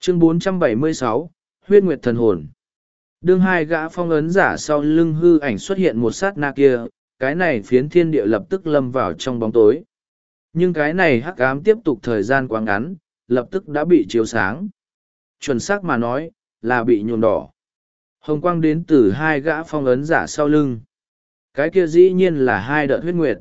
Chương 476, Huyết Nguyệt Thần Hồn. Đương hai gã phong ấn giả sau lưng hư ảnh xuất hiện một sát na kia, cái này phiến thiên địa lập tức lâm vào trong bóng tối. Nhưng cái này hắc ám tiếp tục thời gian quá ngắn, lập tức đã bị chiếu sáng. Chuẩn xác mà nói, là bị nhuộm đỏ. Hồng quang đến từ hai gã phong ấn giả sau lưng. Cái kia dĩ nhiên là hai đợt huyết nguyệt.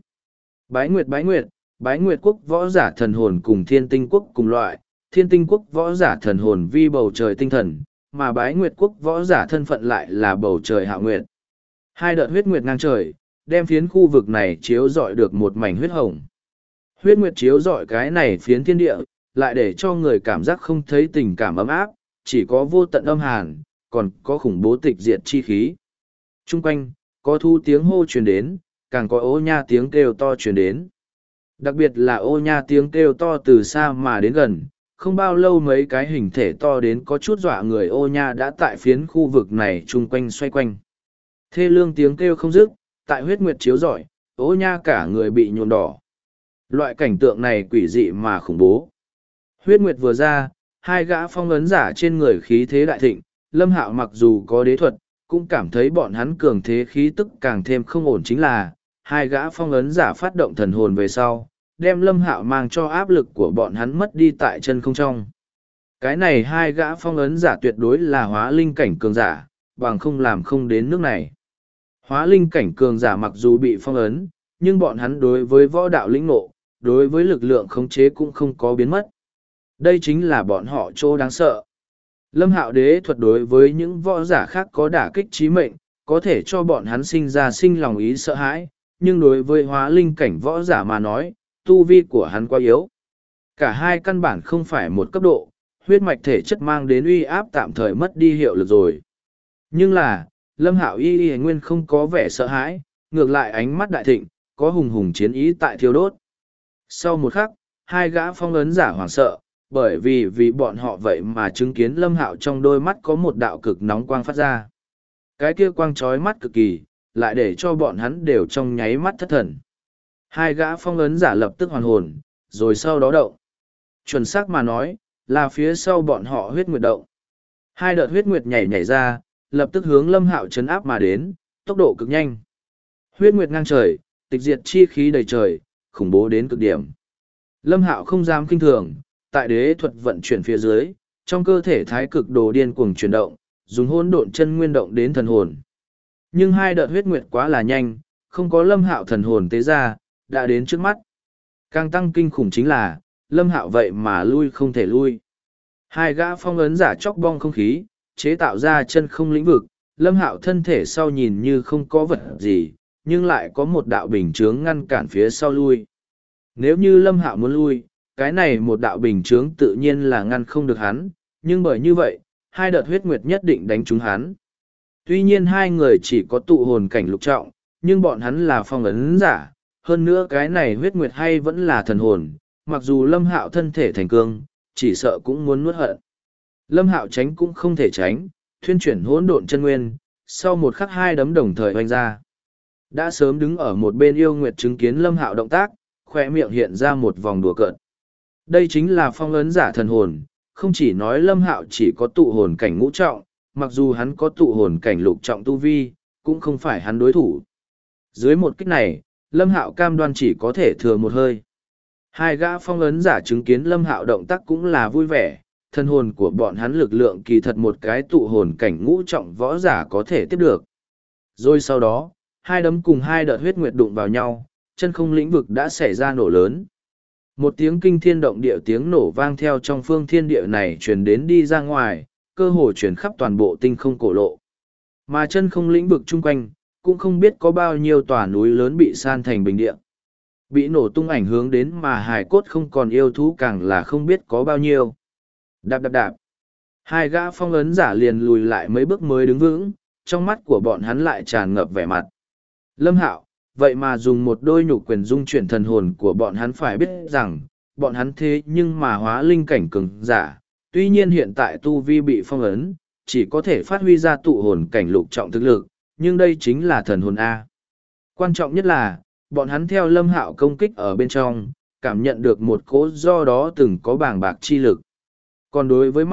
Bái nguyệt quốc võ giả thần hồn cùng thiên tinh quốc cùng loại, thiên tinh quốc võ giả thần hồn vi bầu trời tinh thần, mà bái nguyệt quốc võ giả thân phận lại là bầu trời hạ nguyệt. Hai đợt huyết nguyệt ngang trời, đem phiến khu vực này chiếu rọi được một mảnh huyết hồng. Huyết nguyệt chiếu rọi cái này phiến thiên địa, lại để cho người cảm giác không thấy tình cảm ấm áp, chỉ có vô tận âm hàn, còn có khủng bố tịch diệt chi khí. Trung quanh, có thu tiếng hô truyền đến, càng có ô nha tiếng kêu to truyền đến. Đặc biệt là ô nha tiếng kêu to từ xa mà đến gần, không bao lâu mấy cái hình thể to đến có chút dọa người ô nha đã tại phiến khu vực này chung quanh xoay quanh. Thê lương tiếng kêu không dứt, tại huyết nguyệt chiếu rọi, ô nha cả người bị nhuộm đỏ. Loại cảnh tượng này quỷ dị mà khủng bố. Huyết nguyệt vừa ra, hai gã phong ấn giả trên người khí thế đại thịnh, Lâm Hạo mặc dù có đế thuật, cũng cảm thấy bọn hắn cường thế khí tức càng thêm không ổn, chính là hai gã phong ấn giả phát động thần hồn về sau, đem Lâm Hạo mang cho áp lực của bọn hắn mất đi tại chân không trong. Cái này hai gã phong ấn giả tuyệt đối là hóa linh cảnh cường giả, bằng không làm không đến nước này. Hóa linh cảnh cường giả mặc dù bị phong ấn, nhưng bọn hắn đối với võ đạo lĩnh ngộ, đối với lực lượng khống chế cũng không có biến mất. Đây chính là bọn họ chỗ đáng sợ. Lâm Hạo đế thuật đối với những võ giả khác có đả kích chí mệnh, có thể cho bọn hắn sinh ra sinh lòng ý sợ hãi, nhưng đối với hóa linh cảnh võ giả mà nói, tu vi của hắn quá yếu. Cả hai căn bản không phải một cấp độ, huyết mạch thể chất mang đến uy áp tạm thời mất đi hiệu lực rồi. Nhưng là, Lâm Hạo y nguyên không có vẻ sợ hãi, ngược lại ánh mắt đại thịnh, có hùng hùng chiến ý tại thiêu đốt. Sau một khắc, hai gã phong ấn giả hoảng sợ, bởi vì bọn họ vậy mà chứng kiến Lâm Hạo trong đôi mắt có một đạo cực nóng quang phát ra. Cái kia quang chói mắt cực kỳ, lại để cho bọn hắn đều trong nháy mắt thất thần. Hai gã phong ấn giả lập tức hoàn hồn, rồi sau đó động. Chuẩn xác mà nói, là phía sau bọn họ huyết nguyệt động. Hai đợt huyết nguyệt nhảy ra, lập tức hướng Lâm Hạo chấn áp mà đến, tốc độ cực nhanh. Huyết nguyệt ngang trời, tịch diệt chi khí đầy trời, khủng bố đến cực điểm. Lâm Hạo không dám kinh thường, tại đế thuật vận chuyển phía dưới, trong cơ thể thái cực đồ điên cuồng chuyển động, dùng hỗn độn chân nguyên động đến thần hồn. Nhưng hai đợt huyết nguyệt quá là nhanh, không có Lâm Hạo thần hồn tế ra, đã đến trước mắt. Càng tăng kinh khủng chính là, Lâm Hạo vậy mà lui không thể lui. Hai gã phong ấn giả chóc bong không khí, chế tạo ra chân không lĩnh vực, Lâm Hạo thân thể sau nhìn như không có vật gì, nhưng lại có một đạo bình chướng ngăn cản phía sau lui. Nếu như Lâm Hạo muốn lui, cái này một đạo bình chướng tự nhiên là ngăn không được hắn, nhưng bởi như vậy, hai đợt huyết nguyệt nhất định đánh trúng hắn. Tuy nhiên hai người chỉ có tụ hồn cảnh lục trọng, nhưng bọn hắn là phong ấn giả, hơn nữa cái này huyết nguyệt hay vẫn là thần hồn, mặc dù Lâm Hạo thân thể thành cương, chỉ sợ cũng muốn nuốt hận. Lâm Hạo tránh cũng không thể tránh, thuyên chuyển hỗn độn chân nguyên, sau một khắc hai đấm đồng thời hoành ra. Đã sớm đứng ở một bên yêu nguyệt chứng kiến Lâm Hạo động tác, khoe miệng hiện ra một vòng đùa cợt. Đây chính là phong ấn giả thần hồn, không chỉ nói Lâm Hạo chỉ có tụ hồn cảnh ngũ trọng, mặc dù hắn có tụ hồn cảnh lục trọng tu vi, cũng không phải hắn đối thủ. Dưới một kích này, Lâm Hạo cam đoan chỉ có thể thừa một hơi. Hai gã phong ấn giả chứng kiến Lâm Hạo động tác cũng là vui vẻ, thân hồn của bọn hắn lực lượng kỳ thật một cái tụ hồn cảnh ngũ trọng võ giả có thể tiếp được. Rồi sau đó, hai đấm cùng hai đợt huyết nguyệt đụng vào nhau, chân không lĩnh vực đã xảy ra nổ lớn. Một tiếng kinh thiên động địa tiếng nổ vang theo trong phương thiên địa này truyền đến đi ra ngoài, cơ hồ truyền khắp toàn bộ tinh không cổ lộ. Mà chân không lĩnh vực chung quanh, cũng không biết có bao nhiêu tòa núi lớn bị san thành bình địa. Bị nổ tung ảnh hướng đến mà hài cốt không còn yêu thú càng là không biết có bao nhiêu. Đạp đạp đạp. Hai gã phong ấn giả liền lùi lại mấy bước mới đứng vững, trong mắt của bọn hắn lại tràn ngập vẻ mặt. Lâm Hạo, vậy mà dùng một đôi nhục quyền dung chuyển thần hồn của bọn hắn, phải biết rằng, bọn hắn thế nhưng mà hóa linh cảnh cường giả, tuy nhiên hiện tại tu vi bị phong ấn, chỉ có thể phát huy ra tụ hồn cảnh lục trọng thực lực, nhưng đây chính là thần hồn A. Quan trọng nhất là, bọn hắn theo Lâm Hạo công kích ở bên trong, cảm nhận được một cỗ do đó từng có bàng bạc chi lực. Còn đối với mặt,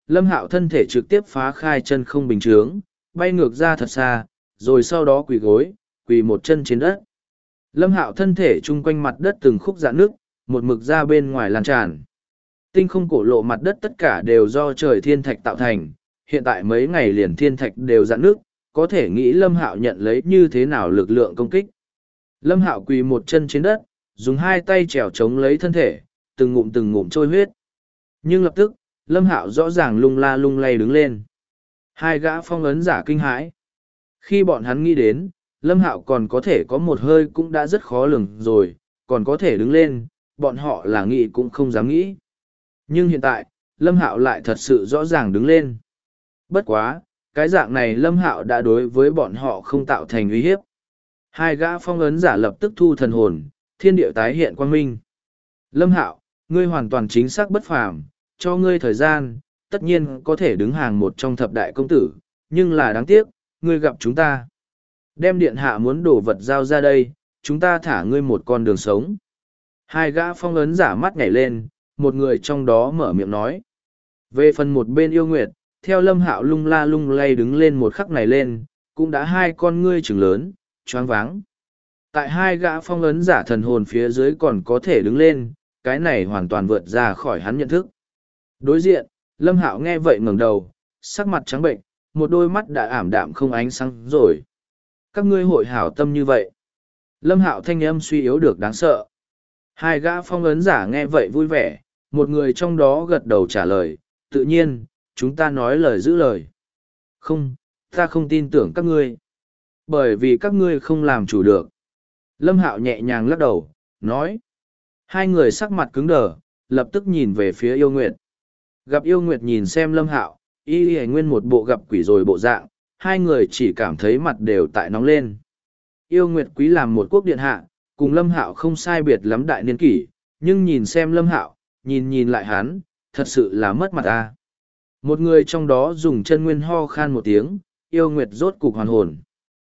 Lâm Hạo thân thể trực tiếp phá khai chân không bình chướng, bay ngược ra thật xa, rồi sau đó quỳ gối, quỳ một chân trên đất. Lâm Hạo thân thể chung quanh mặt đất từng khúc rạn nước, một mực ra bên ngoài lan tràn. Tinh không cổ lộ mặt đất tất cả đều do trời thiên thạch tạo thành, hiện tại mấy ngày liền thiên thạch đều rạn nước, có thể nghĩ Lâm Hạo nhận lấy như thế nào lực lượng công kích. Lâm Hạo quỳ một chân trên đất, dùng hai tay chèo chống lấy thân thể, từng ngụm trôi huyết. Nhưng lập tức, Lâm Hạo rõ ràng lung la lung lay đứng lên. Hai gã phong ấn giả kinh hãi. Khi bọn hắn nghĩ đến, Lâm Hạo còn có thể có một hơi cũng đã rất khó lường rồi, còn có thể đứng lên, bọn họ là nghĩ cũng không dám nghĩ. Nhưng hiện tại, Lâm Hạo lại thật sự rõ ràng đứng lên. Bất quá, cái dạng này Lâm Hạo đã đối với bọn họ không tạo thành uy hiếp. Hai gã phong ấn giả lập tức thu thần hồn, thiên điệu tái hiện quang minh. Lâm Hạo, ngươi hoàn toàn chính xác bất phàm, cho ngươi thời gian, tất nhiên có thể đứng hàng một trong thập đại công tử, nhưng là đáng tiếc, ngươi gặp chúng ta. Đem điện hạ muốn đổ vật giao ra đây, chúng ta thả ngươi một con đường sống. Hai gã phong ấn giả mắt nhảy lên, một người trong đó mở miệng nói. Về phần một bên yêu nguyệt, theo Lâm Hạo lung la lung lay đứng lên một khắc này lên, cũng đã hai con ngươi trừng lớn, choáng váng. Tại hai gã phong ấn giả thần hồn phía dưới còn có thể đứng lên, cái này hoàn toàn vượt ra khỏi hắn nhận thức. Đối diện, Lâm Hạo nghe vậy ngẩng đầu, sắc mặt trắng bệnh, một đôi mắt đã ảm đạm không ánh sáng rồi. Các ngươi hội hảo tâm như vậy. Lâm Hạo thanh âm suy yếu được đáng sợ. Hai gã phong ấn giả nghe vậy vui vẻ, một người trong đó gật đầu trả lời, tự nhiên, chúng ta nói lời giữ lời. Không, ta không tin tưởng các ngươi. Bởi vì các ngươi không làm chủ được. Lâm Hạo nhẹ nhàng lắc đầu, nói. Hai người sắc mặt cứng đờ, lập tức nhìn về phía yêu nguyệt. Gặp yêu nguyệt nhìn xem Lâm Hạo, y nguyên một bộ gặp quỷ rồi bộ dạng, hai người chỉ cảm thấy mặt đều tại nóng lên. Yêu nguyệt quý làm một quốc điện hạ, cùng Lâm Hạo không sai biệt lắm đại niên kỷ, nhưng nhìn xem Lâm Hạo, nhìn lại hắn, thật sự là mất mặt ta. Một người trong đó dùng chân nguyên ho khan một tiếng, yêu nguyệt rốt cục hoàn hồn.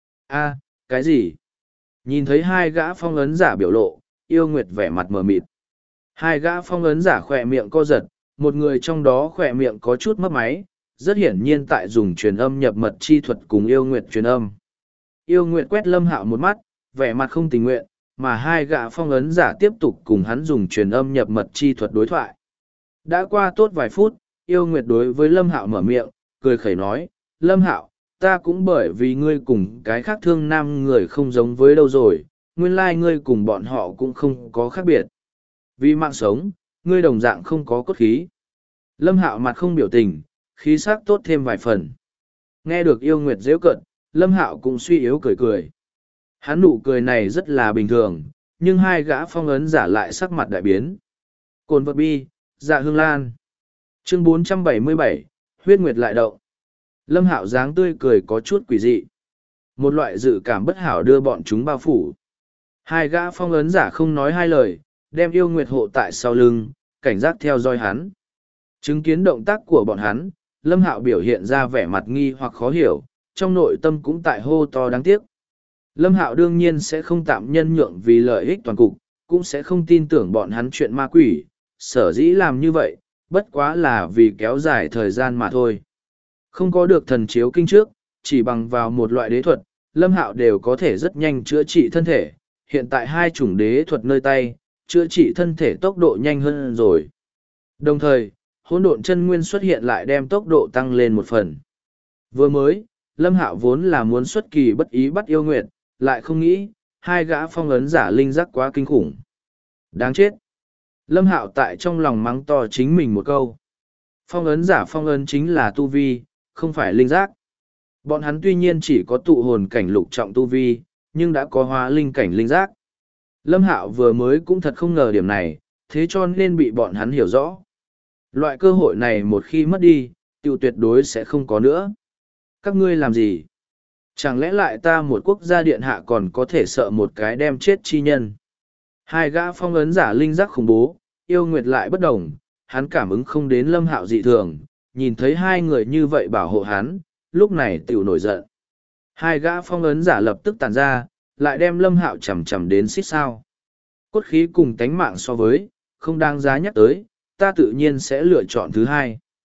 A, cái gì? Nhìn thấy hai gã phong ấn giả biểu lộ, yêu nguyệt vẻ mặt mờ mịt. Hai gã phong ấn giả khỏe miệng co giật, một người trong đó khỏe miệng có chút mấp máy, rất hiển nhiên tại dùng truyền âm nhập mật chi thuật cùng yêu nguyệt truyền âm. Yêu nguyệt quét Lâm Hạo một mắt, vẻ mặt không tình nguyện, mà hai gã phong ấn giả tiếp tục cùng hắn dùng truyền âm nhập mật chi thuật đối thoại. Đã qua tốt vài phút, yêu nguyệt đối với Lâm Hạo mở miệng, cười khẩy nói, Lâm Hạo, ta cũng bởi vì ngươi cùng cái khác thương nam người không giống với đâu rồi, nguyên lai ngươi cùng bọn họ cũng không có khác biệt. Vì mạng sống, ngươi đồng dạng không có cốt khí. Lâm Hạo mặt không biểu tình, khí sắc tốt thêm vài phần. Nghe được yêu nguyệt giễu cận, Lâm Hạo cũng suy yếu cười cười. Hắn nụ cười này rất là bình thường, nhưng hai gã phong ấn giả lại sắc mặt đại biến. Cồn vật bi, dạ hương lan. Chương 477, huyết nguyệt lại động. Lâm Hạo dáng tươi cười có chút quỷ dị. Một loại dự cảm bất hảo đưa bọn chúng bao phủ. Hai gã phong ấn giả không nói hai lời, đem yêu nguyệt hộ tại sau lưng, cảnh giác theo dõi hắn. Chứng kiến động tác của bọn hắn, Lâm Hạo biểu hiện ra vẻ mặt nghi hoặc khó hiểu, trong nội tâm cũng tại hô to đáng tiếc. Lâm Hạo đương nhiên sẽ không tạm nhân nhượng vì lợi ích toàn cục, cũng sẽ không tin tưởng bọn hắn chuyện ma quỷ, sở dĩ làm như vậy, bất quá là vì kéo dài thời gian mà thôi. Không có được thần chiếu kinh trước, chỉ bằng vào một loại đế thuật, Lâm Hạo đều có thể rất nhanh chữa trị thân thể, hiện tại hai chủng đế thuật nơi tay, chữa trị thân thể tốc độ nhanh hơn rồi. Đồng thời, hỗn độn chân nguyên xuất hiện lại đem tốc độ tăng lên một phần. Vừa mới, Lâm Hạo vốn là muốn xuất kỳ bất ý bắt yêu nguyệt, lại không nghĩ, hai gã phong ấn giả linh giác quá kinh khủng. Đáng chết! Lâm Hạo tại trong lòng mắng to chính mình một câu. Phong ấn giả phong ấn chính là tu vi, không phải linh giác. Bọn hắn tuy nhiên chỉ có tụ hồn cảnh lục trọng tu vi, nhưng đã có hóa linh cảnh linh giác. Lâm Hạo vừa mới cũng thật không ngờ điểm này, thế cho nên bị bọn hắn hiểu rõ. Loại cơ hội này một khi mất đi, tiêu tuyệt đối sẽ không có nữa. Các ngươi làm gì? Chẳng lẽ lại ta một quốc gia điện hạ còn có thể sợ một cái đem chết chi nhân? Hai gã phong ấn giả linh giác khủng bố, yêu nguyệt lại bất đồng, hắn cảm ứng không đến Lâm Hạo dị thường, nhìn thấy hai người như vậy bảo hộ hắn, lúc này tiểu nổi giận. Hai gã phong ấn giả lập tức tàn ra, lại đem Lâm Hạo chầm chầm đến xích sao. Cốt khí cùng tánh mạng so với, không đáng giá nhắc tới, ta tự nhiên sẽ lựa chọn thứ hai.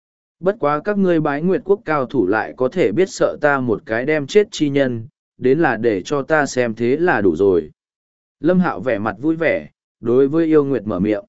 Bất quá các ngươi bái nguyệt quốc cao thủ lại có thể biết sợ ta một cái đem chết chi nhân, đến là để cho ta xem thế là đủ rồi. Lâm Hạo vẻ mặt vui vẻ, đối với yêu nguyệt mở miệng.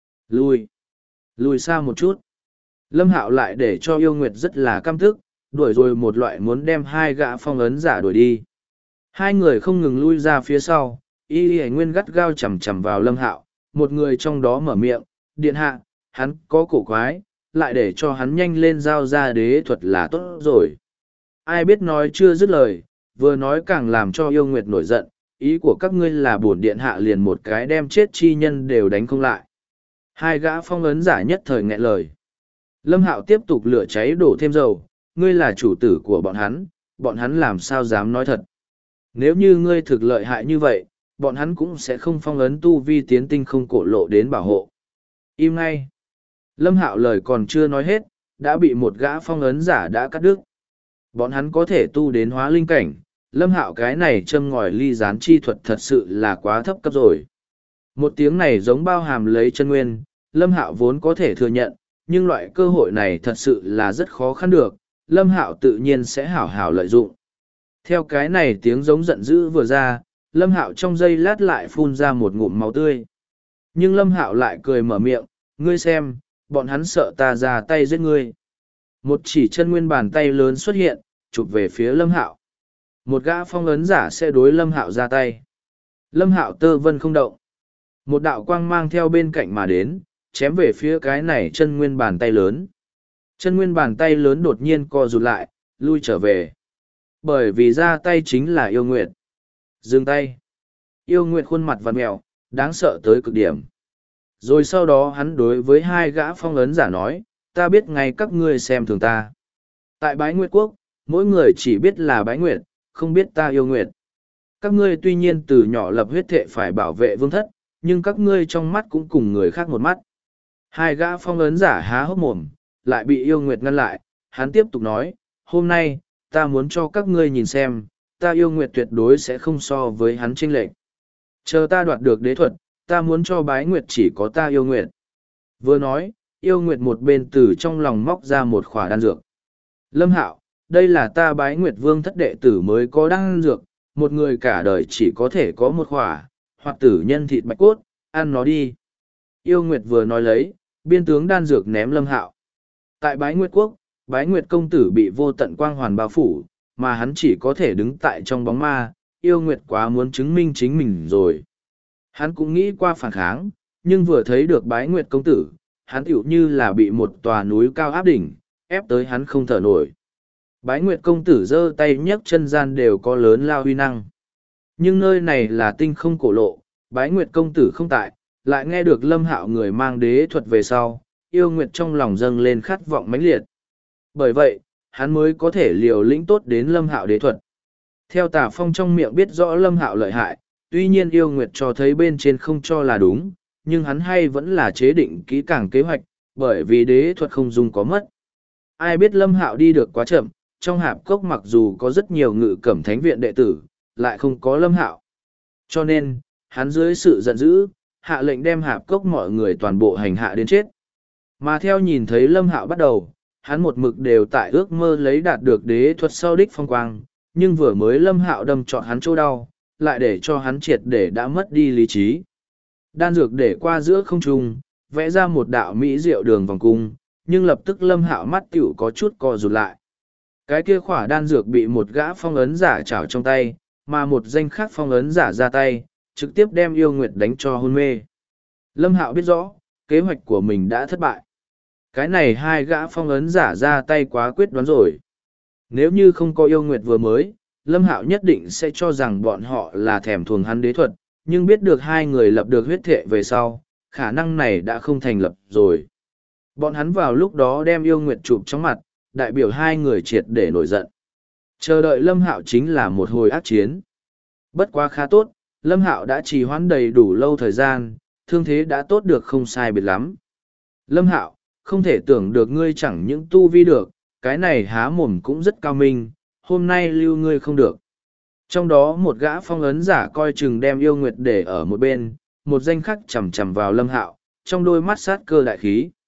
Lùi xa một chút. Lâm Hạo lại để cho yêu nguyệt rất là căm tức, đuổi rồi một loại muốn đem hai gã phong ấn giả đuổi đi. Hai người không ngừng lui ra phía sau, y nguyên gắt gao chầm chầm vào Lâm Hạo, một người trong đó mở miệng, điện hạ, hắn có cổ quái, lại để cho hắn nhanh lên giao ra đế thuật là tốt rồi. Ai biết nói chưa dứt lời, vừa nói càng làm cho yêu nguyệt nổi giận, ý của các ngươi là bổn điện hạ liền một cái đem chết chi nhân đều đánh không lại. Hai gã phong ấn giả nhất thời nghẹn lời. Lâm Hạo tiếp tục lửa cháy đổ thêm dầu, ngươi là chủ tử của bọn hắn làm sao dám nói thật. Nếu như ngươi thực lợi hại như vậy, bọn hắn cũng sẽ không phong ấn tu vi tiến tinh không cổ lộ đến bảo hộ. Im ngay. Lâm Hạo lời còn chưa nói hết, đã bị một gã phong ấn giả đã cắt đứt. Bọn hắn có thể tu đến hóa linh cảnh, Lâm Hạo cái này châm ngòi ly gián chi thuật thật sự là quá thấp cấp rồi. Một tiếng này giống bao hàm lấy chân nguyên, Lâm Hạo vốn có thể thừa nhận, nhưng loại cơ hội này thật sự là rất khó khăn được, Lâm Hạo tự nhiên sẽ hảo hảo lợi dụng. Theo cái này tiếng giống giận dữ vừa ra, Lâm Hạo trong giây lát lại phun ra một ngụm máu tươi. Nhưng Lâm Hạo lại cười mở miệng, ngươi xem, bọn hắn sợ ta ra tay giết ngươi. Một chỉ chân nguyên bàn tay lớn xuất hiện, chụp về phía Lâm Hạo. Một gã phong ấn giả sẽ đối Lâm Hạo ra tay. Lâm Hạo tơ vân không động. Một đạo quang mang theo bên cạnh mà đến, chém về phía cái này chân nguyên bàn tay lớn. Chân nguyên bàn tay lớn đột nhiên co rụt lại, lui trở về. Bởi vì ra tay chính là yêu nguyệt. Dừng tay. Yêu nguyệt khuôn mặt vằn mèo, đáng sợ tới cực điểm. Rồi sau đó hắn đối với hai gã phong ấn giả nói, ta biết ngay các ngươi xem thường ta. Tại Bái Nguyệt Quốc, mỗi người chỉ biết là Bái Nguyệt, không biết ta yêu Nguyệt. Các ngươi tuy nhiên từ nhỏ lập huyết thệ phải bảo vệ vương thất, nhưng các ngươi trong mắt cũng cùng người khác một mắt. Hai gã phong ấn giả há hốc mồm, lại bị yêu Nguyệt ngăn lại, hắn tiếp tục nói, hôm nay, ta muốn cho các ngươi nhìn xem, ta yêu Nguyệt tuyệt đối sẽ không so với hắn chênh lệch. Chờ ta đoạt được đế thuật, ta muốn cho Bái Nguyệt chỉ có ta yêu Nguyệt. Vừa nói, yêu Nguyệt một bên từ trong lòng móc ra một khỏa đan dược. Lâm Hạo, đây là ta Bái Nguyệt vương thất đệ tử mới có đan dược, một người cả đời chỉ có thể có một khỏa, hoặc tử nhân thịt bạch cốt, ăn nó đi. Yêu Nguyệt vừa nói lấy, biên tướng đan dược ném Lâm Hạo. Tại Bái Nguyệt Quốc, Bái Nguyệt công tử bị vô tận quang hoàn bao phủ, mà hắn chỉ có thể đứng tại trong bóng ma, yêu Nguyệt quá muốn chứng minh chính mình rồi. Hắn cũng nghĩ qua phản kháng, nhưng vừa thấy được Bái Nguyệt công tử, hắn tựu như là bị một tòa núi cao áp đỉnh, ép tới hắn không thở nổi. Bái Nguyệt công tử giơ tay nhấc chân gian đều có lớn lao huy năng. Nhưng nơi này là tinh không cổ lộ, Bái Nguyệt công tử không tại, lại nghe được Lâm Hạo người mang đế thuật về sau, yêu Nguyệt trong lòng dâng lên khát vọng mãnh liệt. Bởi vậy, hắn mới có thể liều lĩnh tốt đến Lâm Hạo đế thuật. Theo Tả Phong trong miệng biết rõ Lâm Hạo lợi hại, tuy nhiên yêu Nguyệt cho thấy bên trên không cho là đúng, nhưng hắn hay vẫn là chế định kỹ càng kế hoạch, bởi vì đế thuật không dùng có mất. Ai biết Lâm Hạo đi được quá chậm, trong hạp cốc mặc dù có rất nhiều ngự cẩm thánh viện đệ tử, lại không có Lâm Hạo. Cho nên, hắn dưới sự giận dữ, hạ lệnh đem hạp cốc mọi người toàn bộ hành hạ đến chết. Mà theo nhìn thấy Lâm Hạo bắt đầu, hắn một mực đều tại ước mơ lấy đạt được đế thuật sau đích phong quang, nhưng vừa mới Lâm Hạo đâm trọn hắn chỗ đau, lại để cho hắn triệt để đã mất đi lý trí. Đan dược để qua giữa không trung, vẽ ra một đạo mỹ diệu đường vòng cung, nhưng lập tức Lâm Hạo mắt tiểu có chút co rụt lại. Cái kia khỏa đan dược bị một gã phong ấn giả chảo trong tay, mà một danh khác phong ấn giả ra tay, trực tiếp đem yêu Nguyệt đánh cho hôn mê. Lâm Hạo biết rõ, kế hoạch của mình đã thất bại. Cái này hai gã phong ấn giả ra tay quá quyết đoán rồi. Nếu như không có yêu Nguyệt vừa mới, Lâm Hạo nhất định sẽ cho rằng bọn họ là thèm thuồng hắn đế thuật, nhưng biết được hai người lập được huyết thệ về sau, khả năng này đã không thành lập rồi. Bọn hắn vào lúc đó đem yêu Nguyệt chụp trong mặt, đại biểu hai người triệt để nổi giận. Chờ đợi Lâm Hạo chính là một hồi ác chiến. Bất quá khá tốt, Lâm Hạo đã trì hoãn đầy đủ lâu thời gian, thương thế đã tốt được không sai biệt lắm. Lâm Hạo, không thể tưởng được ngươi chẳng những tu vi được, cái này há mồm cũng rất cao minh, hôm nay lưu ngươi không được. Trong đó một gã phong ấn giả coi chừng đem yêu Nguyệt để ở một bên, một danh khắc chầm chầm vào Lâm Hạo, trong đôi mắt sát cơ đại khí.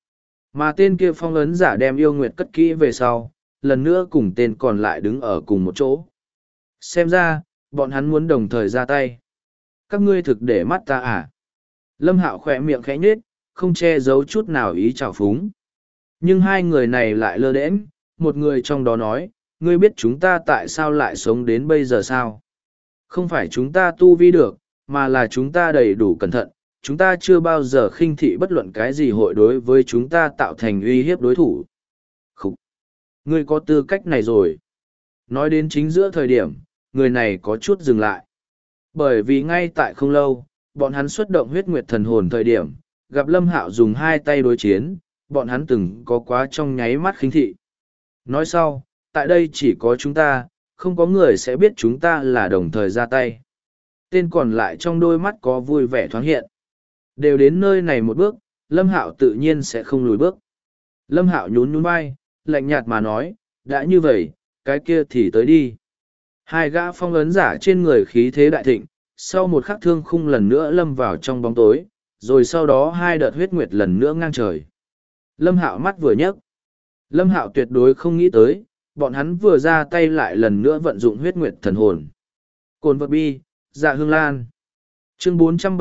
Mà tên kia phong ấn giả đem yêu nguyệt cất kỹ về sau, lần nữa cùng tên còn lại đứng ở cùng một chỗ. Xem ra, bọn hắn muốn đồng thời ra tay. Các ngươi thực để mắt ta à? Lâm Hạo khỏe miệng khẽ nhếch, không che giấu chút nào ý trào phúng. Nhưng hai người này lại lơ đễnh, một người trong đó nói, ngươi biết chúng ta tại sao lại sống đến bây giờ sao? Không phải chúng ta tu vi được, mà là chúng ta đầy đủ cẩn thận, chúng ta chưa bao giờ khinh thị bất luận cái gì hội đối với chúng ta tạo thành uy hiếp đối thủ. Khúc! Ngươi có tư cách này rồi. Nói đến chính giữa thời điểm, người này có chút dừng lại. Bởi vì ngay tại không lâu, bọn hắn xuất động huyết nguyệt thần hồn thời điểm, gặp Lâm Hạo dùng hai tay đối chiến, bọn hắn từng có quá trong nháy mắt khinh thị. Nói sau, tại đây chỉ có chúng ta, không có người sẽ biết chúng ta là đồng thời ra tay. Tên còn lại trong đôi mắt có vui vẻ thoáng hiện. Đều đến nơi này một bước, Lâm Hạo tự nhiên sẽ không lùi bước. Lâm Hạo nhún nhún vai, lạnh nhạt mà nói, đã như vậy, cái kia thì tới đi. Hai gã phong ấn giả trên người khí thế đại thịnh, sau một khắc thương khung lần nữa lâm vào trong bóng tối, rồi sau đó hai đợt huyết nguyệt lần nữa ngang trời. Lâm Hạo mắt vừa nhấc. Lâm Hạo tuyệt đối không nghĩ tới, bọn hắn vừa ra tay lại lần nữa vận dụng huyết nguyệt thần hồn. Cồn vật bi, dạ hương lan. Chương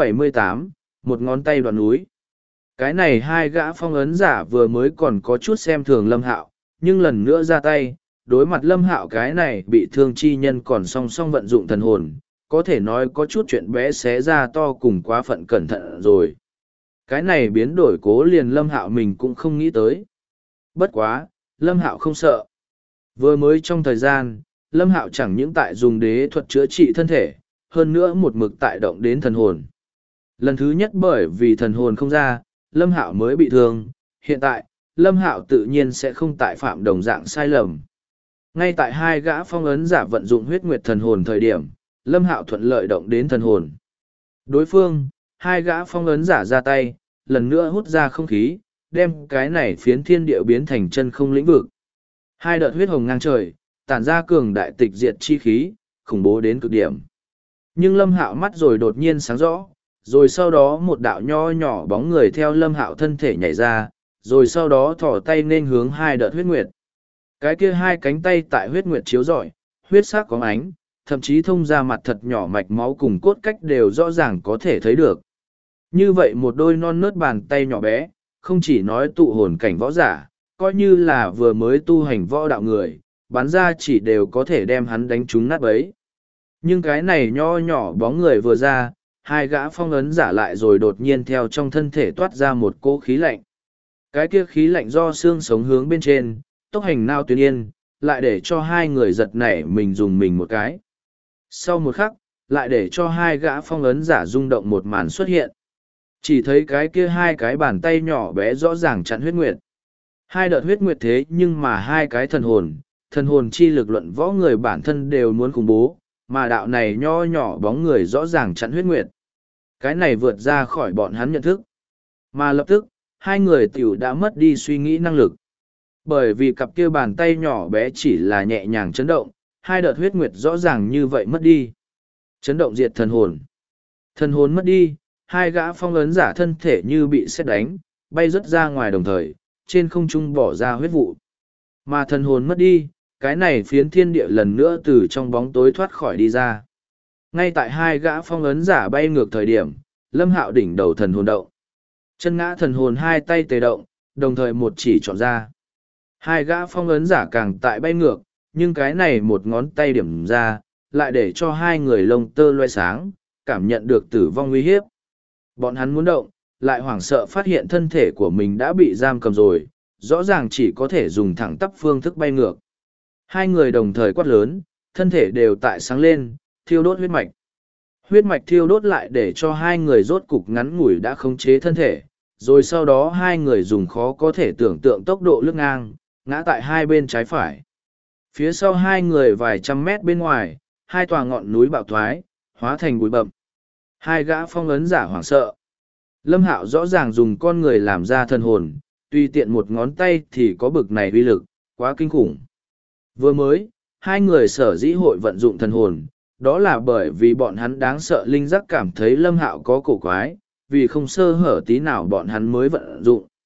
478, một ngón tay đoạn núi. Cái này hai gã phong ấn giả vừa mới còn có chút xem thường Lâm Hạo, nhưng lần nữa ra tay, đối mặt Lâm Hạo cái này bị thương chi nhân còn song song vận dụng thần hồn, có thể nói có chút chuyện bé xé ra to cùng quá phận cẩn thận rồi. Cái này biến đổi cố liền Lâm Hạo mình cũng không nghĩ tới. Bất quá, Lâm Hạo không sợ. Vừa mới trong thời gian, Lâm Hạo chẳng những tại dùng đế thuật chữa trị thân thể, hơn nữa một mực tại động đến thần hồn. Lần thứ nhất bởi vì thần hồn không ra, Lâm Hạo mới bị thương, hiện tại, Lâm Hạo tự nhiên sẽ không tại phạm đồng dạng sai lầm. Ngay tại hai gã phong ấn giả vận dụng huyết nguyệt thần hồn thời điểm, Lâm Hạo thuận lợi động đến thần hồn. Đối phương, hai gã phong ấn giả ra tay, lần nữa hút ra không khí, đem cái này phiến thiên địa biến thành chân không lĩnh vực. Hai đợt huyết hồng ngang trời, tản ra cường đại tịch diệt chi khí, khủng bố đến cực điểm. Nhưng Lâm Hạo mắt rồi đột nhiên sáng rõ, rồi sau đó một đạo nho nhỏ bóng người theo Lâm Hạo thân thể nhảy ra, rồi sau đó thỏ tay nên hướng hai đợt huyết nguyệt. Cái kia hai cánh tay tại huyết nguyệt chiếu rọi, huyết sắc có ánh, thậm chí thông ra mặt thật nhỏ mạch máu cùng cốt cách đều rõ ràng có thể thấy được. Như vậy một đôi non nớt bàn tay nhỏ bé, không chỉ nói tụ hồn cảnh võ giả, coi như là vừa mới tu hành võ đạo người, bắn ra chỉ đều có thể đem hắn đánh trúng nát bấy. Nhưng cái này nho nhỏ bóng người vừa ra, hai gã phong ấn giả lại rồi đột nhiên theo trong thân thể toát ra một cỗ khí lạnh. Cái kia khí lạnh do xương sống hướng bên trên, tốc hành nao tuyến yên, lại để cho hai người giật nảy mình dùng mình một cái. Sau một khắc, lại để cho hai gã phong ấn giả rung động một màn xuất hiện. Chỉ thấy cái kia hai cái bàn tay nhỏ bé rõ ràng chặn huyết nguyệt. Hai đợt huyết nguyệt thế nhưng mà hai cái thần hồn chi lực luận võ người bản thân đều muốn khủng bố, mà đạo này nho nhỏ bóng người rõ ràng chặn huyết nguyệt. Cái này vượt ra khỏi bọn hắn nhận thức. Mà lập tức, hai người tiểu đã mất đi suy nghĩ năng lực. Bởi vì cặp kia bàn tay nhỏ bé chỉ là nhẹ nhàng chấn động, hai đợt huyết nguyệt rõ ràng như vậy mất đi. Chấn động diệt thần hồn. Thần hồn mất đi, hai gã phong ấn giả thân thể như bị sét đánh, bay rớt ra ngoài đồng thời, trên không trung bỏ ra huyết vụ. Mà thần hồn mất đi, cái này phiến thiên địa lần nữa từ trong bóng tối thoát khỏi đi ra. Ngay tại hai gã phong ấn giả bay ngược thời điểm, Lâm Hạo đỉnh đầu thần hồn động. Chân ngã thần hồn hai tay tề động, đồng thời một chỉ chọn ra. Hai gã phong ấn giả càng tại bay ngược, nhưng cái này một ngón tay điểm ra, lại để cho hai người lông tơ loe sáng, cảm nhận được tử vong uy hiếp. Bọn hắn muốn động, lại hoảng sợ phát hiện thân thể của mình đã bị giam cầm rồi, rõ ràng chỉ có thể dùng thẳng tắp phương thức bay ngược. Hai người đồng thời quát lớn, thân thể đều tại sáng lên, thiêu đốt huyết mạch. Huyết mạch thiêu đốt lại để cho hai người rốt cục ngắn ngủi đã khống chế thân thể, rồi sau đó hai người dùng khó có thể tưởng tượng tốc độ lướt ngang, ngã tại hai bên trái phải. Phía sau hai người vài trăm mét bên ngoài, hai tòa ngọn núi bạo thoái, hóa thành bụi bậm. Hai gã phong ấn giả hoảng sợ. Lâm Hạo rõ ràng dùng con người làm ra thần hồn, tùy tiện một ngón tay thì có bực này uy lực, quá kinh khủng. Vừa mới, hai người sở dĩ hội vận dụng thần hồn, đó là bởi vì bọn hắn đáng sợ linh giác cảm thấy Lâm Hạo có cổ quái, vì không sơ hở tí nào bọn hắn mới vận dụng.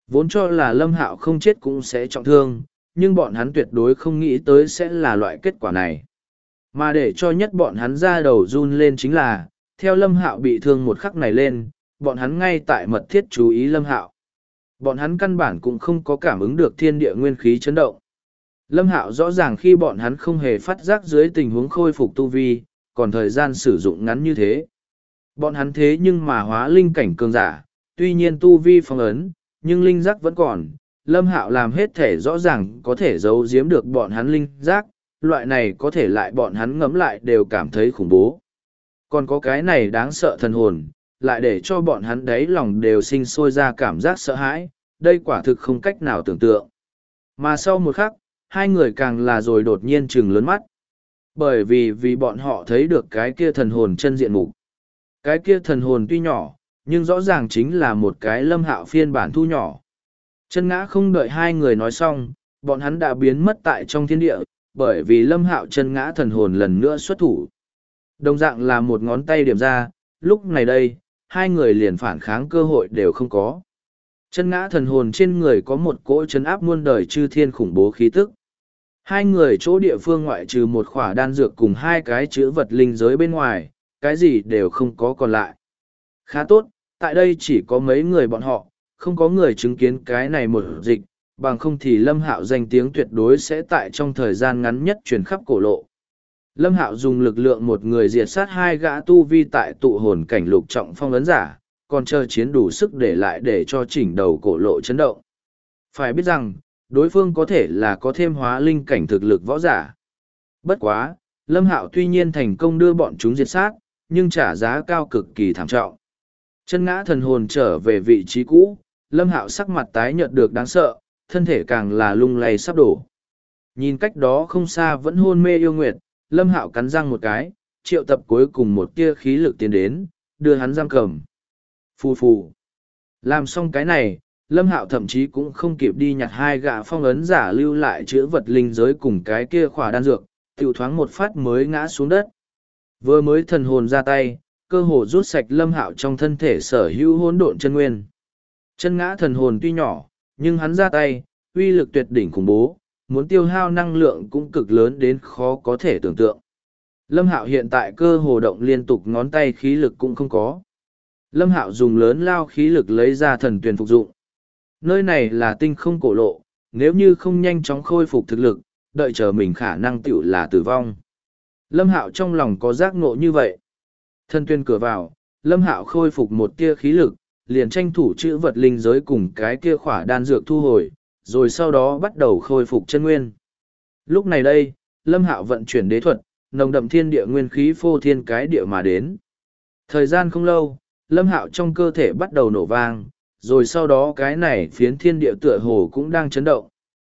Vốn cho là Lâm Hạo không chết cũng sẽ trọng thương, nhưng bọn hắn tuyệt đối không nghĩ tới sẽ là loại kết quả này. Mà để cho nhất bọn hắn ra đầu run lên chính là, theo Lâm Hạo bị thương một khắc này lên, bọn hắn ngay tại mật thiết chú ý Lâm Hạo. Bọn hắn căn bản cũng không có cảm ứng được thiên địa nguyên khí chấn động. Lâm Hạo rõ ràng khi bọn hắn không hề phát giác dưới tình huống khôi phục tu vi, còn thời gian sử dụng ngắn như thế. Bọn hắn thế nhưng mà hóa linh cảnh cường giả, tuy nhiên tu vi phong ấn, nhưng linh giác vẫn còn. Lâm Hạo làm hết thể rõ ràng có thể giấu giếm được bọn hắn linh giác, loại này có thể lại bọn hắn ngẫm lại đều cảm thấy khủng bố. Còn có cái này đáng sợ thần hồn, lại để cho bọn hắn đấy lòng đều sinh sôi ra cảm giác sợ hãi, đây quả thực không cách nào tưởng tượng. Mà sau một khắc, hai người càng là rồi đột nhiên trừng lớn mắt. Bởi vì bọn họ thấy được cái kia thần hồn chân diện mục. Cái kia thần hồn tuy nhỏ, nhưng rõ ràng chính là một cái Lâm Hạo phiên bản thu nhỏ. Chân ngã không đợi hai người nói xong, bọn hắn đã biến mất tại trong thiên địa, bởi vì Lâm Hạo chân ngã thần hồn lần nữa xuất thủ. Đồng dạng là một ngón tay điểm ra, lúc này đây, hai người liền phản kháng cơ hội đều không có. Chân ngã thần hồn trên người có một cỗ chấn áp muôn đời chư thiên khủng bố khí tức. Hai người chỗ địa phương ngoại trừ một khỏa đan dược cùng hai cái chữ vật linh giới bên ngoài, cái gì đều không có còn lại. Khá tốt, tại đây chỉ có mấy người bọn họ, không có người chứng kiến cái này một dịch, bằng không thì Lâm Hạo danh tiếng tuyệt đối sẽ tại trong thời gian ngắn nhất truyền khắp cổ lộ. Lâm Hạo dùng lực lượng một người diệt sát hai gã tu vi tại tụ hồn cảnh lục trọng phong ấn giả, còn chờ chiến đủ sức để lại để cho chỉnh đầu cổ lộ chấn động. Phải biết rằng, đối phương có thể là có thêm hóa linh cảnh thực lực võ giả. Bất quá, Lâm Hạo tuy nhiên thành công đưa bọn chúng diệt sát, nhưng trả giá cao cực kỳ thảm trọng. Chân ngã thần hồn trở về vị trí cũ, Lâm Hạo sắc mặt tái nhợt được đáng sợ, thân thể càng là lung lay sắp đổ. Nhìn cách đó không xa vẫn hôn mê yêu nguyệt, Lâm Hạo cắn răng một cái, triệu tập cuối cùng một tia khí lực tiến đến, đưa hắn giam cầm. Phù phù. Làm xong cái này, Lâm Hạo thậm chí cũng không kịp đi nhặt hai gã phong ấn giả lưu lại chữa vật linh giới cùng cái kia khỏa đan dược, tiểu thoáng một phát mới ngã xuống đất. Vừa mới thần hồn ra tay, cơ hồ rút sạch Lâm Hạo trong thân thể sở hữu hỗn độn chân nguyên. Chân ngã thần hồn tuy nhỏ, nhưng hắn ra tay, uy lực tuyệt đỉnh khủng bố, muốn tiêu hao năng lượng cũng cực lớn đến khó có thể tưởng tượng. Lâm Hạo hiện tại cơ hồ động liên tục ngón tay khí lực cũng không có. Lâm Hạo dùng lớn lao khí lực lấy ra thần tuyền phục dụng. Nơi này là tinh không cổ lộ, nếu như không nhanh chóng khôi phục thực lực, đợi chờ mình khả năng tiểu là tử vong. Lâm Hạo trong lòng có giác ngộ như vậy. Thần tuyền cửa vào, Lâm Hạo khôi phục một tia khí lực, liền tranh thủ chữ vật linh giới cùng cái kia khỏa đan dược thu hồi, rồi sau đó bắt đầu khôi phục chân nguyên. Lúc này đây, Lâm Hạo vận chuyển đế thuật, nồng đậm thiên địa nguyên khí phô thiên cái địa mà đến. Thời gian không lâu, Lâm Hạo trong cơ thể bắt đầu nổ vang, rồi sau đó cái này phiến thiên địa tựa hồ cũng đang chấn động.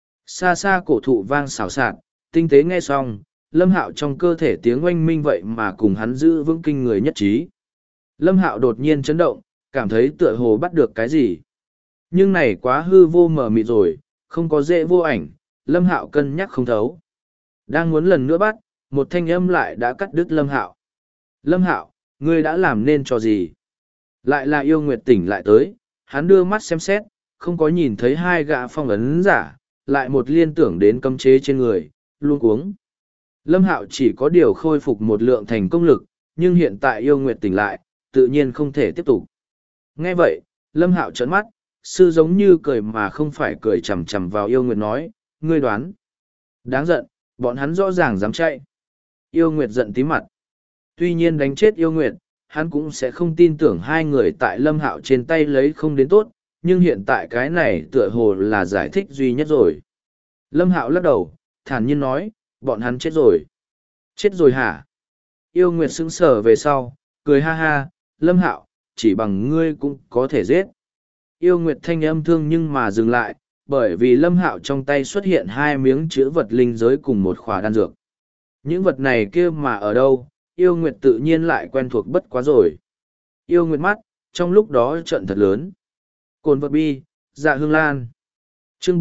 Xa xa cổ thụ vang xào xạc, tinh tế nghe xong, Lâm Hạo trong cơ thể tiếng oanh minh vậy mà cùng hắn giữ vững kinh người nhất trí. Lâm Hạo đột nhiên chấn động, cảm thấy tựa hồ bắt được cái gì. Nhưng này quá hư vô mờ mịt rồi, không có dễ vô ảnh, Lâm Hạo cân nhắc không thấu. Đang muốn lần nữa bắt, một thanh âm lại đã cắt đứt Lâm Hạo. Lâm Hạo, ngươi đã làm nên trò gì? Lại là yêu nguyệt tỉnh lại tới, hắn đưa mắt xem xét, không có nhìn thấy hai gã phong ấn giả, lại một liên tưởng đến cấm chế trên người, luôn cuống. Lâm Hạo chỉ có điều khôi phục một lượng thành công lực, nhưng hiện tại yêu nguyệt tỉnh lại, tự nhiên không thể tiếp tục. Nghe vậy, Lâm Hạo trợn mắt, sư giống như cười mà không phải cười chằm chằm vào yêu nguyệt nói, ngươi đoán. Đáng giận, bọn hắn rõ ràng dám chạy. Yêu nguyệt giận tí mặt. Tuy nhiên đánh chết yêu nguyệt, hắn cũng sẽ không tin tưởng hai người tại Lâm Hạo trên tay lấy không đến tốt, nhưng hiện tại cái này tựa hồ là giải thích duy nhất rồi. Lâm Hạo lắc đầu, thản nhiên nói, bọn hắn chết rồi. Chết rồi hả? Yêu nguyệt sững sờ về sau, cười ha ha, Lâm Hạo, chỉ bằng ngươi cũng có thể giết. Yêu nguyệt thanh âm thương nhưng mà dừng lại, bởi vì Lâm Hạo trong tay xuất hiện hai miếng chữ vật linh giới cùng một khỏa đan dược. Những vật này kia mà ở đâu, yêu nguyệt tự nhiên lại quen thuộc bất quá rồi. Yêu nguyệt mắt, trong lúc đó trận thật lớn. Cồn vật bi, dạ hương lan. Chương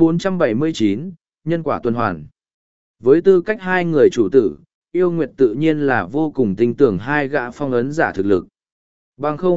479, nhân quả tuần hoàn. Với tư cách hai người chủ tử, yêu nguyệt tự nhiên là vô cùng tin tưởng hai gã phong ấn giả thực lực. Bằng không,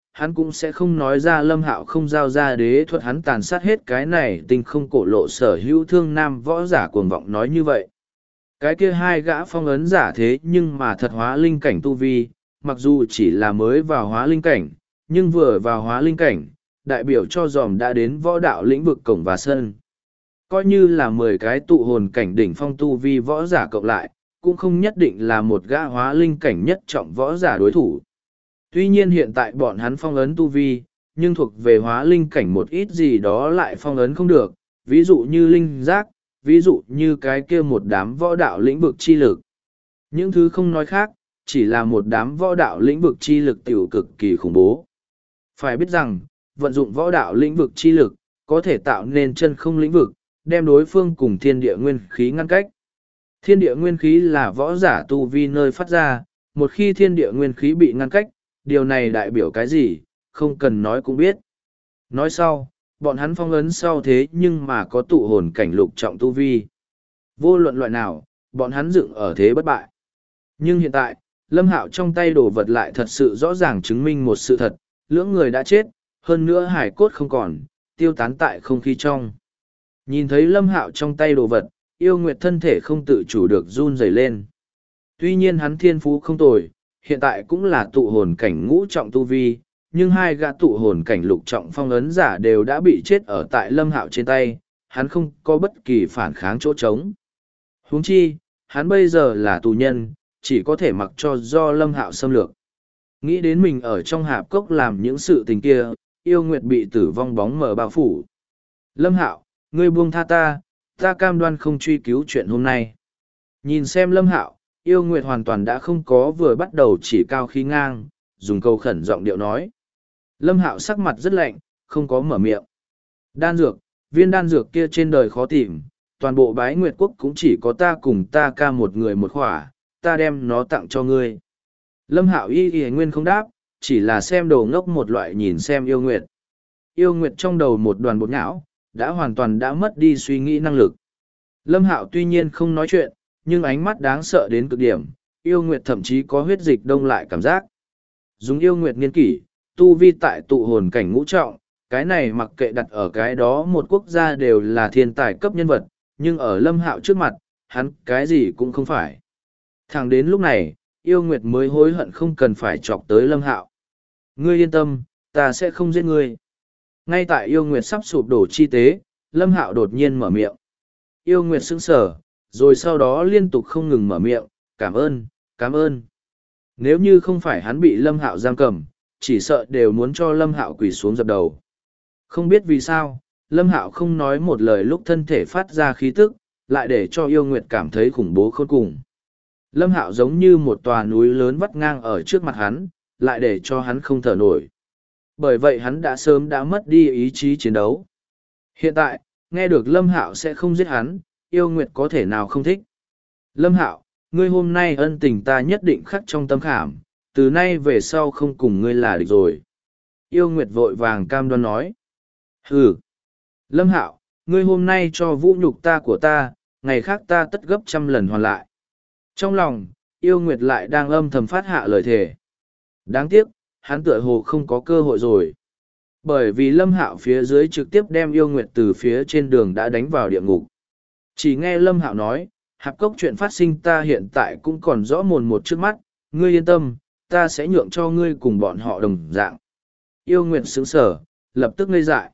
hắn cũng sẽ không nói ra Lâm Hạo không giao ra đế thuật hắn tàn sát hết cái này tinh không cổ lộ sở hữu thương nam võ giả cuồng vọng nói như vậy. Cái kia hai gã phong ấn giả thế nhưng mà thật hóa linh cảnh tu vi, mặc dù chỉ là mới vào hóa linh cảnh, nhưng vừa vào hóa linh cảnh, đại biểu cho dòm đã đến võ đạo lĩnh vực cổng và sân. Coi như là 10 cái tụ hồn cảnh đỉnh phong tu vi võ giả cộng lại, cũng không nhất định là một gã hóa linh cảnh nhất trọng võ giả đối thủ. Tuy nhiên hiện tại bọn hắn phong ấn tu vi, nhưng thuộc về hóa linh cảnh một ít gì đó lại phong ấn không được, ví dụ như linh giác, ví dụ như cái kia một đám võ đạo lĩnh vực chi lực. Những thứ không nói khác, chỉ là một đám võ đạo lĩnh vực chi lực tiểu cực kỳ khủng bố. Phải biết rằng, vận dụng võ đạo lĩnh vực chi lực, có thể tạo nên chân không lĩnh vực, đem đối phương cùng thiên địa nguyên khí ngăn cách. Thiên địa nguyên khí là võ giả tu vi nơi phát ra, một khi thiên địa nguyên khí bị ngăn cách, điều này đại biểu cái gì, không cần nói cũng biết. Nói sau, bọn hắn phong ấn sau thế nhưng mà có tụ hồn cảnh lục trọng tu vi. Vô luận loại nào, bọn hắn dựng ở thế bất bại. Nhưng hiện tại, Lâm Hạo trong tay đồ vật lại thật sự rõ ràng chứng minh một sự thật, lưỡng người đã chết, hơn nữa hải cốt không còn, tiêu tán tại không khí trong. Nhìn thấy Lâm Hạo trong tay đồ vật, yêu nguyệt thân thể không tự chủ được run rẩy lên. Tuy nhiên hắn thiên phú không tồi, hiện tại cũng là tụ hồn cảnh ngũ trọng tu vi, nhưng hai gã tụ hồn cảnh lục trọng phong ấn giả đều đã bị chết ở tại Lâm Hạo trên tay, hắn không có bất kỳ phản kháng chỗ trống. Huống chi, hắn bây giờ là tù nhân, chỉ có thể mặc cho do Lâm Hạo xâm lược. Nghĩ đến mình ở trong hạp cốc làm những sự tình kia, yêu nguyệt bị tử vong bóng mờ bao phủ. Lâm Hạo, ngươi buông tha ta, ta cam đoan không truy cứu chuyện hôm nay. Nhìn xem Lâm Hạo, yêu nguyệt hoàn toàn đã không có vừa bắt đầu chỉ cao khí ngang, dùng câu khẩn giọng điệu nói. Lâm Hạo sắc mặt rất lạnh, không có mở miệng. Đan dược, viên đan dược kia trên đời khó tìm, toàn bộ bái nguyệt quốc cũng chỉ có ta cùng ta ca một người một khỏa, ta đem nó tặng cho ngươi. Lâm Hạo y nguyên không đáp, chỉ là xem đồ ngốc một loại nhìn xem yêu nguyệt. Yêu nguyệt trong đầu một đoàn bột nhão, đã hoàn toàn đã mất đi suy nghĩ năng lực. Lâm Hạo tuy nhiên không nói chuyện, nhưng ánh mắt đáng sợ đến cực điểm, yêu nguyệt thậm chí có huyết dịch đông lại cảm giác. Dùng yêu nguyệt nghiên kỷ, tu vi tại tụ hồn cảnh ngũ trọng, cái này mặc kệ đặt ở cái đó một quốc gia đều là thiên tài cấp nhân vật, nhưng ở Lâm Hạo trước mặt, hắn cái gì cũng không phải. Thẳng đến lúc này, yêu nguyệt mới hối hận không cần phải chọc tới Lâm Hạo. Ngươi yên tâm, ta sẽ không giết ngươi. Ngay tại yêu nguyệt sắp sụp đổ chi tế, Lâm Hạo đột nhiên mở miệng. Yêu nguyệt sững sờ, rồi sau đó liên tục không ngừng mở miệng, cảm ơn, cảm ơn. Nếu như không phải hắn bị Lâm Hạo giam cầm, chỉ sợ đều muốn cho Lâm Hạo quỳ xuống dập đầu. Không biết vì sao, Lâm Hạo không nói một lời lúc thân thể phát ra khí tức, lại để cho yêu nguyệt cảm thấy khủng bố khôn cùng. Lâm Hạo giống như một tòa núi lớn vắt ngang ở trước mặt hắn, lại để cho hắn không thở nổi. Bởi vậy hắn đã sớm đã mất đi ý chí chiến đấu. Hiện tại, nghe được Lâm Hạo sẽ không giết hắn, yêu nguyệt có thể nào không thích. Lâm Hạo, ngươi hôm nay ân tình ta nhất định khắc trong tâm khảm, từ nay về sau không cùng ngươi là địch rồi. Yêu nguyệt vội vàng cam đoan nói. Hừ. Lâm Hạo, ngươi hôm nay cho vũ nhục ta của ta, ngày khác ta tất gấp 100 lần hoàn lại. Trong lòng, yêu nguyệt lại đang âm thầm phát hạ lời thề. Đáng tiếc, hắn tựa hồ không có cơ hội rồi. Bởi vì Lâm Hạo phía dưới trực tiếp đem yêu nguyệt từ phía trên đường đã đánh vào địa ngục. Chỉ nghe Lâm Hạo nói, hạp cốc chuyện phát sinh ta hiện tại cũng còn rõ mồn một trước mắt, ngươi yên tâm, ta sẽ nhượng cho ngươi cùng bọn họ đồng dạng. Yêu nguyệt sững sờ, lập tức ngây dại.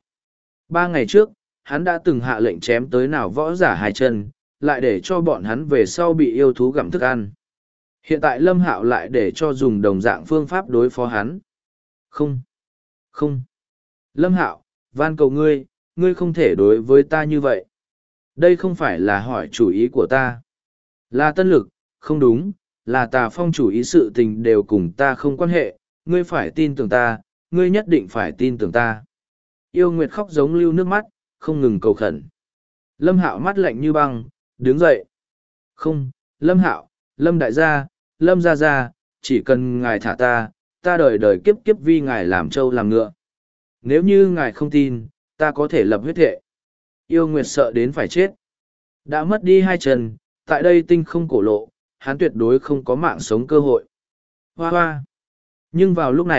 3 ngày trước, hắn đã từng hạ lệnh chém tới nào võ giả 2 chân, lại để cho bọn hắn về sau bị yêu thú gặm thức ăn. Hiện tại Lâm Hạo lại để cho dùng đồng dạng phương pháp đối phó hắn. Không. Không. Lâm Hạo, van cầu ngươi, ngươi không thể đối với ta như vậy. Đây không phải là hỏi chủ ý của ta. Là Tân Lực, không đúng, là Tà Phong chủ ý sự tình đều cùng ta không quan hệ, ngươi phải tin tưởng ta, ngươi nhất định phải tin tưởng ta. Yêu Nguyệt khóc giống lưu nước mắt, không ngừng cầu khẩn. Lâm Hạo mắt lạnh như băng, đứng dậy. Không, Lâm Hạo, Lâm đại gia, Lâm gia gia, chỉ cần ngài thả ta, ta đời đời kiếp kiếp vì ngài làm trâu làm ngựa. Nếu như ngài không tin, ta có thể lập huyết thệ. Yêu Nguyệt sợ đến phải chết. Đã mất đi 2 chân, tại đây tinh không cổ lộ, hắn tuyệt đối không có mạng sống cơ hội. Hoa hoa. Nhưng vào lúc này,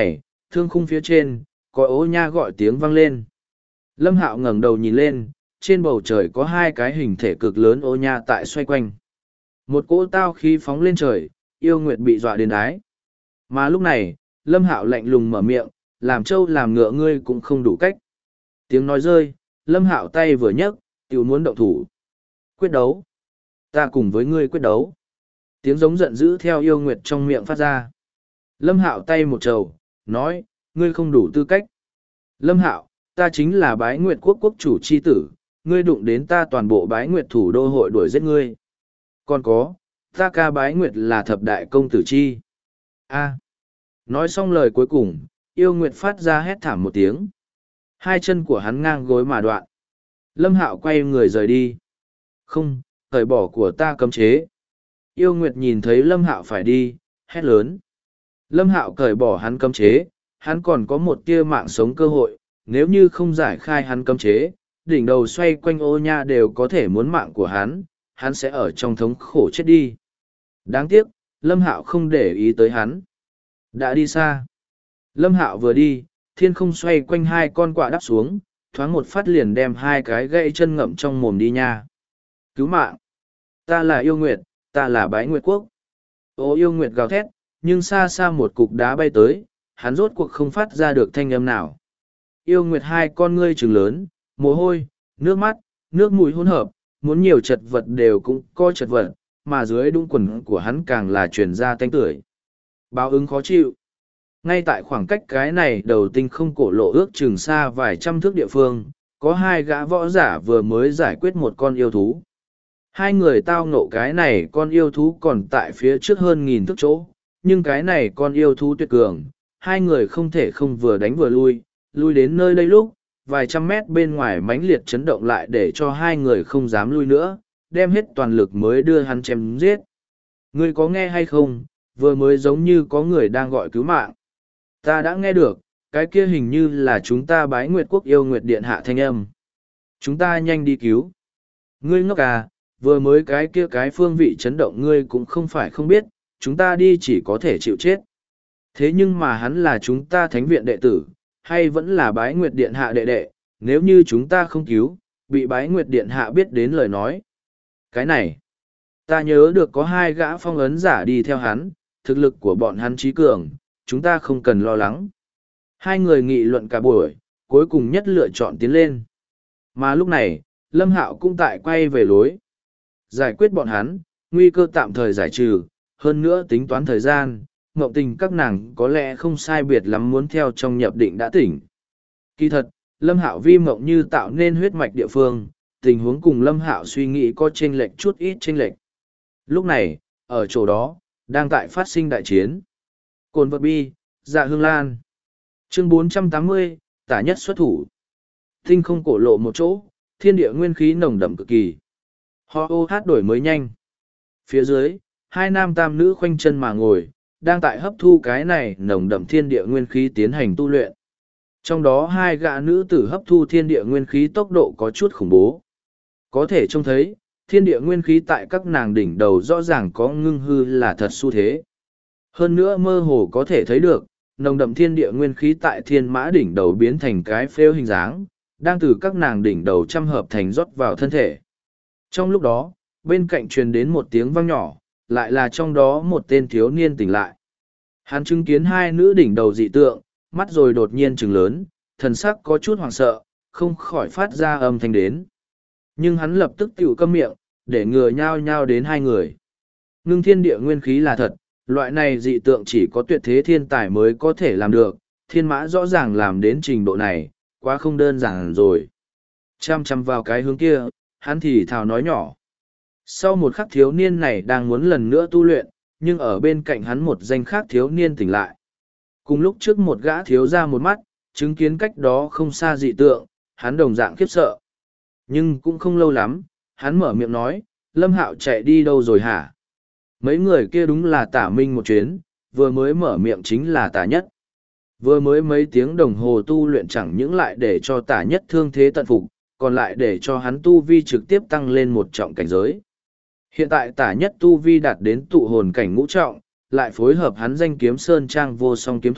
thương khung phía trên, có ô nha gọi tiếng vang lên. Lâm Hạo ngẩng đầu nhìn lên, trên bầu trời có hai cái hình thể cực lớn ô nha tại xoay quanh. Một cỗ tao khí phóng lên trời, yêu nguyệt bị dọa đến đái. Mà lúc này, Lâm Hạo lạnh lùng mở miệng, làm trâu làm ngựa ngươi cũng không đủ cách. Tiếng nói rơi, Lâm Hạo tay vừa nhấc, tiểu muốn động thủ. Quyết đấu. Ta cùng với ngươi quyết đấu. Tiếng giống giận dữ theo yêu nguyệt trong miệng phát ra. Lâm Hạo tay một trầu, nói, ngươi không đủ tư cách. Lâm Hạo, ta chính là Bái Nguyệt quốc quốc chủ chi tử, ngươi đụng đến ta toàn bộ Bái Nguyệt thủ đô hội đuổi giết ngươi. Còn có, ta ca Bái Nguyệt là thập đại công tử chi. A. Nói xong lời cuối cùng, yêu nguyệt phát ra hét thảm một tiếng. Hai chân của hắn ngang gối mà đoạn. Lâm Hạo quay người rời đi. Không, cởi bỏ của ta cấm chế. Yêu nguyệt nhìn thấy Lâm Hạo phải đi, hét lớn. Lâm Hạo cởi bỏ hắn cấm chế, hắn còn có một tia mạng sống cơ hội, nếu như không giải khai hắn cấm chế, đỉnh đầu xoay quanh ô nha đều có thể muốn mạng của hắn sẽ ở trong thống khổ chết đi. Đáng tiếc, Lâm Hạo không để ý tới hắn. Đã đi xa. Lâm Hạo vừa đi, thiên không xoay quanh hai con quạ đắp xuống, thoáng một phát liền đem hai cái gãy chân ngậm trong mồm đi nha. Cứu mạng! Ta là yêu nguyệt, ta là Bái Nguyệt quốc. Ô yêu nguyệt gào thét, nhưng xa xa một cục đá bay tới, hắn rốt cuộc không phát ra được thanh âm nào. Yêu nguyệt hai con ngươi trừng lớn, mồ hôi, nước mắt, nước mũi hỗn hợp, muốn nhiều chật vật đều cũng có chật vật, mà dưới đũng quần của hắn càng là truyền ra tanh tưởi. Báo ứng khó chịu. Ngay tại khoảng cách cái này đầu tinh không cổ lộ ước chừng xa vài trăm thước địa phương, có hai gã võ giả vừa mới giải quyết một con yêu thú. Hai người tao ngộ cái này con yêu thú còn tại phía trước hơn 1000 thước chỗ, nhưng cái này con yêu thú tuyệt cường, hai người không thể không vừa đánh vừa lui đến nơi đây lúc, vài trăm mét bên ngoài mãnh liệt chấn động lại để cho hai người không dám lui nữa, đem hết toàn lực mới đưa hắn chém giết. Ngươi có nghe hay không, vừa mới giống như có người đang gọi cứu mạng. Ta đã nghe được, cái kia hình như là chúng ta Bái Nguyệt quốc yêu Nguyệt điện hạ thanh âm. Chúng ta nhanh đi cứu. Ngươi ngốc à, vừa mới cái kia cái phương vị chấn động ngươi cũng không phải không biết, chúng ta đi chỉ có thể chịu chết. Thế nhưng mà hắn là chúng ta thánh viện đệ tử, hay vẫn là Bái Nguyệt điện hạ đệ đệ, nếu như chúng ta không cứu, bị Bái Nguyệt điện hạ biết đến lời nói. Cái này, ta nhớ được có hai gã phong ấn giả đi theo hắn, thực lực của bọn hắn trí cường, chúng ta không cần lo lắng. Hai người nghị luận cả buổi, cuối cùng nhất lựa chọn tiến lên. Mà lúc này, Lâm Hạo cũng tại quay về lối. Giải quyết bọn hắn, nguy cơ tạm thời giải trừ, hơn nữa tính toán thời gian, ngộng tình các nàng có lẽ không sai biệt lắm muốn theo trong nhập định đã tỉnh. Kỳ thật, Lâm Hạo vi mộng như tạo nên huyết mạch địa phương, tình huống cùng Lâm Hạo suy nghĩ có chênh lệch chút ít chênh lệch. Lúc này, ở chỗ đó, đang tại phát sinh đại chiến. Cồn vật bi, dạ hương lan. Chương 480, tả nhất xuất thủ. Tinh không cổ lộ một chỗ, thiên địa nguyên khí nồng đậm cực kỳ. Ho ô hát đổi mới nhanh. Phía dưới, hai nam tam nữ khoanh chân mà ngồi, đang tại hấp thu cái này nồng đậm thiên địa nguyên khí tiến hành tu luyện. Trong đó hai gã nữ tử hấp thu thiên địa nguyên khí tốc độ có chút khủng bố. Có thể trông thấy, thiên địa nguyên khí tại các nàng đỉnh đầu rõ ràng có ngưng hư là thật xu thế. Hơn nữa mơ hồ có thể thấy được, nồng đậm thiên địa nguyên khí tại thiên mã đỉnh đầu biến thành cái phêu hình dáng, đang từ các nàng đỉnh đầu trăm hợp thành rót vào thân thể. Trong lúc đó, bên cạnh truyền đến một tiếng vang nhỏ, lại là trong đó một tên thiếu niên tỉnh lại. Hắn chứng kiến hai nữ đỉnh đầu dị tượng, mắt rồi đột nhiên trừng lớn, thần sắc có chút hoảng sợ, không khỏi phát ra âm thanh đến. Nhưng hắn lập tức tiểu câm miệng, để ngừa nhao nhao đến hai người. Ngưng thiên địa nguyên khí là thật, loại này dị tượng chỉ có tuyệt thế thiên tài mới có thể làm được, thiên mã rõ ràng làm đến trình độ này, quá không đơn giản rồi. Chăm chăm vào cái hướng kia, hắn thì thào nói nhỏ. Sau một khắc thiếu niên này đang muốn lần nữa tu luyện, nhưng ở bên cạnh hắn một danh khác thiếu niên tỉnh lại. Cùng lúc trước một gã thiếu ra một mắt, chứng kiến cách đó không xa dị tượng, hắn đồng dạng khiếp sợ. Nhưng cũng không lâu lắm, hắn mở miệng nói, Lâm Hạo chạy đi đâu rồi hả? Mấy người kia đúng là tả minh một chuyến, vừa mới mở miệng chính là tả nhất. Vừa mới mấy tiếng đồng hồ tu luyện chẳng những lại để cho tả nhất thương thế tận phục, còn lại để cho hắn tu vi trực tiếp tăng lên một trọng cảnh giới. Hiện tại tả nhất tu vi đạt đến tụ hồn cảnh ngũ trọng, lại phối hợp hắn danh kiếm sơn trang vô song kiếm thuật,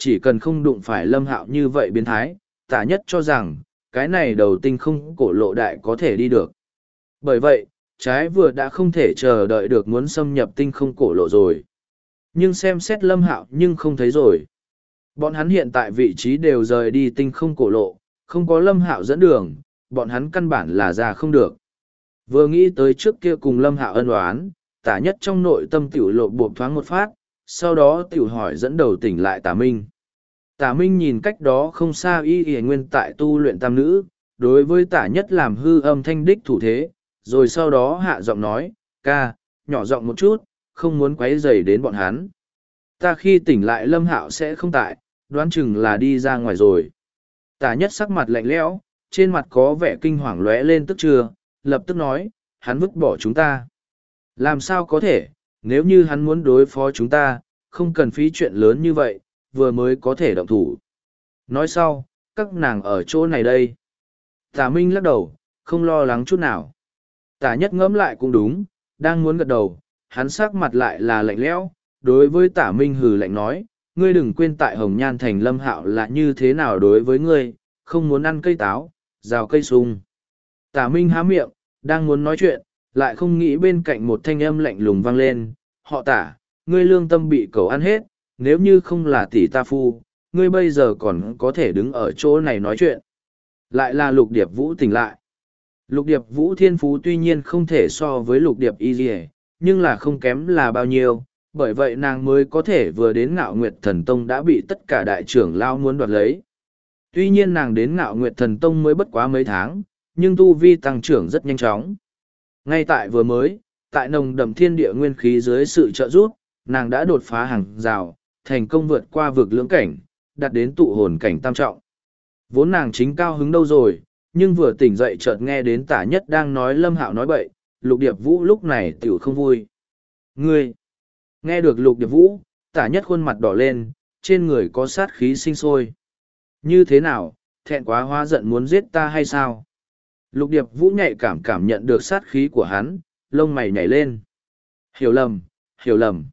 chỉ cần không đụng phải Lâm Hạo như vậy biến thái, Tả Nhất cho rằng, cái này đầu tinh không cổ lộ đại có thể đi được. Bởi vậy, trái vừa đã không thể chờ đợi được muốn xâm nhập tinh không cổ lộ rồi. Nhưng xem xét Lâm Hạo nhưng không thấy rồi. Bọn hắn hiện tại vị trí đều rời đi tinh không cổ lộ, không có Lâm Hạo dẫn đường, bọn hắn căn bản là ra không được. Vừa nghĩ tới trước kia cùng Lâm Hạo ân oán, Tả Nhất trong nội tâm tiểu lộ bộp thoáng một phát, sau đó tiểu hỏi dẫn đầu tỉnh lại Tả Minh. Tả Minh nhìn cách đó không xa y y nguyên tại tu luyện tam nữ, đối với Tả Nhất làm hư âm thanh đích thủ thế, rồi sau đó hạ giọng nói, ca, nhỏ giọng một chút, không muốn quấy rầy đến bọn hắn. Ta khi tỉnh lại Lâm Hạo sẽ không tại, đoán chừng là đi ra ngoài rồi. Tả Nhất sắc mặt lạnh lẽo, trên mặt có vẻ kinh hoàng lóe lên tức chưa, lập tức nói, hắn vứt bỏ chúng ta. Làm sao có thể, nếu như hắn muốn đối phó chúng ta, không cần phí chuyện lớn như vậy, vừa mới có thể động thủ. Nói sau, các nàng ở chỗ này đây. Tả Minh lắc đầu, không lo lắng chút nào. Tả Nhất ngẫm lại cũng đúng, đang muốn gật đầu, hắn sắc mặt lại là lạnh lẽo, đối với Tả Minh hừ lạnh nói, ngươi đừng quên tại Hồng Nhan Thành Lâm Hạo là như thế nào đối với ngươi, không muốn ăn cây táo, rào cây sung. Tả Minh há miệng, đang muốn nói chuyện, lại không nghĩ bên cạnh một thanh âm lạnh lùng vang lên, họ Tả, ngươi lương tâm bị cẩu ăn hết, nếu như không là tỷ ta phu, ngươi bây giờ còn có thể đứng ở chỗ này nói chuyện. Lại là Lục Điệp Vũ tỉnh lại. Lục Điệp Vũ thiên phú tuy nhiên không thể so với Lục Điệp Y Dì, nhưng là không kém là bao nhiêu, bởi vậy nàng mới có thể vừa đến Ngạo Nguyệt Thần Tông đã bị tất cả đại trưởng lao muốn đoạt lấy. Tuy nhiên nàng đến Ngạo Nguyệt Thần Tông mới bất quá mấy tháng, nhưng tu vi tăng trưởng rất nhanh chóng. Ngay tại vừa mới, tại nồng đậm thiên địa nguyên khí dưới sự trợ giúp, nàng đã đột phá hàng rào, thành công vượt qua vực lưỡng cảnh, đạt đến tụ hồn cảnh tam trọng. Vốn nàng chính cao hứng đâu rồi, nhưng vừa tỉnh dậy chợt nghe đến Tả Nhất đang nói Lâm Hạo nói bậy, Lục Điệp Vũ lúc này tiểu không vui. Ngươi! Nghe được Lục Điệp Vũ, Tả Nhất khuôn mặt đỏ lên, trên người có sát khí sinh sôi. Như thế nào, thẹn quá hóa giận muốn giết ta hay sao? Lục Điệp Vũ nhạy cảm nhận được sát khí của hắn, lông mày nhảy lên. Hiểu lầm, hiểu lầm.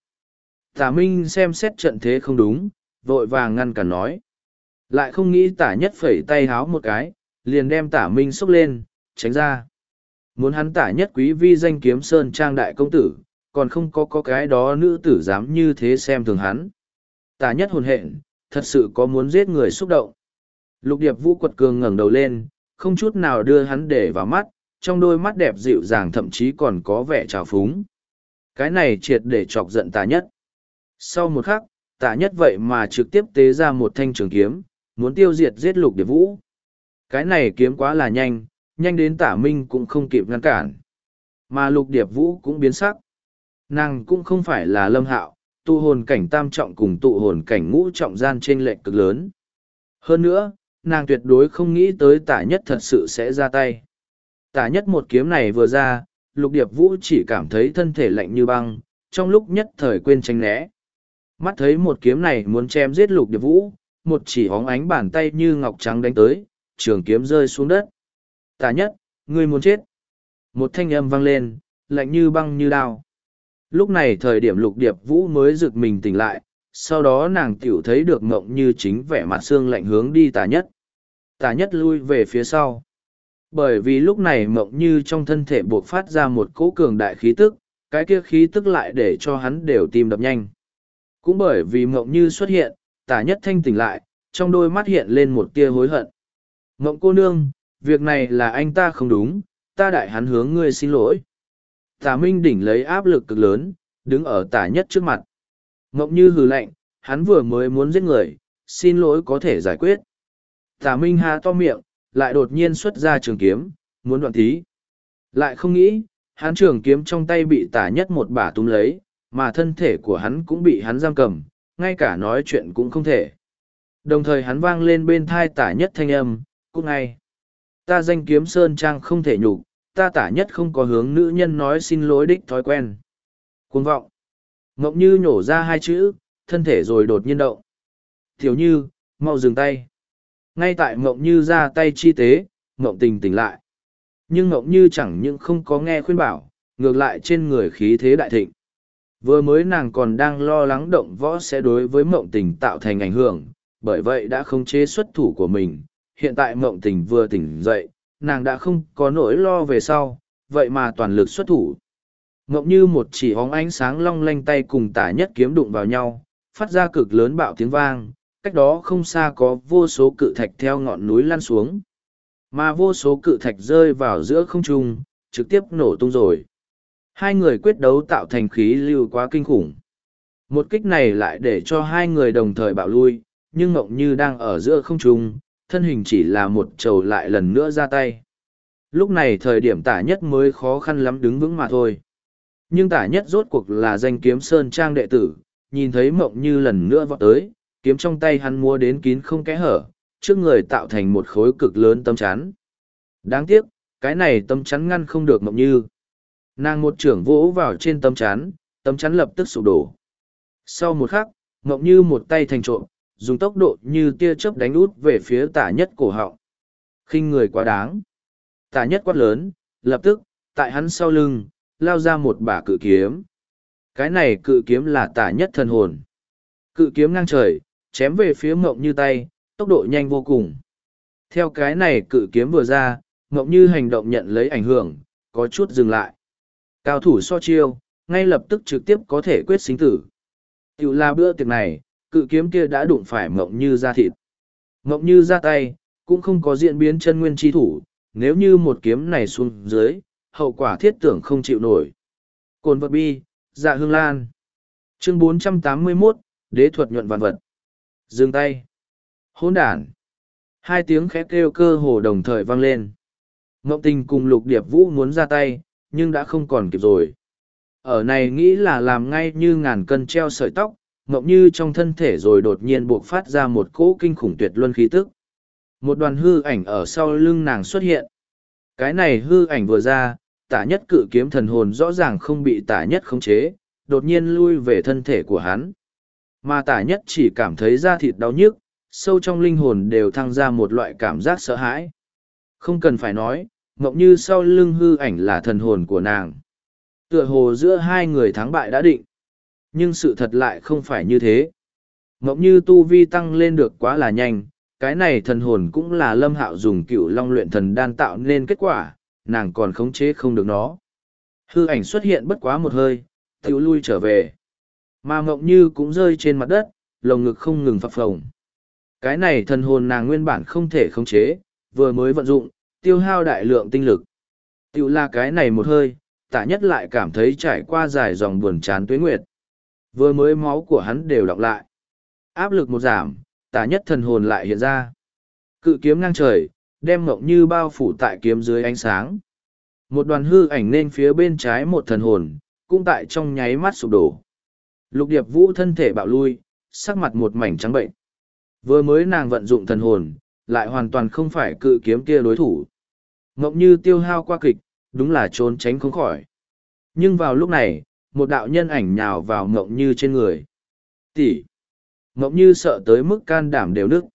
Tả Minh xem xét trận thế không đúng, vội vàng ngăn cản nói. Lại không nghĩ Tả Nhất phẩy tay háo một cái, liền đem Tả Minh xốc lên, tránh ra. Muốn hắn Tả Nhất quý vi danh kiếm sơn trang đại công tử, còn không có cái đó nữ tử dám như thế xem thường hắn. Tả Nhất hồn hện, thật sự có muốn giết người xúc động. Lục Điệp Vũ quật cường ngẩng đầu lên, không chút nào đưa hắn để vào mắt, trong đôi mắt đẹp dịu dàng thậm chí còn có vẻ trào phúng. Cái này triệt để chọc giận Tả Nhất. Sau một khắc, Tả Nhất vậy mà trực tiếp tế ra một thanh trường kiếm, muốn tiêu diệt giết Lục Điệp Vũ. Cái này kiếm quá là nhanh, nhanh đến Tả Minh cũng không kịp ngăn cản. Mà Lục Điệp Vũ cũng biến sắc. Nàng cũng không phải là Lâm Hạo, tụ hồn cảnh tam trọng cùng tụ hồn cảnh ngũ trọng gian chênh lệch cực lớn. Hơn nữa, nàng tuyệt đối không nghĩ tới Tả Nhất thật sự sẽ ra tay. Tả Nhất một kiếm này vừa ra, Lục Điệp Vũ chỉ cảm thấy thân thể lạnh như băng, trong lúc nhất thời quên tránh né. Mắt thấy một kiếm này muốn chém giết Lục Điệp Vũ, một chỉ hóng ánh bàn tay như ngọc trắng đánh tới, trường kiếm rơi xuống đất. Tả Nhất, ngươi muốn chết. Một thanh âm vang lên, lạnh như băng như đao. Lúc này thời điểm Lục Điệp Vũ mới giựt mình tỉnh lại, sau đó nàng tiểu thấy được Ngộng Như chính vẻ mặt xương lạnh hướng đi Tả Nhất. Tả Nhất lui về phía sau. Bởi vì lúc này Ngộng Như trong thân thể buộc phát ra một cỗ cường đại khí tức, cái kia khí tức lại để cho hắn đều tim đập nhanh. Cũng bởi vì Ngộng Như xuất hiện, Tả Nhất thanh tỉnh lại, trong đôi mắt hiện lên một tia hối hận. Ngộng cô nương, việc này là anh ta không đúng, ta đại hắn hướng ngươi xin lỗi. Tả Minh đỉnh lấy áp lực cực lớn, đứng ở Tả Nhất trước mặt. Ngộng Như hừ lạnh, hắn vừa mới muốn giết người, xin lỗi có thể giải quyết. Tả Minh há to miệng, lại đột nhiên xuất ra trường kiếm, muốn đoạn thí. Lại không nghĩ, hắn trường kiếm trong tay bị Tả Nhất một bả túm lấy, mà thân thể của hắn cũng bị hắn giam cầm, ngay cả nói chuyện cũng không thể. Đồng thời hắn vang lên bên thai Tả Nhất thanh âm, cút ngay. Ta danh kiếm sơn trang không thể nhục, ta Tả Nhất không có hướng nữ nhân nói xin lỗi đích thói quen. Cuồng vọng. Ngộng Như nhổ ra hai chữ, thân thể rồi đột nhiên động. Tiểu Như, mau dừng tay. Ngay tại Ngộng Như ra tay chi tế, Ngộng Tình tỉnh lại. Nhưng Ngộng Như chẳng những không có nghe khuyên bảo, ngược lại trên người khí thế đại thịnh. Vừa mới nàng còn đang lo lắng động võ sẽ đối với Ngộng Tình tạo thành ảnh hưởng, bởi vậy đã khống chế xuất thủ của mình. Hiện tại Mộng Tình vừa tỉnh dậy, nàng đã không có nỗi lo về sau, vậy mà toàn lực xuất thủ. Mộng Như một chỉ hóng ánh sáng long lanh tay cùng Tả Nhất kiếm đụng vào nhau, phát ra cực lớn bạo tiếng vang, cách đó không xa có vô số cự thạch theo ngọn núi lăn xuống. Mà vô số cự thạch rơi vào giữa không trung, trực tiếp nổ tung rồi. Hai người quyết đấu tạo thành khí lưu quá kinh khủng. Một kích này lại để cho hai người đồng thời bạo lui, nhưng Mộng Như đang ở giữa không trung, thân hình chỉ là một trầu lại lần nữa ra tay. Lúc này thời điểm Tả Nhất mới khó khăn lắm đứng vững mà thôi. Nhưng Tả Nhất rốt cuộc là danh kiếm sơn trang đệ tử, nhìn thấy Mộng Như lần nữa vọt tới, kiếm trong tay hắn múa đến kín không kẽ hở, trước người tạo thành một khối cực lớn tấm chắn. Đáng tiếc, cái này tấm chắn ngăn không được Mộng Như. Nàng một trưởng vỗ vào trên tấm chắn lập tức sụp đổ. Sau một khắc, Mộng Như một tay thành trộm, dùng tốc độ như tia chớp đánh út về phía Tả Nhất cổ họng. Khinh người quá đáng. Tả Nhất quát lớn, lập tức, tại hắn sau lưng, lao ra một bả cự kiếm. Cái này cự kiếm là Tả Nhất thần hồn. Cự kiếm ngang trời, chém về phía Mộng Như tay, tốc độ nhanh vô cùng. Theo cái này cự kiếm vừa ra, Mộng Như hành động nhận lấy ảnh hưởng, có chút dừng lại. Cao thủ so chiêu, ngay lập tức trực tiếp có thể quyết sinh tử. Tiểu là bữa tiệc này, cự kiếm kia đã đụng phải Mộng Như ra thịt. Mộng Như ra tay, cũng không có diễn biến chân nguyên chi thủ, nếu như một kiếm này xuống dưới, hậu quả thiết tưởng không chịu nổi. Cồn vật bi, dạ hương lan. Chương 481, đế thuật nhuận vạn vật. Dừng tay. Hỗn đản. Hai tiếng khẽ kêu cơ hồ đồng thời vang lên. Mộng Tình cùng Lục Điệp Vũ muốn ra tay, nhưng đã không còn kịp rồi. Ở này nghĩ là làm ngay như ngàn cân treo sợi tóc, Mộng Như trong thân thể rồi đột nhiên buộc phát ra một cỗ kinh khủng tuyệt luân khí tức. Một đoàn hư ảnh ở sau lưng nàng xuất hiện. Cái này hư ảnh vừa ra, Tả Nhất cự kiếm thần hồn rõ ràng không bị Tả Nhất khống chế, đột nhiên lui về thân thể của hắn. Mà Tả Nhất chỉ cảm thấy da thịt đau nhức, sâu trong linh hồn đều thăng ra một loại cảm giác sợ hãi. Không cần phải nói, Mộng Như sau lưng hư ảnh là thần hồn của nàng. Tựa hồ giữa hai người thắng bại đã định. Nhưng sự thật lại không phải như thế. Mộng Như tu vi tăng lên được quá là nhanh, cái này thần hồn cũng là Lâm Hạo dùng Cửu Long luyện thần đan tạo nên kết quả, nàng còn khống chế không được nó. Hư ảnh xuất hiện bất quá một hơi, tiểu lui trở về. Mà Mộng Như cũng rơi trên mặt đất, lồng ngực không ngừng phập phồng. Cái này thần hồn nàng nguyên bản không thể khống chế, vừa mới vận dụng, tiêu hao đại lượng tinh lực. Tiểu là cái này một hơi, Tả Nhất lại cảm thấy trải qua dài dòng buồn chán tuế nguyệt. Vừa mới máu của hắn đều đọng lại. Áp lực một giảm, Tả Nhất thần hồn lại hiện ra. Cự kiếm ngang trời, đem Mộng Như bao phủ tại kiếm dưới ánh sáng. Một đoàn hư ảnh nên phía bên trái một thần hồn, cũng tại trong nháy mắt sụp đổ. Lục Điệp Vũ thân thể bạo lui, sắc mặt một mảnh trắng bệnh. Vừa mới nàng vận dụng thần hồn, lại hoàn toàn không phải cự kiếm kia đối thủ. Mộng Như tiêu hao qua kịch, đúng là trốn tránh không khỏi. Nhưng vào lúc này, một đạo nhân ảnh nhào vào Mộng Như trên người. Tỷ! Mộng Như sợ tới mức can đảm đều nức.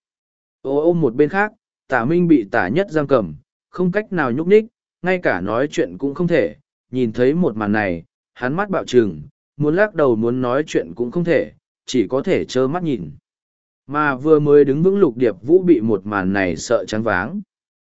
Ôm một bên khác, Tả Minh bị Tả Nhất giam cầm, không cách nào nhúc nhích, ngay cả nói chuyện cũng không thể. Nhìn thấy một màn này, hắn mắt bạo trừng, muốn lắc đầu muốn nói chuyện cũng không thể, chỉ có thể trơ mắt nhìn. Mà vừa mới đứng vững Lục Điệp Vũ bị một màn này sợ choáng váng.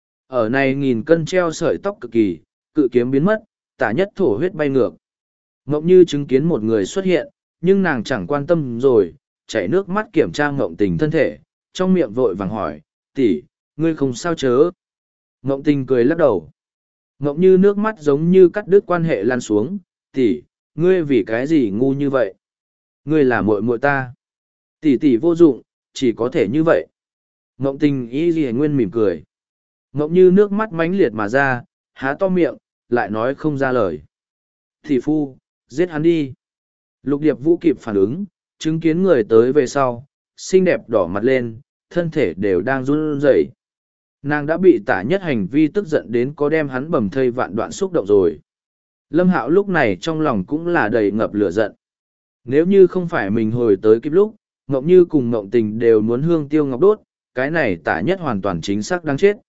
Ở này nghìn cân treo sợi tóc cực kỳ, cự kiếm biến mất, Tả Nhất thổ huyết bay ngược. Mộng Như chứng kiến một người xuất hiện, nhưng nàng chẳng quan tâm rồi, chảy nước mắt kiểm tra Mộng Tình thân thể, trong miệng vội vàng hỏi, tỷ, ngươi không sao chớ. Mộng Tình cười lắc đầu. Mộng Như nước mắt giống như cắt đứt quan hệ lan xuống, tỷ, ngươi vì cái gì ngu như vậy? Ngươi là muội muội ta. Tỷ tỷ vô dụng, chỉ có thể như vậy. Mộng Tình ý gì nguyên mỉm cười. Mộng Như nước mắt mãnh liệt mà ra, há to miệng, lại nói không ra lời. Thị phu, giết hắn đi. Lục Điệp Vũ kịp phản ứng, chứng kiến người tới về sau, xinh đẹp đỏ mặt lên, thân thể đều đang run rẩy. Nàng đã bị Tả Nhất hành vi tức giận đến có đem hắn bầm thây vạn đoạn xúc động rồi. Lâm Hạo lúc này trong lòng cũng là đầy ngập lửa giận. Nếu như không phải mình hồi tới kịp lúc, Mộng Như cùng Mộng Tình đều muốn hương tiêu ngọc đốt, cái này Tả Nhất hoàn toàn chính xác đáng chết.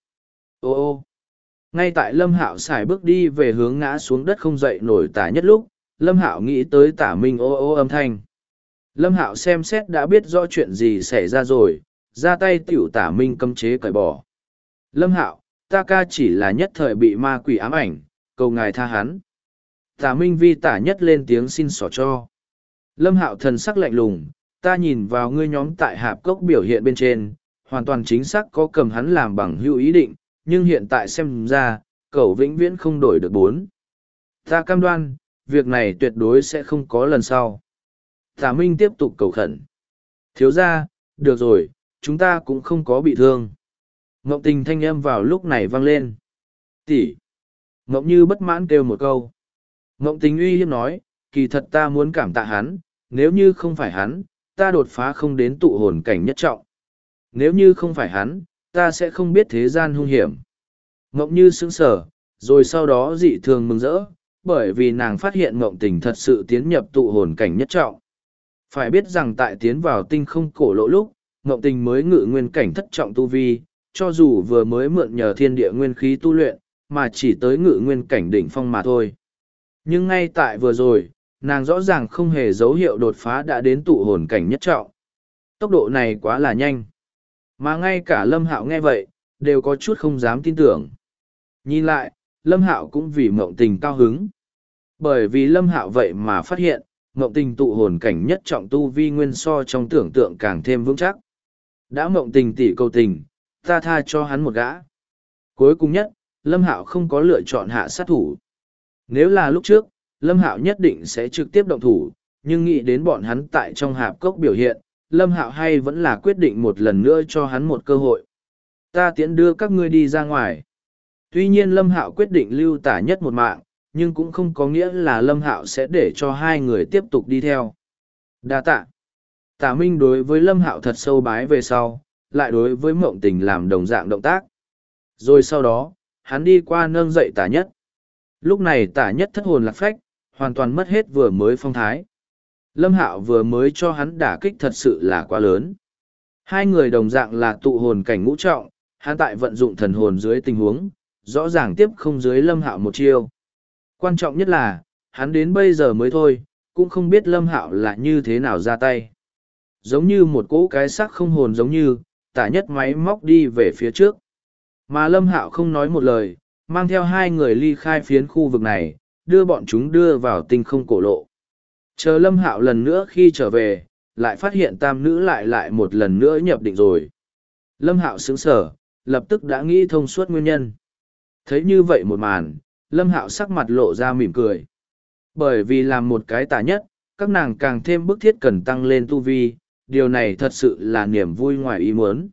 Ô! Ngay tại Lâm Hạo xài bước đi về hướng ngã xuống đất không dậy nổi Tả Nhất lúc, Lâm Hạo nghĩ tới Tả Minh ô âm thanh. Lâm Hạo xem xét đã biết rõ chuyện gì xảy ra rồi, ra tay tiểu Tả Minh cấm chế cởi bỏ. Lâm Hạo, ta ca chỉ là nhất thời bị ma quỷ ám ảnh, cầu ngài tha hắn. Tả Minh Vi tả nhất lên tiếng xin xỏ cho. Lâm Hạo thần sắc lạnh lùng, ta nhìn vào ngươi nhóm tại hạp cốc biểu hiện bên trên, hoàn toàn chính xác có cầm hắn làm bằng hữu ý định, nhưng hiện tại xem ra, cậu vĩnh viễn không đổi được bốn. Ta cam đoan, việc này tuyệt đối sẽ không có lần sau. Tả Minh tiếp tục cầu khẩn. Thiếu ra, được rồi, chúng ta cũng không có bị thương. Ngộng Tình thanh âm vào lúc này vang lên. Tỷ. Ngộng Như bất mãn kêu một câu. Ngộng Tình uy hiếp nói, kỳ thật ta muốn cảm tạ hắn, nếu như không phải hắn, ta đột phá không đến tụ hồn cảnh nhất trọng. Nếu như không phải hắn, ta sẽ không biết thế gian hung hiểm. Ngộng Như sững sờ, rồi sau đó dị thường mừng rỡ, bởi vì nàng phát hiện Ngộng Tình thật sự tiến nhập tụ hồn cảnh nhất trọng. Phải biết rằng tại tiến vào tinh không cổ lộ lúc, Ngộng Tình mới ngự nguyên cảnh thất trọng tu vi, cho dù vừa mới mượn nhờ thiên địa nguyên khí tu luyện, mà chỉ tới ngự nguyên cảnh đỉnh phong mà thôi. Nhưng ngay tại vừa rồi, nàng rõ ràng không hề dấu hiệu đột phá đã đến tụ hồn cảnh nhất trọng. Tốc độ này quá là nhanh. Mà ngay cả Lâm Hạo nghe vậy, đều có chút không dám tin tưởng. Nhìn lại, Lâm Hạo cũng vì Ngộng Tình cao hứng. Bởi vì Lâm Hạo vậy mà phát hiện, Ngộng Tình tụ hồn cảnh nhất trọng tu vi nguyên so trong tưởng tượng càng thêm vững chắc. Đã Ngộng Tình tỷ cầu tình, ta tha cho hắn một gã. Cuối cùng nhất, Lâm Hạo không có lựa chọn hạ sát thủ. Nếu là lúc trước, Lâm Hạo nhất định sẽ trực tiếp động thủ, nhưng nghĩ đến bọn hắn tại trong hạp cốc biểu hiện, Lâm Hạo hay vẫn là quyết định một lần nữa cho hắn một cơ hội. Ta tiễn đưa các ngươi đi ra ngoài. Tuy nhiên Lâm Hạo quyết định lưu Tả Nhất một mạng, nhưng cũng không có nghĩa là Lâm Hạo sẽ để cho hai người tiếp tục đi theo. Đa tạ. Tả Minh đối với Lâm Hạo thật sâu bái về sau, lại đối với Mộng Tình làm đồng dạng động tác. Rồi sau đó, hắn đi qua nâng dậy Tả Nhất. Lúc này Tả Nhất thất hồn lạc phách, hoàn toàn mất hết vừa mới phong thái. Lâm Hạo vừa mới cho hắn đả kích thật sự là quá lớn. Hai người đồng dạng là tụ hồn cảnh ngũ trọng, hắn tại vận dụng thần hồn dưới tình huống, rõ ràng tiếp không dưới Lâm Hạo một chiêu. Quan trọng nhất là, hắn đến bây giờ mới thôi, cũng không biết Lâm Hạo là như thế nào ra tay. Giống như một cỗ cái xác không hồn giống như, Tả Nhất máy móc đi về phía trước. Mà Lâm Hạo không nói một lời, mang theo hai người ly khai phiến khu vực này, đưa bọn chúng đưa vào tinh không cổ lộ. Chờ Lâm Hạo lần nữa khi trở về, lại phát hiện tam nữ lại một lần nữa nhập định rồi. Lâm Hạo sững sờ, lập tức đã nghĩ thông suốt nguyên nhân. Thấy như vậy một màn, Lâm Hạo sắc mặt lộ ra mỉm cười. Bởi vì làm một cái Tả Nhất, các nàng càng thêm bức thiết cần tăng lên tu vi, điều này thật sự là niềm vui ngoài ý muốn.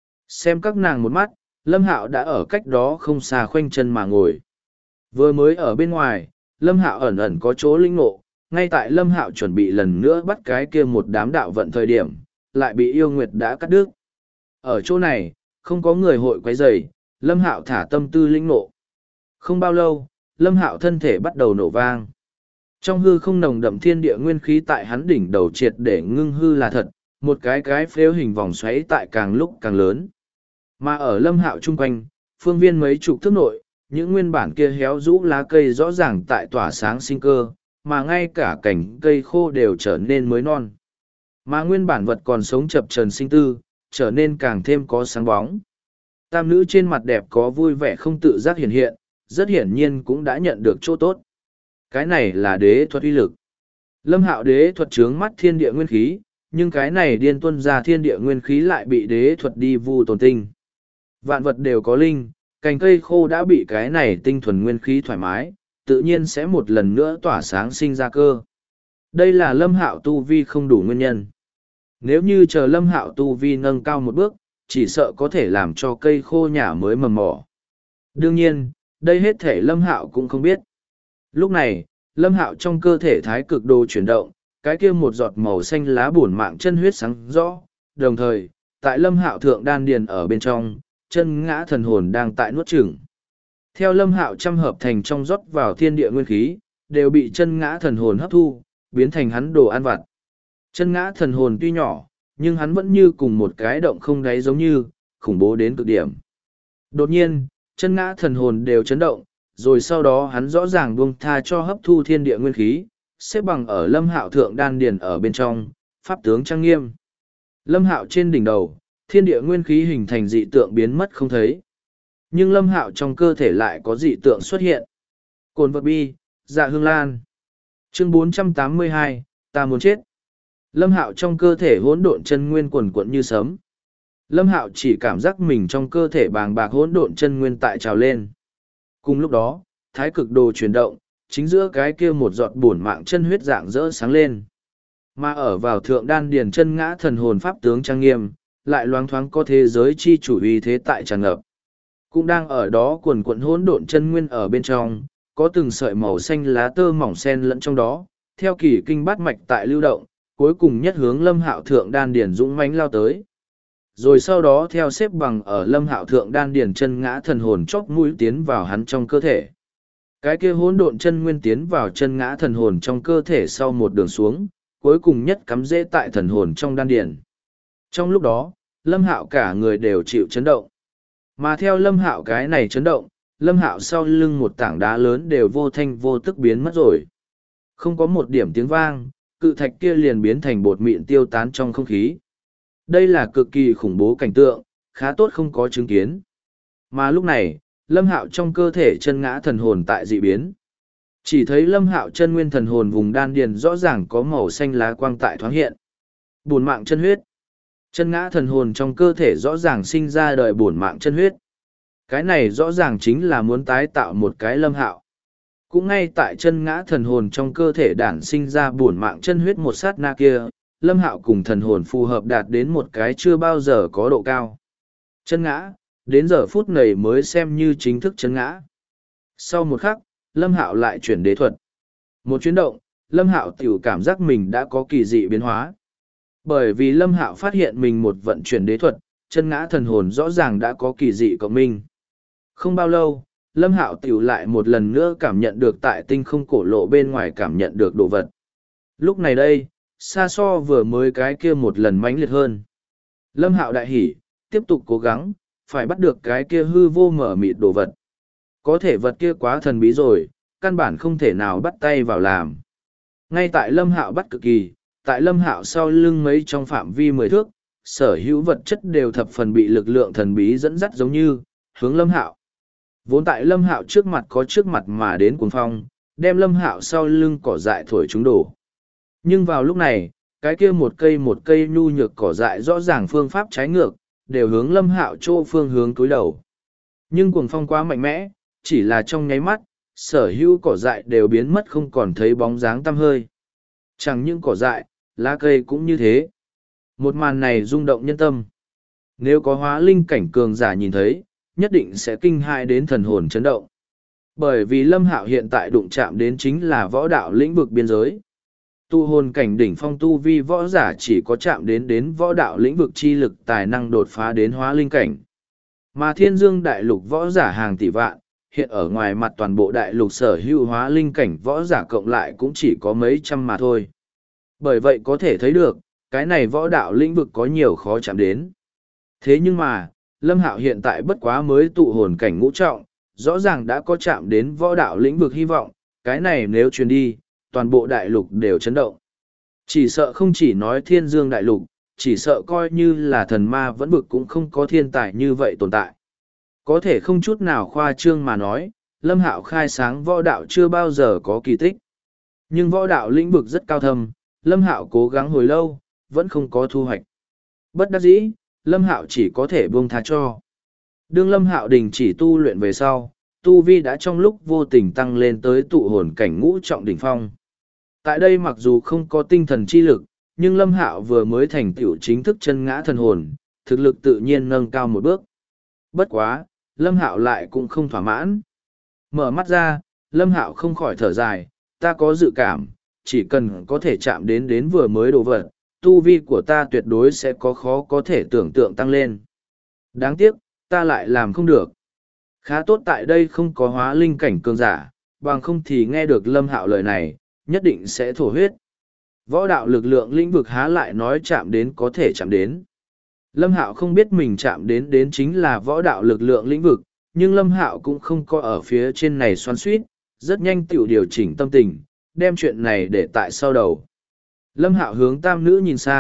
Xem các nàng một mắt, Lâm Hạo đã ở cách đó không xa khoanh chân mà ngồi. Vừa mới ở bên ngoài, Lâm Hạo ẩn ẩn có chỗ linh ngộ, ngay tại Lâm Hạo chuẩn bị lần nữa bắt cái kia một đám đạo vận thời điểm, lại bị yêu nguyệt đã cắt đứt. Ở chỗ này, không có người hội quấy rầy, Lâm Hạo thả tâm tư linh ngộ. Không bao lâu, Lâm Hạo thân thể bắt đầu nổ vang. Trong hư không nồng đậm thiên địa nguyên khí tại hắn đỉnh đầu triệt để ngưng hư là thật, một cái phếu hình vòng xoáy tại càng lúc càng lớn. Mà ở Lâm Hạo chung quanh, phương viên mấy chục thước nội, những nguyên bản kia héo rũ lá cây rõ ràng tại tỏa sáng sinh cơ, mà ngay cả cành cây khô đều trở nên mới non. Mà nguyên bản vật còn sống chập chờn sinh tư, trở nên càng thêm có sáng bóng. Tam nữ trên mặt đẹp có vui vẻ không tự giác hiện hiện, rất hiển nhiên cũng đã nhận được chỗ tốt. Cái này là đế thuật uy lực. Lâm Hạo đế thuật chướng mắt thiên địa nguyên khí, nhưng cái này điên tuân ra thiên địa nguyên khí lại bị đế thuật đi vu tồn tinh. Vạn vật đều có linh, cành cây khô đã bị cái này tinh thuần nguyên khí thoải mái, tự nhiên sẽ một lần nữa tỏa sáng sinh ra cơ. Đây là Lâm Hạo tu vi không đủ nguyên nhân. Nếu như chờ Lâm Hạo tu vi nâng cao một bước, chỉ sợ có thể làm cho cây khô nhả mới mầm mỏ. Đương nhiên, đây hết thể Lâm Hạo cũng không biết. Lúc này, Lâm Hạo trong cơ thể thái cực đồ chuyển động, cái kia một giọt màu xanh lá bổn mạng chân huyết sáng rõ, đồng thời, tại Lâm Hạo thượng đan điền ở bên trong, chân ngã thần hồn đang tại nuốt chửng. Theo Lâm Hạo trăm hợp thành trong rót vào thiên địa nguyên khí, đều bị chân ngã thần hồn hấp thu, biến thành hắn đồ ăn vặt. Chân ngã thần hồn tuy nhỏ, nhưng hắn vẫn như cùng một cái động không đáy giống như, khủng bố đến cực điểm. Đột nhiên, chân ngã thần hồn đều chấn động, rồi sau đó hắn rõ ràng buông tha cho hấp thu thiên địa nguyên khí, xếp bằng ở Lâm Hạo thượng đan điền ở bên trong, pháp tướng trang nghiêm. Lâm Hạo trên đỉnh đầu, thiên địa nguyên khí hình thành dị tượng biến mất không thấy. Nhưng Lâm Hạo trong cơ thể lại có dị tượng xuất hiện. Cồn vật bi, dạ hương lan. Chương 482, ta muốn chết. Lâm Hạo trong cơ thể hỗn độn chân nguyên quần quận như sấm. Lâm Hạo chỉ cảm giác mình trong cơ thể bàng bạc hỗn độn chân nguyên tại trào lên. Cùng lúc đó, thái cực đồ chuyển động, chính giữa cái kia một giọt bổn mạng chân huyết dạng rỡ sáng lên. Mà ở vào thượng đan điền chân ngã thần hồn pháp tướng trang nghiêm, lại loáng thoáng có thế giới chi chủ uy thế tại tràn ngập. Cũng đang ở đó quần quận hỗn độn chân nguyên ở bên trong, có từng sợi màu xanh lá tơ mỏng sen lẫn trong đó, theo kỳ kinh bát mạch tại lưu động, cuối cùng nhất hướng Lâm Hạo thượng đan điền dũng mãnh lao tới. Rồi sau đó theo xếp bằng ở Lâm Hạo thượng đan điền chân ngã thần hồn chóp mũi tiến vào hắn trong cơ thể. Cái kia hỗn độn chân nguyên tiến vào chân ngã thần hồn trong cơ thể sau một đường xuống, cuối cùng nhất cắm rễ tại thần hồn trong đan điền. Trong lúc đó, Lâm Hạo cả người đều chịu chấn động. Mà theo Lâm Hạo cái này chấn động, Lâm Hạo sau lưng một tảng đá lớn đều vô thanh vô tức biến mất rồi. Không có một điểm tiếng vang, cự thạch kia liền biến thành bột mịn tiêu tán trong không khí. Đây là cực kỳ khủng bố cảnh tượng, khá tốt không có chứng kiến. Mà lúc này, Lâm Hạo trong cơ thể chân ngã thần hồn tại dị biến. Chỉ thấy Lâm Hạo chân nguyên thần hồn vùng đan điền rõ ràng có màu xanh lá quang tại thoáng hiện. Bổn mạng chân huyết. Chân ngã thần hồn trong cơ thể rõ ràng sinh ra đời bổn mạng chân huyết. Cái này rõ ràng chính là muốn tái tạo một cái Lâm Hạo. Cũng ngay tại chân ngã thần hồn trong cơ thể đản sinh ra bổn mạng chân huyết một sát na kia, Lâm Hạo cùng thần hồn phù hợp đạt đến một cái chưa bao giờ có độ cao. Chân ngã, đến giờ phút này mới xem như chính thức chân ngã. Sau một khắc, Lâm Hạo lại chuyển đế thuật. Một chuyển động, Lâm Hạo tiểu cảm giác mình đã có kỳ dị biến hóa. Bởi vì Lâm Hạo phát hiện mình một vận chuyển đế thuật, chân ngã thần hồn rõ ràng đã có kỳ dị cộng minh. Không bao lâu, Lâm Hạo tiểu lại một lần nữa cảm nhận được tại tinh không cổ lộ bên ngoài cảm nhận được đồ vật. Lúc này đây, xa so vừa mới cái kia một lần mãnh liệt hơn. Lâm Hạo đại hỉ, tiếp tục cố gắng, phải bắt được cái kia hư vô mở mịt đồ vật. Có thể vật kia quá thần bí rồi, căn bản không thể nào bắt tay vào làm. Ngay tại Lâm Hạo bắt cực kỳ, tại Lâm Hạo sau lưng mấy trong phạm vi 10 thước, sở hữu vật chất đều thập phần bị lực lượng thần bí dẫn dắt giống như, hướng Lâm Hạo. Vốn tại Lâm Hạo trước mặt có trước mặt mà đến cuồng phong, đem Lâm Hạo sau lưng cỏ dại thổi chúng đổ. Nhưng vào lúc này, cái kia một cây nhu nhược cỏ dại rõ ràng phương pháp trái ngược, đều hướng Lâm Hạo chỗ phương hướng túi đầu. Nhưng cuồng phong quá mạnh mẽ, chỉ là trong nháy mắt, sở hữu cỏ dại đều biến mất không còn thấy bóng dáng tăm hơi. Chẳng những cỏ dại, lá cây cũng như thế. Một màn này rung động nhân tâm. Nếu có hóa linh cảnh cường giả nhìn thấy, nhất định sẽ kinh hại đến thần hồn chấn động. Bởi vì Lâm Hạo hiện tại đụng chạm đến chính là võ đạo lĩnh vực biên giới. Tu hồn cảnh đỉnh phong tu vi võ giả chỉ có chạm đến võ đạo lĩnh vực chi lực tài năng đột phá đến hóa linh cảnh. Mà thiên dương đại lục võ giả hàng tỷ vạn, hiện ở ngoài mặt toàn bộ đại lục sở hữu hóa linh cảnh võ giả cộng lại cũng chỉ có mấy trăm mà thôi. Bởi vậy có thể thấy được, cái này võ đạo lĩnh vực có nhiều khó chạm đến. Thế nhưng mà, Lâm Hạo hiện tại bất quá mới tụ hồn cảnh ngũ trọng, rõ ràng đã có chạm đến võ đạo lĩnh vực hy vọng, cái này nếu truyền đi, toàn bộ đại lục đều chấn động. Chỉ sợ không chỉ nói thiên dương đại lục, chỉ sợ coi như là thần ma vẫn vực cũng không có thiên tài như vậy tồn tại. Có thể không chút nào khoa trương mà nói, Lâm Hạo khai sáng võ đạo chưa bao giờ có kỳ tích. Nhưng võ đạo lĩnh vực rất cao thâm, Lâm Hạo cố gắng hồi lâu, vẫn không có thu hoạch. Bất đắc dĩ, Lâm Hạo chỉ có thể buông tha cho. Đương Lâm Hạo đình chỉ tu luyện về sau, tu vi đã trong lúc vô tình tăng lên tới tụ hồn cảnh ngũ trọng đỉnh phong. Tại đây mặc dù không có tinh thần chi lực, nhưng Lâm Hạo vừa mới thành tựu chính thức chân ngã thần hồn, thực lực tự nhiên nâng cao một bước. Bất quá, Lâm Hạo lại cũng không thỏa mãn. Mở mắt ra, Lâm Hạo không khỏi thở dài, ta có dự cảm, chỉ cần có thể chạm đến vừa mới đồ vật, tu vi của ta tuyệt đối sẽ có khó có thể tưởng tượng tăng lên. Đáng tiếc, ta lại làm không được. Khá tốt tại đây không có hóa linh cảnh cường giả, bằng không thì nghe được Lâm Hạo lời này, nhất định sẽ thổ huyết. Võ đạo lực lượng lĩnh vực há lại nói chạm đến có thể chạm đến. Lâm Hạo không biết mình chạm đến chính là võ đạo lực lượng lĩnh vực, nhưng Lâm Hạo cũng không có ở phía trên này xoắn xuýt, rất nhanh tự điều chỉnh tâm tình, đem chuyện này để tại sau đầu. Lâm Hạo hướng tam nữ nhìn sang,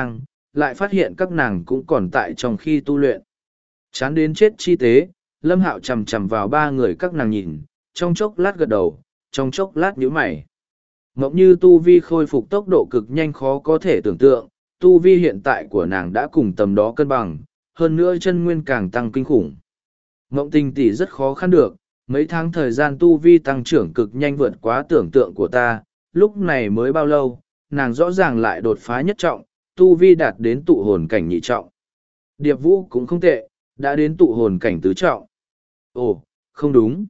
lại phát hiện các nàng cũng còn tại trong khi tu luyện. Chán đến chết chi tế, Lâm Hạo chằm chằm vào ba người các nàng nhìn, trong chốc lát gật đầu, trong chốc lát nhíu mày. Mộng Như tu vi khôi phục tốc độ cực nhanh khó có thể tưởng tượng, tu vi hiện tại của nàng đã cùng tầm đó cân bằng, hơn nữa chân nguyên càng tăng kinh khủng. Mộng Tình tỷ rất khó khăn được, mấy tháng thời gian tu vi tăng trưởng cực nhanh vượt quá tưởng tượng của ta, lúc này mới bao lâu, nàng rõ ràng lại đột phá nhất trọng, tu vi đạt đến tụ hồn cảnh nhị trọng. Điệp Vũ cũng không tệ, đã đến tụ hồn cảnh tứ trọng. Ồ, không đúng.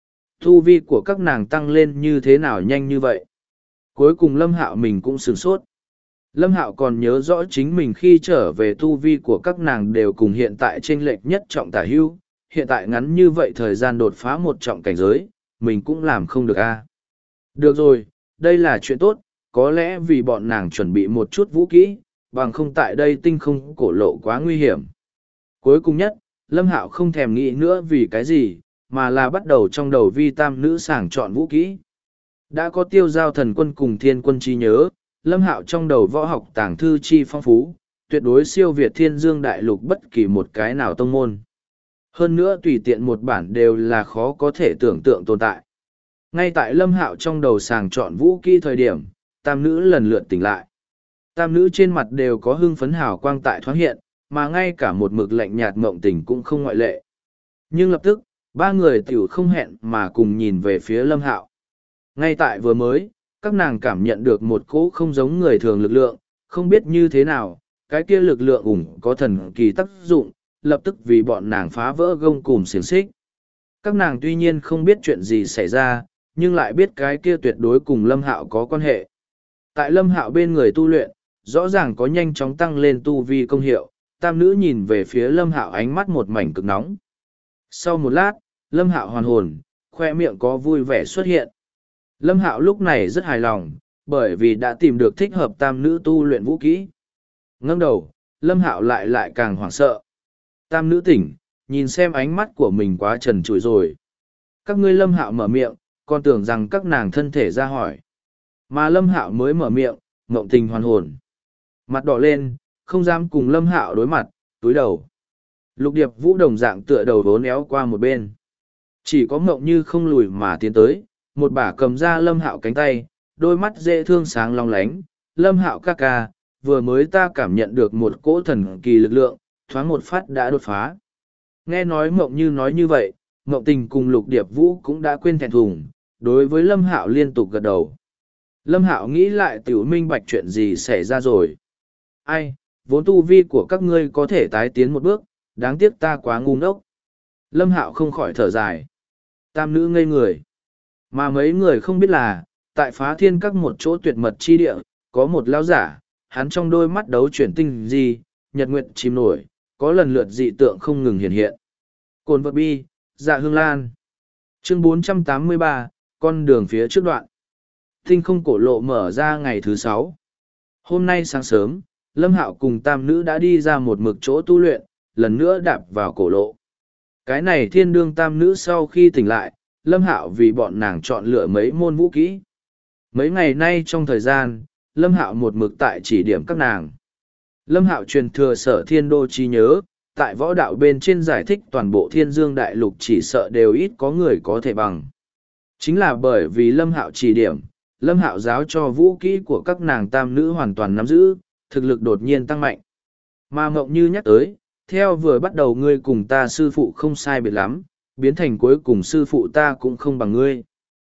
Tu vi của các nàng tăng lên như thế nào nhanh như vậy? Cuối cùng Lâm Hạo mình cũng sửng sốt. Lâm Hạo còn nhớ rõ chính mình khi trở về tu vi của các nàng đều cùng hiện tại chênh lệch nhất trọng tả hưu, hiện tại ngắn như vậy thời gian đột phá một trọng cảnh giới, mình cũng làm không được a. Được rồi, đây là chuyện tốt, có lẽ vì bọn nàng chuẩn bị một chút vũ kỹ, bằng không tại đây tinh không cổ lộ quá nguy hiểm. Cuối cùng nhất, Lâm Hạo không thèm nghĩ nữa vì cái gì, mà là bắt đầu trong đầu vi tam nữ sàng chọn vũ kỹ. Đã có Tiêu Giao Thần Quân cùng Thiên Quân chi nhớ, Lâm Hạo trong đầu võ học tàng thư chi phong phú, tuyệt đối siêu việt Thiên Dương Đại Lục bất kỳ một cái nào tông môn. Hơn nữa tùy tiện một bản đều là khó có thể tưởng tượng tồn tại. Ngay tại Lâm Hạo trong đầu sàng chọn vũ kỹ thời điểm, tam nữ lần lượt tỉnh lại. Tam nữ trên mặt đều có hưng phấn hào quang tại thoáng hiện, mà ngay cả một mực lạnh nhạt Mộng Tình cũng không ngoại lệ. Nhưng lập tức, ba người tiểu không hẹn mà cùng nhìn về phía Lâm Hạo. Ngay tại vừa mới, các nàng cảm nhận được một cỗ không giống người thường lực lượng, không biết như thế nào, cái kia lực lượng ủng có thần kỳ tác dụng, lập tức vì bọn nàng phá vỡ gông cùm xiềng xích. Các nàng tuy nhiên không biết chuyện gì xảy ra, nhưng lại biết cái kia tuyệt đối cùng Lâm Hạo có quan hệ. Tại Lâm Hạo bên người tu luyện, rõ ràng có nhanh chóng tăng lên tu vi công hiệu, tam nữ nhìn về phía Lâm Hạo ánh mắt một mảnh cực nóng. Sau một lát, Lâm Hạo hoàn hồn, khoe miệng có vui vẻ xuất hiện. Lâm Hạo lúc này rất hài lòng, bởi vì đã tìm được thích hợp tam nữ tu luyện vũ kỹ. Ngẩng đầu, Lâm Hạo lại càng hoảng sợ. Tam nữ tỉnh, nhìn xem ánh mắt của mình quá trần trụi rồi. Các ngươi Lâm Hạo mở miệng, còn tưởng rằng các nàng thân thể ra hỏi. Mà Lâm Hạo mới mở miệng, Mộng Tình hoàn hồn. Mặt đỏ lên, không dám cùng Lâm Hạo đối mặt, túi đầu. Lục Điệp Vũ đồng dạng tựa đầu vốn éo qua một bên. Chỉ có Mộng Như không lùi mà tiến tới, một bả cầm ra Lâm Hạo cánh tay, đôi mắt dễ thương sáng long lánh. Lâm Hạo ca ca, vừa mới ta cảm nhận được một cỗ thần kỳ lực lượng, thoáng một phát đã đột phá. Nghe nói Mộng Như nói như vậy, Mộng Tình cùng Lục Điệp Vũ cũng đã quên thẹn thùng, đối với Lâm Hạo liên tục gật đầu. Lâm Hạo nghĩ lại tiểu minh bạch chuyện gì xảy ra rồi. Ai, vốn tu vi của các ngươi có thể tái tiến một bước, đáng tiếc ta quá ngu ngốc. Lâm Hạo không khỏi thở dài. Tam nữ ngây người. Mà mấy người không biết là, tại Phá Thiên Các một chỗ tuyệt mật chi địa, có một lão giả, hắn trong đôi mắt đấu chuyển tinh gì, nhật nguyện chìm nổi, có lần lượt dị tượng không ngừng hiện hiện. Cồn vật bi, dạ hương lan. Chương 483, con đường phía trước đoạn. Tinh không cổ lộ mở ra ngày thứ 6. Hôm nay sáng sớm, Lâm Hạo cùng tam nữ đã đi ra một mực chỗ tu luyện, lần nữa đạp vào cổ lộ. Cái này thiên đương tam nữ sau khi tỉnh lại, Lâm Hạo vì bọn nàng chọn lựa mấy môn vũ kỹ. Mấy ngày nay trong thời gian, Lâm Hạo một mực tại chỉ điểm các nàng. Lâm Hạo truyền thừa Sở Thiên Đô trí nhớ, tại võ đạo bên trên giải thích toàn bộ Thiên Dương Đại Lục chỉ sợ đều ít có người có thể bằng. Chính là bởi vì Lâm Hạo chỉ điểm, Lâm Hạo giáo cho vũ kỹ của các nàng tam nữ hoàn toàn nắm giữ, thực lực đột nhiên tăng mạnh. Mà Mộng Như nhắc tới, theo vừa bắt đầu ngươi cùng ta sư phụ không sai biệt lắm, biến thành cuối cùng sư phụ ta cũng không bằng ngươi.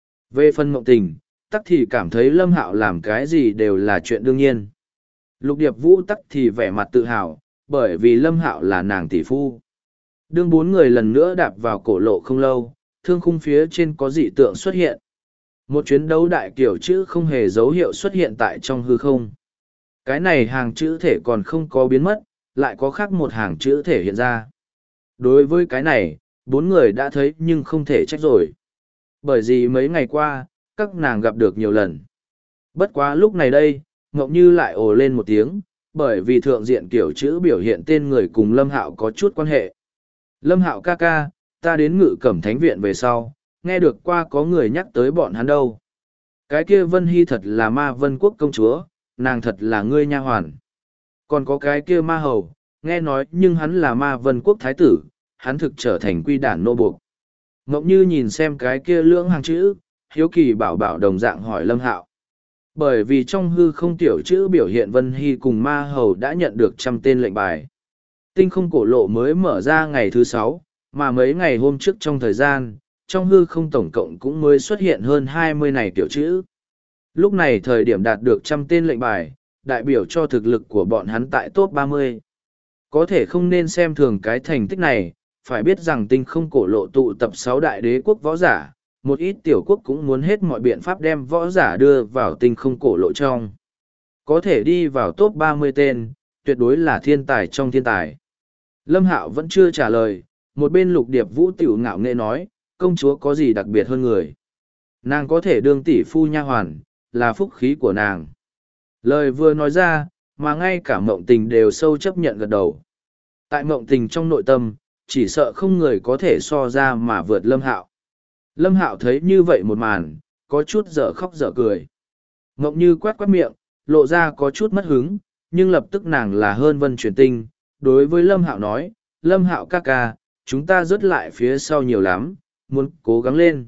Về phần Mộng Tình, tắc thì cảm thấy Lâm Hạo làm cái gì đều là chuyện đương nhiên. Lục Điệp Vũ tắc thì vẻ mặt tự hào, bởi vì Lâm Hạo là nàng tỷ phu. Đương bốn người lần nữa đạp vào cổ lộ không lâu, thương khung phía trên có dị tượng xuất hiện. Một chuyến đấu đại kiểu chữ không hề dấu hiệu xuất hiện tại trong hư không. Cái này hàng chữ thể còn không có biến mất, lại có khác một hàng chữ thể hiện ra. Đối với cái này, bốn người đã thấy nhưng không thể trách rồi. Bởi vì mấy ngày qua, các nàng gặp được nhiều lần. Bất quá lúc này đây, Ngọc Như lại ồ lên một tiếng, bởi vì thượng diện kiểu chữ biểu hiện tên người cùng Lâm Hạo có chút quan hệ. Lâm Hạo ca ca, ta đến Ngự Cẩm Thánh Viện về sau, nghe được qua có người nhắc tới bọn hắn đâu. Cái kia Vân Hy thật là Ma Vân Quốc công chúa, nàng thật là ngươi nha hoàn. Còn có cái kia ma hầu, nghe nói nhưng hắn là ma vân quốc thái tử, hắn thực trở thành quy đản nô buộc. Ngọc Như nhìn xem cái kia lưỡng hàng chữ, hiếu kỳ bảo bảo đồng dạng hỏi Lâm Hạo. Bởi vì trong hư không tiểu chữ biểu hiện Vân Hy cùng ma hầu đã nhận được 100 tên lệnh bài. Tinh không cổ lộ mới mở ra ngày thứ 6, mà mấy ngày hôm trước trong thời gian, trong hư không tổng cộng cũng mới xuất hiện hơn 20 này tiểu chữ. Lúc này thời điểm đạt được 100 tên lệnh bài, đại biểu cho thực lực của bọn hắn tại top 30. Có thể không nên xem thường cái thành tích này, phải biết rằng tinh không cổ lộ tụ tập 6 đại đế quốc võ giả, một ít tiểu quốc cũng muốn hết mọi biện pháp đem võ giả đưa vào tinh không cổ lộ trong. Có thể đi vào top 30 tên, tuyệt đối là thiên tài trong thiên tài. Lâm Hạo vẫn chưa trả lời, một bên Lục Điệp Vũ tiểu ngạo nghệ nói, công chúa có gì đặc biệt hơn người. Nàng có thể đương tỷ phu nha hoàn, là phúc khí của nàng. Lời vừa nói ra, mà ngay cả Mộng Tình đều sâu chấp nhận gật đầu. Tại Mộng Tình trong nội tâm, chỉ sợ không người có thể so ra mà vượt Lâm Hạo. Lâm Hạo thấy như vậy một màn, có chút dở khóc dở cười. Mộng Như quát quát miệng, lộ ra có chút mất hứng, nhưng lập tức nàng là hơn vân truyền tinh, đối với Lâm Hạo nói, Lâm Hạo ca ca, chúng ta rớt lại phía sau nhiều lắm, muốn cố gắng lên.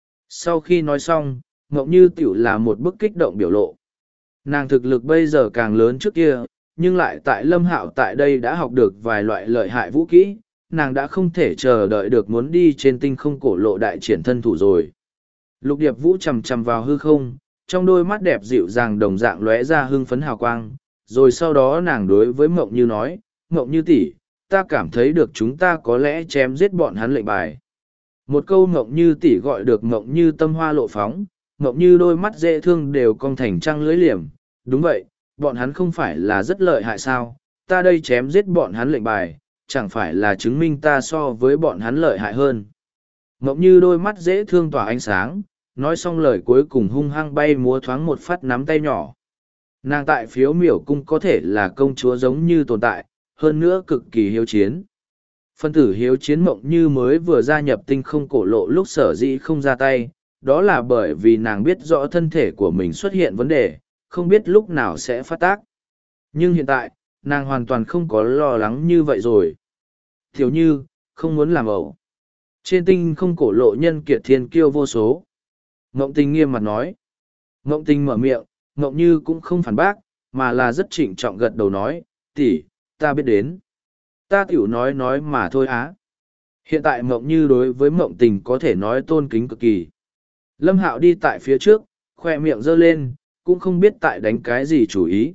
Sau khi nói xong, Mộng Như tiểu là một bức kích động biểu lộ. Nàng thực lực bây giờ càng lớn trước kia, nhưng lại tại Lâm Hạo tại đây đã học được vài loại lợi hại vũ kỹ, nàng đã không thể chờ đợi được muốn đi trên tinh không cổ lộ đại triển thân thủ rồi. Lục Điệp Vũ chầm chầm vào hư không, trong đôi mắt đẹp dịu dàng đồng dạng lóe ra hưng phấn hào quang, rồi sau đó nàng đối với Mộng Như nói, Mộng Như tỷ, ta cảm thấy được chúng ta có lẽ chém giết bọn hắn lệnh bài. Một câu Mộng Như tỷ gọi được Mộng Như tâm hoa lộ phóng, Mộng Như đôi mắt dễ thương đều cong thành trăng lưới liềm, đúng vậy, bọn hắn không phải là rất lợi hại sao, ta đây chém giết bọn hắn lệnh bài, chẳng phải là chứng minh ta so với bọn hắn lợi hại hơn. Mộng Như đôi mắt dễ thương tỏa ánh sáng, nói xong lời cuối cùng hung hăng bay múa thoáng một phát nắm tay nhỏ. Nàng tại phiếu miểu cung có thể là công chúa giống như tồn tại, hơn nữa cực kỳ hiếu chiến. Phân tử hiếu chiến Mộng Như mới vừa gia nhập tinh không cổ lộ lúc sở dĩ không ra tay, đó là bởi vì nàng biết rõ thân thể của mình xuất hiện vấn đề, không biết lúc nào sẽ phát tác. Nhưng hiện tại, nàng hoàn toàn không có lo lắng như vậy rồi. Thiếu Như, không muốn làm ẩu. Trên tinh không cổ lộ nhân kiệt thiên kiêu vô số. Ngộng Tình nghiêm mặt nói. Ngộng Tình mở miệng, Ngộng Như cũng không phản bác, mà là rất trịnh trọng gật đầu nói, tỷ, ta biết đến. Ta tiểu nói mà thôi á. Hiện tại Ngộng Như đối với Ngộng Tình có thể nói tôn kính cực kỳ. Lâm Hạo đi tại phía trước, khoe miệng giơ lên, cũng không biết tại đánh cái gì chủ ý.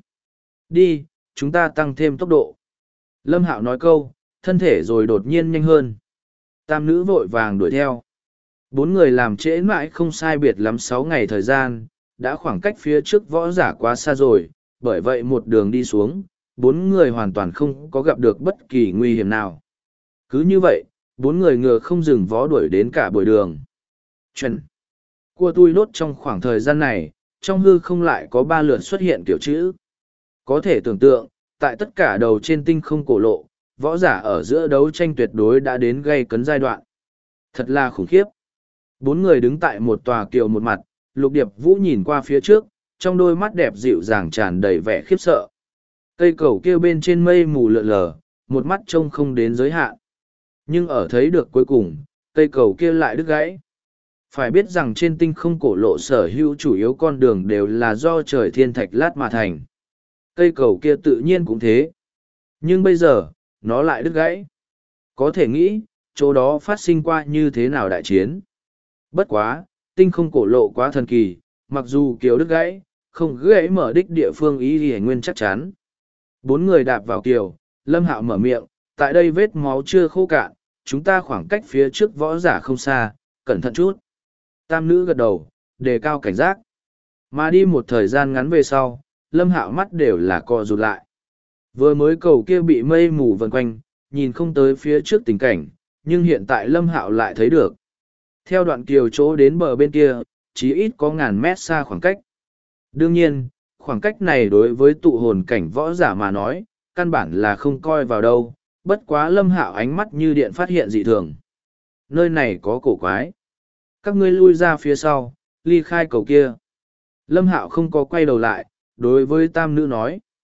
Đi, chúng ta tăng thêm tốc độ. Lâm Hạo nói câu, thân thể rồi đột nhiên nhanh hơn. Tam nữ vội vàng đuổi theo. 4 người làm trễ mãi không sai biệt lắm 6 ngày thời gian, đã khoảng cách phía trước võ giả quá xa rồi, bởi vậy một đường đi xuống, 4 người hoàn toàn không có gặp được bất kỳ nguy hiểm nào. Cứ như vậy, 4 người ngựa không dừng vó đuổi đến cả buổi đường. Chuẩn. Cua tui lốt trong khoảng thời gian này, trong hư không lại có 3 lượt xuất hiện kiểu chữ. Có thể tưởng tượng, tại tất cả đầu trên tinh không cổ lộ, võ giả ở giữa đấu tranh tuyệt đối đã đến gây cấn giai đoạn. Thật là khủng khiếp. 4 người đứng tại một tòa kiều một mặt, Lục Điệp Vũ nhìn qua phía trước, trong đôi mắt đẹp dịu dàng tràn đầy vẻ khiếp sợ. Cây cầu kia bên trên mây mù lượn lờ, một mắt trông không đến giới hạn. Nhưng ở thấy được cuối cùng, cây cầu kia lại đứt gãy. Phải biết rằng trên tinh không cổ lộ sở hữu chủ yếu con đường đều là do trời thiên thạch lát mà thành. Cây cầu kia tự nhiên cũng thế. Nhưng bây giờ, nó lại đứt gãy. Có thể nghĩ, chỗ đó phát sinh qua như thế nào đại chiến. Bất quá, tinh không cổ lộ quá thần kỳ, mặc dù kiều đứt gãy, không gãy mở đích địa phương ý thì nguyên chắc chắn. 4 người đạp vào kiều, Lâm Hạo mở miệng, tại đây vết máu chưa khô cạn, chúng ta khoảng cách phía trước võ giả không xa, cẩn thận chút. Tam nữ gật đầu, đề cao cảnh giác. Mà đi một thời gian ngắn về sau, Lâm Hạo mắt đều là co rụt lại. Vừa mới cầu kia bị mây mù vần quanh, nhìn không tới phía trước tình cảnh, nhưng hiện tại Lâm Hạo lại thấy được. Theo đoạn kiều chỗ đến bờ bên kia, chí ít có ngàn mét xa khoảng cách. Đương nhiên, khoảng cách này đối với tụ hồn cảnh võ giả mà nói, căn bản là không coi vào đâu, bất quá Lâm Hạo ánh mắt như điện phát hiện dị thường. Nơi này có cổ quái. Các ngươi lui ra phía sau, ly khai cầu kia. Lâm Hạo không có quay đầu lại, đối với tam nữ nói.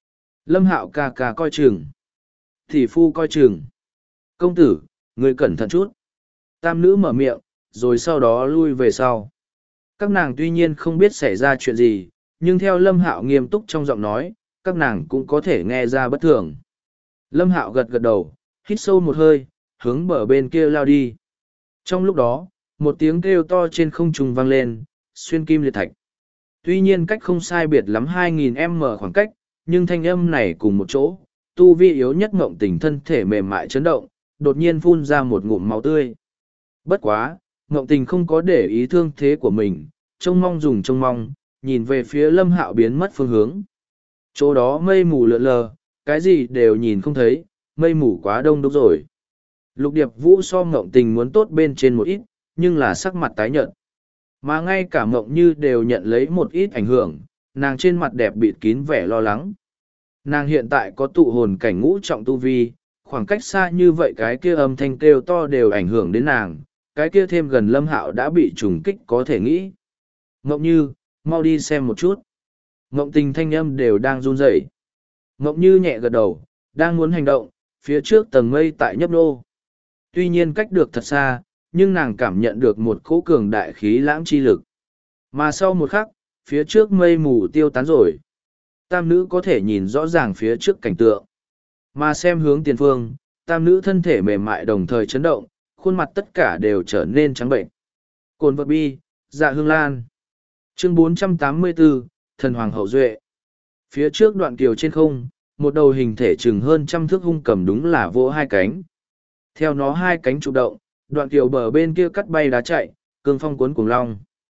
Lâm Hạo ca ca coi chừng. Thị phu coi chừng. Công tử, người cẩn thận chút. Tam nữ mở miệng, rồi sau đó lui về sau. Các nàng tuy nhiên không biết xảy ra chuyện gì, nhưng theo Lâm Hạo nghiêm túc trong giọng nói, các nàng cũng có thể nghe ra bất thường. Lâm Hạo gật gật đầu, hít sâu một hơi, hướng bờ bên kia lao đi. Trong lúc đó, một tiếng kêu to trên không trung vang lên, xuyên kim liệt thạch. Tuy nhiên cách không sai biệt lắm 2.000m khoảng cách, nhưng thanh âm này cùng một chỗ, tu vi yếu nhất Ngộng Tình thân thể mềm mại chấn động, đột nhiên phun ra một ngụm máu tươi. Bất quá, Ngộng Tình không có để ý thương thế của mình, trông mong, nhìn về phía Lâm Hạo biến mất phương hướng. Chỗ đó mây mù lượn lờ, cái gì đều nhìn không thấy, mây mù quá đông đúc rồi. Lục Điệp Vũ so Ngộng Tình muốn tốt bên trên một ít, nhưng là sắc mặt tái nhợt. Mà ngay cả Ngộng Như đều nhận lấy một ít ảnh hưởng, nàng trên mặt đẹp bịt kín vẻ lo lắng. Nàng hiện tại có tụ hồn cảnh ngũ trọng tu vi, khoảng cách xa như vậy cái kia âm thanh kêu to đều ảnh hưởng đến nàng, cái kia thêm gần Lâm Hạo đã bị trùng kích có thể nghĩ. Ngộng Như, mau đi xem một chút. Ngộng Tình thanh âm đều đang run rẩy. Ngộng Như nhẹ gật đầu, đang muốn hành động, phía trước tầng mây tại nhấp nô. Tuy nhiên cách được thật xa, nhưng nàng cảm nhận được một cỗ cường đại khí lãng chi lực. Mà sau một khắc, phía trước mây mù tiêu tán rồi. Tam nữ có thể nhìn rõ ràng phía trước cảnh tượng. Mà xem hướng tiền phương, tam nữ thân thể mềm mại đồng thời chấn động, khuôn mặt tất cả đều trở nên trắng bệnh. Cồn vật bi, dạ hương lan. Chương 484, Thần Hoàng Hậu Duệ. Phía trước đoạn kiều trên không, một đầu hình thể chừng hơn 100 thước hung cầm đúng là vỗ hai cánh. Theo nó hai cánh trụ động, đoạn kiều bờ bên kia cắt bay đá chạy, cương phong cuốn cuồng long.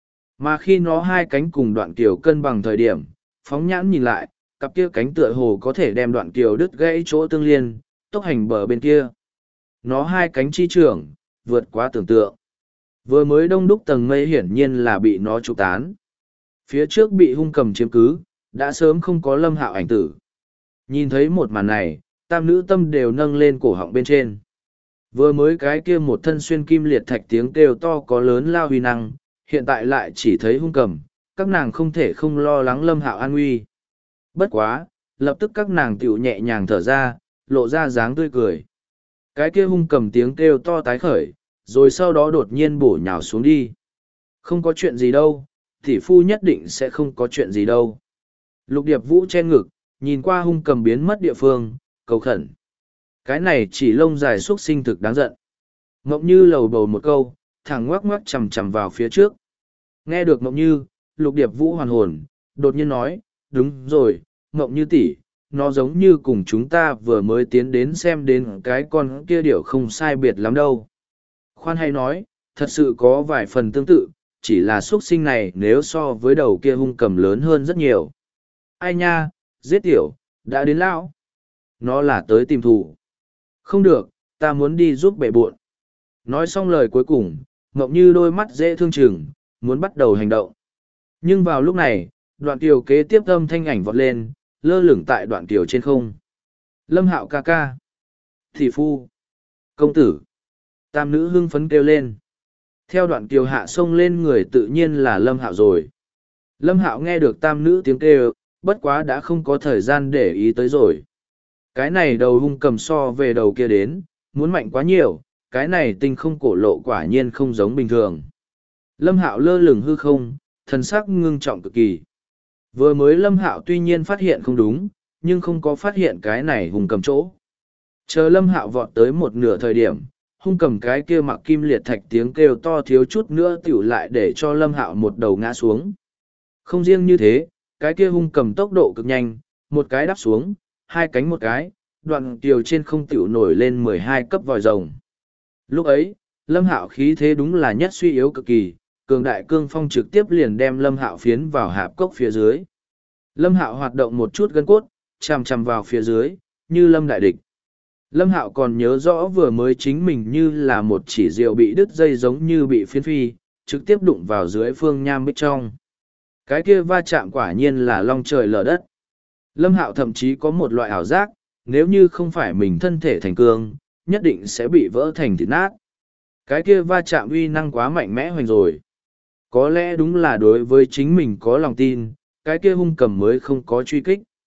Mà khi nó hai cánh cùng đoạn kiều cân bằng thời điểm, phóng nhãn nhìn lại, cặp kia cánh tựa hồ có thể đem đoạn kiều đứt gãy chỗ tương liên, tốc hành bờ bên kia. Nó hai cánh chi trưởng, vượt quá tưởng tượng. Vừa mới đông đúc tầng mây hiển nhiên là bị nó trụ tán. Phía trước bị hung cầm chiếm cứ, đã sớm không có Lâm Hạo ảnh tử. Nhìn thấy một màn này, tam nữ tâm đều nâng lên cổ họng bên trên. Vừa mới cái kia một thân xuyên kim liệt thạch tiếng kêu to có lớn lao huy năng, hiện tại lại chỉ thấy hung cầm, các nàng không thể không lo lắng Lâm Hạo an nguy. Bất quá, lập tức các nàng tiểu nhẹ nhàng thở ra, lộ ra dáng tươi cười. Cái kia hung cầm tiếng kêu to tái khởi, rồi sau đó đột nhiên bổ nhào xuống đi. Không có chuyện gì đâu, tỷ phu nhất định sẽ không có chuyện gì đâu. Lục Điệp Vũ che ngực, nhìn qua hung cầm biến mất địa phương, cầu khẩn. Cái này chỉ lông dài xuất sinh thực đáng giận. Ngộng Như lầu bầu một câu, thẳng ngoắc ngoắc chầm chầm vào phía trước. Nghe được Ngộng Như, Lục Điệp Vũ hoàn hồn, đột nhiên nói, đúng rồi, Ngộng Như tỷ, nó giống như cùng chúng ta vừa mới tiến đến xem đến cái con kia điểu không sai biệt lắm đâu. Khoan hay nói, thật sự có vài phần tương tự, chỉ là xuất sinh này nếu so với đầu kia hung cầm lớn hơn rất nhiều. Ai nha, giết tiểu, đã đến lão. Nó là tới tìm thù. Không được, ta muốn đi giúp bệ buộn. Nói xong lời cuối cùng, Ngộng Như đôi mắt dễ thương chừng, muốn bắt đầu hành động. Nhưng vào lúc này, đoạn kiều kế tiếp âm thanh ảnh vọt lên, lơ lửng tại đoạn kiều trên không. Lâm Hạo ca ca. Thị phu. Công tử. Tam nữ hưng phấn kêu lên. Theo đoạn kiều hạ xông lên người tự nhiên là Lâm Hạo rồi. Lâm Hạo nghe được tam nữ tiếng kêu, bất quá đã không có thời gian để ý tới rồi. Cái này đầu hung cầm so về đầu kia đến, muốn mạnh quá nhiều, cái này tinh không cổ lộ quả nhiên không giống bình thường. Lâm Hạo lơ lửng hư không, thần sắc ngưng trọng cực kỳ. Vừa mới Lâm Hạo tuy nhiên phát hiện không đúng, nhưng không có phát hiện cái này hung cầm chỗ. Chờ Lâm Hạo vọt tới một nửa thời điểm, hung cầm cái kia mặc kim liệt thạch tiếng kêu to thiếu chút nữa tiểu lại để cho Lâm Hạo một đầu ngã xuống. Không riêng như thế, cái kia hung cầm tốc độ cực nhanh, một cái đáp xuống, hai cánh một cái, đoạn kiều trên không tiểu nổi lên 12 cấp vòi rồng. Lúc ấy, Lâm Hạo khí thế đúng là nhất suy yếu cực kỳ, cường đại cương phong trực tiếp liền đem Lâm Hạo phiến vào hạp cốc phía dưới. Lâm Hạo hoạt động một chút gân cốt, chằm chằm vào phía dưới, như Lâm đại địch. Lâm Hạo còn nhớ rõ vừa mới chính mình như là một chỉ diều bị đứt dây giống như bị phiến phi, trực tiếp đụng vào dưới phương nham bích trong. Cái kia va chạm quả nhiên là long trời lở đất. Lâm Hạo thậm chí có một loại ảo giác, nếu như không phải mình thân thể thành cương, nhất định sẽ bị vỡ thành thịt nát. Cái kia va chạm uy năng quá mạnh mẽ hoành rồi. Có lẽ đúng là đối với chính mình có lòng tin, cái kia hung cầm mới không có truy kích.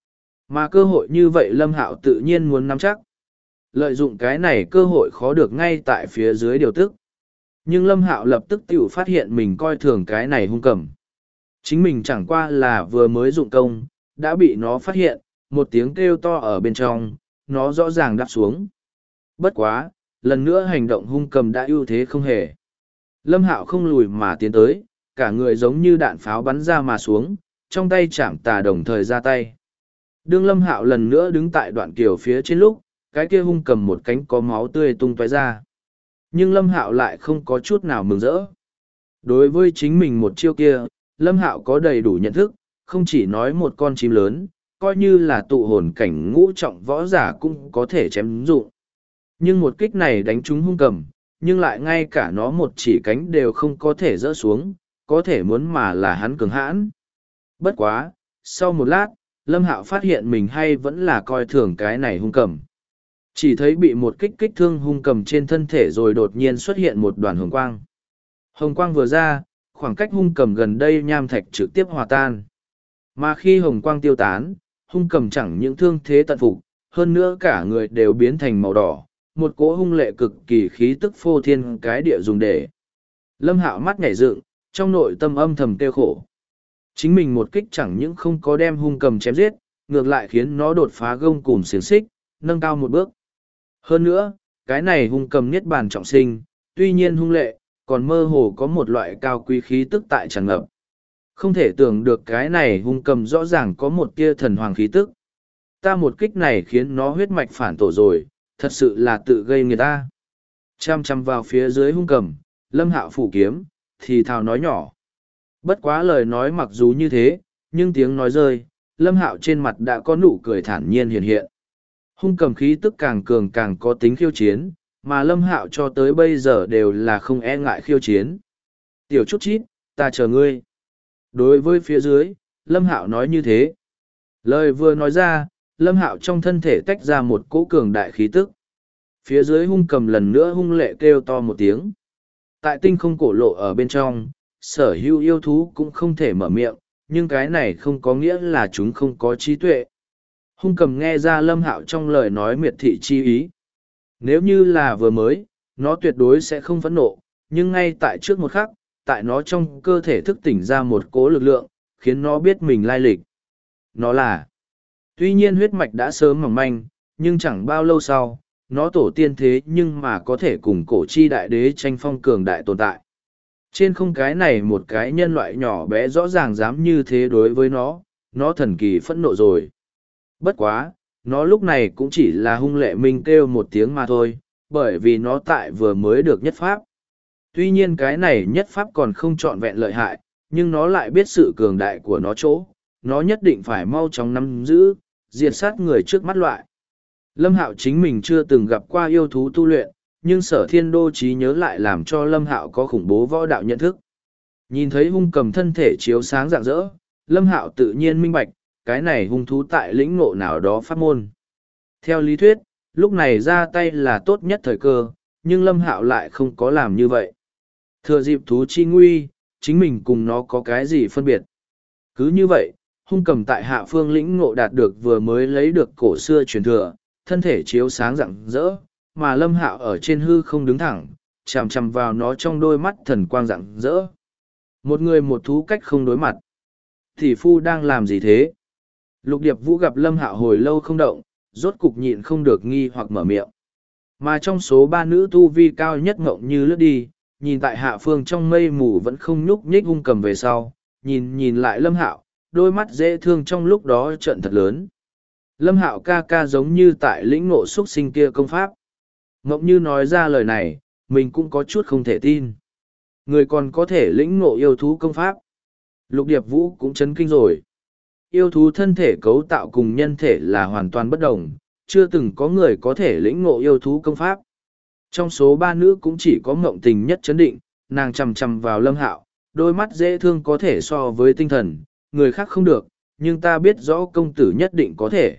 Mà cơ hội như vậy Lâm Hạo tự nhiên muốn nắm chắc. Lợi dụng cái này cơ hội khó được ngay tại phía dưới điều tức. Nhưng Lâm Hạo lập tức tự phát hiện mình coi thường cái này hung cầm. Chính mình chẳng qua là vừa mới dụng công, đã bị nó phát hiện, một tiếng kêu to ở bên trong, nó rõ ràng đáp xuống. Bất quá, lần nữa hành động hung cầm đã ưu thế không hề. Lâm Hạo không lùi mà tiến tới, cả người giống như đạn pháo bắn ra mà xuống, trong tay chạm tà đồng thời ra tay. Đương Lâm Hạo lần nữa đứng tại đoạn kiều phía trên lúc, cái kia hung cầm một cánh có máu tươi tung tóe ra. Nhưng Lâm Hạo lại không có chút nào mừng rỡ. Đối với chính mình một chiêu kia, Lâm Hạo có đầy đủ nhận thức, không chỉ nói một con chim lớn, coi như là tụ hồn cảnh ngũ trọng võ giả cũng có thể chém dụng. Nhưng một kích này đánh trúng hung cầm, nhưng lại ngay cả nó một chỉ cánh đều không có thể rỡ xuống, có thể muốn mà là hắn cường hãn. Bất quá, sau một lát, Lâm Hạo phát hiện mình hay vẫn là coi thường cái này hung cầm. Chỉ thấy bị một kích kích thương hung cầm trên thân thể rồi đột nhiên xuất hiện một đoàn hồng quang. Hồng quang vừa ra, khoảng cách hung cầm gần đây nham thạch trực tiếp hòa tan. Mà khi hồng quang tiêu tán, hung cầm chẳng những thương thế tận phục, hơn nữa cả người đều biến thành màu đỏ, một cỗ hung lệ cực kỳ khí tức phô thiên cái địa dùng để. Lâm Hạo mắt nhảy dựng, trong nội tâm âm thầm kêu khổ. Chính mình một kích chẳng những không có đem hung cầm chém giết, ngược lại khiến nó đột phá gông cùm xiềng xích, nâng cao một bước. Hơn nữa, cái này hung cầm niết bàn trọng sinh, tuy nhiên hung lệ, còn mơ hồ có một loại cao quý khí tức tại tràn ngập. Không thể tưởng được cái này hung cầm rõ ràng có một tia thần hoàng khí tức. Ta một kích này khiến nó huyết mạch phản tổ rồi, thật sự là tự gây người ta. Chăm chăm vào phía dưới hung cầm, Lâm Hạo phủ kiếm, thì thào nói nhỏ. Bất quá lời nói mặc dù như thế, nhưng tiếng nói rơi, Lâm Hạo trên mặt đã có nụ cười thản nhiên hiện hiện. Hung cầm khí tức càng cường càng có tính khiêu chiến, mà Lâm Hạo cho tới bây giờ đều là không e ngại khiêu chiến. Tiểu chút chít, ta chờ ngươi. Đối với phía dưới, Lâm Hạo nói như thế. Lời vừa nói ra, Lâm Hạo trong thân thể tách ra một cỗ cường đại khí tức. Phía dưới hung cầm lần nữa hung lệ kêu to một tiếng. Tại tinh không cổ lộ ở bên trong, sở hữu yêu thú cũng không thể mở miệng, nhưng cái này không có nghĩa là chúng không có trí tuệ. Hung cầm nghe ra Lâm Hạo trong lời nói miệt thị chi ý. Nếu như là vừa mới, nó tuyệt đối sẽ không phẫn nộ, nhưng ngay tại trước một khắc, tại nó trong cơ thể thức tỉnh ra một cỗ lực lượng, khiến nó biết mình lai lịch. Nó là, tuy nhiên huyết mạch đã sớm mỏng manh, nhưng chẳng bao lâu sau, nó tổ tiên thế nhưng mà có thể cùng cổ chi đại đế tranh phong cường đại tồn tại. Trên không cái này một cái nhân loại nhỏ bé rõ ràng dám như thế đối với nó thần kỳ phẫn nộ rồi. Bất quá, nó lúc này cũng chỉ là hung lệ minh kêu một tiếng mà thôi, bởi vì nó tại vừa mới được nhất pháp. Tuy nhiên cái này nhất pháp còn không trọn vẹn lợi hại, nhưng nó lại biết sự cường đại của nó chỗ, nó nhất định phải mau chóng nắm giữ, diệt sát người trước mắt loại. Lâm Hạo chính mình chưa từng gặp qua yêu thú tu luyện, nhưng sở thiên đô trí nhớ lại làm cho Lâm Hạo có khủng bố võ đạo nhận thức. Nhìn thấy hung cầm thân thể chiếu sáng rạng rỡ, Lâm Hạo tự nhiên minh bạch, cái này hung thú tại lĩnh ngộ nào đó pháp môn. Theo lý thuyết, lúc này ra tay là tốt nhất thời cơ, nhưng Lâm Hạo lại không có làm như vậy. Thừa dịp thú chi nguy, chính mình cùng nó có cái gì phân biệt. Cứ như vậy, hung cầm tại hạ phương lĩnh ngộ đạt được vừa mới lấy được cổ xưa truyền thừa, thân thể chiếu sáng rạng rỡ, mà Lâm Hạo ở trên hư không đứng thẳng, chằm chằm vào nó trong đôi mắt thần quang rạng rỡ. Một người một thú cách không đối mặt. Thì phu đang làm gì thế? Lục Điệp Vũ gặp Lâm Hạo hồi lâu không động, rốt cục nhịn không được nghi hoặc mở miệng. Mà trong số ba nữ tu vi cao nhất ngộng như lướt đi, nhìn tại hạ phương trong mây mù vẫn không nhúc nhích hung cầm về sau, nhìn lại Lâm Hạo, đôi mắt dễ thương trong lúc đó trợn thật lớn. Lâm Hạo ca ca giống như tại lĩnh ngộ xuất sinh kia công pháp. Ngộng như nói ra lời này, mình cũng có chút không thể tin. Người còn có thể lĩnh ngộ yêu thú công pháp. Lục Điệp Vũ cũng chấn kinh rồi. Yêu thú thân thể cấu tạo cùng nhân thể là hoàn toàn bất đồng, chưa từng có người có thể lĩnh ngộ yêu thú công pháp. Trong số ba nữ cũng chỉ có Ngộng Tình nhất chấn định, nàng chằm chằm vào Lâm Hạo, đôi mắt dễ thương có thể so với tinh thần, người khác không được, nhưng ta biết rõ công tử nhất định có thể.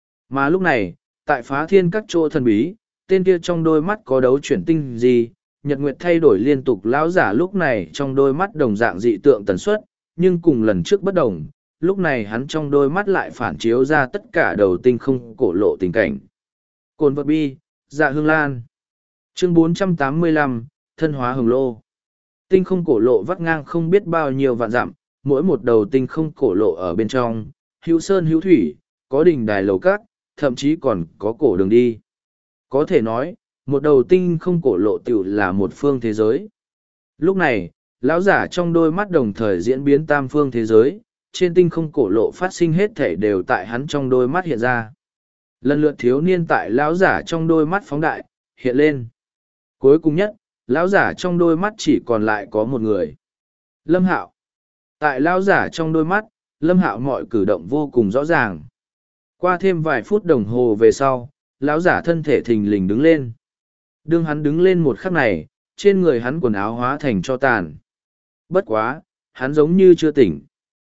Mà lúc này, tại phá thiên các chỗ thần bí, tên kia trong đôi mắt có đấu chuyển tinh gì, nhật nguyệt thay đổi liên tục lão giả lúc này trong đôi mắt đồng dạng dị tượng tần suất, nhưng cùng lần trước bất đồng, lúc này hắn trong đôi mắt lại phản chiếu ra tất cả đầu tinh không cổ lộ tình cảnh. Cồn vật bi, dạ hương lan. Chương 485, thân hóa hồng lô. Tinh không cổ lộ vắt ngang không biết bao nhiêu vạn dặm, mỗi một đầu tinh không cổ lộ ở bên trong, hữu sơn hữu thủy, có đình đài lầu cát, thậm chí còn có cổ đường đi. Có thể nói, một đầu tinh không cổ lộ tiểu là một phương thế giới. Lúc này, lão giả trong đôi mắt đồng thời diễn biến tam phương thế giới, trên tinh không cổ lộ phát sinh hết thể đều tại hắn trong đôi mắt hiện ra. Lần lượt thiếu niên tại lão giả trong đôi mắt phóng đại, hiện lên. Cuối cùng nhất, lão giả trong đôi mắt chỉ còn lại có một người. Lâm Hạo. Tại lão giả trong đôi mắt, Lâm Hạo mọi cử động vô cùng rõ ràng. Qua thêm vài phút đồng hồ về sau, lão giả thân thể thình lình đứng lên. Đương hắn đứng lên một khắc này, trên người hắn quần áo hóa thành tro tàn. Bất quá, hắn giống như chưa tỉnh.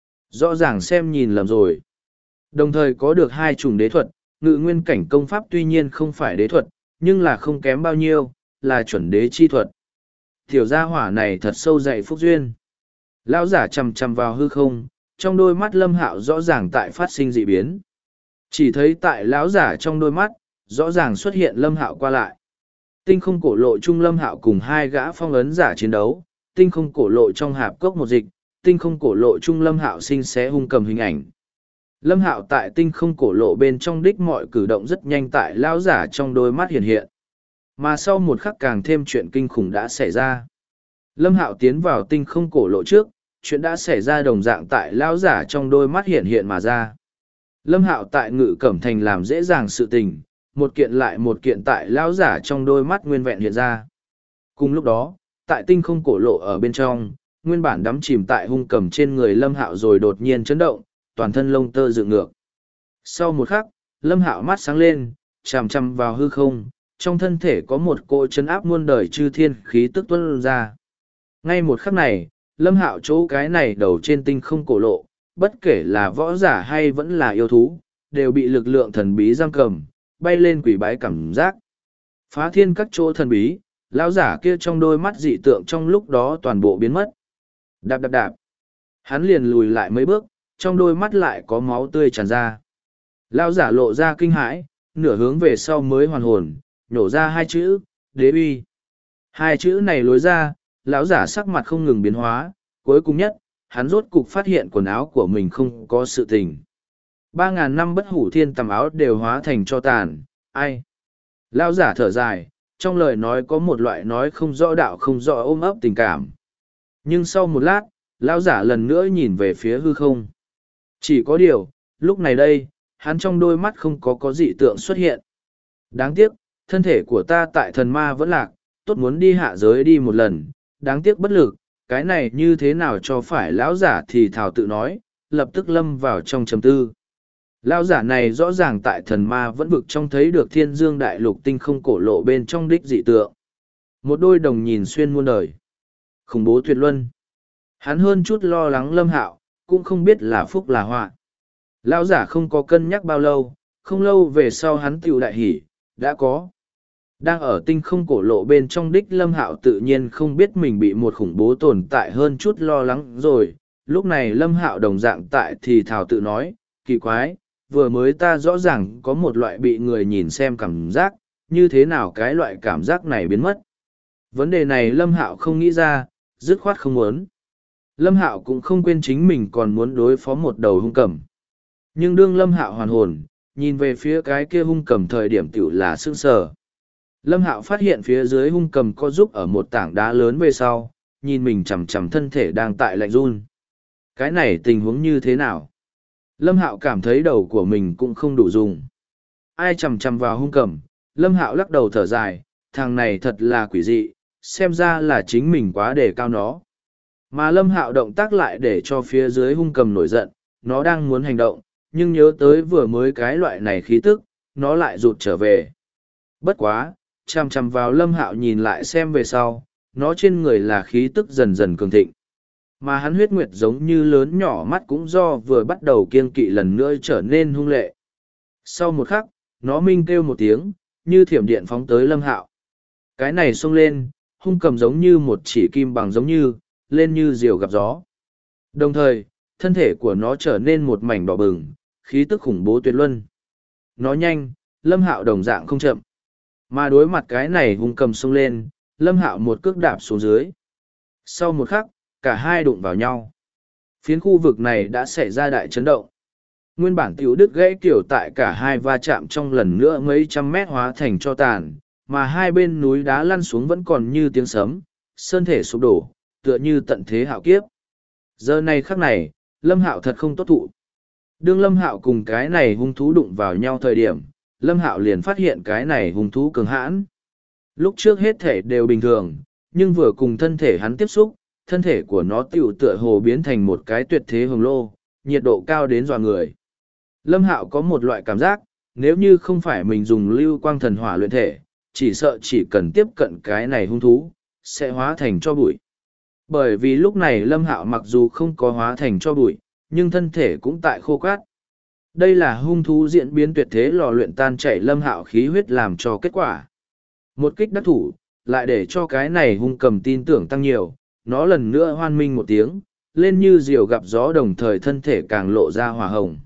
Rõ ràng xem nhìn lầm rồi. Đồng thời có được hai chủng đế thuật, ngự nguyên cảnh công pháp tuy nhiên không phải đế thuật, nhưng là không kém bao nhiêu, là chuẩn đế chi thuật. Tiểu gia hỏa này thật sâu dày phúc duyên. Lão giả chằm chằm vào hư không, trong đôi mắt Lâm Hạo rõ ràng tại phát sinh dị biến. Chỉ thấy tại lão giả trong đôi mắt, rõ ràng xuất hiện Lâm Hạo qua lại. Tinh không cổ lộ chung Lâm Hạo cùng hai gã phong ấn giả chiến đấu, tinh không cổ lộ trong hạp cốc một dịch, tinh không cổ lộ chung Lâm Hạo sinh xé hung cầm hình ảnh. Lâm Hạo tại tinh không cổ lộ bên trong đích mọi cử động rất nhanh tại lão giả trong đôi mắt hiện hiện. Mà sau một khắc càng thêm chuyện kinh khủng đã xảy ra. Lâm Hạo tiến vào tinh không cổ lộ trước, chuyện đã xảy ra đồng dạng tại lão giả trong đôi mắt hiện hiện mà ra. Lâm Hạo tại Ngự Cẩm Thành làm dễ dàng sự tình, một kiện lại một kiện tại lão giả trong đôi mắt nguyên vẹn hiện ra. Cùng lúc đó, tại tinh không cổ lộ ở bên trong, nguyên bản đắm chìm tại hung cầm trên người Lâm Hạo rồi đột nhiên chấn động, toàn thân lông tơ dựng ngược. Sau một khắc, Lâm Hạo mắt sáng lên, chằm chằm vào hư không, trong thân thể có một cỗ chấn áp muôn đời chư thiên khí tức tuôn ra. Ngay một khắc này, Lâm Hạo chỗ cái này đầu trên tinh không cổ lộ, bất kể là võ giả hay vẫn là yêu thú, đều bị lực lượng thần bí giam cầm, bay lên quỷ bái cảm giác. Phá thiên các chỗ thần bí, lão giả kia trong đôi mắt dị tượng trong lúc đó toàn bộ biến mất. Đạp đạp đạp. Hắn liền lùi lại mấy bước, trong đôi mắt lại có máu tươi tràn ra. Lão giả lộ ra kinh hãi, nửa hướng về sau mới hoàn hồn, nhổ ra hai chữ, đế uy. Hai chữ này lối ra, lão giả sắc mặt không ngừng biến hóa, cuối cùng nhất, hắn rốt cục phát hiện quần áo của mình không có sự tình. 3.000 năm bất hủ thiên tầm áo đều hóa thành cho tàn, ai? Lão giả thở dài, trong lời nói có một loại nói không rõ đạo không rõ ôm ấp tình cảm. Nhưng sau một lát, lão giả lần nữa nhìn về phía hư không. Chỉ có điều, lúc này đây, hắn trong đôi mắt không có dị tượng xuất hiện. Đáng tiếc, thân thể của ta tại thần ma vẫn lạc, tốt muốn đi hạ giới đi một lần, đáng tiếc bất lực, cái này như thế nào cho phải lão giả thì thảo tự nói, lập tức lâm vào trong trầm tư. Lão giả này rõ ràng tại thần ma vẫn vực trong thấy được thiên dương đại lục tinh không cổ lộ bên trong đích dị tượng. Một đôi đồng nhìn xuyên muôn đời. Khủng bố tuyệt luân. Hắn hơn chút lo lắng Lâm Hạo, cũng không biết là phúc là họa. Lão giả không có cân nhắc bao lâu, không lâu về sau hắn tiểu đại hỉ, đã có. Đang ở tinh không cổ lộ bên trong đích Lâm Hạo tự nhiên không biết mình bị một khủng bố tồn tại hơn chút lo lắng rồi. Lúc này Lâm Hạo đồng dạng tại thì thảo tự nói, kỳ quái, vừa mới ta rõ ràng có một loại bị người nhìn xem cảm giác, như thế nào cái loại cảm giác này biến mất. Vấn đề này Lâm Hạo không nghĩ ra, dứt khoát không muốn. Lâm Hạo cũng không quên chính mình còn muốn đối phó một đầu hung cầm. Nhưng đương Lâm Hạo hoàn hồn, nhìn về phía cái kia hung cầm thời điểm tiểu là sững sờ. Lâm Hạo phát hiện phía dưới hung cầm có giúp ở một tảng đá lớn về sau, nhìn mình chằm chằm thân thể đang tại lạnh run. Cái này tình huống như thế nào? Lâm Hạo cảm thấy đầu của mình cũng không đủ dùng. Ai chằm chằm vào hung cầm? Lâm Hạo lắc đầu thở dài, thằng này thật là quỷ dị, xem ra là chính mình quá đề cao nó. Mà Lâm Hạo động tác lại để cho phía dưới hung cầm nổi giận, nó đang muốn hành động, nhưng nhớ tới vừa mới cái loại này khí tức, nó lại rụt trở về. Bất quá, chằm chằm vào Lâm Hạo nhìn lại xem về sau, nó trên người là khí tức dần dần cường thịnh. Mà hắn huyết nguyệt giống như lớn nhỏ mắt cũng do vừa bắt đầu kiêng kỵ lần nữa trở nên hung lệ. Sau một khắc, nó minh kêu một tiếng, như thiểm điện phóng tới Lâm Hạo. Cái này xông lên, hung cầm giống như một chỉ kim bằng giống như, lên như diều gặp gió. Đồng thời, thân thể của nó trở nên một mảnh đỏ bừng, khí tức khủng bố tuyệt luân. Nó nhanh, Lâm Hạo đồng dạng không chậm. Mà đối mặt cái này hung cầm xông lên, Lâm Hạo một cước đạp xuống dưới. Sau một khắc, cả hai đụng vào nhau. Phiến khu vực này đã xảy ra đại chấn động. Nguyên bản tiểu đứt gãy kiểu tại cả hai va chạm trong lần nữa mấy trăm mét hóa thành cho tàn, mà hai bên núi đá lăn xuống vẫn còn như tiếng sấm, sơn thể sụp đổ, tựa như tận thế hạo kiếp. Giờ này khắc này, Lâm Hạo thật không tốt thụ. Đương Lâm Hạo cùng cái này hung thú đụng vào nhau thời điểm, Lâm Hạo liền phát hiện cái này hung thú cường hãn. Lúc trước hết thể đều bình thường, nhưng vừa cùng thân thể hắn tiếp xúc, thân thể của nó tiểu tựa hồ biến thành một cái tuyệt thế hồng lô, nhiệt độ cao đến dọa người. Lâm Hạo có một loại cảm giác, nếu như không phải mình dùng lưu quang thần hỏa luyện thể, chỉ sợ chỉ cần tiếp cận cái này hung thú, sẽ hóa thành cho bụi. Bởi vì lúc này Lâm Hạo mặc dù không có hóa thành cho bụi, nhưng thân thể cũng tại khô cát. Đây là hung thú diễn biến tuyệt thế lò luyện tan chảy Lâm Hạo khí huyết làm cho kết quả. Một kích đắc thủ, lại để cho cái này hung cầm tin tưởng tăng nhiều, nó lần nữa hoan minh một tiếng, lên như diều gặp gió đồng thời thân thể càng lộ ra hỏa hồng.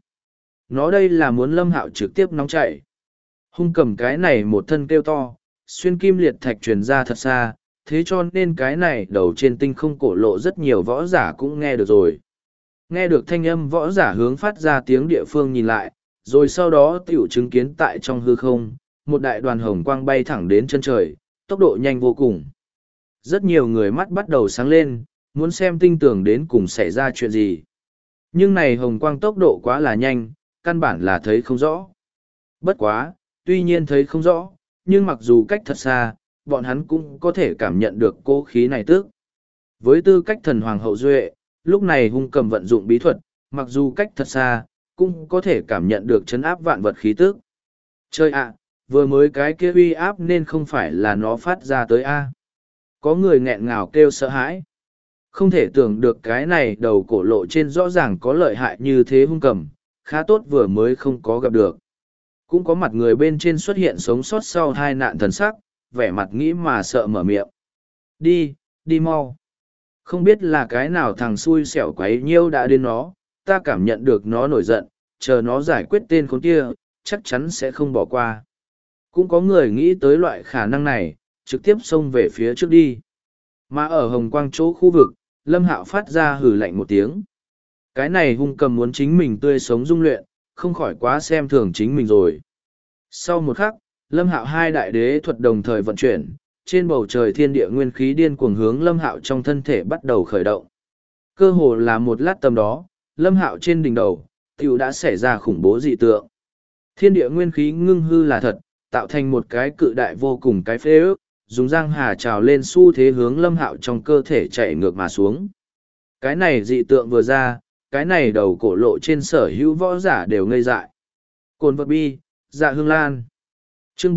Nó đây là muốn Lâm Hạo trực tiếp nóng chảy. Hung cầm cái này một thân kêu to, xuyên kim liệt thạch truyền ra thật xa, thế cho nên cái này đầu trên tinh không cổ lộ rất nhiều võ giả cũng nghe được rồi. Nghe được thanh âm võ giả hướng phát ra tiếng địa phương nhìn lại, rồi sau đó tiểu chứng kiến tại trong hư không, một đại đoàn hồng quang bay thẳng đến chân trời, tốc độ nhanh vô cùng. Rất nhiều người mắt bắt đầu sáng lên, muốn xem tinh tường đến cùng xảy ra chuyện gì. Nhưng này hồng quang tốc độ quá là nhanh, căn bản là thấy không rõ. Bất quá, tuy nhiên thấy không rõ, nhưng mặc dù cách thật xa, bọn hắn cũng có thể cảm nhận được cố khí này tức. Với tư cách thần hoàng hậu duệ, lúc này hung cầm vận dụng bí thuật, mặc dù cách thật xa, cũng có thể cảm nhận được chấn áp vạn vật khí tức. Chơi ạ, vừa mới cái kia uy áp nên không phải là nó phát ra tới A. Có người nghẹn ngào kêu sợ hãi. Không thể tưởng được cái này đầu cổ lộ trên rõ ràng có lợi hại như thế hung cầm, khá tốt vừa mới không có gặp được. Cũng có mặt người bên trên xuất hiện sống sót sau hai nạn thần sắc, vẻ mặt nghĩ mà sợ mở miệng. Đi, đi mau. Không biết là cái nào thằng xui xẻo quấy nhiêu đã đến nó, ta cảm nhận được nó nổi giận, chờ nó giải quyết tên khốn kia, chắc chắn sẽ không bỏ qua. Cũng có người nghĩ tới loại khả năng này, trực tiếp xông về phía trước đi. Mà ở hồng quang chỗ khu vực, Lâm Hạo phát ra hừ lạnh một tiếng. Cái này hung cầm muốn chính mình tươi sống dung luyện, không khỏi quá xem thường chính mình rồi. Sau một khắc, Lâm Hạo hai đại đế thuật đồng thời vận chuyển, trên bầu trời thiên địa nguyên khí điên cuồng hướng Lâm Hạo trong thân thể bắt đầu khởi động. Cơ hồ là một lát tầm đó, Lâm Hạo trên đỉnh đầu, tiểu đã xảy ra khủng bố dị tượng. Thiên địa nguyên khí ngưng hư là thật, tạo thành một cái cự đại vô cùng cái phế ước, dùng giang hà trào lên xu thế hướng Lâm Hạo trong cơ thể chạy ngược mà xuống. Cái này dị tượng vừa ra, cái này đầu cổ lộ trên sở hữu võ giả đều ngây dại. Cồn vật bi, dạ hương lan. Chương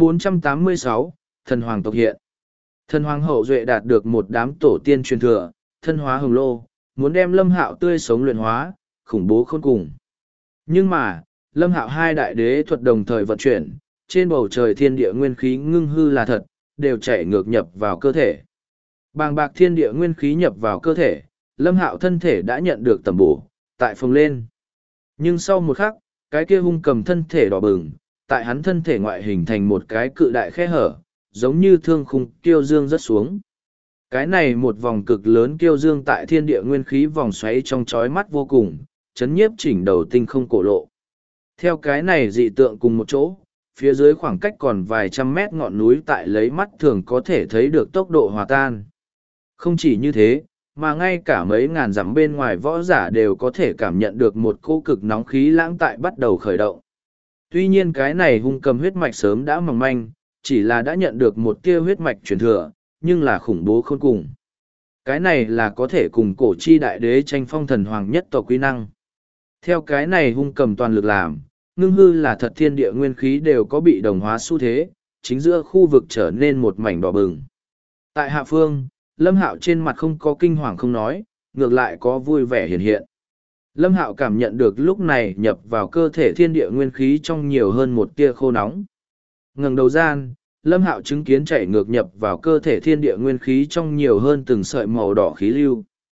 486, Thần Hoàng tộc hiện. Thần Hoàng hậu duệ đạt được một đám tổ tiên truyền thừa, thân hóa hồng lô, muốn đem Lâm Hạo tươi sống luyện hóa, khủng bố khôn cùng. Nhưng mà, Lâm Hạo hai đại đế thuật đồng thời vận chuyển, trên bầu trời thiên địa nguyên khí ngưng hư là thật, đều chảy ngược nhập vào cơ thể. Bàng bạc thiên địa nguyên khí nhập vào cơ thể, Lâm Hạo thân thể đã nhận được tầm bổ, tại phồng lên. Nhưng sau một khắc, cái kia hung cầm thân thể đỏ bừng, tại hắn thân thể ngoại hình thành một cái cự đại khe hở, giống như thương khung kiêu dương rất xuống. Cái này một vòng cực lớn kiêu dương tại thiên địa nguyên khí vòng xoáy trong chói mắt vô cùng, chấn nhiếp chỉnh đầu tinh không cổ lộ. Theo cái này dị tượng cùng một chỗ, phía dưới khoảng cách còn vài trăm mét ngọn núi tại lấy mắt thường có thể thấy được tốc độ hòa tan. Không chỉ như thế, mà ngay cả mấy ngàn dặm bên ngoài võ giả đều có thể cảm nhận được một cô cực nóng khí lãng tại bắt đầu khởi động. Tuy nhiên cái này hung cầm huyết mạch sớm đã mỏng manh, chỉ là đã nhận được một tia huyết mạch truyền thừa, nhưng là khủng bố khôn cùng. Cái này là có thể cùng cổ chi đại đế tranh phong thần hoàng nhất tộc quy năng. Theo cái này hung cầm toàn lực làm, ngưng hư là thật thiên địa nguyên khí đều có bị đồng hóa xu thế, chính giữa khu vực trở nên một mảnh đỏ bừng. Tại hạ phương, Lâm Hạo trên mặt không có kinh hoàng không nói, ngược lại có vui vẻ hiện hiện. Lâm Hạo cảm nhận được lúc này nhập vào cơ thể thiên địa nguyên khí trong nhiều hơn một tia khô nóng. Ngẩng đầu gian, Lâm Hạo chứng kiến chảy ngược nhập vào cơ thể thiên địa nguyên khí trong nhiều hơn từng sợi màu đỏ khí lưu.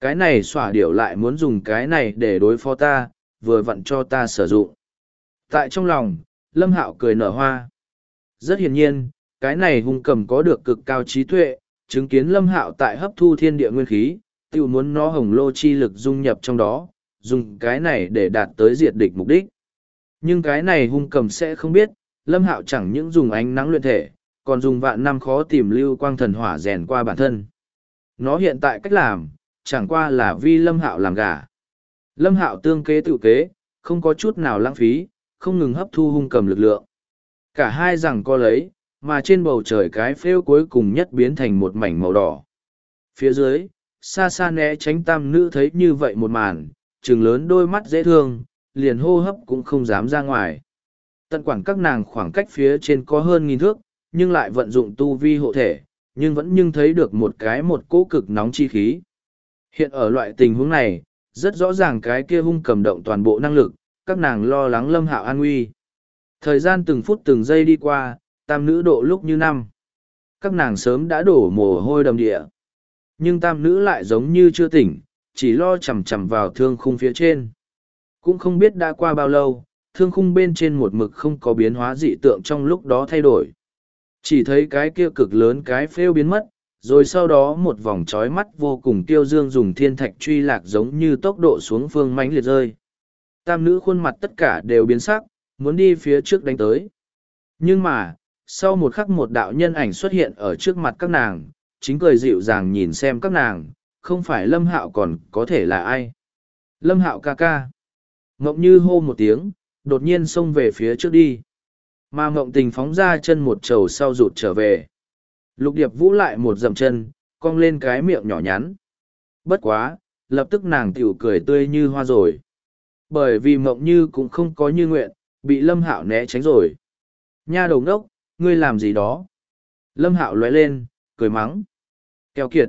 cái này xỏa điểu lại muốn dùng cái này để đối phó ta, vừa vặn cho ta sử dụng. Tại trong lòng, Lâm Hạo cười nở hoa. Rất hiển nhiên, cái này hung cầm có được cực cao trí tuệ, chứng kiến Lâm Hạo tại hấp thu thiên địa nguyên khí, tự muốn nó hồng lô chi lực dung nhập trong đó, dùng cái này để đạt tới diệt địch mục đích. Nhưng cái này hung cầm sẽ không biết, Lâm Hạo chẳng những dùng ánh nắng luyện thể, còn dùng vạn năm khó tìm lưu quang thần hỏa rèn qua bản thân. Nó hiện tại cách làm, chẳng qua là vì Lâm Hạo làm gà. Lâm Hạo tương kế tự kế, không có chút nào lãng phí, không ngừng hấp thu hung cầm lực lượng. Cả hai rằng co lấy, mà trên bầu trời cái phêu cuối cùng nhất biến thành một mảnh màu đỏ. Phía dưới, xa xa né tránh tam nữ thấy như vậy một màn, trừng lớn đôi mắt dễ thương, liền hô hấp cũng không dám ra ngoài. Tận quản các nàng khoảng cách phía trên có hơn 1000 thước, nhưng lại vận dụng tu vi hộ thể, nhưng thấy được một cỗ cực nóng chi khí. Hiện ở loại tình huống này, rất rõ ràng cái kia hung cầm động toàn bộ năng lực, các nàng lo lắng Lâm Hạo an nguy. Thời gian từng phút từng giây đi qua, tam nữ độ lúc như năm. Các nàng sớm đã đổ mồ hôi đầm địa. Nhưng tam nữ lại giống như chưa tỉnh, chỉ lo chằm chằm vào thương khung phía trên. Cũng không biết đã qua bao lâu, thương khung bên trên một mực không có biến hóa dị tượng trong lúc đó thay đổi. Chỉ thấy cái kia cực lớn cái phêu biến mất, rồi sau đó một vòng trói mắt vô cùng tiêu dương dùng thiên thạch truy lạc giống như tốc độ xuống phương mãnh liệt rơi. Tam nữ khuôn mặt tất cả đều biến sắc, muốn đi phía trước đánh tới. Nhưng mà, sau một khắc một đạo nhân ảnh xuất hiện ở trước mặt các nàng, chính cười dịu dàng nhìn xem các nàng, không phải Lâm Hạo còn có thể là ai. Lâm Hạo ca ca. Ngộng Như hô một tiếng, đột nhiên xông về phía trước đi. Mà Ngộng Tình phóng ra chân một trầu sau rụt trở về. Lục Điệp Vũ lại một dậm chân, cong lên cái miệng nhỏ nhắn. Bất quá, lập tức nàng tiểu cười tươi như hoa rồi. Bởi vì Ngộng Như cũng không có như nguyện, bị Lâm Hạo né tránh rồi. Nha đầu ngốc, ngươi làm gì đó? Lâm Hạo lóe lên, cười mắng. Keo kiệt.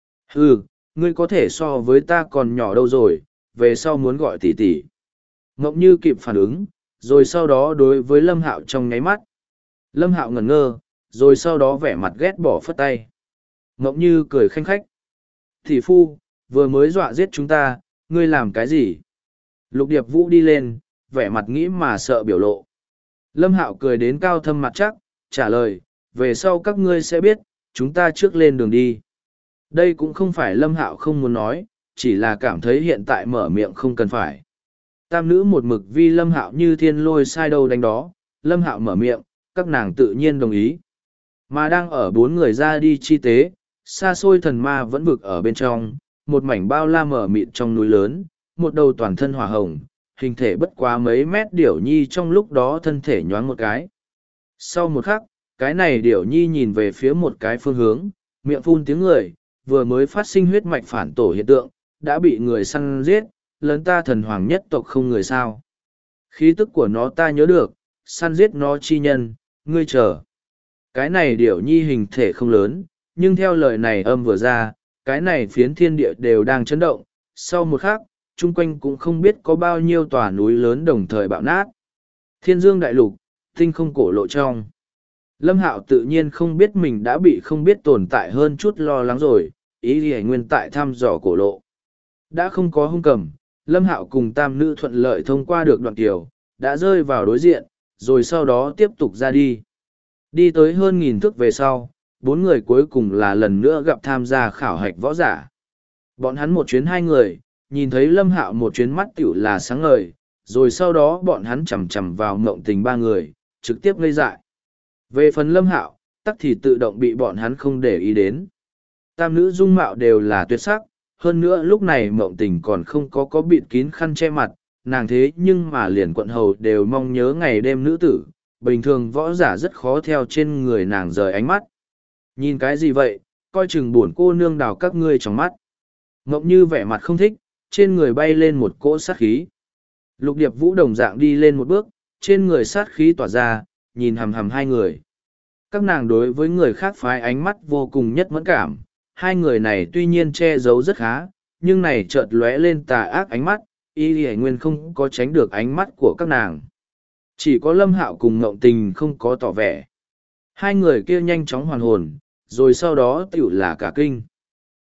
Ừ, ngươi có thể so với ta còn nhỏ đâu rồi, về sau muốn gọi tỷ tỷ. Ngộng Như kịp phản ứng, rồi sau đó đối với Lâm Hạo trong nháy mắt. Lâm Hạo ngẩn ngơ, rồi sau đó vẻ mặt ghét bỏ phất tay. Ngộng Như cười khanh khách. Tỷ phu, vừa mới dọa giết chúng ta, ngươi làm cái gì? Lục Điệp Vũ đi lên, vẻ mặt nghĩ mà sợ biểu lộ. Lâm Hạo cười đến cao thâm mặt chắc, trả lời, về sau các ngươi sẽ biết, chúng ta trước lên đường đi. Đây cũng không phải Lâm Hạo không muốn nói, chỉ là cảm thấy hiện tại mở miệng không cần phải. Tam nữ một mực vì Lâm Hạo như thiên lôi sai đâu đánh đó, Lâm Hạo mở miệng, các nàng tự nhiên đồng ý. Mà đang ở bốn người ra đi chi tế, xa xôi thần ma vẫn vực ở bên trong, một mảnh bao la mở mịt trong núi lớn, một đầu toàn thân hỏa hồng, hình thể bất quá mấy mét điểu nhi trong lúc đó thân thể nhoáng một cái. Sau một khắc, cái này điểu nhi nhìn về phía một cái phương hướng, miệng phun tiếng người, vừa mới phát sinh huyết mạch phản tổ hiện tượng, đã bị người săn giết, lớn ta thần hoàng nhất tộc không người sao. Khí tức của nó ta nhớ được, săn giết nó chi nhân, ngươi chờ. Cái này điểu nhi hình thể không lớn, nhưng theo lời này âm vừa ra, cái này phiến thiên địa đều đang chấn động, sau một khắc, chung quanh cũng không biết có bao nhiêu tòa núi lớn đồng thời bạo nát. Thiên dương đại lục, tinh không cổ lộ trong. Lâm Hạo tự nhiên không biết mình đã bị không biết tồn tại hơn chút lo lắng rồi, ý thì nguyên tại thăm dò cổ lộ. Đã không có hung cầm, Lâm Hạo cùng tam nữ thuận lợi thông qua được đoạn kiều, đã rơi vào đối diện, rồi sau đó tiếp tục ra đi. Đi tới hơn 1000 thước về sau, bốn người cuối cùng là lần nữa gặp tham gia khảo hạch võ giả. Bọn hắn một chuyến hai người, nhìn thấy Lâm Hạo một chuyến mắt tiểu là sáng ngời, rồi sau đó bọn hắn chầm chầm vào Mộng Tình ba người, trực tiếp ngây dại. Về phần Lâm Hạo, tắc thì tự động bị bọn hắn không để ý đến. Tam nữ dung mạo đều là tuyệt sắc, hơn nữa lúc này Mộng Tình còn không có bịt kín khăn che mặt, nàng thế nhưng mà liền quận hầu đều mong nhớ ngày đêm nữ tử, bình thường võ giả rất khó theo trên người nàng rời ánh mắt. Nhìn cái gì vậy, coi chừng buồn cô nương đào các ngươi trong mắt. Mộng Như vẻ mặt không thích, trên người bay lên một cỗ sát khí. Lục Điệp Vũ đồng dạng đi lên một bước, trên người sát khí tỏa ra, nhìn hằm hằm hai người. Các nàng đối với người khác phái ánh mắt vô cùng nhất mẫn cảm, hai người này tuy nhiên che giấu rất khá, nhưng này chợt lóe lên tà ác ánh mắt, y hải nguyên không có tránh được ánh mắt của các nàng. Chỉ có Lâm Hạo cùng Ngộng Tình không có tỏ vẻ. Hai người kia nhanh chóng hoàn hồn, rồi sau đó tiểu là cả kinh.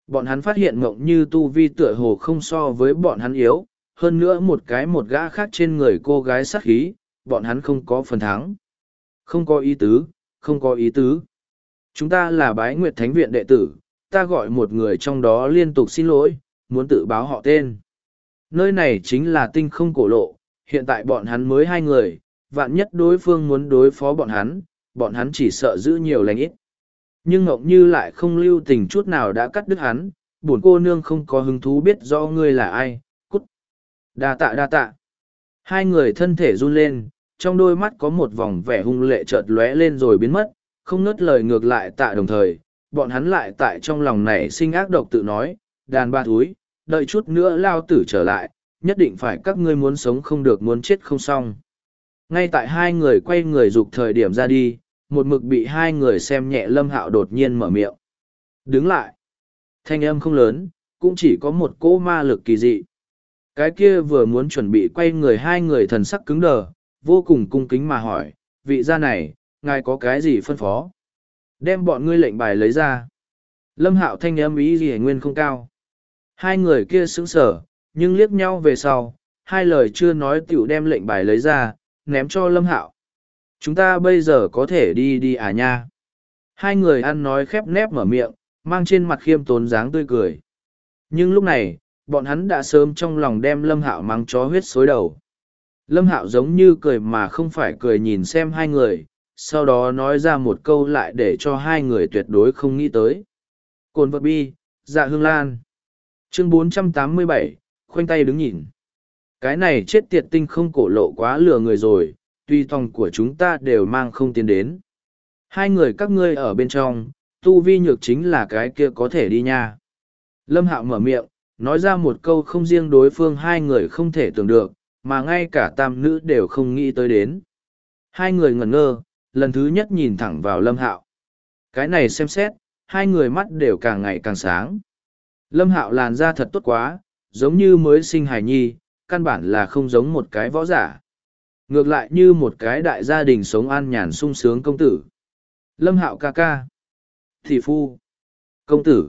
Bọn hắn phát hiện Mộng Như tu vi tựa hồ không so với bọn hắn yếu, hơn nữa một gã khác trên người cô gái sát khí, bọn hắn không có phần thắng. Không có ý tứ, không có ý tứ. Chúng ta là Bái Nguyệt Thánh Viện đệ tử, ta gọi một người trong đó liên tục xin lỗi, muốn tự báo họ tên. Nơi này chính là tinh không cổ lộ, hiện tại bọn hắn mới hai người, vạn nhất đối phương muốn đối phó bọn hắn chỉ sợ giữ nhiều lành ít. Nhưng Ngọc Như lại không lưu tình chút nào đã cắt đứt hắn, buồn cô nương không có hứng thú biết rõ ngươi là ai, cút. Đa tạ đa tạ. Hai người thân thể run lên, trong đôi mắt có một vòng vẻ hung lệ chợt lóe lên rồi biến mất, không ngớt lời ngược lại tạ đồng thời, bọn hắn lại tại trong lòng này sinh ác độc tự nói, đàn ba thúi, đợi chút nữa lao tử trở lại, nhất định phải các ngươi muốn sống không được muốn chết không xong. Ngay tại hai người quay người dục thời điểm ra đi, một mực bị hai người xem nhẹ Lâm Hạo đột nhiên mở miệng. Đứng lại. Thanh âm không lớn, cũng chỉ có một cỗ ma lực kỳ dị. Cái kia vừa muốn chuẩn bị quay người hai người thần sắc cứng đờ, vô cùng cung kính mà hỏi, vị gia này, ngài có cái gì phân phó? Đem bọn ngươi lệnh bài lấy ra. Lâm Hạo thanh âm ý gì nguyên không cao. Hai người kia sững sờ, nhưng liếc nhau về sau, hai lời chưa nói tiểu đem lệnh bài lấy ra, ném cho Lâm Hạo. Chúng ta bây giờ có thể đi đi à nha. Hai người ăn nói khép nép mở miệng, mang trên mặt khiêm tốn dáng tươi cười. Nhưng lúc này, bọn hắn đã sớm trong lòng đem Lâm Hạo mắng chó huyết xối đầu. Lâm Hạo giống như cười mà không phải cười nhìn xem hai người, sau đó nói ra một câu lại để cho hai người tuyệt đối không nghĩ tới. Cồn vật bi, dạ hương lan. Chương 487, khoanh tay đứng nhìn. Cái này chết tiệt tinh không cổ lộ quá lừa người rồi, tuy tòng của chúng ta đều mang không tiến đến. Hai người các ngươi ở bên trong, tu vi nhược chính là cái kia có thể đi nha. Lâm Hạo mở miệng, nói ra một câu không riêng đối phương hai người không thể tưởng được, mà ngay cả tam nữ đều không nghĩ tới đến. Hai người ngẩn ngơ, lần thứ nhất nhìn thẳng vào Lâm Hạo. Cái này xem xét, hai người mắt đều càng ngày càng sáng. Lâm Hạo làn da thật tốt quá, giống như mới sinh hài nhi, căn bản là không giống một cái võ giả. Ngược lại như một cái đại gia đình sống an nhàn sung sướng công tử. Lâm Hạo ca ca. Thị phu. Công tử.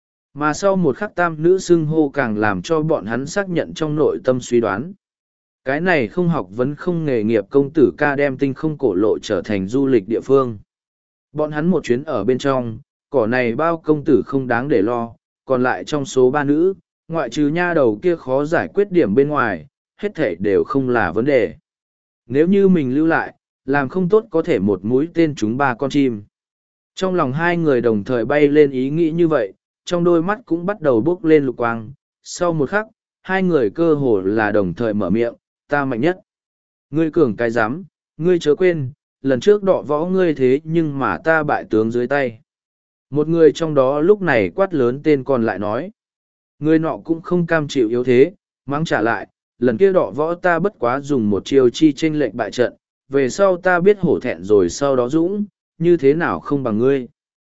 Mà sau một khắc tam nữ xưng hô càng làm cho bọn hắn xác nhận trong nội tâm suy đoán. Cái này không học vấn không nghề nghiệp công tử ca đem tinh không cổ lộ trở thành du lịch địa phương. Bọn hắn một chuyến ở bên trong, cỏ này bao công tử không đáng để lo, còn lại trong số ba nữ, ngoại trừ nha đầu kia khó giải quyết điểm bên ngoài, hết thể đều không là vấn đề. Nếu như mình lưu lại, làm không tốt có thể một mũi tên trúng ba con chim. Trong lòng hai người đồng thời bay lên ý nghĩ như vậy, trong đôi mắt cũng bắt đầu bốc lên lục quang. Sau một khắc, hai người cơ hồ là đồng thời mở miệng, ta mạnh nhất. Ngươi cường cái dám, ngươi chớ quên, lần trước đọ võ ngươi thế nhưng mà ta bại tướng dưới tay. Một người trong đó lúc này quát lớn tên còn lại nói. Người nọ cũng không cam chịu yếu thế, mắng trả lại, lần kia đọ võ ta bất quá dùng một chiêu chi chênh lệnh bại trận, về sau ta biết hổ thẹn rồi sau đó dũng, như thế nào không bằng ngươi.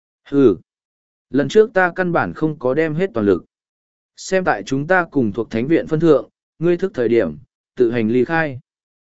Ừ, lần trước ta căn bản không có đem hết toàn lực. Xem tại chúng ta cùng thuộc thánh viện phân thượng, ngươi thức thời điểm, tự hành ly khai.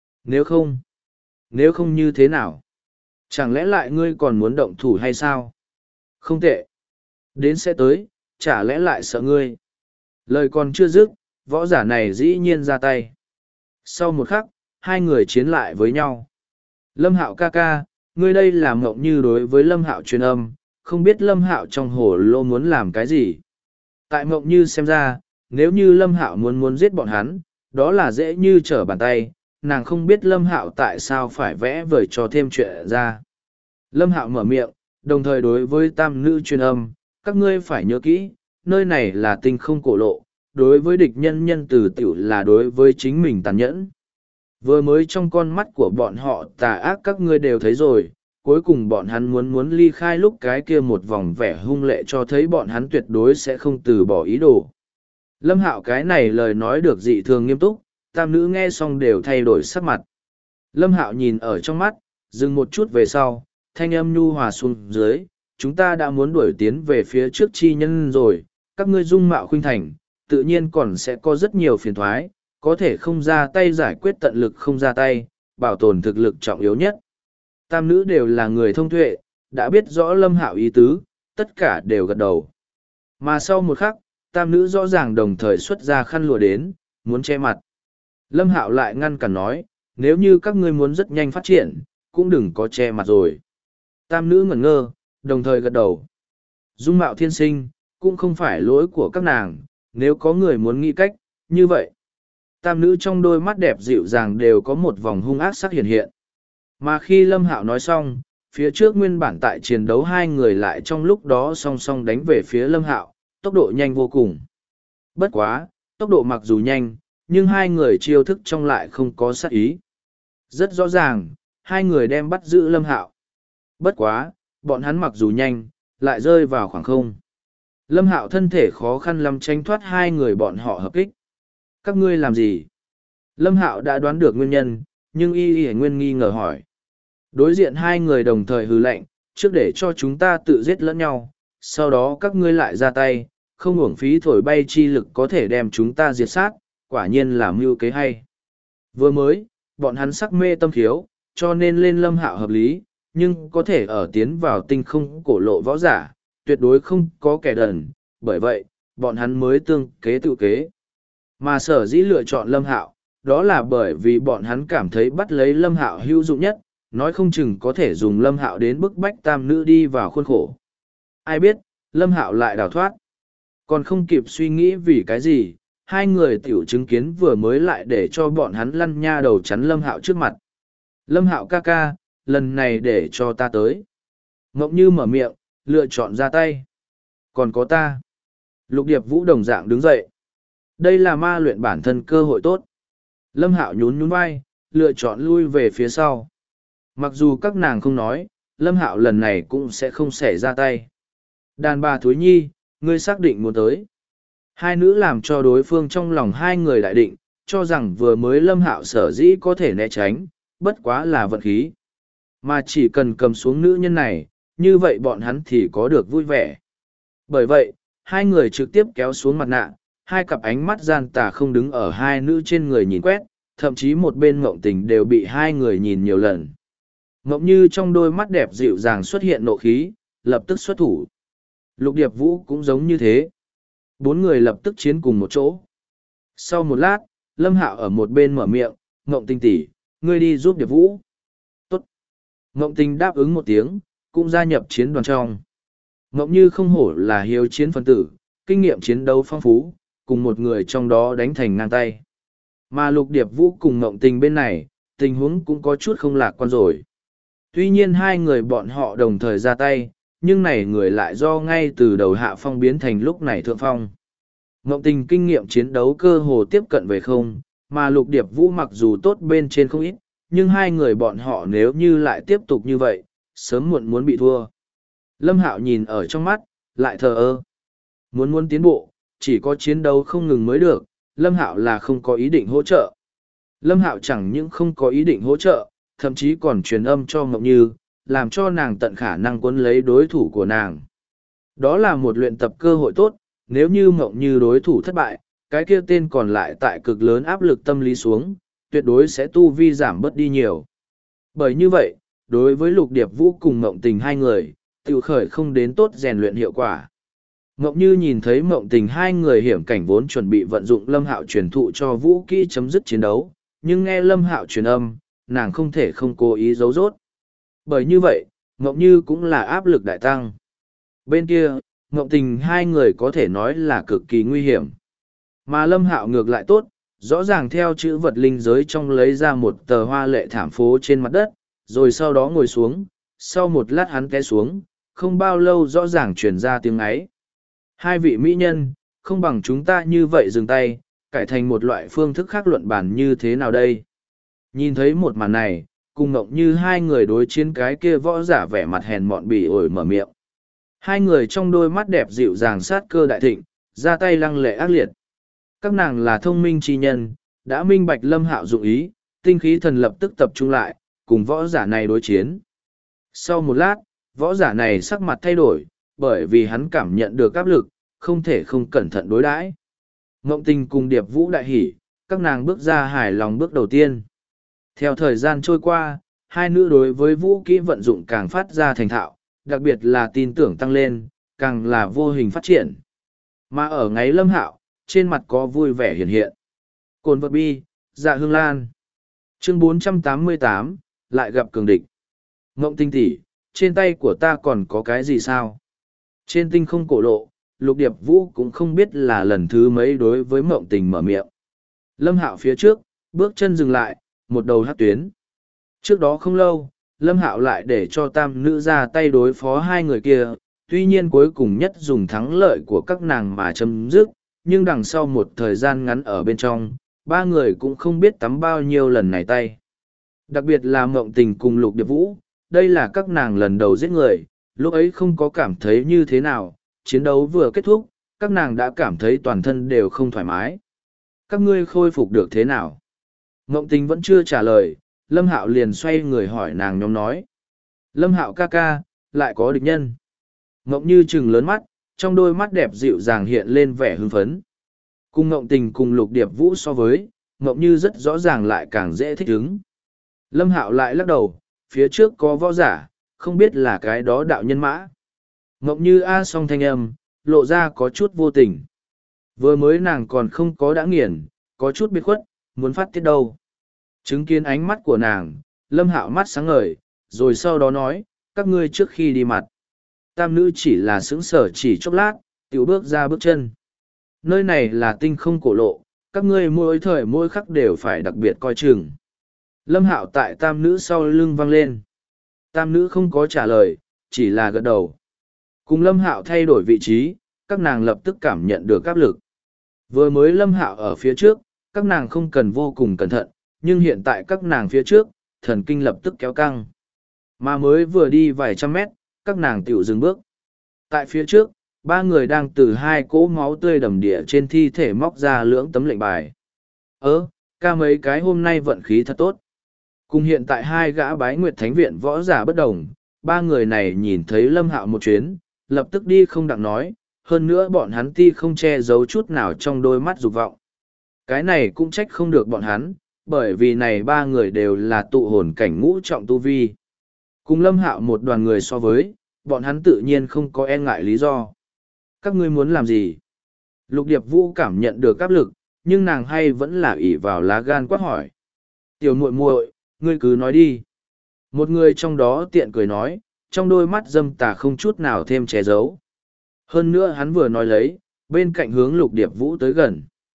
Nếu không như thế nào? Chẳng lẽ lại ngươi còn muốn động thủ hay sao? Không tệ. Đến sẽ tới, chả lẽ lại sợ ngươi? Lời còn chưa dứt, võ giả này dĩ nhiên ra tay. Sau một khắc, hai người chiến lại với nhau. Lâm Hạo ca ca, ngươi đây làm ngộng như đối với Lâm Hạo truyền âm, không biết Lâm Hạo trong hồ lô muốn làm cái gì. Tại ngộng như xem ra, nếu như Lâm Hạo muốn giết bọn hắn, đó là dễ như trở bàn tay, nàng không biết Lâm Hạo tại sao phải vẽ vời cho thêm chuyện ra. Lâm Hạo mở miệng, đồng thời đối với tam nữ truyền âm, các ngươi phải nhớ kỹ, nơi này là tinh không cổ lộ, đối với địch nhân nhân từ tiểu là đối với chính mình tàn nhẫn. Vừa mới trong con mắt của bọn họ tà ác các ngươi đều thấy rồi, cuối cùng bọn hắn muốn ly khai lúc cái kia một vòng vẻ hung lệ cho thấy bọn hắn tuyệt đối sẽ không từ bỏ ý đồ. Lâm Hạo cái này lời nói được dị thường nghiêm túc, tam nữ nghe xong đều thay đổi sắc mặt. Lâm Hạo nhìn ở trong mắt, dừng một chút về sau, thanh âm nhu hòa xuống dưới, chúng ta đã muốn đuổi tiến về phía trước chi nhân rồi, các ngươi dung mạo khuynh thành, tự nhiên còn sẽ có rất nhiều phiền thoái, có thể không ra tay giải quyết tận lực không ra tay, bảo tồn thực lực trọng yếu nhất. Tam nữ đều là người thông tuệ, đã biết rõ Lâm Hạo ý tứ, tất cả đều gật đầu. Mà sau một khắc, tam nữ rõ ràng đồng thời xuất ra khăn lụa đến, muốn che mặt. Lâm Hạo lại ngăn cản nói, nếu như các ngươi muốn rất nhanh phát triển, cũng đừng có che mặt rồi. Tam nữ ngẩn ngơ, đồng thời gật đầu. Dung mạo thiên sinh, cũng không phải lỗi của các nàng, nếu có người muốn nghĩ cách, như vậy. Tam nữ trong đôi mắt đẹp dịu dàng đều có một vòng hung ác sắc hiện hiện. Mà khi Lâm Hạo nói xong, phía trước nguyên bản tại chiến đấu hai người lại trong lúc đó song song đánh về phía Lâm Hạo, tốc độ nhanh vô cùng. Bất quá, tốc độ mặc dù nhanh, nhưng hai người chiêu thức trong lại không có sát ý. Rất rõ ràng, hai người đem bắt giữ Lâm Hạo. Bất quá, bọn hắn mặc dù nhanh, lại rơi vào khoảng không. Lâm Hạo thân thể khó khăn lắm tránh thoát hai người bọn họ hợp kích. Các ngươi làm gì? Lâm Hạo đã đoán được nguyên nhân, nhưng Y Nguyên nghi ngờ hỏi. Đối diện hai người đồng thời hừ lạnh, trước để cho chúng ta tự giết lẫn nhau, sau đó các ngươi lại ra tay, không uổng phí thổi bay chi lực có thể đem chúng ta diệt sát, quả nhiên là mưu kế hay. Vừa mới, bọn hắn sắc mê tâm khiếu, cho nên lên Lâm Hạo hợp lý, nhưng có thể ở tiến vào tinh không cổ lộ võ giả, tuyệt đối không có kẻ đần, bởi vậy, bọn hắn mới tương kế tự kế. Mà sở dĩ lựa chọn Lâm Hạo, đó là bởi vì bọn hắn cảm thấy bắt lấy Lâm Hạo hữu dụng nhất, nói không chừng có thể dùng Lâm Hạo đến bức bách tam nữ đi vào khuôn khổ. Ai biết, Lâm Hạo lại đào thoát. Còn không kịp suy nghĩ vì cái gì, hai người tiểu chứng kiến vừa mới lại để cho bọn hắn lăn nha đầu chắn Lâm Hạo trước mặt. Lâm Hạo ca ca, lần này để cho ta tới. Ngộng Như mở miệng, lựa chọn ra tay. Còn có ta. Lục Điệp Vũ đồng dạng đứng dậy. Đây là ma luyện bản thân cơ hội tốt. Lâm Hạo nhún nhún vai, lựa chọn lui về phía sau. Mặc dù các nàng không nói, Lâm Hạo lần này cũng sẽ không xẻ ra tay. Đàn bà Thúy Nhi, ngươi xác định muốn tới. Hai nữ làm cho đối phương trong lòng hai người đại định, cho rằng vừa mới Lâm Hạo sở dĩ có thể né tránh, bất quá là vận khí. Mà chỉ cần cầm xuống nữ nhân này, như vậy bọn hắn thì có được vui vẻ. Bởi vậy, hai người trực tiếp kéo xuống mặt nạ, hai cặp ánh mắt gian tà không đứng ở hai nữ trên người nhìn quét, thậm chí một bên Ngộng Tình đều bị hai người nhìn nhiều lần. Ngộng Như trong đôi mắt đẹp dịu dàng xuất hiện nộ khí, lập tức xuất thủ. Lục Điệp Vũ cũng giống như thế. Bốn người lập tức chiến cùng một chỗ. Sau một lát, Lâm Hạo ở một bên mở miệng, Ngộng Tình tỷ, ngươi đi giúp Điệp Vũ. Tốt. Ngộng Tình đáp ứng một tiếng, cũng gia nhập chiến đoàn trong. Ngộng Như không hổ là hiếu chiến phân tử, kinh nghiệm chiến đấu phong phú, cùng một người trong đó đánh thành ngang tay. Mà Lục Điệp Vũ cùng Ngộng Tình bên này, tình huống cũng có chút không lạc quan rồi. Tuy nhiên hai người bọn họ đồng thời ra tay, nhưng này người lại do ngay từ đầu hạ phong biến thành lúc này thượng phong. Ngộng Tình kinh nghiệm chiến đấu cơ hồ tiếp cận về không, mà Lục Điệp Vũ mặc dù tốt bên trên không ít, nhưng hai người bọn họ nếu như lại tiếp tục như vậy, sớm muộn muốn bị thua. Lâm Hạo nhìn ở trong mắt, lại thờ ơ. Muốn tiến bộ, chỉ có chiến đấu không ngừng mới được, Lâm Hạo là không có ý định hỗ trợ. Lâm Hạo chẳng những không có ý định hỗ trợ, thậm chí còn truyền âm cho Ngộng Như, làm cho nàng tận khả năng cuốn lấy đối thủ của nàng. Đó là một luyện tập cơ hội tốt, nếu như Ngộng Như đối thủ thất bại, cái kia tên còn lại tại cực lớn áp lực tâm lý xuống, tuyệt đối sẽ tu vi giảm bớt đi nhiều. Bởi như vậy, đối với Lục Điệp Vũ cùng Ngộng Tình hai người, tự khởi không đến tốt rèn luyện hiệu quả. Ngộng Như nhìn thấy Ngộng Tình hai người hiểm cảnh vốn chuẩn bị vận dụng Lâm Hạo truyền thụ cho Vũ kỹ chấm dứt chiến đấu, nhưng nghe Lâm Hạo truyền âm, nàng không thể không cố ý giấu giốt. Bởi như vậy, Ngộng Như cũng là áp lực đại tăng. Bên kia, Ngộng Tình hai người có thể nói là cực kỳ nguy hiểm. Mà Lâm Hạo ngược lại tốt, rõ ràng theo chữ vật linh giới trong lấy ra một tờ hoa lệ thảm phố trên mặt đất, rồi sau đó ngồi xuống, sau một lát hắn té xuống, không bao lâu rõ ràng truyền ra tiếng ấy. Hai vị mỹ nhân, không bằng chúng ta như vậy dừng tay, cải thành một loại phương thức khác luận bàn như thế nào đây? Nhìn thấy một màn này, cùng Ngộng Như hai người đối chiến cái kia võ giả vẻ mặt hèn mọn bỉ ổi mở miệng. Hai người trong đôi mắt đẹp dịu dàng sát cơ đại thịnh, ra tay lăng lệ ác liệt. Các nàng là thông minh chi nhân, đã minh bạch Lâm Hạo dụng ý, tinh khí thần lập tức tập trung lại, cùng võ giả này đối chiến. Sau một lát, võ giả này sắc mặt thay đổi, bởi vì hắn cảm nhận được áp lực, không thể không cẩn thận đối đãi. Ngộng Tình cùng Điệp Vũ đại hỉ, các nàng bước ra hài lòng bước đầu tiên. Theo thời gian trôi qua, hai nữ đối với vũ kỹ vận dụng càng phát ra thành thạo, đặc biệt là tin tưởng tăng lên, càng là vô hình phát triển. Mà ở ngáy Lâm Hạo, trên mặt có vui vẻ hiện hiện. Cồn vật bi, dạ hương lan. Chương 488, lại gặp cường địch. Ngộng Tinh tỷ, trên tay của ta còn có cái gì sao? Trên tinh không cổ lộ, Lục Điệp Vũ cũng không biết là lần thứ mấy đối với Mộng Tình mở miệng. Lâm Hạo phía trước, bước chân dừng lại, một đầu hát tuyến. Trước đó không lâu, Lâm Hạo lại để cho tam nữ ra tay đối phó hai người kia, tuy nhiên cuối cùng nhất dùng thắng lợi của các nàng mà chấm dứt, nhưng đằng sau một thời gian ngắn ở bên trong, ba người cũng không biết tắm bao nhiêu lần này tay. Đặc biệt là Mộng Tình cùng Lục Điệp Vũ, đây là các nàng lần đầu giết người, lúc ấy không có cảm thấy như thế nào, chiến đấu vừa kết thúc, các nàng đã cảm thấy toàn thân đều không thoải mái. Các ngươi khôi phục được thế nào? Mộng Tình vẫn chưa trả lời, Lâm Hạo liền xoay người hỏi nàng nhóm nói. Lâm Hạo ca ca, lại có địch nhân. Mộng Như trừng lớn mắt, trong đôi mắt đẹp dịu dàng hiện lên vẻ hưng phấn. Cùng Mộng Tình cùng Lục Điệp Vũ so với, Mộng Như rất rõ ràng lại càng dễ thích ứng. Lâm Hạo lại lắc đầu, phía trước có võ giả, không biết là cái đó đạo nhân mã. Mộng Như a song thanh âm, lộ ra có chút vô tình. Vừa mới nàng còn không có đã nghiền, có chút biệt khuất, muốn phát tiết đâu. Chứng kiến ánh mắt của nàng, Lâm Hạo mắt sáng ngời, rồi sau đó nói, các ngươi trước khi đi mặt. Tam nữ chỉ là sững sờ chỉ chốc lát, tiểu bước ra bước chân. Nơi này là tinh không cổ lộ, các ngươi mỗi thời mỗi khắc đều phải đặc biệt coi chừng. Lâm Hạo tại tam nữ sau lưng vang lên. Tam nữ không có trả lời, chỉ là gật đầu. Cùng Lâm Hạo thay đổi vị trí, các nàng lập tức cảm nhận được áp lực. Vừa mới Lâm Hạo ở phía trước, các nàng không cần vô cùng cẩn thận, nhưng hiện tại các nàng phía trước, thần kinh lập tức kéo căng. Mà mới vừa đi vài trăm mét, các nàng tiểu dừng bước. Tại phía trước, ba người đang từ hai cỗ máu tươi đầm địa trên thi thể móc ra lưỡng tấm lệnh bài. Ca mấy cái hôm nay vận khí thật tốt. Cùng hiện tại hai gã bái nguyệt thánh viện võ giả bất đồng, ba người này nhìn thấy Lâm Hạo một chuyến, lập tức đi không đặng nói, hơn nữa bọn hắn ti không che giấu chút nào trong đôi mắt dục vọng. Cái này cũng trách không được bọn hắn, bởi vì này ba người đều là tụ hồn cảnh ngũ trọng tu vi. Cùng Lâm Hạo một đoàn người so với, bọn hắn tự nhiên không có e ngại lý do. Các ngươi muốn làm gì? Lục Điệp Vũ cảm nhận được áp lực, nhưng nàng hay vẫn là ỷ vào lá gan quát hỏi. Tiểu muội muội, ngươi cứ nói đi. Một người trong đó tiện cười nói, trong đôi mắt dâm tà không chút nào thêm che giấu. Hơn nữa hắn vừa nói lấy, bên cạnh hướng Lục Điệp Vũ tới gần.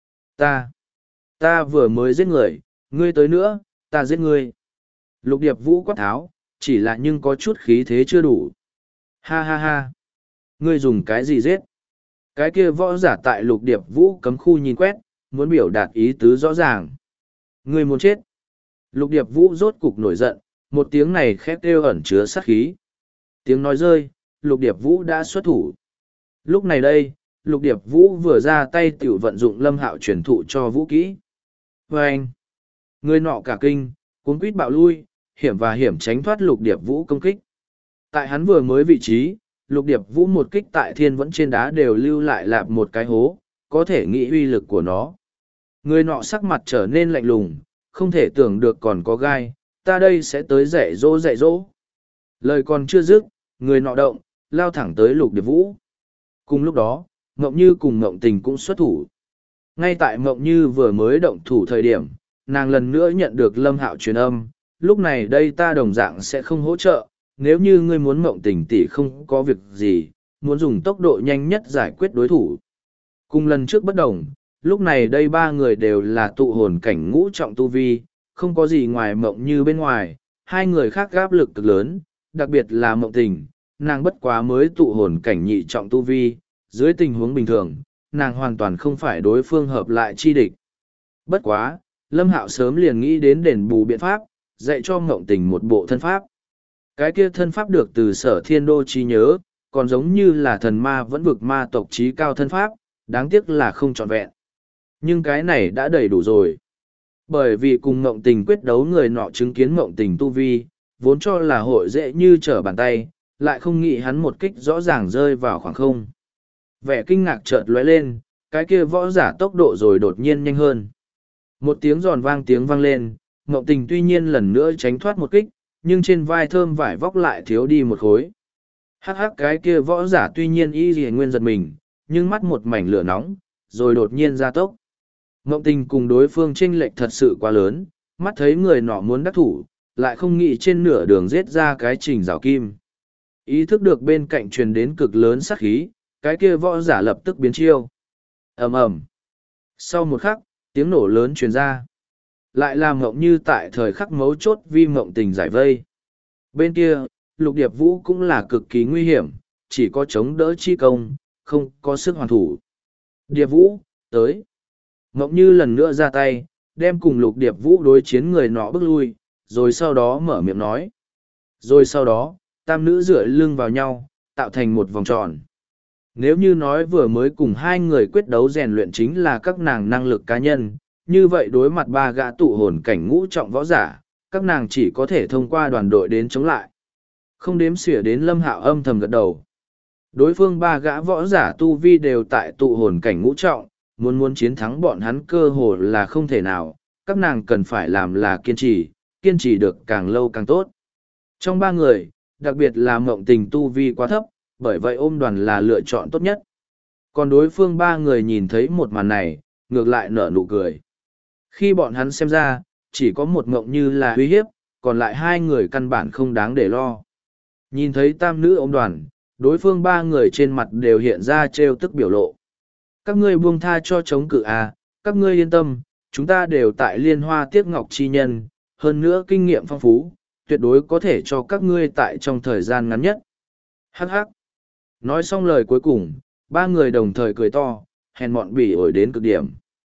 Ta vừa mới giết người, ngươi tới nữa, ta giết ngươi. Lục Điệp Vũ quát tháo, chỉ là nhưng có chút khí thế chưa đủ. Ha ha ha. Ngươi dùng cái gì giết? Cái kia võ giả tại Lục Điệp Vũ cấm khu nhìn quét, muốn biểu đạt ý tứ rõ ràng. Ngươi muốn chết. Lục Điệp Vũ rốt cục nổi giận, một tiếng này khét kêu ẩn chứa sát khí. Tiếng nói rơi, Lục Điệp Vũ đã xuất thủ. Lúc này đây, Lục Điệp Vũ vừa ra tay tiểu vận dụng Lâm Hạo truyền thụ cho Vũ kỹ. Và anh, người nọ cả kinh, cuốn quýt bạo lui, hiểm tránh thoát Lục Điệp Vũ công kích. Tại hắn vừa mới vị trí, Lục Điệp Vũ một kích tại thiên vẫn trên đá đều lưu lại lạp một cái hố, có thể nghĩ uy lực của nó. Người nọ sắc mặt trở nên lạnh lùng, không thể tưởng được còn có gai, ta đây sẽ tới dạy dỗ. Lời còn chưa dứt, người nọ động, lao thẳng tới Lục Điệp Vũ. Cùng lúc đó, Mộng Như cùng Mộng Tình cũng xuất thủ. Ngay tại Mộng Như vừa mới động thủ thời điểm, nàng lần nữa nhận được Lâm Hạo truyền âm, lúc này đây ta đồng dạng sẽ không hỗ trợ, nếu như ngươi muốn Mộng Tình tỷ không có việc gì, muốn dùng tốc độ nhanh nhất giải quyết đối thủ. Cùng lần trước bất đồng, lúc này đây ba người đều là tụ hồn cảnh ngũ trọng tu vi, không có gì ngoài Mộng Như bên ngoài, hai người khác áp lực cực lớn, đặc biệt là Mộng Tình, nàng bất quá mới tụ hồn cảnh nhị trọng tu vi, dưới tình huống bình thường, nàng hoàn toàn không phải đối phương hợp lại chi địch. Bất quá, Lâm Hạo sớm liền nghĩ đến đền bù biện pháp, dạy cho Mộng Tình một bộ thân pháp. Cái kia thân pháp được từ Sở Thiên Đô trí nhớ, còn giống như là thần ma vẫn vực ma tộc trí cao thân pháp, đáng tiếc là không trọn vẹn. Nhưng cái này đã đầy đủ rồi. Bởi vì cùng Mộng Tình quyết đấu người nọ chứng kiến Mộng Tình tu vi, vốn cho là hội dễ như trở bàn tay, lại không nghĩ hắn một kích rõ ràng rơi vào khoảng không. Vẻ kinh ngạc chợt lóe lên, cái kia võ giả tốc độ rồi đột nhiên nhanh hơn. Một tiếng giòn tiếng vang lên, Mộng Tình tuy nhiên lần nữa tránh thoát một kích, nhưng trên vai thơm vải vóc lại thiếu đi một khối. Hắc cái kia võ giả tuy nhiên y lìa nguyên giật mình, nhưng mắt một mảnh lửa nóng, rồi đột nhiên gia tốc. Ngộng Tình cùng đối phương chênh lệch thật sự quá lớn, mắt thấy người nọ muốn đắc thủ, lại không nghĩ trên nửa đường giết ra cái trình rào kim. Ý thức được bên cạnh truyền đến cực lớn sát khí, cái kia võ giả lập tức biến chiêu. Ầm ầm. Sau một khắc, tiếng nổ lớn truyền ra. Lại làm Ngộng Như tại thời khắc mấu chốt vi Ngộng Tình giải vây. Bên kia, Lục Điệp Vũ cũng là cực kỳ nguy hiểm, chỉ có chống đỡ chi công, không có sức hoàn thủ. Điệp Vũ, tới. Ngộng Như lần nữa ra tay, đem cùng Lục Điệp Vũ đối chiến người nọ bước lui, rồi sau đó mở miệng nói. Rồi sau đó, tam nữ dựa lưng vào nhau, tạo thành một vòng tròn. Nếu như nói vừa mới cùng hai người quyết đấu rèn luyện chính là các nàng năng lực cá nhân, như vậy đối mặt ba gã tụ hồn cảnh ngũ trọng võ giả, các nàng chỉ có thể thông qua đoàn đội đến chống lại. Không đếm xỉa đến Lâm Hạo âm thầm gật đầu. Đối phương ba gã võ giả tu vi đều tại tụ hồn cảnh ngũ trọng, muốn chiến thắng bọn hắn cơ hồ là không thể nào, các nàng cần phải làm là kiên trì được càng lâu càng tốt. Trong ba người, đặc biệt là Ngộng Tình tu vi quá thấp, bởi vậy ôm đoàn là lựa chọn tốt nhất. Còn đối phương ba người nhìn thấy một màn này, ngược lại nở nụ cười. Khi bọn hắn xem ra, chỉ có một Ngộng Như là uy hiếp, còn lại hai người căn bản không đáng để lo. Nhìn thấy tam nữ ôm đoàn, đối phương ba người trên mặt đều hiện ra trêu tức biểu lộ. Các ngươi buông tha cho chống cự à, các ngươi yên tâm, chúng ta đều tại Liên Hoa Tiếc Ngọc chi nhân, hơn nữa kinh nghiệm phong phú, tuyệt đối có thể cho các ngươi tại trong thời gian ngắn nhất. Hắc hắc. Nói xong lời cuối cùng, ba người đồng thời cười to, hèn mọn bỉ ổi đến cực điểm.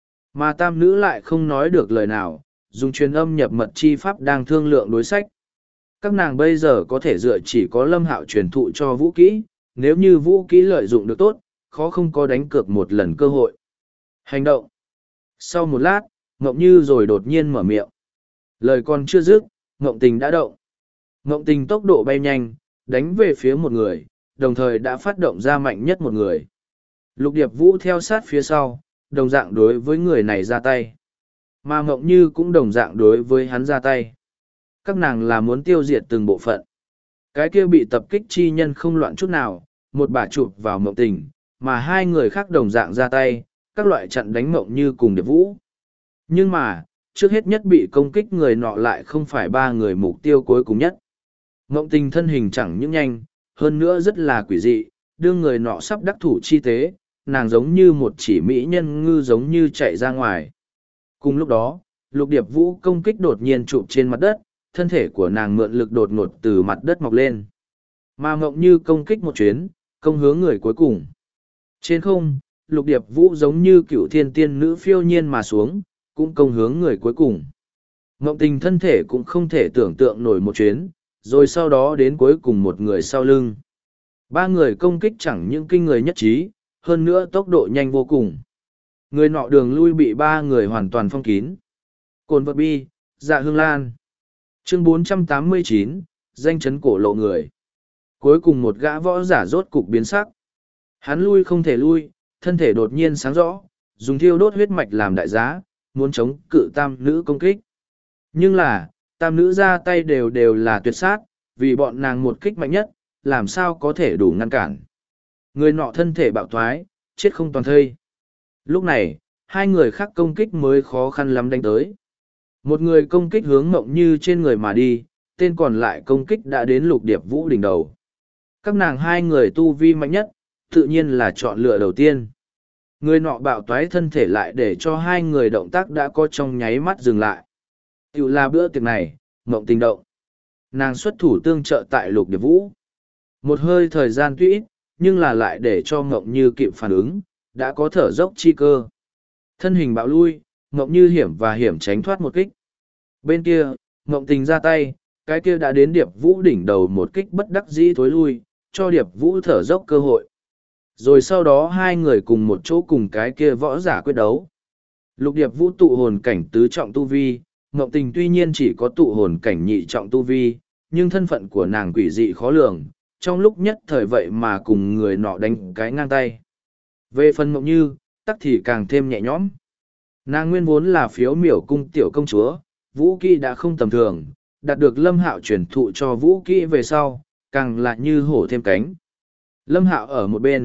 Mà tam nữ lại không nói được lời nào, dùng truyền âm nhập mật chi pháp đang thương lượng đối sách. Các nàng bây giờ có thể dựa chỉ có Lâm Hạo truyền thụ cho vũ kỹ, nếu như vũ kỹ lợi dụng được tốt, khó không có đánh cược một lần cơ hội. Hành động. Sau một lát, Ngộng Như rồi đột nhiên mở miệng. Lời còn chưa dứt, Ngộng Tình đã động. Ngộng Tình tốc độ bay nhanh, đánh về phía một người, đồng thời đã phát động ra mạnh nhất một người. Lục Điệp Vũ theo sát phía sau, đồng dạng đối với người này ra tay. Mà Ngộng Như cũng đồng dạng đối với hắn ra tay. Các nàng là muốn tiêu diệt từng bộ phận. Cái kia bị tập kích chi nhân không loạn chút nào, một bà chụp vào Ngộng Tình, mà hai người khác đồng dạng ra tay, các loại chặn đánh Ngộng Như cùng Điệp Vũ. Nhưng mà, trước hết nhất bị công kích người nọ lại không phải ba người mục tiêu cuối cùng nhất. Ngộng Tình thân hình chẳng những nhanh, hơn nữa rất là quỷ dị, đương người nọ sắp đắc thủ chi tế, nàng giống như một chỉ mỹ nhân ngư giống như chạy ra ngoài. Cùng lúc đó, Lục Điệp Vũ công kích đột nhiên chụp trên mặt đất, thân thể của nàng mượn lực đột ngột từ mặt đất mọc lên. Mà Ngộng Như công kích một chuyến, công hướng người cuối cùng. Trên không, Lục Điệp Vũ giống như cựu thiên tiên nữ phiêu nhiên mà xuống, cũng công hướng người cuối cùng. Ngộng Tình thân thể cũng không thể tưởng tượng nổi một chuyến, rồi sau đó đến cuối cùng một người sau lưng. Ba người công kích chẳng những kinh người nhất trí, hơn nữa tốc độ nhanh vô cùng. Người nọ đường lui bị ba người hoàn toàn phong kín. Cồn vật bi, Dạ Hương Lan. Chương 489, danh chấn cổ lộ người. Cuối cùng một gã võ giả rốt cục biến sắc. Hắn lui không thể lui, thân thể đột nhiên sáng rõ, dùng thiêu đốt huyết mạch làm đại giá, muốn chống cự tam nữ công kích. Nhưng là, tam nữ ra tay đều là tuyệt sát, vì bọn nàng một kích mạnh nhất, làm sao có thể đủ ngăn cản. Người nọ thân thể bạo thoái, chết không toàn thây. Lúc này, hai người khác công kích mới khó khăn lắm đánh tới. Một người công kích hướng Ngộng Như trên người mà đi, tên còn lại công kích đã đến Lục Điệp Vũ đỉnh đầu. Các nàng hai người tu vi mạnh nhất, tự nhiên là chọn lựa đầu tiên. Người nọ bạo toái thân thể lại để cho hai người động tác đã có trong nháy mắt dừng lại. Tiểu là bữa tiệc này, Ngộng Tình động. Nàng xuất thủ tương trợ tại Lục Điệp Vũ. Một hơi thời gian tuy ít, nhưng là lại để cho Ngộng Như kịp phản ứng, đã có thở dốc chi cơ. Thân hình bạo lui, Ngộng Như hiểm tránh thoát một kích. Bên kia, Ngộng Tình ra tay, cái kia đã đến Điệp Vũ đỉnh đầu một kích bất đắc dĩ thối lui, cho Điệp Vũ thở dốc cơ hội. Rồi sau đó hai người cùng một chỗ cùng cái kia võ giả quyết đấu. Lục Điệp Vũ tụ hồn cảnh tứ trọng tu vi, Ngộng Tình tuy nhiên chỉ có tụ hồn cảnh nhị trọng tu vi, nhưng thân phận của nàng quỷ dị khó lường, trong lúc nhất thời vậy mà cùng người nọ đánh cái ngang tay. Về phần Ngộng Như, tắc thì càng thêm nhẹ nhõm. Nàng nguyên vốn là phiếu miểu cung tiểu công chúa, vũ kỹ đã không tầm thường, đạt được Lâm Hạo truyền thụ cho vũ kỹ về sau, càng lại như hổ thêm cánh. Lâm Hạo ở một bên,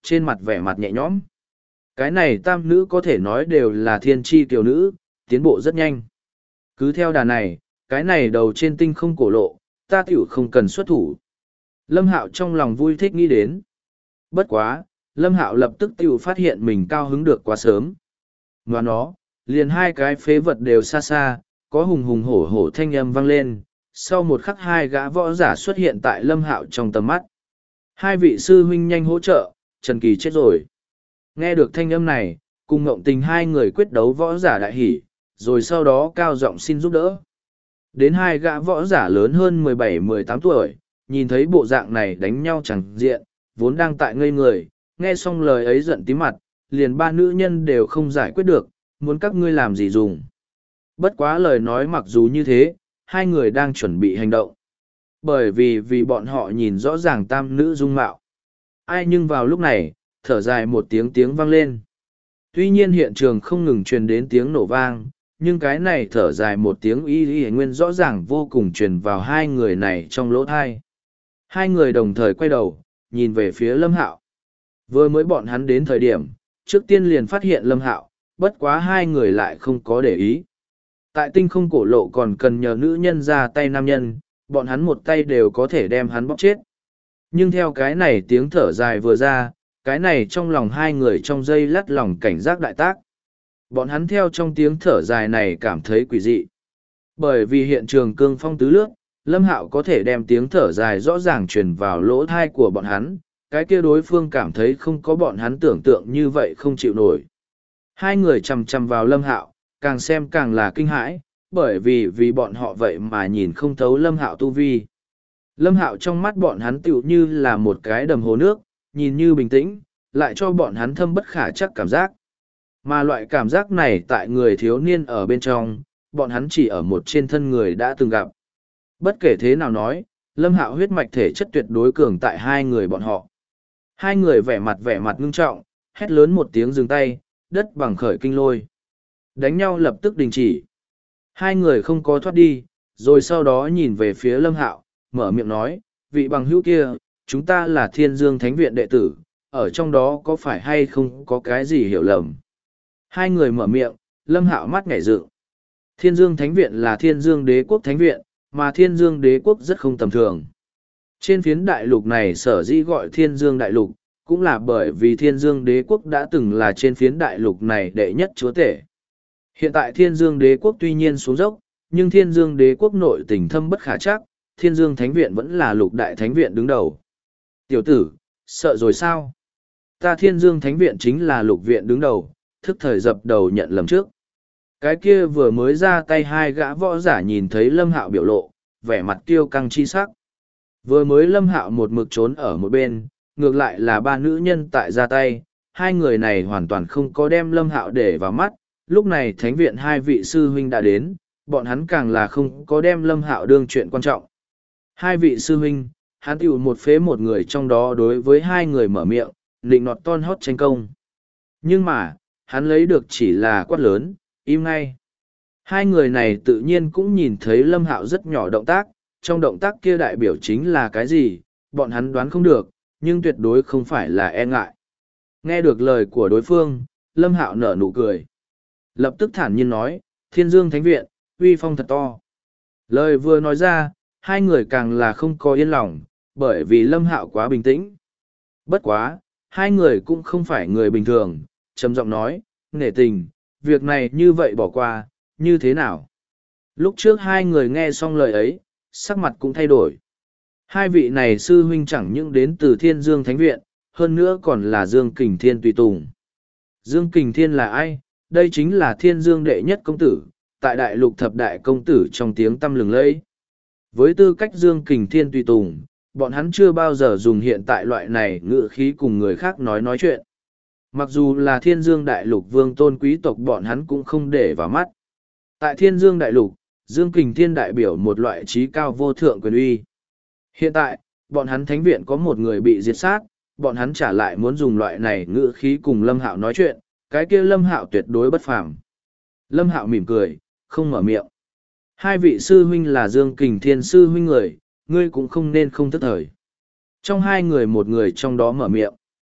trên mặt vẻ mặt nhẹ nhõm. Cái này tam nữ có thể nói đều là thiên tri kiều nữ, tiến bộ rất nhanh. Cứ theo đà này, cái này đầu trên tinh không cổ lộ, ta tiểu không cần xuất thủ. Lâm Hạo trong lòng vui thích nghĩ đến. Bất quá, Lâm Hạo lập tức tiểu phát hiện mình cao hứng được quá sớm. Ngoài nó, liền hai cái phế vật đều xa xa, có hùng hùng hổ hổ thanh âm vang lên. Sau một khắc hai gã võ giả xuất hiện tại Lâm Hạo trong tầm mắt. Hai vị sư huynh nhanh hỗ trợ, Trần Kỳ chết rồi. Nghe được thanh âm này, cùng Ngộng Tình hai người quyết đấu võ giả đại hỉ, rồi sau đó cao giọng xin giúp đỡ. Đến hai gã võ giả lớn hơn 17-18 tuổi, nhìn thấy bộ dạng này đánh nhau chẳng diện, vốn đang tại ngây người, nghe xong lời ấy giận tím mặt, liền ba nữ nhân đều không giải quyết được, muốn các ngươi làm gì dùng. Bất quá lời nói mặc dù như thế, hai người đang chuẩn bị hành động. Bởi vì bọn họ nhìn rõ ràng tam nữ dung mạo. Ai nhưng vào lúc này, thở dài một tiếng vang lên. Tuy nhiên hiện trường không ngừng truyền đến tiếng nổ vang, nhưng cái này thở dài một tiếng y nguyên rõ ràng vô cùng truyền vào hai người này trong lỗ thai. Hai người đồng thời quay đầu, nhìn về phía Lâm Hạo. Vừa mới bọn hắn đến thời điểm, trước tiên liền phát hiện Lâm Hạo, bất quá hai người lại không có để ý. Tại tinh không cổ lộ còn cần nhờ nữ nhân ra tay nam nhân, bọn hắn một tay đều có thể đem hắn bóp chết. Nhưng theo cái này tiếng thở dài vừa ra, cái này trong lòng hai người trong giây lát lòng cảnh giác đại tác. Bọn hắn theo trong tiếng thở dài này cảm thấy quỷ dị. Bởi vì hiện trường cương phong tứ lướt, Lâm Hạo có thể đem tiếng thở dài rõ ràng truyền vào lỗ thai của bọn hắn, cái kia đối phương cảm thấy không có bọn hắn tưởng tượng như vậy không chịu nổi. Hai người chằm chằm vào Lâm Hạo, càng xem càng là kinh hãi, bởi vì bọn họ vậy mà nhìn không thấu Lâm Hạo tu vi. Lâm Hạo trong mắt bọn hắn tựu như là một cái đầm hồ nước, nhìn như bình tĩnh, lại cho bọn hắn thâm bất khả chắc cảm giác. Mà loại cảm giác này tại người thiếu niên ở bên trong, bọn hắn chỉ ở một trên thân người đã từng gặp. Bất kể thế nào nói, Lâm Hạo huyết mạch thể chất tuyệt đối cường tại hai người bọn họ. Hai người vẻ mặt ngưng trọng, hét lớn một tiếng dừng tay, đất bằng khởi kinh lôi. Đánh nhau lập tức đình chỉ. Hai người không có thoát đi, rồi sau đó nhìn về phía Lâm Hạo, mở miệng nói, vị bằng hữu kia, chúng ta là Thiên Dương Thánh Viện đệ tử, ở trong đó có phải hay không có cái gì hiểu lầm. Hai người mở miệng, Lâm Hạo mắt nhảy dựng. Thiên Dương Thánh Viện là Thiên Dương Đế Quốc Thánh Viện, mà Thiên Dương Đế Quốc rất không tầm thường. Trên phiến đại lục này sở dĩ gọi Thiên Dương Đại Lục, cũng là bởi vì Thiên Dương Đế Quốc đã từng là trên phiến đại lục này đệ nhất chúa tể. Hiện tại Thiên Dương Đế Quốc tuy nhiên xuống dốc, nhưng Thiên Dương Đế Quốc nội tình thâm bất khả trắc, Thiên Dương Thánh Viện vẫn là lục đại thánh viện đứng đầu. Tiểu tử, sợ rồi sao? Ta Thiên Dương Thánh Viện chính là lục viện đứng đầu, thức thời dập đầu nhận lầm trước. Cái kia vừa mới ra tay hai gã võ giả nhìn thấy Lâm Hạo biểu lộ, vẻ mặt kiêu căng chi sắc. Vừa mới Lâm Hạo một mực trốn ở một bên, ngược lại là ba nữ nhân tại ra tay, hai người này hoàn toàn không có đem Lâm Hạo để vào mắt. Lúc này thánh viện hai vị sư huynh đã đến, bọn hắn càng là không có đem Lâm Hạo đương chuyện quan trọng. Hai vị sư huynh, hắn tiểu một phế một người trong đó đối với hai người mở miệng, định nọt ton hót tranh công. Nhưng mà, hắn lấy được chỉ là quát lớn, im ngay. Hai người này tự nhiên cũng nhìn thấy Lâm Hạo rất nhỏ động tác, trong động tác kia đại biểu chính là cái gì, bọn hắn đoán không được, nhưng tuyệt đối không phải là e ngại. Nghe được lời của đối phương, Lâm Hạo nở nụ cười. Lập tức thản nhiên nói, Thiên Dương Thánh Viện, uy phong thật to. Lời vừa nói ra, hai người càng là không có yên lòng, bởi vì Lâm Hạo quá bình tĩnh. Bất quá, hai người cũng không phải người bình thường, trầm giọng nói, nể tình, việc này như vậy bỏ qua, như thế nào? Lúc trước hai người nghe xong lời ấy, sắc mặt cũng thay đổi. Hai vị này sư huynh chẳng những đến từ Thiên Dương Thánh Viện, hơn nữa còn là Dương Kình Thiên tùy tùng. Dương Kình Thiên là ai? Đây chính là Thiên Dương đệ nhất công tử, tại đại lục thập đại công tử trong tiếng tăm lừng lẫy. Với tư cách Dương Kình Thiên tùy tùng, bọn hắn chưa bao giờ dùng hiện tại loại này ngữ khí cùng người khác nói chuyện. Mặc dù là Thiên Dương đại lục vương tôn quý tộc bọn hắn cũng không để vào mắt. Tại Thiên Dương đại lục, Dương Kình Thiên đại biểu một loại trí cao vô thượng quyền uy. Hiện tại, bọn hắn thánh viện có một người bị diệt sát, bọn hắn trả lại muốn dùng loại này ngữ khí cùng Lâm Hạo nói chuyện, cái kia Lâm Hạo tuyệt đối bất phàm. Lâm Hạo mỉm cười, không mở miệng. Hai vị sư huynh là Dương Kình Thiên sư huynh người, ngươi cũng không nên không thất thời. Trong hai người một người trong đó mở miệng.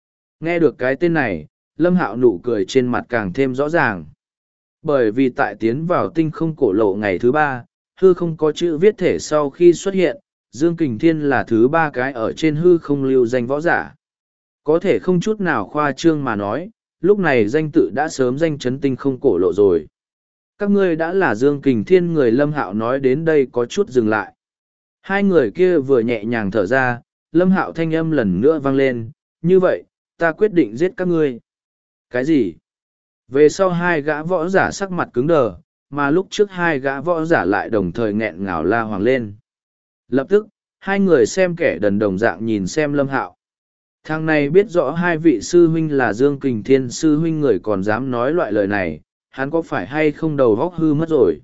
Nghe được cái tên này, Lâm Hạo nụ cười trên mặt càng thêm rõ ràng. Bởi vì tại tiến vào tinh không cổ lộ ngày thứ 3, hư không có chữ viết thể sau khi xuất hiện, Dương Kình Thiên là thứ 3 cái ở trên hư không lưu danh võ giả. Có thể không chút nào khoa trương mà nói, lúc này danh tự đã sớm danh chấn tinh không cổ lộ rồi. Các ngươi đã là Dương Kình Thiên, người Lâm Hạo nói đến đây có chút dừng lại. Hai người kia vừa nhẹ nhàng thở ra, Lâm Hạo thanh âm lần nữa vang lên, như vậy, ta quyết định giết các ngươi. Cái gì? Về sau hai gã võ giả sắc mặt cứng đờ, mà lúc trước hai gã võ giả lại đồng thời nghẹn ngào la hoàng lên. Lập tức, hai người xem kẻ đần đồng dạng nhìn xem Lâm Hạo. Thằng này biết rõ hai vị sư huynh là Dương Kình Thiên sư huynh, người còn dám nói loại lời này, hắn có phải hay không đầu vóc hư mất rồi.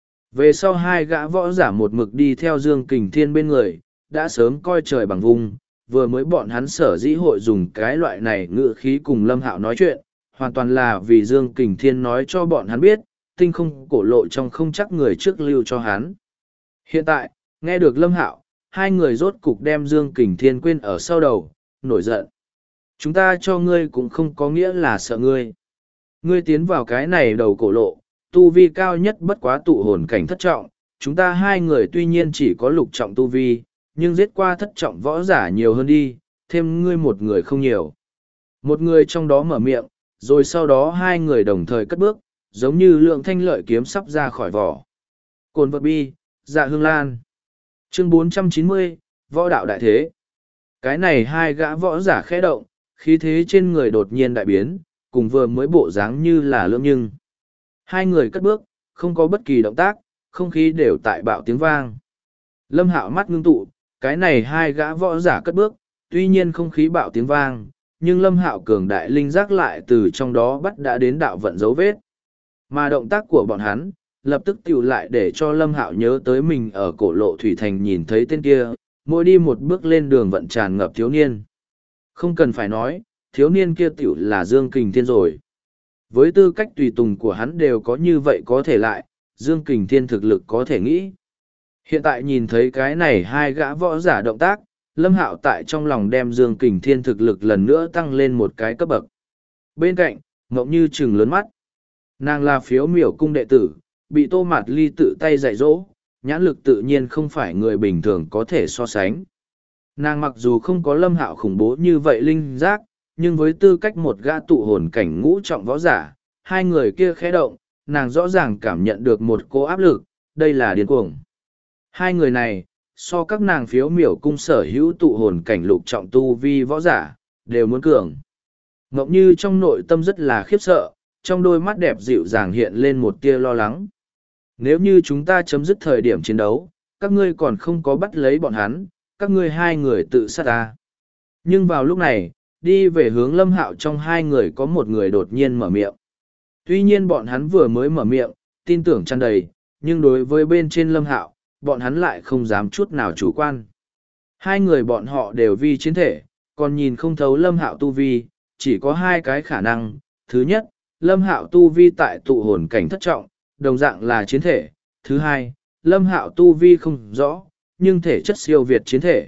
Về sau hai gã võ giả một mực đi theo Dương Kình Thiên bên người, đã sớm coi trời bằng vùng, vừa mới bọn hắn sở dĩ hội dùng cái loại này ngữ khí cùng Lâm Hạo nói chuyện, hoàn toàn là vì Dương Kình Thiên nói cho bọn hắn biết, tinh không cổ lộ trong không chắc người trước lưu cho hắn. Hiện tại, nghe được Lâm Hạo, hai người rốt cục đem Dương Kình Thiên quên ở sau đầu, nổi giận. Chúng ta cho ngươi cũng không có nghĩa là sợ ngươi. Ngươi tiến vào cái này đầu cổ lộ, tu vi cao nhất bất quá tụ hồn cảnh thất trọng, chúng ta hai người tuy nhiên chỉ có lục trọng tu vi, nhưng giết qua thất trọng võ giả nhiều hơn đi, thêm ngươi một người không nhiều. Một người trong đó mở miệng, rồi sau đó hai người đồng thời cất bước, giống như lượng thanh lợi kiếm sắp ra khỏi vỏ. Cồn vật bi, dạ hương lan. Chương 490, Võ đạo đại thế. Cái này hai gã võ giả khẽ động, khí thế trên người đột nhiên đại biến, cùng vừa mới bộ dáng như là lưỡng nhưng. Hai người cất bước, không có bất kỳ động tác, không khí đều tại bạo tiếng vang. Lâm Hạo mắt ngưng tụ, cái này hai gã võ giả cất bước, tuy nhiên không khí bạo tiếng vang, nhưng Lâm Hạo cường đại linh giác lại từ trong đó bắt đã đến đạo vận dấu vết. Mà động tác của bọn hắn, lập tức tiểu lại để cho Lâm Hạo nhớ tới mình ở cổ lộ Thủy Thành nhìn thấy tên kia, mỗi đi một bước lên đường vận tràn ngập thiếu niên. Không cần phải nói, thiếu niên kia tiểu là Dương Kình Thiên rồi. Với tư cách tùy tùng của hắn đều có như vậy có thể lại, Dương Kình Thiên thực lực có thể nghĩ. Hiện tại nhìn thấy cái này hai gã võ giả động tác, Lâm Hạo tại trong lòng đem Dương Kình Thiên thực lực lần nữa tăng lên một cái cấp bậc. Bên cạnh, Ngộng Như trừng lớn mắt. Nàng là Phiếu Miểu cung đệ tử, bị Tô Mạt Ly tự tay dạy dỗ, nhãn lực tự nhiên không phải người bình thường có thể so sánh. Nàng mặc dù không có Lâm Hạo khủng bố như vậy linh giác, nhưng với tư cách một gã tụ hồn cảnh ngũ trọng võ giả, hai người kia khẽ động, nàng rõ ràng cảm nhận được một cô áp lực, đây là điên cuồng. Hai người này, so các nàng Phiếu Miểu cung sở hữu tụ hồn cảnh lục trọng tu vi võ giả, đều muốn cường. Ngộng Như trong nội tâm rất là khiếp sợ, trong đôi mắt đẹp dịu dàng hiện lên một tia lo lắng. Nếu như chúng ta chấm dứt thời điểm chiến đấu, các ngươi còn không có bắt lấy bọn hắn, các ngươi hai người tự sát ta. Nhưng vào lúc này, đi về hướng Lâm Hạo trong hai người có một người đột nhiên mở miệng. Tuy nhiên bọn hắn vừa mới mở miệng, tin tưởng tràn đầy, nhưng đối với bên trên Lâm Hạo, bọn hắn lại không dám chút nào chủ quan. Hai người bọn họ đều vi chiến thể, còn nhìn không thấu Lâm Hạo tu vi, chỉ có hai cái khả năng. Thứ nhất, Lâm Hạo tu vi tại tụ hồn cảnh thất trọng, đồng dạng là chiến thể. Thứ hai, Lâm Hạo tu vi không rõ, nhưng thể chất siêu việt chiến thể.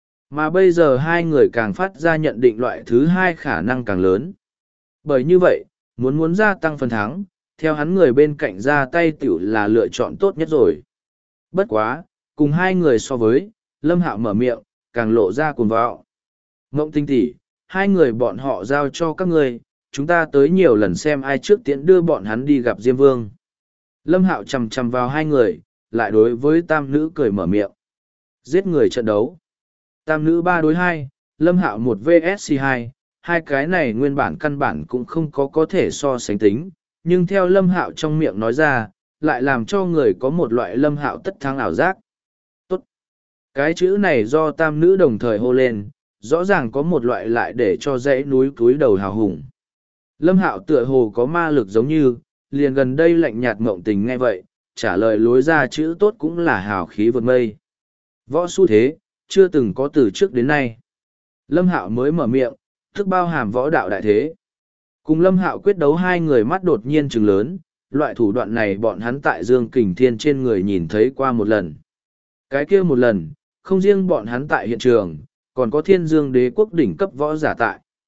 Mà bây giờ hai người càng phát ra nhận định loại thứ hai khả năng càng lớn. Bởi như vậy, muốn gia tăng phần thắng, theo hắn người bên cạnh ra tay tiểu là lựa chọn tốt nhất rồi. Bất quá, cùng hai người so với, Lâm Hạo mở miệng, càng lộ ra cuồng vọng. Ngộng Tinh tỷ, hai người bọn họ giao cho các ngươi, chúng ta tới nhiều lần xem ai trước tiễn đưa bọn hắn đi gặp Diêm Vương. Lâm Hạo chằm chằm vào hai người, lại đối với tam nữ cười mở miệng. Giết người trận đấu. Tam nữ 3 đối 2, Lâm Hạo 1 vs 2, hai cái này nguyên bản căn bản cũng không có thể so sánh tính, nhưng theo Lâm Hạo trong miệng nói ra, lại làm cho người có một loại Lâm Hạo tất thắng ảo giác. Tốt. Cái chữ này do tam nữ đồng thời hô lên, rõ ràng có một loại lại để cho dãy núi cúi đầu hào hùng. Lâm Hạo tựa hồ có ma lực giống như, liền gần đây lạnh nhạt Ngộng Tình nghe vậy, trả lời lối ra chữ tốt cũng là hào khí vượt mây. Võ xu thế, chưa từng có từ trước đến nay. Lâm Hạo mới mở miệng, thức bao hàm võ đạo đại thế. Cùng Lâm Hạo quyết đấu hai người mắt đột nhiên trừng lớn, loại thủ đoạn này bọn hắn tại Dương Kình Thiên trên người nhìn thấy qua một lần. Cái kia một lần, không riêng bọn hắn tại hiện trường, còn có Thiên Dương Đế quốc đỉnh cấp võ giả tại.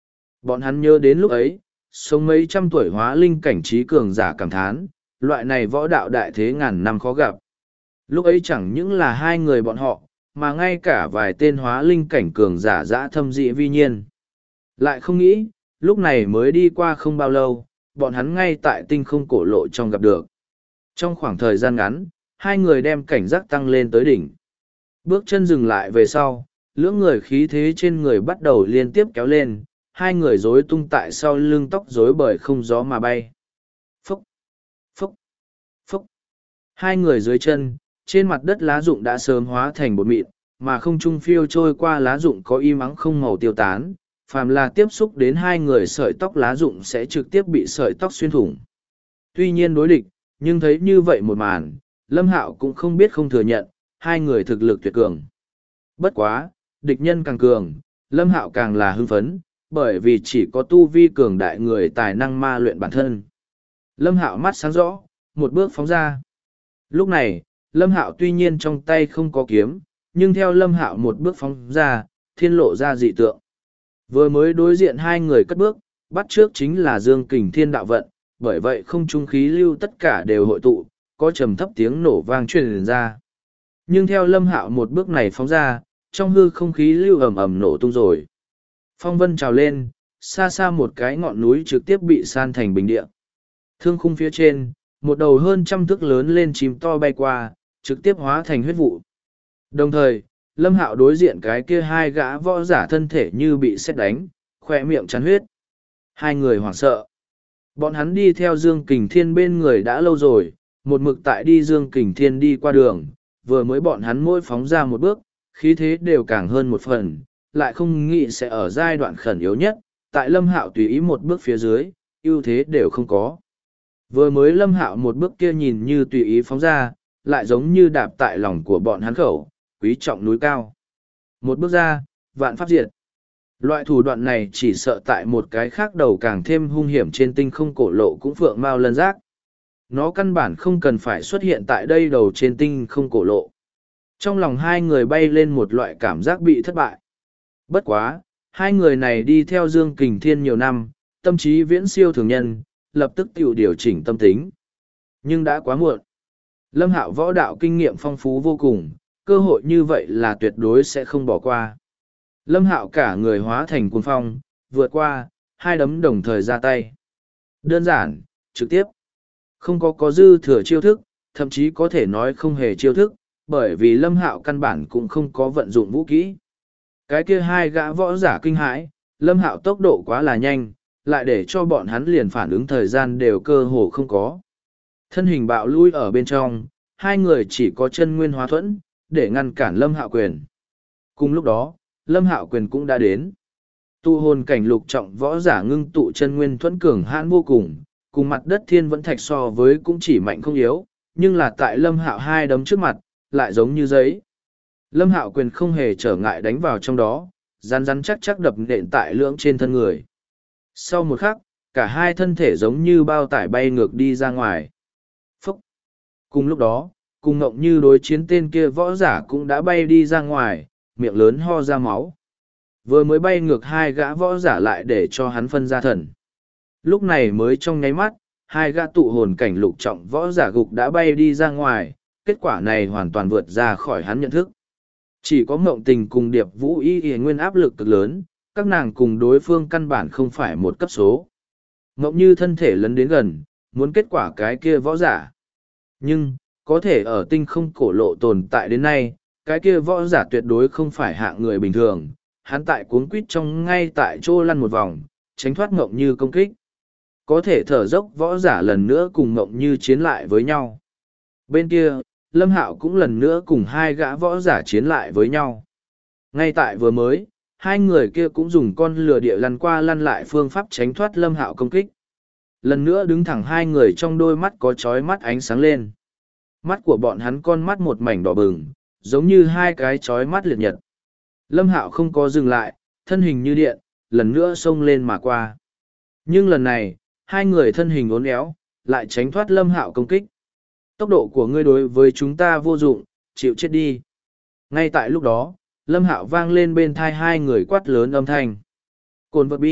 Bọn hắn nhớ đến lúc ấy, sống mấy trăm tuổi hóa linh cảnh trí cường giả cảm thán, loại này võ đạo đại thế ngàn năm khó gặp. Lúc ấy chẳng những là hai người bọn họ, mà ngay cả vài tên hóa linh cảnh cường giả dã thâm dị vi nhiên. Lại không nghĩ, lúc này mới đi qua không bao lâu, bọn hắn ngay tại tinh không cổ lộ trong gặp được. Trong khoảng thời gian ngắn, hai người đem cảnh giác tăng lên tới đỉnh. Bước chân dừng lại về sau, lưỡng người khí thế trên người bắt đầu liên tiếp kéo lên, hai người rối tung tại sau lưng tóc rối bời không gió mà bay. Phúc, phúc, phúc. Hai người dưới chân, trên mặt đất lá rụng đã sớm hóa thành bột mịn, mà không trung phiêu trôi qua lá rụng có im ắng không màu tiêu tán. Phàm là tiếp xúc đến hai người sợi tóc lá rụng sẽ trực tiếp bị sợi tóc xuyên thủng. Tuy nhiên đối địch, nhưng thấy như vậy một màn, Lâm Hạo cũng không biết không thừa nhận, hai người thực lực tuyệt cường. Bất quá, địch nhân càng cường, Lâm Hạo càng là hưng phấn, bởi vì chỉ có tu vi cường đại người tài năng ma luyện bản thân. Lâm Hạo mắt sáng rõ, một bước phóng ra. Lúc này, Lâm Hạo tuy nhiên trong tay không có kiếm, nhưng theo Lâm Hạo một bước phóng ra, thiên lộ ra dị tượng. Vừa mới đối diện hai người cất bước, bắt trước chính là Dương Kình Thiên đạo vận, bởi vậy không trung khí lưu tất cả đều hội tụ, có trầm thấp tiếng nổ vang truyền ra. Nhưng theo Lâm Hạo một bước này phóng ra, trong hư không khí lưu ầm ầm nổ tung rồi. Phong vân trào lên, xa xa một cái ngọn núi trực tiếp bị san thành bình địa. Thương khung phía trên, một đầu hơn trăm thước lớn lên chim to bay qua, trực tiếp hóa thành huyết vụ. Đồng thời, Lâm Hạo đối diện cái kia hai gã võ giả thân thể như bị sét đánh, khoe miệng chắn huyết. Hai người hoảng sợ. Bọn hắn đi theo Dương Kình Thiên bên người đã lâu rồi, một mực tại đi Dương Kình Thiên đi qua đường, vừa mới bọn hắn mỗi phóng ra một bước, khí thế đều càng hơn một phần, lại không nghĩ sẽ ở giai đoạn khẩn yếu nhất, tại Lâm Hạo tùy ý một bước phía dưới, ưu thế đều không có. Vừa mới Lâm Hạo một bước kia nhìn như tùy ý phóng ra, lại giống như đạp tại lòng của bọn hắn khẩu, quý trọng núi cao. Một bước ra, vạn pháp diệt. Loại thủ đoạn này chỉ sợ tại một cái khác đầu càng thêm hung hiểm trên tinh không cổ lộ cũng phượng mao lân giác. Nó căn bản không cần phải xuất hiện tại đây đầu trên tinh không cổ lộ. Trong lòng hai người bay lên một loại cảm giác bị thất bại. Bất quá, hai người này đi theo Dương Kình Thiên nhiều năm, tâm trí viễn siêu thường nhân, lập tức tự điều chỉnh tâm tính. Nhưng đã quá muộn. Lâm Hạo võ đạo kinh nghiệm phong phú vô cùng, cơ hội như vậy là tuyệt đối sẽ không bỏ qua. Lâm Hạo cả người hóa thành cuồng phong, vượt qua, hai đấm đồng thời ra tay. Đơn giản, trực tiếp. Không có dư thừa chiêu thức, thậm chí có thể nói không hề chiêu thức, bởi vì Lâm Hạo căn bản cũng không có vận dụng vũ kỹ. Cái kia hai gã võ giả kinh hãi, Lâm Hạo tốc độ quá là nhanh, lại để cho bọn hắn liền phản ứng thời gian đều cơ hồ không có. Thân hình bạo lui ở bên trong, hai người chỉ có chân nguyên hóa thuẫn, để ngăn cản Lâm Hạo quyền. Cùng lúc đó, Lâm Hạo quyền cũng đã đến. Tu hồn cảnh lục trọng võ giả ngưng tụ chân nguyên thuẫn cường hãn vô cùng mặt đất thiên vẫn thạch so với cũng chỉ mạnh không yếu, nhưng là tại Lâm Hạo hai đấm trước mặt, lại giống như giấy. Lâm Hạo quyền không hề trở ngại đánh vào trong đó, rắn rắn chắc chắc đập nện tại lưỡng trên thân người. Sau một khắc, cả hai thân thể giống như bao tải bay ngược đi ra ngoài. Phúc! Cùng lúc đó, cùng ngộng như đối chiến tên kia võ giả cũng đã bay đi ra ngoài, miệng lớn ho ra máu. Vừa mới bay ngược hai gã võ giả lại để cho hắn phân ra thần. Lúc này mới trong nháy mắt, hai gã tụ hồn cảnh lục trọng võ giả gục đã bay đi ra ngoài, kết quả này hoàn toàn vượt ra khỏi hắn nhận thức. Chỉ có Mộng Tình cùng Điệp Vũ Y nguyên áp lực cực lớn, các nàng cùng đối phương căn bản không phải một cấp số. Mộng như thân thể lấn đến gần, muốn kết quả cái kia võ giả. Nhưng, có thể ở tinh không cổ lộ tồn tại đến nay, cái kia võ giả tuyệt đối không phải hạng người bình thường. Hắn tại cuốn quýt trong ngay tại chỗ lăn một vòng, tránh thoát Mộng như công kích. Có thể thở dốc võ giả lần nữa cùng Mộng như chiến lại với nhau. Bên kia, Lâm Hạo cũng lần nữa cùng hai gã võ giả chiến lại với nhau. Ngay tại vừa mới, hai người kia cũng dùng con lừa địa lăn qua lăn lại phương pháp tránh thoát Lâm Hạo công kích. Lần nữa đứng thẳng hai người trong đôi mắt có chói mắt ánh sáng lên. Mắt của bọn hắn con mắt một mảnh đỏ bừng, giống như hai cái chói mắt liệt nhật. Lâm Hạo không có dừng lại, thân hình như điện, lần nữa xông lên mà qua. Nhưng lần này, hai người thân hình uốn éo, lại tránh thoát Lâm Hạo công kích. Tốc độ của ngươi đối với chúng ta vô dụng, chịu chết đi. Ngay tại lúc đó, Lâm Hạo vang lên bên thai hai người quát lớn âm thanh. Cồn vật bi,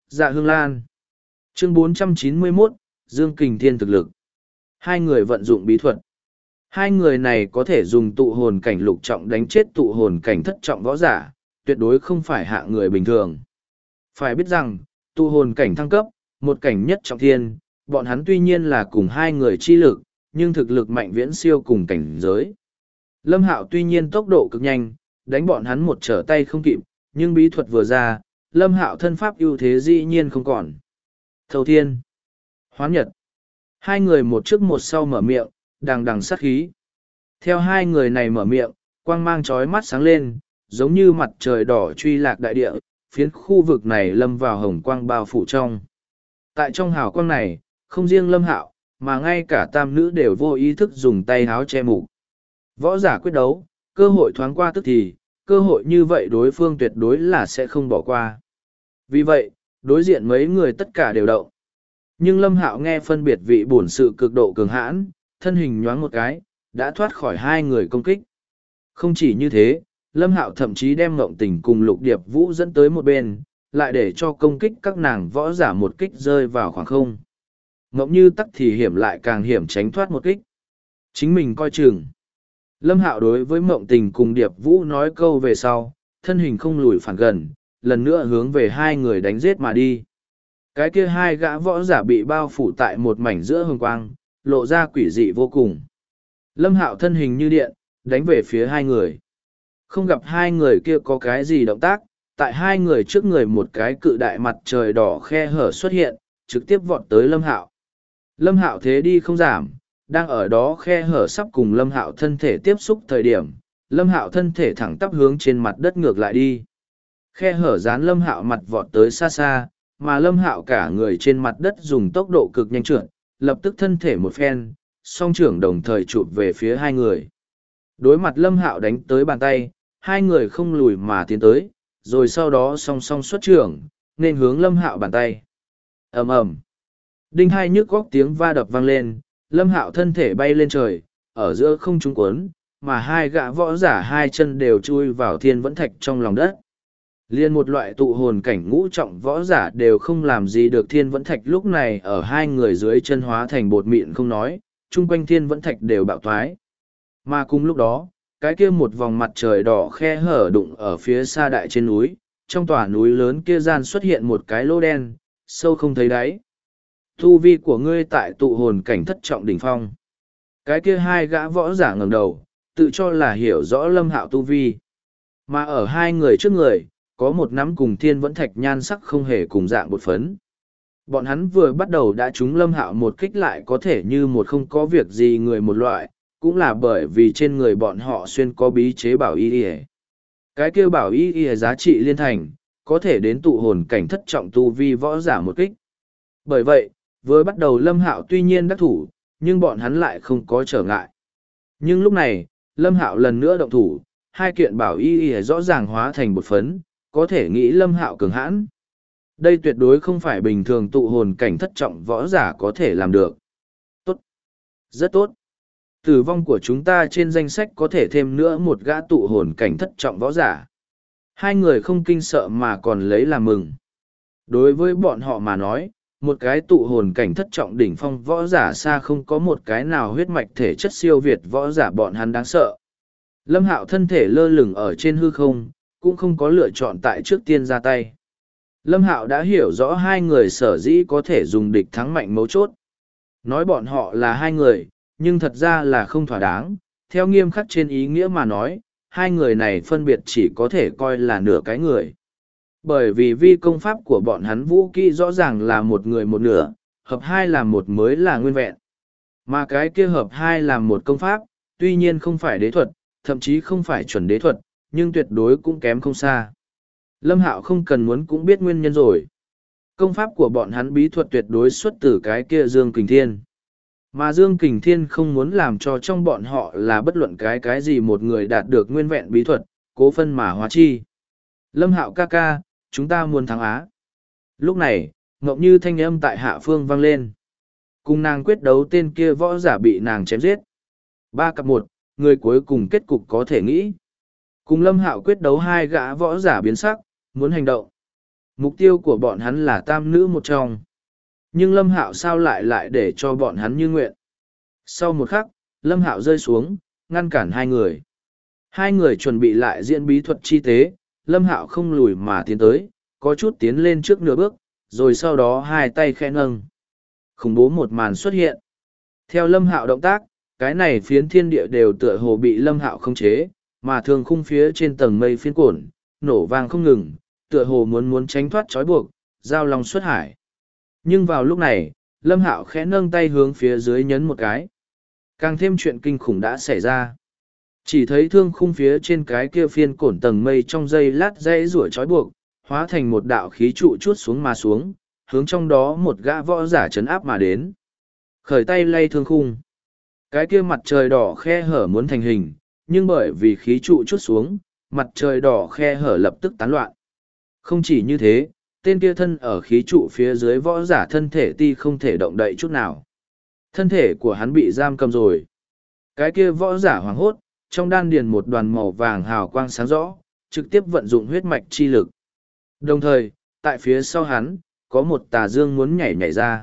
Dạ Hương Lan. Chương 491, Dương Kình Thiên thực lực. Hai người vận dụng bí thuật. Hai người này có thể dùng tụ hồn cảnh lục trọng đánh chết tụ hồn cảnh thất trọng võ giả, tuyệt đối không phải hạng người bình thường. Phải biết rằng, tụ hồn cảnh thăng cấp, một cảnh nhất trọng thiên, bọn hắn tuy nhiên là cùng hai người chi lực, nhưng thực lực mạnh viễn siêu cùng cảnh giới. Lâm Hạo tuy nhiên tốc độ cực nhanh, đánh bọn hắn một trở tay không kịp, nhưng bí thuật vừa ra, Lâm Hạo thân pháp ưu thế dĩ nhiên không còn. Thâu thiên, hoán nhật. Hai người một trước một sau mở miệng, đằng đằng sát khí. Theo hai người này mở miệng, quang mang chói mắt sáng lên, giống như mặt trời đỏ truy lạc đại địa, phiến khu vực này lâm vào hồng quang bao phủ trong. Tại trong hào quang này, không riêng Lâm Hạo, mà ngay cả tam nữ đều vô ý thức dùng tay háo che mục. Võ giả quyết đấu, cơ hội thoáng qua tức thì, cơ hội như vậy đối phương tuyệt đối là sẽ không bỏ qua. Vì vậy, đối diện mấy người tất cả đều động. Nhưng Lâm Hạo nghe phân biệt vị bổn sự cực độ cường hãn, thân hình nhoáng một cái, đã thoát khỏi hai người công kích. Không chỉ như thế, Lâm Hạo thậm chí đem Ngộng Tình cùng Lục Điệp Vũ dẫn tới một bên, lại để cho công kích các nàng võ giả một kích rơi vào khoảng không. Ngộng Như tắc thì hiểm lại càng hiểm tránh thoát một kích. Chính mình coi chừng. Lâm Hạo đối với Ngộng Tình cùng Điệp Vũ nói câu về sau, thân hình không lùi phản gần, lần nữa hướng về hai người đánh giết mà đi. Cái kia hai gã võ giả bị bao phủ tại một mảnh giữa hồng quang, lộ ra quỷ dị vô cùng. Lâm Hạo thân hình như điện, đánh về phía hai người. Không gặp hai người kia có cái gì động tác, tại hai người trước người một cái cự đại mặt trời đỏ khe hở xuất hiện, trực tiếp vọt tới Lâm Hạo. Lâm Hạo thế đi không giảm, đang ở đó khe hở sắp cùng Lâm Hạo thân thể tiếp xúc thời điểm, Lâm Hạo thân thể thẳng tắp hướng trên mặt đất ngược lại đi. Khe hở dán Lâm Hạo mặt vọt tới xa xa, mà Lâm Hạo cả người trên mặt đất dùng tốc độ cực nhanh trượt, lập tức thân thể một phen, song trưởng đồng thời chụp về phía hai người. Đối mặt Lâm Hạo đánh tới bàn tay, hai người không lùi mà tiến tới, rồi sau đó song song xuất trưởng, nên hướng Lâm Hạo bàn tay. Ầm ầm. Đinh hai nhức góc tiếng va đập vang lên, Lâm Hạo thân thể bay lên trời, ở giữa không trung cuốn, mà hai gã võ giả hai chân đều chui vào thiên vẫn thạch trong lòng đất. Liên một loại tụ hồn cảnh ngũ trọng võ giả đều không làm gì được thiên vẫn thạch lúc này ở hai người dưới chân hóa thành bột mịn không nói, chung quanh thiên vẫn thạch đều bạo thoái. Mà cùng lúc đó, cái kia một vòng mặt trời đỏ khe hở đụng ở phía xa đại trên núi, trong tòa núi lớn kia gian xuất hiện một cái lỗ đen, sâu không thấy đáy. Tu vi của ngươi tại tụ hồn cảnh thất trọng đỉnh phong. Cái kia hai gã võ giả ngẩng đầu, tự cho là hiểu rõ Lâm Hạo tu vi. Mà ở hai người trước người, có một nắm cùng thiên vẫn thạch nhan sắc không hề cùng dạng bột phấn. Bọn hắn vừa bắt đầu đã trúng Lâm Hạo một kích lại có thể như một không có việc gì người một loại, cũng là bởi vì trên người bọn họ xuyên có bí chế bảo y y. Cái kêu bảo y y giá trị liên thành, có thể đến tụ hồn cảnh thất trọng tu vi võ giả một kích. Bởi vậy, vừa bắt đầu Lâm Hạo tuy nhiên đắc thủ, nhưng bọn hắn lại không có trở ngại. Nhưng lúc này, Lâm Hạo lần nữa động thủ, hai kiện bảo y y rõ ràng hóa thành bột phấn, có thể nghĩ Lâm Hạo cường hãn. Đây tuyệt đối không phải bình thường tụ hồn cảnh thất trọng võ giả có thể làm được. Tốt. Rất tốt. Tử vong của chúng ta trên danh sách có thể thêm nữa một gã tụ hồn cảnh thất trọng võ giả. Hai người không kinh sợ mà còn lấy làm mừng. Đối với bọn họ mà nói, một cái tụ hồn cảnh thất trọng đỉnh phong võ giả xa không có một cái nào huyết mạch thể chất siêu việt võ giả bọn hắn đáng sợ. Lâm Hạo thân thể lơ lửng ở trên hư không, cũng không có lựa chọn tại trước tiên ra tay. Lâm Hạo đã hiểu rõ hai người sở dĩ có thể dùng địch thắng mạnh mấu chốt. Nói bọn họ là hai người, nhưng thật ra là không thỏa đáng. Theo nghiêm khắc trên ý nghĩa mà nói, hai người này phân biệt chỉ có thể coi là nửa cái người. Bởi vì vi công pháp của bọn hắn vũ kỹ rõ ràng là một người một nửa, hợp hai làm một mới là nguyên vẹn. Mà cái kia hợp hai làm một công pháp, tuy nhiên không phải đế thuật, thậm chí không phải chuẩn đế thuật, nhưng tuyệt đối cũng kém không xa. Lâm Hạo không cần muốn cũng biết nguyên nhân rồi. Công pháp của bọn hắn bí thuật tuyệt đối xuất từ cái kia Dương Kình Thiên. Mà Dương Kình Thiên không muốn làm cho trong bọn họ là bất luận cái gì một người đạt được nguyên vẹn bí thuật, cố phân mà hóa chi. Lâm Hạo ca ca, chúng ta muốn thắng Á. Lúc này, Ngọc Như thanh âm tại hạ phương vang lên. Cùng nàng quyết đấu tên kia võ giả bị nàng chém giết. 3-1, người cuối cùng kết cục có thể nghĩ. Cùng Lâm Hạo quyết đấu hai gã võ giả biến sắc, muốn hành động. Mục tiêu của bọn hắn là tam nữ một trong. Nhưng Lâm Hạo sao lại để cho bọn hắn như nguyện. Sau một khắc, Lâm Hạo rơi xuống, ngăn cản hai người. Hai người chuẩn bị lại diễn bí thuật chi tế, Lâm Hạo không lùi mà tiến tới, có chút tiến lên trước nửa bước, rồi sau đó hai tay khẽ nâng. Khủng bố một màn xuất hiện. Theo Lâm Hạo động tác, cái này phiến thiên địa đều tựa hồ bị Lâm Hạo khống chế, mà thường khung phía trên tầng mây phiến cổn, nổ vang không ngừng, tựa hồ muốn tránh thoát trói buộc, giao long xuất hải. Nhưng vào lúc này, Lâm Hạo khẽ nâng tay hướng phía dưới nhấn một cái. Càng thêm chuyện kinh khủng đã xảy ra. Chỉ thấy thương khung phía trên cái kia phiên cổn tầng mây trong giây lát dãy rủa trói buộc, hóa thành một đạo khí trụ chuốt xuống mà xuống, hướng trong đó một gã võ giả chấn áp mà đến. Khởi tay lay thương khung. Cái kia mặt trời đỏ khe hở muốn thành hình, nhưng bởi vì khí trụ chuốt xuống, mặt trời đỏ khe hở lập tức tán loạn. Không chỉ như thế, tên kia thân ở khí trụ phía dưới võ giả thân thể ti không thể động đậy chút nào. Thân thể của hắn bị giam cầm rồi. Cái kia võ giả hoảng hốt, trong đan điền một đoàn màu vàng hào quang sáng rõ, trực tiếp vận dụng huyết mạch chi lực. Đồng thời, tại phía sau hắn, có một tà dương muốn nhảy ra.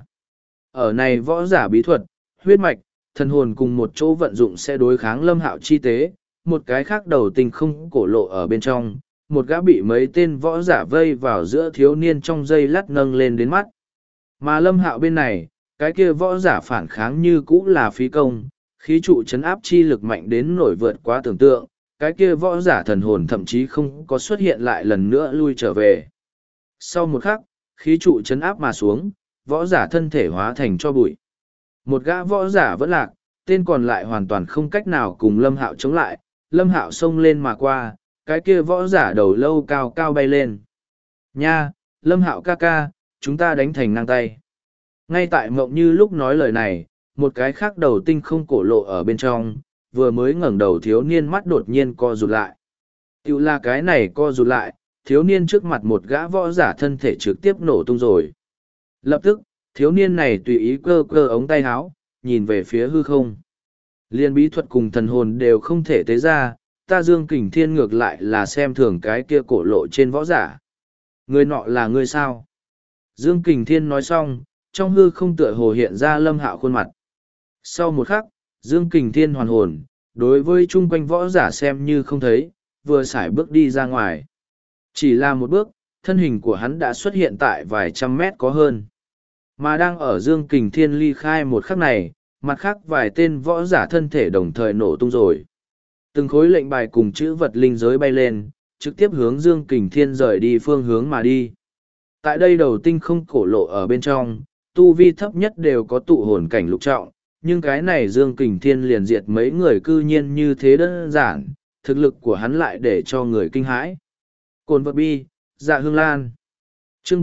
Ở này võ giả bí thuật, huyết mạch, thần hồn cùng một chỗ vận dụng sẽ đối kháng Lâm Hạo chi tế, một cái khác đầu tinh không cổ lộ ở bên trong, một gã bị mấy tên võ giả vây vào giữa thiếu niên trong dây lát nâng lên đến mắt. Mà Lâm Hạo bên này, cái kia võ giả phản kháng như cũ là phí công, khí trụ chấn áp chi lực mạnh đến nổi vượt quá tưởng tượng, cái kia võ giả thần hồn thậm chí không có xuất hiện lại lần nữa lui trở về. Sau một khắc, khí trụ chấn áp mà xuống, võ giả thân thể hóa thành cho bụi. Một gã võ giả vẫn lạc, tên còn lại hoàn toàn không cách nào cùng Lâm Hạo chống lại, Lâm Hạo xông lên mà qua, cái kia võ giả đầu lâu cao cao bay lên. Nha, Lâm Hạo ca ca, chúng ta đánh thành ngang tay. Ngay tại Mộng Như lúc nói lời này, một cái khác đầu tinh không cổ lộ ở bên trong, vừa mới ngẩng đầu thiếu niên mắt đột nhiên co rụt lại. Tiểu là cái này co rụt lại, thiếu niên trước mặt một gã võ giả thân thể trực tiếp nổ tung rồi. Lập tức, thiếu niên này tùy ý cơ cơ ống tay áo, nhìn về phía hư không. Liên bí thuật cùng thần hồn đều không thể tế ra, ta Dương Kình Thiên ngược lại là xem thường cái kia cổ lộ trên võ giả. Người nọ là người sao? Dương Kình Thiên nói xong, trong hư không tựa hồ hiện ra Lâm Hạo khuôn mặt. Sau một khắc, Dương Kình Thiên hoàn hồn, đối với chung quanh võ giả xem như không thấy, vừa sải bước đi ra ngoài. Chỉ là một bước, thân hình của hắn đã xuất hiện tại vài trăm mét có hơn. Mà đang ở Dương Kình Thiên ly khai một khắc này, mặt khác vài tên võ giả thân thể đồng thời nổ tung rồi. Từng khối lệnh bài cùng chữ vật linh giới bay lên, trực tiếp hướng Dương Kình Thiên rời đi phương hướng mà đi. Tại đây đầu tinh không cổ lộ ở bên trong, tu vi thấp nhất đều có tụ hồn cảnh lục trọng, nhưng cái này Dương Kình Thiên liền diệt mấy người cư nhiên như thế đơn giản, thực lực của hắn lại để cho người kinh hãi. Cồn vật bi, Dạ Hương Lan. Chương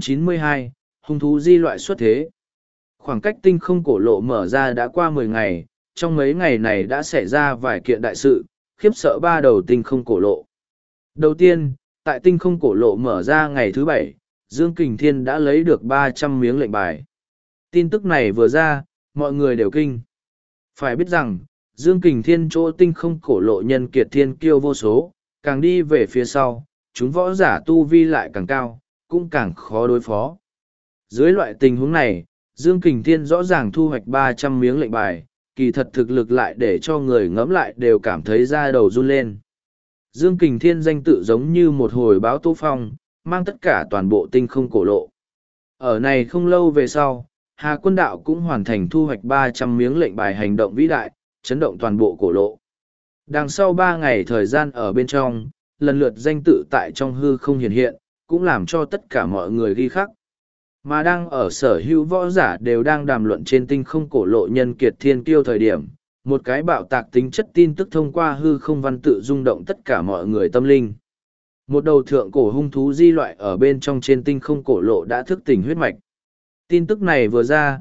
492, hung thú di loại xuất thế. Khoảng cách tinh không cổ lộ mở ra đã qua 10 ngày, trong mấy ngày này đã xảy ra vài kiện đại sự, khiếp sợ ba đầu tinh không cổ lộ. Đầu tiên, tại tinh không cổ lộ mở ra ngày thứ 7, Dương Kình Thiên đã lấy được 300 miếng lệnh bài. Tin tức này vừa ra, mọi người đều kinh. Phải biết rằng, Dương Kình Thiên chỗ tinh không cổ lộ nhân kiệt thiên kiêu vô số, càng đi về phía sau, chúng võ giả tu vi lại càng cao, cũng càng khó đối phó. Dưới loại tình huống này, Dương Kình Thiên rõ ràng thu hoạch 300 miếng lệnh bài, kỳ thật thực lực lại để cho người ngẫm lại đều cảm thấy da đầu run lên. Dương Kình Thiên danh tự giống như một hồi báo tố phong, mang tất cả toàn bộ tinh không cổ lộ. Ở này không lâu về sau, Hà Quân Đạo cũng hoàn thành thu hoạch 300 miếng lệnh bài hành động vĩ đại, chấn động toàn bộ cổ lộ. Đằng sau 3 ngày thời gian ở bên trong, lần lượt danh tự tại trong hư không hiện hiện, cũng làm cho tất cả mọi người ghi khắc. Mà đang ở sở hữu võ giả đều đang đàm luận trên tinh không cổ lộ nhân kiệt thiên kiêu thời điểm, một cái bạo tạc tính chất tin tức thông qua hư không văn tự rung động tất cả mọi người tâm linh. Một đầu thượng cổ hung thú di loại ở bên trong trên tinh không cổ lộ đã thức tỉnh huyết mạch. Tin tức này vừa ra,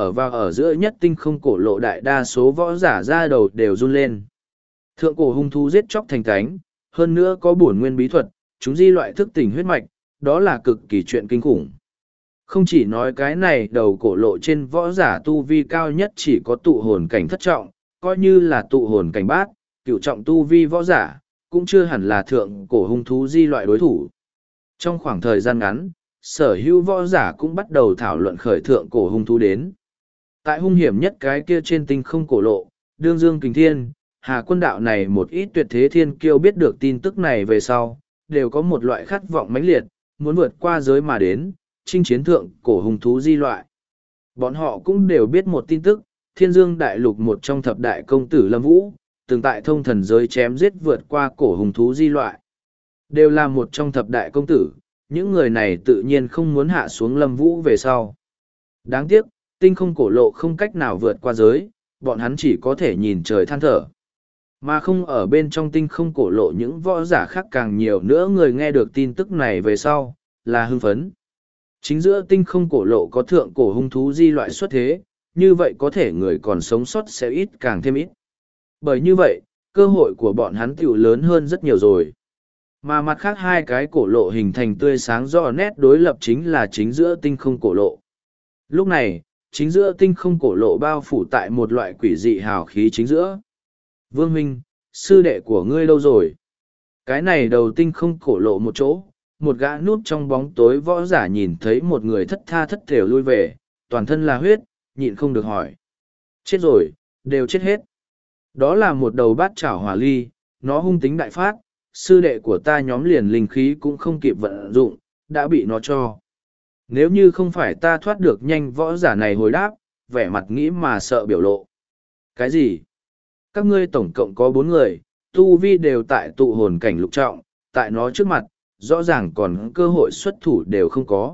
ở giữa nhất tinh không cổ lộ đại đa số võ giả ra đầu đều run lên. Thượng cổ hung thú giết chóc thành cánh, hơn nữa có bổn nguyên bí thuật, chúng di loại thức tỉnh huyết mạch, đó là cực kỳ chuyện kinh khủng. Không chỉ nói cái này đầu cổ lộ trên võ giả tu vi cao nhất chỉ có tụ hồn cảnh thất trọng, coi như là tụ hồn cảnh bát, cửu trọng tu vi võ giả, cũng chưa hẳn là thượng cổ hung thú di loại đối thủ. Trong khoảng thời gian ngắn, sở hữu võ giả cũng bắt đầu thảo luận khởi thượng cổ hung thú đến. Tại hung hiểm nhất cái kia trên tinh không cổ lộ, đương dương kình thiên, Hà Quân đạo này một ít tuyệt thế thiên kiêu biết được tin tức này về sau, đều có một loại khát vọng mãnh liệt, muốn vượt qua giới mà đến, chinh chiến thượng cổ hung thú di loại. Bọn họ cũng đều biết một tin tức, Thiên Dương Đại Lục một trong thập đại công tử Lâm Vũ, từng tại thông thần giới chém giết vượt qua cổ hung thú di loại. Đều là một trong thập đại công tử, những người này tự nhiên không muốn hạ xuống Lâm Vũ về sau. Đáng tiếc, tinh không cổ lộ không cách nào vượt qua giới, bọn hắn chỉ có thể nhìn trời than thở. Mà không ở bên trong tinh không cổ lộ những võ giả khác càng nhiều nữa người nghe được tin tức này về sau, là hưng phấn. Chính giữa tinh không cổ lộ có thượng cổ hung thú di loại xuất thế, như vậy có thể người còn sống sót sẽ ít càng thêm ít. Bởi như vậy, cơ hội của bọn hắn tiểu lớn hơn rất nhiều rồi. Mà mặt khác hai cái cổ lộ hình thành tươi sáng rõ nét đối lập chính là chính giữa tinh không cổ lộ. Lúc này, chính giữa tinh không cổ lộ bao phủ tại một loại quỷ dị hào khí chính giữa. Vương Minh, sư đệ của ngươi đâu rồi? Cái này đầu tinh không cổ lộ một chỗ, một gã núp trong bóng tối võ giả nhìn thấy một người thất tha thất thểu lui về, toàn thân là huyết, nhịn không được hỏi. Chết rồi, đều chết hết. Đó là một đầu bát chảo hỏa ly, nó hung tính đại phát, sư đệ của ta nhóm liền linh khí cũng không kịp vận dụng, đã bị nó cho. Nếu như không phải ta thoát được nhanh võ giả này hồi đáp, vẻ mặt nghĩ mà sợ biểu lộ. Cái gì? Các ngươi tổng cộng có 4 người, tu vi đều tại tụ hồn cảnh lục trọng, tại nó trước mặt, rõ ràng còn cơ hội xuất thủ đều không có.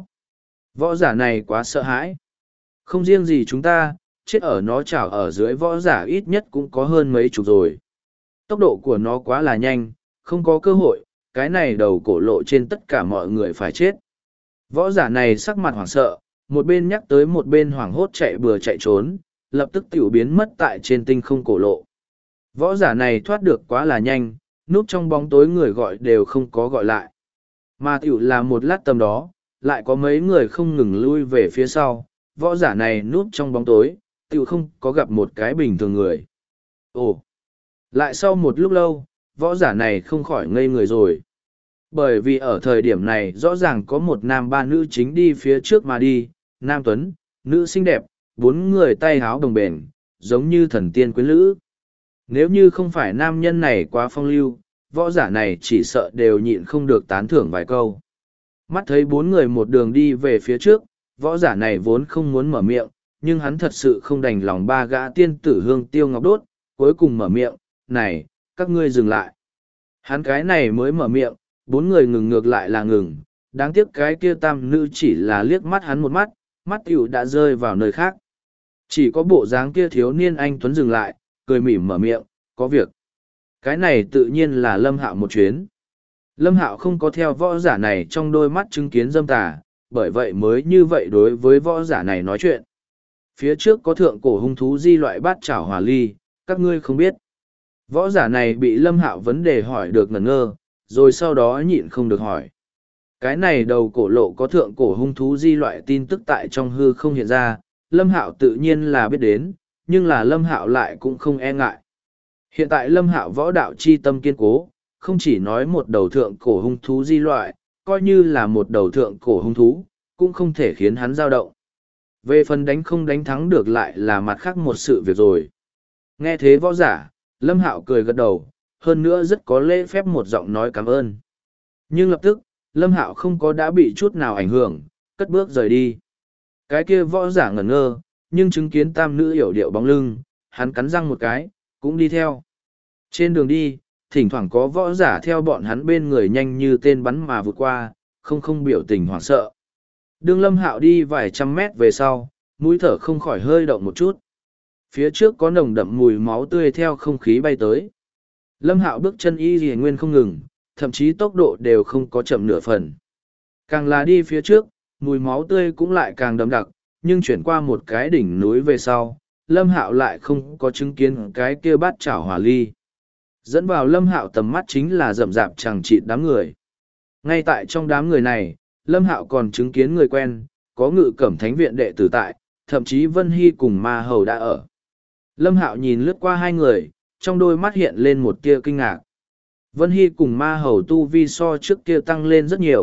Võ giả này quá sợ hãi. Không riêng gì chúng ta, chết ở nó chảo ở dưới võ giả ít nhất cũng có hơn mấy chục rồi. Tốc độ của nó quá là nhanh, không có cơ hội, cái này đầu cổ lộ trên tất cả mọi người phải chết. Võ giả này sắc mặt hoảng sợ, một bên nhắc tới một bên hoảng hốt chạy bừa chạy trốn, lập tức tiểu biến mất tại trên tinh không cổ lộ. Võ giả này thoát được quá là nhanh, núp trong bóng tối người gọi đều không có gọi lại. Mà tiểu là một lát tầm đó, lại có mấy người không ngừng lui về phía sau, võ giả này núp trong bóng tối, tiểu không có gặp một cái bình thường người. Ồ! Lại sau một lúc lâu, võ giả này không khỏi ngây người rồi. Bởi vì ở thời điểm này rõ ràng có một nam ba nữ chính đi phía trước mà đi, nam tuấn, nữ xinh đẹp, 4 người tay háo đồng bền, giống như thần tiên quyến lữ. Nếu như không phải nam nhân này quá phong lưu, võ giả này chỉ sợ đều nhịn không được tán thưởng vài câu. Mắt thấy 4 người một đường đi về phía trước, võ giả này vốn không muốn mở miệng, nhưng hắn thật sự không đành lòng 3 gã tiên tử hương tiêu ngọc đốt, cuối cùng mở miệng, này, các ngươi dừng lại. Hắn cái này mới mở miệng, 4 người ngừng ngược lại là ngừng, đáng tiếc cái kia tam nữ chỉ là liếc mắt hắn một mắt, mắt tiểu đã rơi vào nơi khác. Chỉ có bộ dáng kia thiếu niên anh Tuấn dừng lại, cười mỉm mở miệng, có việc. Cái này tự nhiên là Lâm Hạo một chuyến. Lâm Hạo không có theo võ giả này trong đôi mắt chứng kiến dâm tà, bởi vậy mới như vậy đối với võ giả này nói chuyện. Phía trước có thượng cổ hung thú di loại bát chảo hỏa ly, các ngươi không biết. Võ giả này bị Lâm Hạo vấn đề hỏi được ngẩn ngơ, rồi sau đó nhịn không được hỏi. Cái này đầu cổ lộ có thượng cổ hung thú di loại tin tức tại trong hư không hiện ra, Lâm Hạo tự nhiên là biết đến, nhưng là Lâm Hạo lại cũng không e ngại. Hiện tại Lâm Hạo võ đạo chi tâm kiên cố, không chỉ nói một đầu thượng cổ hung thú di loại, coi như là một đầu thượng cổ hung thú, cũng không thể khiến hắn dao động. Về phần đánh không đánh thắng được lại là mặt khác một sự việc rồi. Nghe thế võ giả, Lâm Hạo cười gật đầu, hơn nữa rất có lễ phép một giọng nói cảm ơn. Nhưng lập tức, Lâm Hạo không có đã bị chút nào ảnh hưởng, cất bước rời đi. Cái kia võ giả ngẩn ngơ, nhưng chứng kiến tam nữ hiểu điệu bóng lưng, hắn cắn răng một cái, cũng đi theo. Trên đường đi, thỉnh thoảng có võ giả theo bọn hắn bên người nhanh như tên bắn mà vượt qua, không biểu tình hoảng sợ. Đường Lâm Hạo đi vài trăm mét về sau, mũi thở không khỏi hơi động một chút. Phía trước có nồng đậm mùi máu tươi theo không khí bay tới. Lâm Hạo bước chân y rìa nguyên không ngừng, thậm chí tốc độ đều không có chậm nửa phần. Càng là đi phía trước, mùi máu tươi cũng lại càng đậm đặc, nhưng chuyển qua một cái đỉnh núi về sau, Lâm Hạo lại không có chứng kiến cái kia bát chảo hỏa ly. Dẫn vào Lâm Hạo tầm mắt chính là rậm rạp chằng chịt đám người. Ngay tại trong đám người này, Lâm Hạo còn chứng kiến người quen, có Ngự Cẩm Thánh viện đệ tử tại, thậm chí Vân Hy cùng Ma Hầu đã ở. Lâm Hạo nhìn lướt qua hai người, trong đôi mắt hiện lên một tia kinh ngạc. Vân Hy cùng Ma Hầu tu vi so trước kia tăng lên rất nhiều,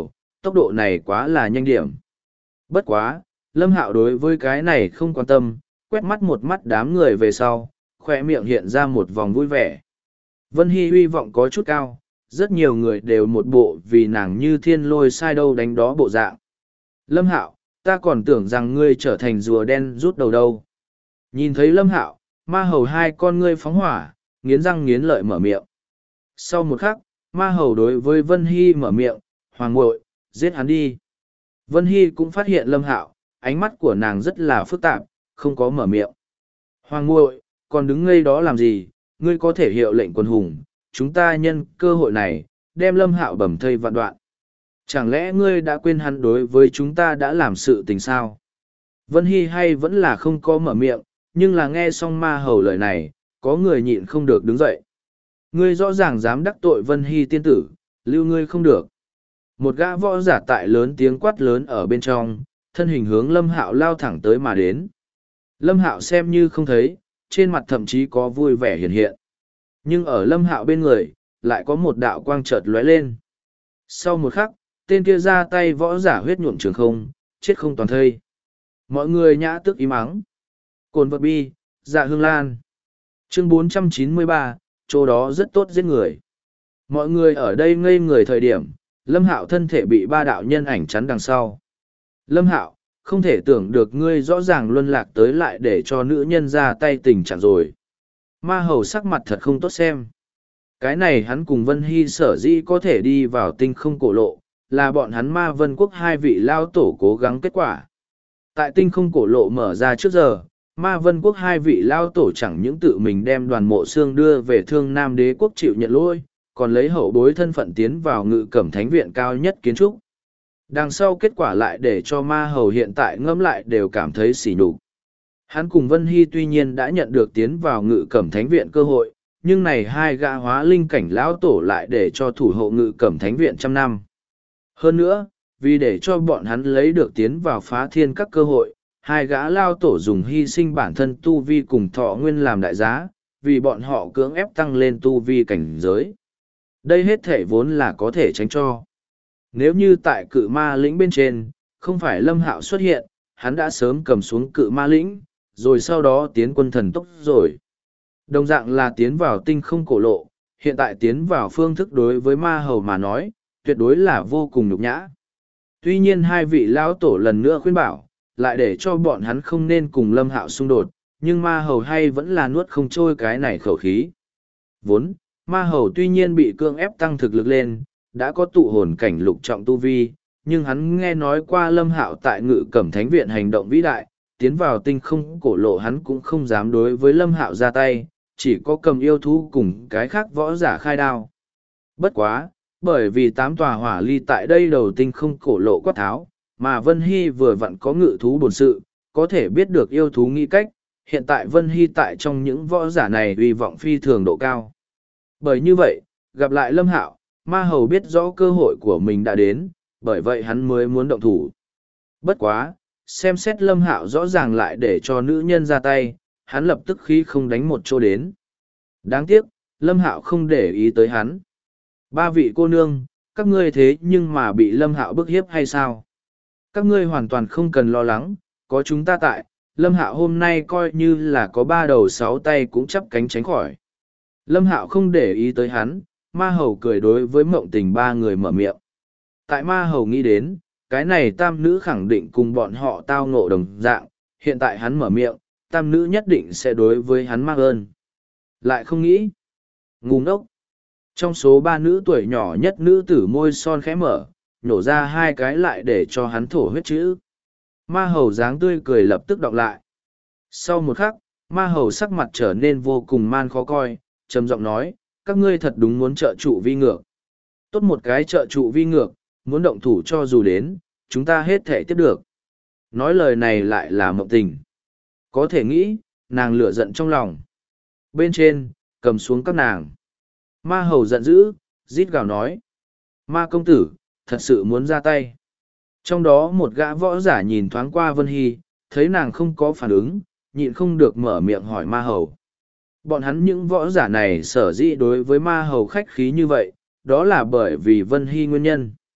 tốc độ này quá là nhanh điểm. Bất quá, Lâm Hạo đối với cái này không quan tâm, quét mắt một mắt đám người về sau, khoe miệng hiện ra một vòng vui vẻ. Vân Hy hy vọng có chút cao, rất nhiều người đều một bộ vì nàng như thiên lôi sai đâu đánh đó bộ dạng. Lâm Hạo, ta còn tưởng rằng ngươi trở thành rùa đen rút đầu đâu. Nhìn thấy Lâm Hạo, ma hầu hai con ngươi phóng hỏa, nghiến răng nghiến lợi mở miệng. Sau một khắc, ma hầu đối với Vân Hy mở miệng, hoàng ngội, giết hắn đi. Vân Hy cũng phát hiện Lâm Hạo, ánh mắt của nàng rất là phức tạp, không có mở miệng. Hoàng ngội, còn đứng ngây đó làm gì, ngươi có thể hiệu lệnh quân hùng, chúng ta nhân cơ hội này, đem Lâm Hạo bầm thây vạn đoạn. Chẳng lẽ ngươi đã quên hắn đối với chúng ta đã làm sự tình sao? Vân Hy hay vẫn là không có mở miệng, nhưng là nghe xong ma hầu lời này, có người nhịn không được đứng dậy. Ngươi rõ ràng dám đắc tội Vân Hy tiên tử, lưu ngươi không được. Một gã võ giả tại lớn tiếng quát lớn ở bên trong, thân hình hướng Lâm Hạo lao thẳng tới mà đến. Lâm Hạo xem như không thấy, trên mặt thậm chí có vui vẻ hiện hiện. Nhưng ở Lâm Hạo bên người, lại có một đạo quang chợt lóe lên. Sau một khắc, tên kia ra tay võ giả huyết nhuộm trường không, chết không toàn thây. Mọi người nhã tức im ắng. Cồn vật bi, dạ hương lan. Chương 493, chỗ đó rất tốt giết người. Mọi người ở đây ngây người thời điểm, Lâm Hạo thân thể bị ba đạo nhân ảnh chắn đằng sau. Lâm Hạo, không thể tưởng được ngươi rõ ràng luân lạc tới lại để cho nữ nhân ra tay tình trạng rồi. Ma hầu sắc mặt thật không tốt xem. Cái này hắn cùng Vân Hy sở dĩ có thể đi vào tinh không cổ lộ, là bọn hắn Ma Vân Quốc hai vị lao tổ cố gắng kết quả. Tại tinh không cổ lộ mở ra trước giờ, Ma Vân Quốc hai vị lao tổ chẳng những tự mình đem đoàn mộ xương đưa về Thương Nam Đế Quốc chịu nhận lỗi, còn lấy hậu bối thân phận tiến vào Ngự Cẩm Thánh viện cao nhất kiến trúc. Đằng sau kết quả lại để cho ma hầu hiện tại ngẫm lại đều cảm thấy sỉ nhục. Hắn cùng Vân Hy tuy nhiên đã nhận được tiến vào Ngự Cẩm Thánh viện cơ hội, nhưng này hai gã hóa linh cảnh lão tổ lại để cho thủ hộ Ngự Cẩm Thánh viện trăm năm. Hơn nữa, vì để cho bọn hắn lấy được tiến vào phá thiên các cơ hội, hai gã lao tổ dùng hy sinh bản thân tu vi cùng thọ nguyên làm đại giá, vì bọn họ cưỡng ép tăng lên tu vi cảnh giới. Đây hết thể vốn là có thể tránh cho. Nếu như tại cự ma lĩnh bên trên, không phải Lâm Hạo xuất hiện, hắn đã sớm cầm xuống cự ma lĩnh, rồi sau đó tiến quân thần tốc rồi. Đồng dạng là tiến vào tinh không cổ lộ, hiện tại tiến vào phương thức đối với ma hầu mà nói, tuyệt đối là vô cùng nhục nhã. Tuy nhiên hai vị lão tổ lần nữa khuyên bảo, lại để cho bọn hắn không nên cùng Lâm Hạo xung đột, nhưng ma hầu hay vẫn là nuốt không trôi cái này khẩu khí. Vốn, ma hầu tuy nhiên bị cưỡng ép tăng thực lực lên, đã có tụ hồn cảnh lục trọng tu vi, nhưng hắn nghe nói qua Lâm Hạo tại Ngự Cẩm Thánh viện hành động vĩ đại, tiến vào tinh không cổ lộ hắn cũng không dám đối với Lâm Hạo ra tay, chỉ có cầm yêu thú cùng cái khác võ giả khai đao. Bất quá, bởi vì 8 tòa hỏa ly tại đây đầu tinh không cổ lộ quát tháo, mà Vân Hy vừa vặn có ngự thú bổn sự, có thể biết được yêu thú nghĩ cách, hiện tại Vân Hy tại trong những võ giả này uy vọng phi thường độ cao. Bởi như vậy, gặp lại Lâm Hạo, ma hầu biết rõ cơ hội của mình đã đến, bởi vậy hắn mới muốn động thủ. Bất quá, xem xét Lâm Hạo rõ ràng lại để cho nữ nhân ra tay, hắn lập tức khí không đánh một chỗ đến. Đáng tiếc, Lâm Hạo không để ý tới hắn. Ba vị cô nương, các ngươi thế nhưng mà bị Lâm Hạo bức hiếp hay sao? Các ngươi hoàn toàn không cần lo lắng, có chúng ta tại, Lâm Hạo hôm nay coi như là có 3 đầu 6 tay cũng chắp cánh tránh khỏi. Lâm Hạo không để ý tới hắn, ma hầu cười đối với Mộng Tình ba người mở miệng. Tại ma hầu nghĩ đến, cái này tam nữ khẳng định cùng bọn họ tao ngộ đồng dạng, hiện tại hắn mở miệng, tam nữ nhất định sẽ đối với hắn mang ơn. Lại không nghĩ. Ngu ngốc. Trong số 3 nữ tuổi nhỏ nhất nữ tử môi son khẽ mở, nhổ ra 2 cái lại để cho hắn thổ huyết chữ. Ma hầu dáng tươi cười lập tức đọc lại. Sau một khắc, ma hầu sắc mặt trở nên vô cùng man khó coi, trầm giọng nói, các ngươi thật đúng muốn trợ trụ vi ngược. Tốt một cái trợ trụ vi ngược, muốn động thủ cho dù đến, chúng ta hết thể tiếp được. Nói lời này lại là Mộng Tình. Có thể nghĩ, nàng lửa giận trong lòng. Bên trên, cầm xuống các nàng. Ma hầu giận dữ, rít gào nói. Ma công tử, thật sự muốn ra tay. Trong đó một gã võ giả nhìn thoáng qua Vân Hy, thấy nàng không có phản ứng, nhịn không được mở miệng hỏi ma hầu. Bọn hắn những võ giả này sở dĩ đối với ma hầu khách khí như vậy, đó là bởi vì Vân Hy nguyên nhân.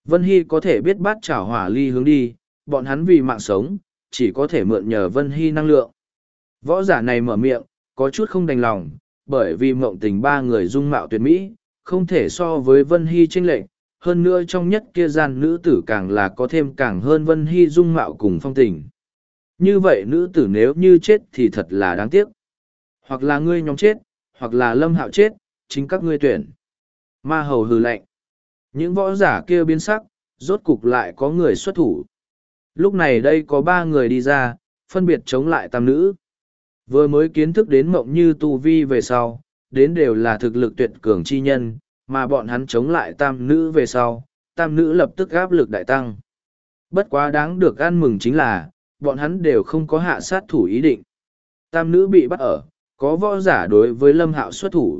Vân Hy có thể biết bát chảo hỏa ly hướng đi, bọn hắn vì mạng sống, chỉ có thể mượn nhờ Vân Hy năng lượng. Võ giả này mở miệng, có chút không đành lòng, bởi vì mộng tình ba người dung mạo tuyệt mỹ, không thể so với Vân Hy chênh lệch, hơn nữa trong nhất kia gian nữ tử càng là có thêm càng hơn Vân Hy dung mạo cùng phong tình. Như vậy nữ tử nếu như chết thì thật là đáng tiếc. Hoặc là ngươi nhóm chết, hoặc là Lâm Hạo chết, chính các ngươi tuyển. Ma Hầu hừ lạnh. Những võ giả kia biến sắc, rốt cục lại có người xuất thủ. Lúc này đây có ba người đi ra, phân biệt chống lại tam nữ. Vừa mới kiến thức đến mộng như tu vi về sau, đến đều là thực lực tuyệt cường chi nhân, mà bọn hắn chống lại tam nữ về sau, tam nữ lập tức áp lực đại tăng. Bất quá đáng được ăn mừng chính là, bọn hắn đều không có hạ sát thủ ý định. Tam nữ bị bắt ở, có võ giả đối với Lâm Hạo xuất thủ.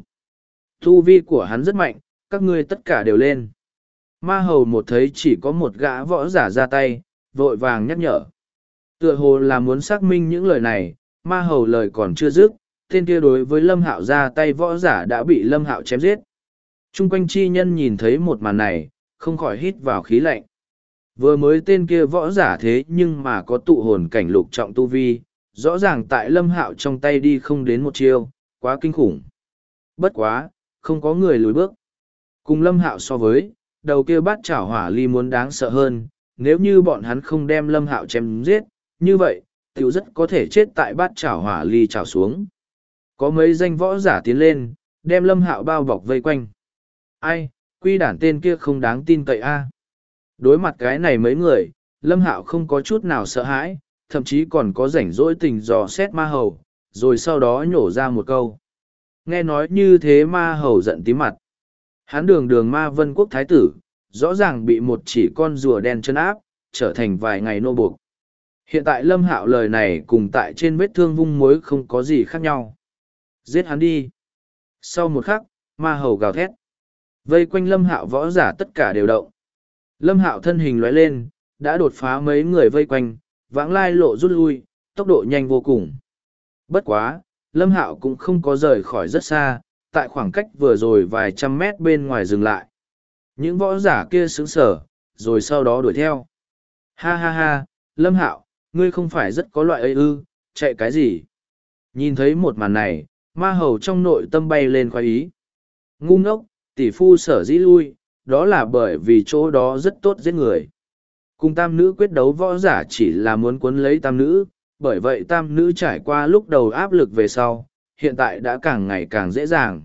Tu vi của hắn rất mạnh, các ngươi tất cả đều lên. Ma Hầu một thấy chỉ có một gã võ giả ra tay, vội vàng nhắc nhở. Tựa hồ là muốn xác minh những lời này, Ma Hầu lời còn chưa dứt, tên kia đối với Lâm Hạo ra tay võ giả đã bị Lâm Hạo chém giết. Trung quanh chi nhân nhìn thấy một màn này, không khỏi hít vào khí lạnh. Vừa mới tên kia võ giả thế nhưng mà có tụ hồn cảnh lục trọng tu vi, rõ ràng tại Lâm Hạo trong tay đi không đến một chiêu, quá kinh khủng. Bất quá, không có người lùi bước. Cùng Lâm Hạo so với, đầu kia bát chảo hỏa ly muốn đáng sợ hơn, nếu như bọn hắn không đem Lâm Hạo chém giết, như vậy, tiểu rất có thể chết tại bát chảo hỏa ly chảo xuống. Có mấy danh võ giả tiến lên, đem Lâm Hạo bao bọc vây quanh. Ai, quy đản tên kia không đáng tin cậy a. Đối mặt cái này mấy người, Lâm Hạo không có chút nào sợ hãi, thậm chí còn có rảnh rỗi tình dò xét Ma Hầu, rồi sau đó nhổ ra một câu. Nghe nói như thế Ma Hầu giận tím mặt. Hắn đường đường Ma Vân Quốc Thái tử, rõ ràng bị một chỉ con rùa đen chân áp, trở thành vài ngày nô buộc. Hiện tại Lâm Hạo lời này cùng tại trên vết thương vung muối không có gì khác nhau. Giết hắn đi. Sau một khắc, Ma Hầu gào thét. Vây quanh Lâm Hạo võ giả tất cả đều động. Lâm Hạo thân hình lóe lên, đã đột phá mấy người vây quanh, vãng lai lộ rút lui, tốc độ nhanh vô cùng. Bất quá, Lâm Hạo cũng không có rời khỏi rất xa, tại khoảng cách vừa rồi vài trăm mét bên ngoài dừng lại. Những võ giả kia sững sờ, rồi sau đó đuổi theo. Ha ha ha, Lâm Hạo, ngươi không phải rất có loại ấy ư, chạy cái gì? Nhìn thấy một màn này, Ma Hầu trong nội tâm bay lên khoái ý. Ngu ngốc, tỷ phu sở dĩ lui, đó là bởi vì chỗ đó rất tốt giết người. Cùng tam nữ quyết đấu võ giả chỉ là muốn cuốn lấy tam nữ, bởi vậy tam nữ trải qua lúc đầu áp lực về sau, hiện tại đã càng ngày càng dễ dàng.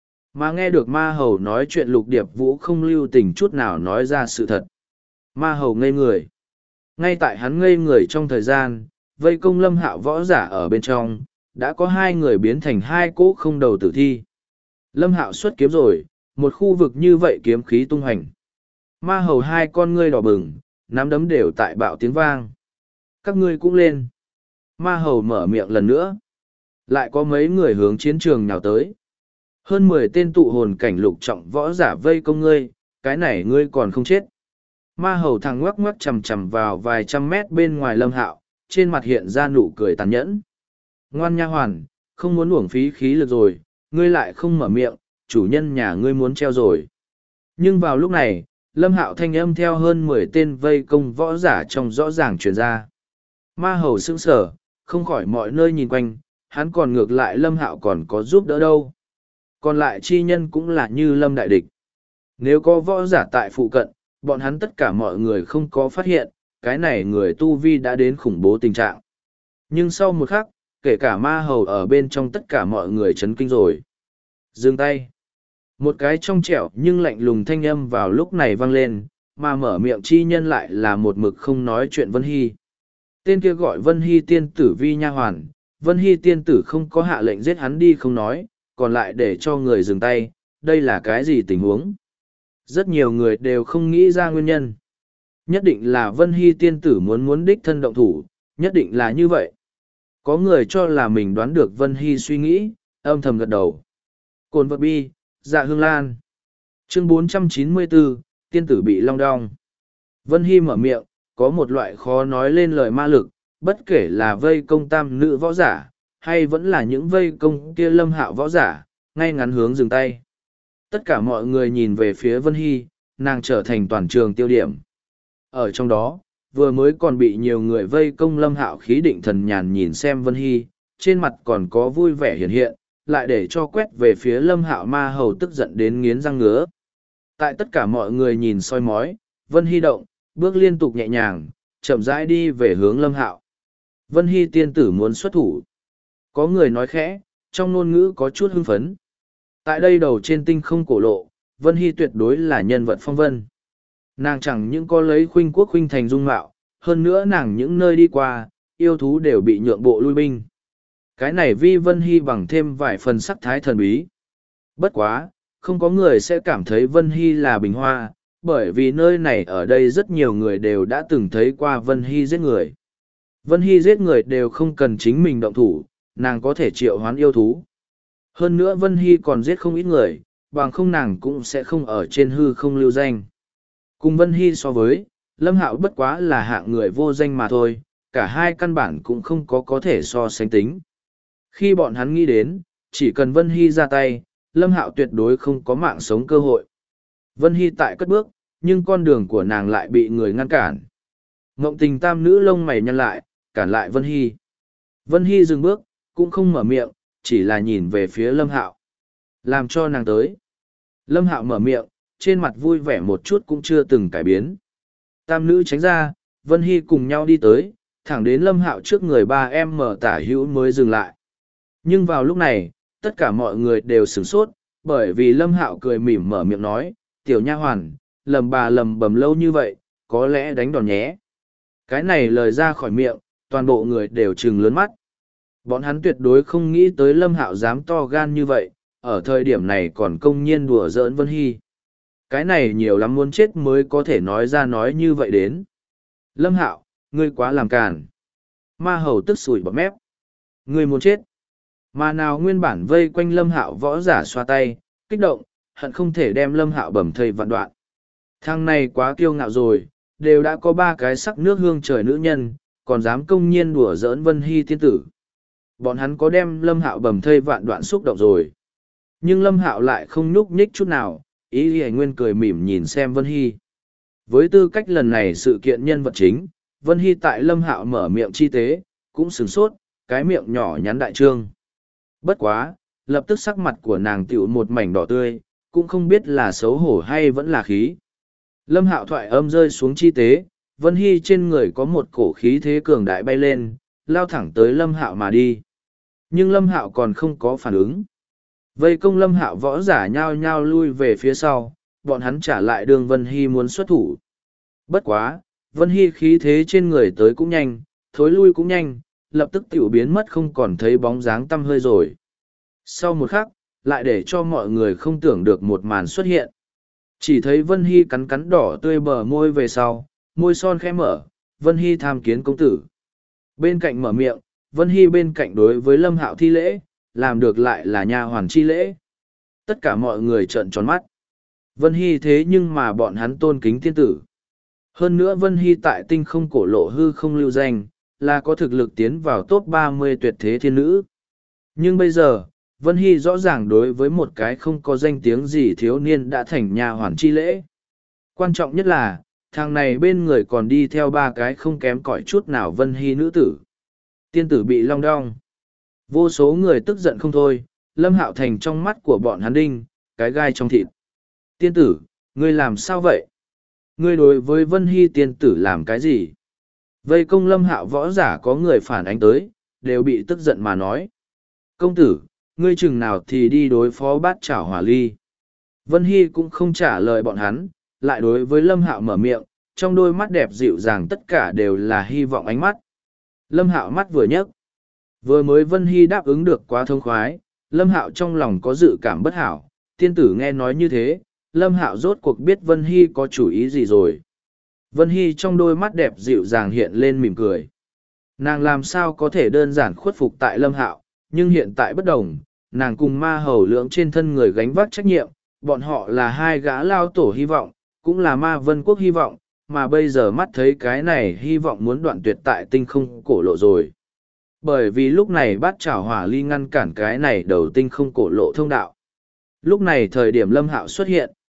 Mà nghe được Ma Hầu nói chuyện Lục Điệp Vũ không lưu tình chút nào nói ra sự thật. Ma Hầu ngây người. Ngay tại hắn ngây người trong thời gian, vây công Lâm Hạo võ giả ở bên trong, đã có hai người biến thành hai cỗ không đầu tử thi. Lâm Hạo xuất kiếm rồi, một khu vực như vậy kiếm khí tung hành. Ma Hầu hai con ngươi đỏ bừng, nắm đấm đều tại bạo tiếng vang. Các ngươi cũng lên. Ma Hầu mở miệng lần nữa. Lại có mấy người hướng chiến trường nhào tới. Hơn 10 tên tụ hồn cảnh lục trọng võ giả vây công ngươi, cái này ngươi còn không chết. Ma Hầu thằng ngoắc ngoắc chầm chầm vào vài trăm mét bên ngoài Lâm Hạo, trên mặt hiện ra nụ cười tàn nhẫn. Ngoan nha hoàn, không muốn uổng phí khí lực rồi, ngươi lại không mở miệng, chủ nhân nhà ngươi muốn treo rồi. Nhưng vào lúc này, Lâm Hạo thanh âm theo hơn 10 tên vây công võ giả trong rõ ràng truyền ra. Ma Hầu sững sờ, không khỏi mọi nơi nhìn quanh, hắn còn ngược lại Lâm Hạo còn có giúp đỡ đâu. Còn lại chi nhân cũng là như Lâm đại địch. Nếu có võ giả tại phụ cận, bọn hắn tất cả mọi người không có phát hiện, cái này người tu vi đã đến khủng bố tình trạng. Nhưng sau một khắc, kể cả Ma Hầu ở bên trong tất cả mọi người chấn kinh rồi. Dừng tay. Một cái trong trẻo nhưng lạnh lùng thanh âm vào lúc này vang lên, mà mở miệng chi nhân lại là một mực không nói chuyện Vân Hy. Tên kia gọi Vân Hy tiên tử vi nha hoàn, Vân Hy tiên tử không có hạ lệnh giết hắn đi không nói, còn lại để cho người dừng tay, đây là cái gì tình huống? Rất nhiều người đều không nghĩ ra nguyên nhân. Nhất định là Vân Hy tiên tử muốn đích thân động thủ, nhất định là như vậy. Có người cho là mình đoán được Vân Hy suy nghĩ, âm thầm gật đầu. Cồn vật bi, dạ hương lan. Chương 494, tiên tử bị long đong. Vân Hy mở miệng, có một loại khó nói lên lời ma lực, bất kể là vây công tam nữ võ giả, hay vẫn là những vây công kia Lâm Hạo võ giả, ngay ngắn hướng dừng tay. Tất cả mọi người nhìn về phía Vân Hy, nàng trở thành toàn trường tiêu điểm. Ở trong đó, vừa mới còn bị nhiều người vây công Lâm Hạo khí định thần nhàn nhìn xem Vân Hy, trên mặt còn có vui vẻ hiện hiện, lại để cho quét về phía Lâm Hạo ma hầu tức giận đến nghiến răng ngứa. Tại tất cả mọi người nhìn soi mói, Vân Hy động, bước liên tục nhẹ nhàng, chậm rãi đi về hướng Lâm Hạo. Vân Hy tiên tử muốn xuất thủ. Có người nói khẽ, trong ngôn ngữ có chút hưng phấn. Tại đây đầu trên tinh không cổ lộ, Vân Hy tuyệt đối là nhân vật phong vân. Nàng chẳng những có lấy khuynh quốc khuynh thành dung mạo, hơn nữa nàng những nơi đi qua, yêu thú đều bị nhượng bộ lui binh. Cái này vi Vân Hy bằng thêm vài phần sắc thái thần bí. Bất quá, không có người sẽ cảm thấy Vân Hy là bình hoa, bởi vì nơi này ở đây rất nhiều người đều đã từng thấy qua Vân Hy giết người. Vân Hy giết người đều không cần chính mình động thủ, nàng có thể triệu hoán yêu thú. Hơn nữa Vân Hy còn giết không ít người, bằng không nàng cũng sẽ không ở trên hư không lưu danh. Cùng Vân Hy so với, Lâm Hạo bất quá là hạng người vô danh mà thôi, cả hai căn bản cũng không có thể so sánh tính. Khi bọn hắn nghĩ đến, chỉ cần Vân Hy ra tay, Lâm Hạo tuyệt đối không có mạng sống cơ hội. Vân Hy tại cất bước, nhưng con đường của nàng lại bị người ngăn cản. Ngộng Tình tam nữ lông mày nhăn lại, cản lại Vân Hy. Vân Hy dừng bước, cũng không mở miệng, chỉ là nhìn về phía Lâm Hạo. Làm cho nàng tới. Lâm Hạo mở miệng, trên mặt vui vẻ một chút cũng chưa từng cải biến. Tam nữ tránh ra, Vân Hy cùng nhau đi tới, thẳng đến Lâm Hạo trước người ba em mở tả hữu mới dừng lại. Nhưng vào lúc này, tất cả mọi người đều sửng sốt, bởi vì Lâm Hạo cười mỉm mở miệng nói, tiểu nha hoàn, lầm bà lầm bầm lâu như vậy, có lẽ đánh đòn nhé. Cái này lời ra khỏi miệng, toàn bộ người đều trừng lớn mắt. Bọn hắn tuyệt đối không nghĩ tới Lâm Hạo dám to gan như vậy, ở thời điểm này còn công nhiên đùa giỡn Vân Hy. Cái này nhiều lắm muốn chết mới có thể nói ra nói như vậy đến. Lâm Hạo, ngươi quá làm càn. Ma hầu tức sủi bọt mép. Ngươi muốn chết. Mà nào nguyên bản vây quanh Lâm Hạo võ giả xoa tay, kích động, hận không thể đem Lâm Hạo bầm thây vạn đoạn. Thằng này quá kiêu ngạo rồi, đều đã có ba cái sắc nước hương trời nữ nhân, còn dám công nhiên đùa giỡn Vân Hy tiên tử. Bọn hắn có đem Lâm Hạo bầm thây vạn đoạn xúc động rồi. Nhưng Lâm Hạo lại không nhúc nhích chút nào, ý hề nguyên cười mỉm nhìn xem Vân Hy. Với tư cách lần này sự kiện nhân vật chính, Vân Hy tại Lâm Hạo mở miệng chi tế, cũng sửng sốt, cái miệng nhỏ nhắn đại trương. Bất quá, lập tức sắc mặt của nàng tiểu một mảnh đỏ tươi, cũng không biết là xấu hổ hay vẫn là khí. Lâm Hạo thoại âm rơi xuống chi tế, Vân Hy trên người có một cổ khí thế cường đại bay lên, lao thẳng tới Lâm Hạo mà đi. Nhưng Lâm Hạo còn không có phản ứng. Vây công Lâm Hạo võ giả nhao nhao lui về phía sau, bọn hắn trả lại đường Vân Hy muốn xuất thủ. Bất quá, Vân Hy khí thế trên người tới cũng nhanh, thối lui cũng nhanh, lập tức tiểu biến mất không còn thấy bóng dáng tăm hơi rồi. Sau một khắc, lại để cho mọi người không tưởng được một màn xuất hiện. Chỉ thấy Vân Hy cắn cắn đỏ tươi bờ môi về sau, môi son khẽ mở, Vân Hy tham kiến công tử. Bên cạnh mở miệng, Vân Hy bên cạnh đối với Lâm Hạo thi lễ, làm được lại là nha hoàn chi lễ. Tất cả mọi người trợn tròn mắt. Vân Hy thế nhưng mà bọn hắn tôn kính tiên tử. Hơn nữa Vân Hy tại tinh không cổ lộ hư không lưu danh, là có thực lực tiến vào top 30 tuyệt thế thiên nữ. Nhưng bây giờ, Vân Hy rõ ràng đối với một cái không có danh tiếng gì thiếu niên đã thành nha hoàn chi lễ. Quan trọng nhất là, thằng này bên người còn đi theo ba cái không kém cỏi chút nào Vân Hy nữ tử. Tiên tử bị long đong. Vô số người tức giận không thôi, Lâm Hạo thành trong mắt của bọn hắn đinh, cái gai trong thịt. Tiên tử, ngươi làm sao vậy? Ngươi đối với Vân Hy tiên tử làm cái gì? Vây công Lâm Hạo võ giả có người phản ánh tới, đều bị tức giận mà nói. Công tử, ngươi chừng nào thì đi đối phó bát chảo hỏa ly. Vân Hy cũng không trả lời bọn hắn, lại đối với Lâm Hạo mở miệng, trong đôi mắt đẹp dịu dàng tất cả đều là hy vọng ánh mắt. Lâm Hạo mắt vừa nhấc. Vừa mới Vân Hy đáp ứng được quá thông khoái, Lâm Hạo trong lòng có dự cảm bất hảo, tiên tử nghe nói như thế, Lâm Hạo rốt cuộc biết Vân Hy có chủ ý gì rồi. Vân Hy trong đôi mắt đẹp dịu dàng hiện lên mỉm cười. Nàng làm sao có thể đơn giản khuất phục tại Lâm Hạo, nhưng hiện tại bất đồng, nàng cùng ma hầu lưỡng trên thân người gánh vác trách nhiệm, bọn họ là hai gã lao tổ hy vọng, cũng là ma vân quốc hy vọng, mà bây giờ mắt thấy cái này hy vọng muốn đoạn tuyệt tại tinh không cổ lộ rồi. Bởi vì lúc này bát chảo hỏa ly ngăn cản cái này đầu tinh không cổ lộ thông đạo. Lúc này thời điểm Lâm Hạo xuất hiện,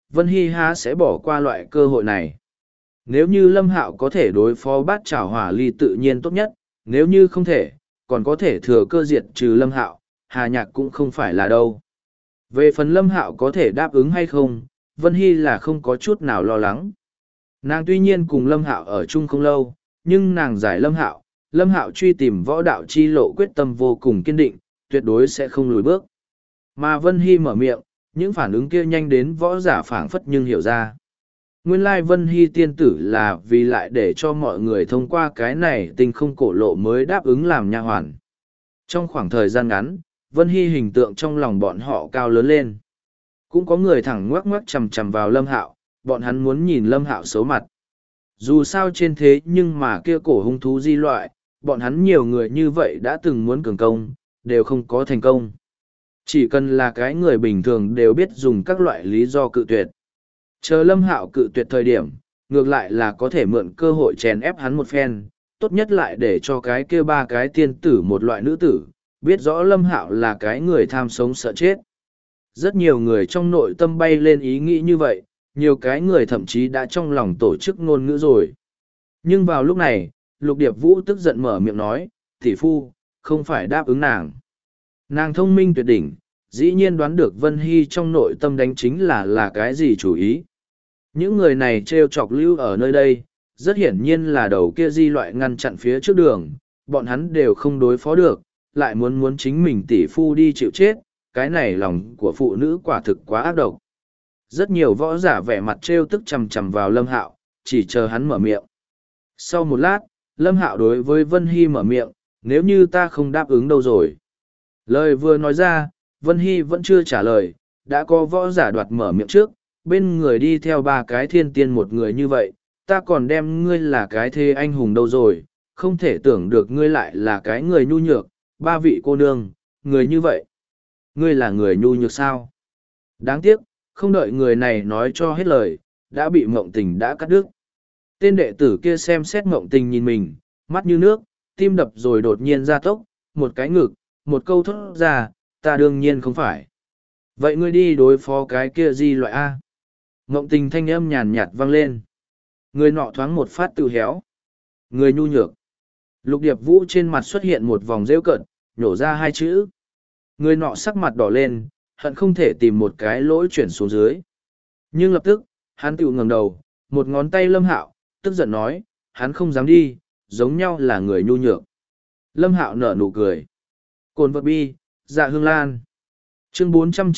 Vân Hy há sẽ bỏ qua loại cơ hội này. Nếu như Lâm Hạo có thể đối phó bát trảo hỏa ly tự nhiên tốt nhất, nếu như không thể, còn có thể thừa cơ diệt trừ Lâm Hạo, Hà Nhạc cũng không phải là đâu. Về phần Lâm Hạo có thể đáp ứng hay không, Vân Hy là không có chút nào lo lắng. Nàng tuy nhiên cùng Lâm Hạo ở chung không lâu, nhưng nàng giải Lâm Hạo truy tìm võ đạo chi lộ quyết tâm vô cùng kiên định, tuyệt đối sẽ không lùi bước. Mà Vân Hy mở miệng, những phản ứng kia nhanh đến võ giả phảng phất nhưng hiểu ra. Nguyên lai Vân Hy tiên tử là vì lại để cho mọi người thông qua cái này tinh không cổ lộ mới đáp ứng làm nha hoàn. Trong khoảng thời gian ngắn, Vân Hy hình tượng trong lòng bọn họ cao lớn lên. Cũng có người thẳng ngoắc ngoắc chằm chằm vào Lâm Hạo, bọn hắn muốn nhìn Lâm Hạo xấu mặt. Dù sao trên thế nhưng mà kia cổ hung thú di loại, bọn hắn nhiều người như vậy đã từng muốn cường công, đều không có thành công. Chỉ cần là cái người bình thường đều biết dùng các loại lý do cự tuyệt. Chờ Lâm Hạo cự tuyệt thời điểm, ngược lại là có thể mượn cơ hội chèn ép hắn một phen, tốt nhất lại để cho cái kia ba cái tiên tử một loại nữ tử, biết rõ Lâm Hạo là cái người tham sống sợ chết. Rất nhiều người trong nội tâm bay lên ý nghĩ như vậy, nhiều cái người thậm chí đã trong lòng tổ chức ngôn ngữ rồi. Nhưng vào lúc này, Lục Điệp Vũ tức giận mở miệng nói, tỷ phu, không phải đáp ứng nàng. Nàng thông minh tuyệt đỉnh, dĩ nhiên đoán được Vân Hy trong nội tâm đánh chính là cái gì chủ ý. Những người này trêu chọc lưu ở nơi đây, rất hiển nhiên là đầu kia di loại ngăn chặn phía trước đường, bọn hắn đều không đối phó được, lại muốn chính mình tỷ phu đi chịu chết, cái này lòng của phụ nữ quả thực quá ác độc. Rất nhiều võ giả vẻ mặt trêu tức chằm chằm vào Lâm Hạo, chỉ chờ hắn mở miệng. Sau một lát, Lâm Hạo đối với Vân Hy mở miệng, nếu như ta không đáp ứng đâu rồi. Lời vừa nói ra, Vân Hy vẫn chưa trả lời, đã có võ giả đoạt mở miệng trước, bên người đi theo ba cái thiên tiên một người như vậy, ta còn đem ngươi là cái thê anh hùng đâu rồi, không thể tưởng được ngươi lại là cái người nhu nhược, ba vị cô nương, người như vậy. Ngươi là người nhu nhược sao? Đáng tiếc, không đợi người này nói cho hết lời, đã bị Mộng Tình đã cắt đứt. Tên đệ tử kia xem xét Mộng Tình nhìn mình, mắt như nước, tim đập rồi đột nhiên ra tốc, một cái ngực, một câu thốt ra, ta đương nhiên không phải. Vậy ngươi đi đối phó cái kia di loại A. Mộng Tình thanh âm nhàn nhạt vang lên. Người nọ thoáng một phát tự héo. Người nhu nhược. Lục Điệp Vũ trên mặt xuất hiện một vòng rêu cợt, nhổ ra hai chữ. Người nọ sắc mặt đỏ lên, hận không thể tìm một cái lỗi chuyển xuống dưới. Nhưng lập tức, hắn tự ngẩng đầu, một ngón tay Lâm Hạo, tức giận nói, hắn không dám đi, giống nhau là người nhu nhược. Lâm Hạo nở nụ cười. Cồn vật bi, dạ hương lan. Chương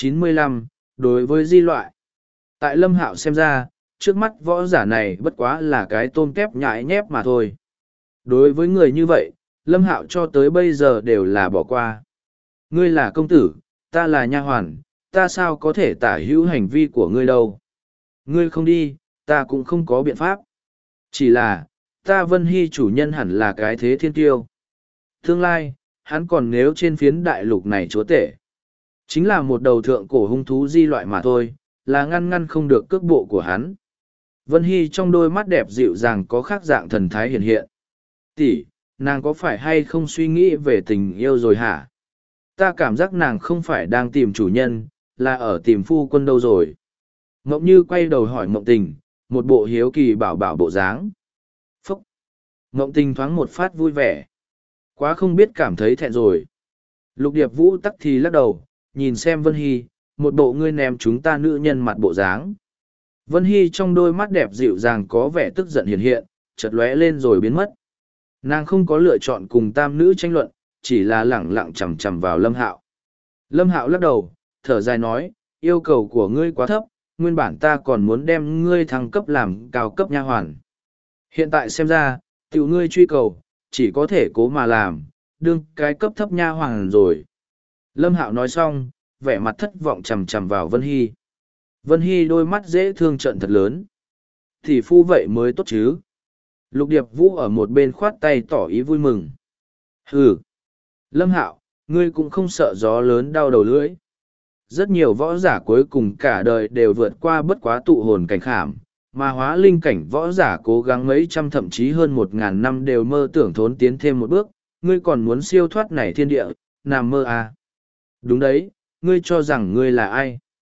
495, đối với di loại. Tại Lâm Hạo xem ra, trước mắt võ giả này bất quá là cái tôm tép nhãi nhép mà thôi. Đối với người như vậy, Lâm Hạo cho tới bây giờ đều là bỏ qua. Ngươi là công tử, ta là nha hoàn, ta sao có thể tả hữu hành vi của ngươi đâu. Ngươi không đi, ta cũng không có biện pháp. Chỉ là, ta Vân Hy chủ nhân hẳn là cái thế thiên tiêu. Tương lai, hắn còn nếu trên phiến đại lục này chúa tể. Chính là một đầu thượng cổ hung thú di loại mà thôi, là ngăn không được cước bộ của hắn. Vân Hy trong đôi mắt đẹp dịu dàng có khác dạng thần thái hiện hiện. Tỷ, nàng có phải hay không suy nghĩ về tình yêu rồi hả? Ta cảm giác nàng không phải đang tìm chủ nhân, là ở tìm phu quân đâu rồi. Mộng Như quay đầu hỏi Mộng Tình, một bộ hiếu kỳ bảo bảo bộ dáng. Phúc! Mộng Tình thoáng một phát vui vẻ. Quá không biết cảm thấy thẹn rồi. Lục Điệp Vũ tắc thì lắc đầu, nhìn xem Vân Hy, một bộ ngươi ném chúng ta nữ nhân mặt bộ dáng. Vân Hy trong đôi mắt đẹp dịu dàng có vẻ tức giận hiện hiện, chợt lóe lên rồi biến mất. Nàng không có lựa chọn cùng tam nữ tranh luận, chỉ là lẳng lặng chằm chằm vào Lâm Hạo. Lâm Hạo lắc đầu, thở dài nói, yêu cầu của ngươi quá thấp, nguyên bản ta còn muốn đem ngươi thăng cấp làm cao cấp nha hoàn. Hiện tại xem ra, tiểu ngươi truy cầu, chỉ có thể cố mà làm, đương cái cấp thấp nha hoàn rồi. Lâm Hạo nói xong, vẻ mặt thất vọng chằm chằm vào Vân Hy. Vân Hy đôi mắt dễ thương trận thật lớn. Thì phu vậy mới tốt chứ. Lục Điệp Vũ ở một bên khoát tay tỏ ý vui mừng. Hừ. Lâm Hạo, ngươi cũng không sợ gió lớn đau đầu lưỡi. Rất nhiều võ giả cuối cùng cả đời đều vượt qua bất quá tụ hồn cảnh khảm, mà hóa linh cảnh võ giả cố gắng mấy trăm thậm chí hơn 1000 năm đều mơ tưởng thốn tiến thêm một bước, ngươi còn muốn siêu thoát này thiên địa, nằm mơ à. Đúng đấy, ngươi cho rằng ngươi là ai?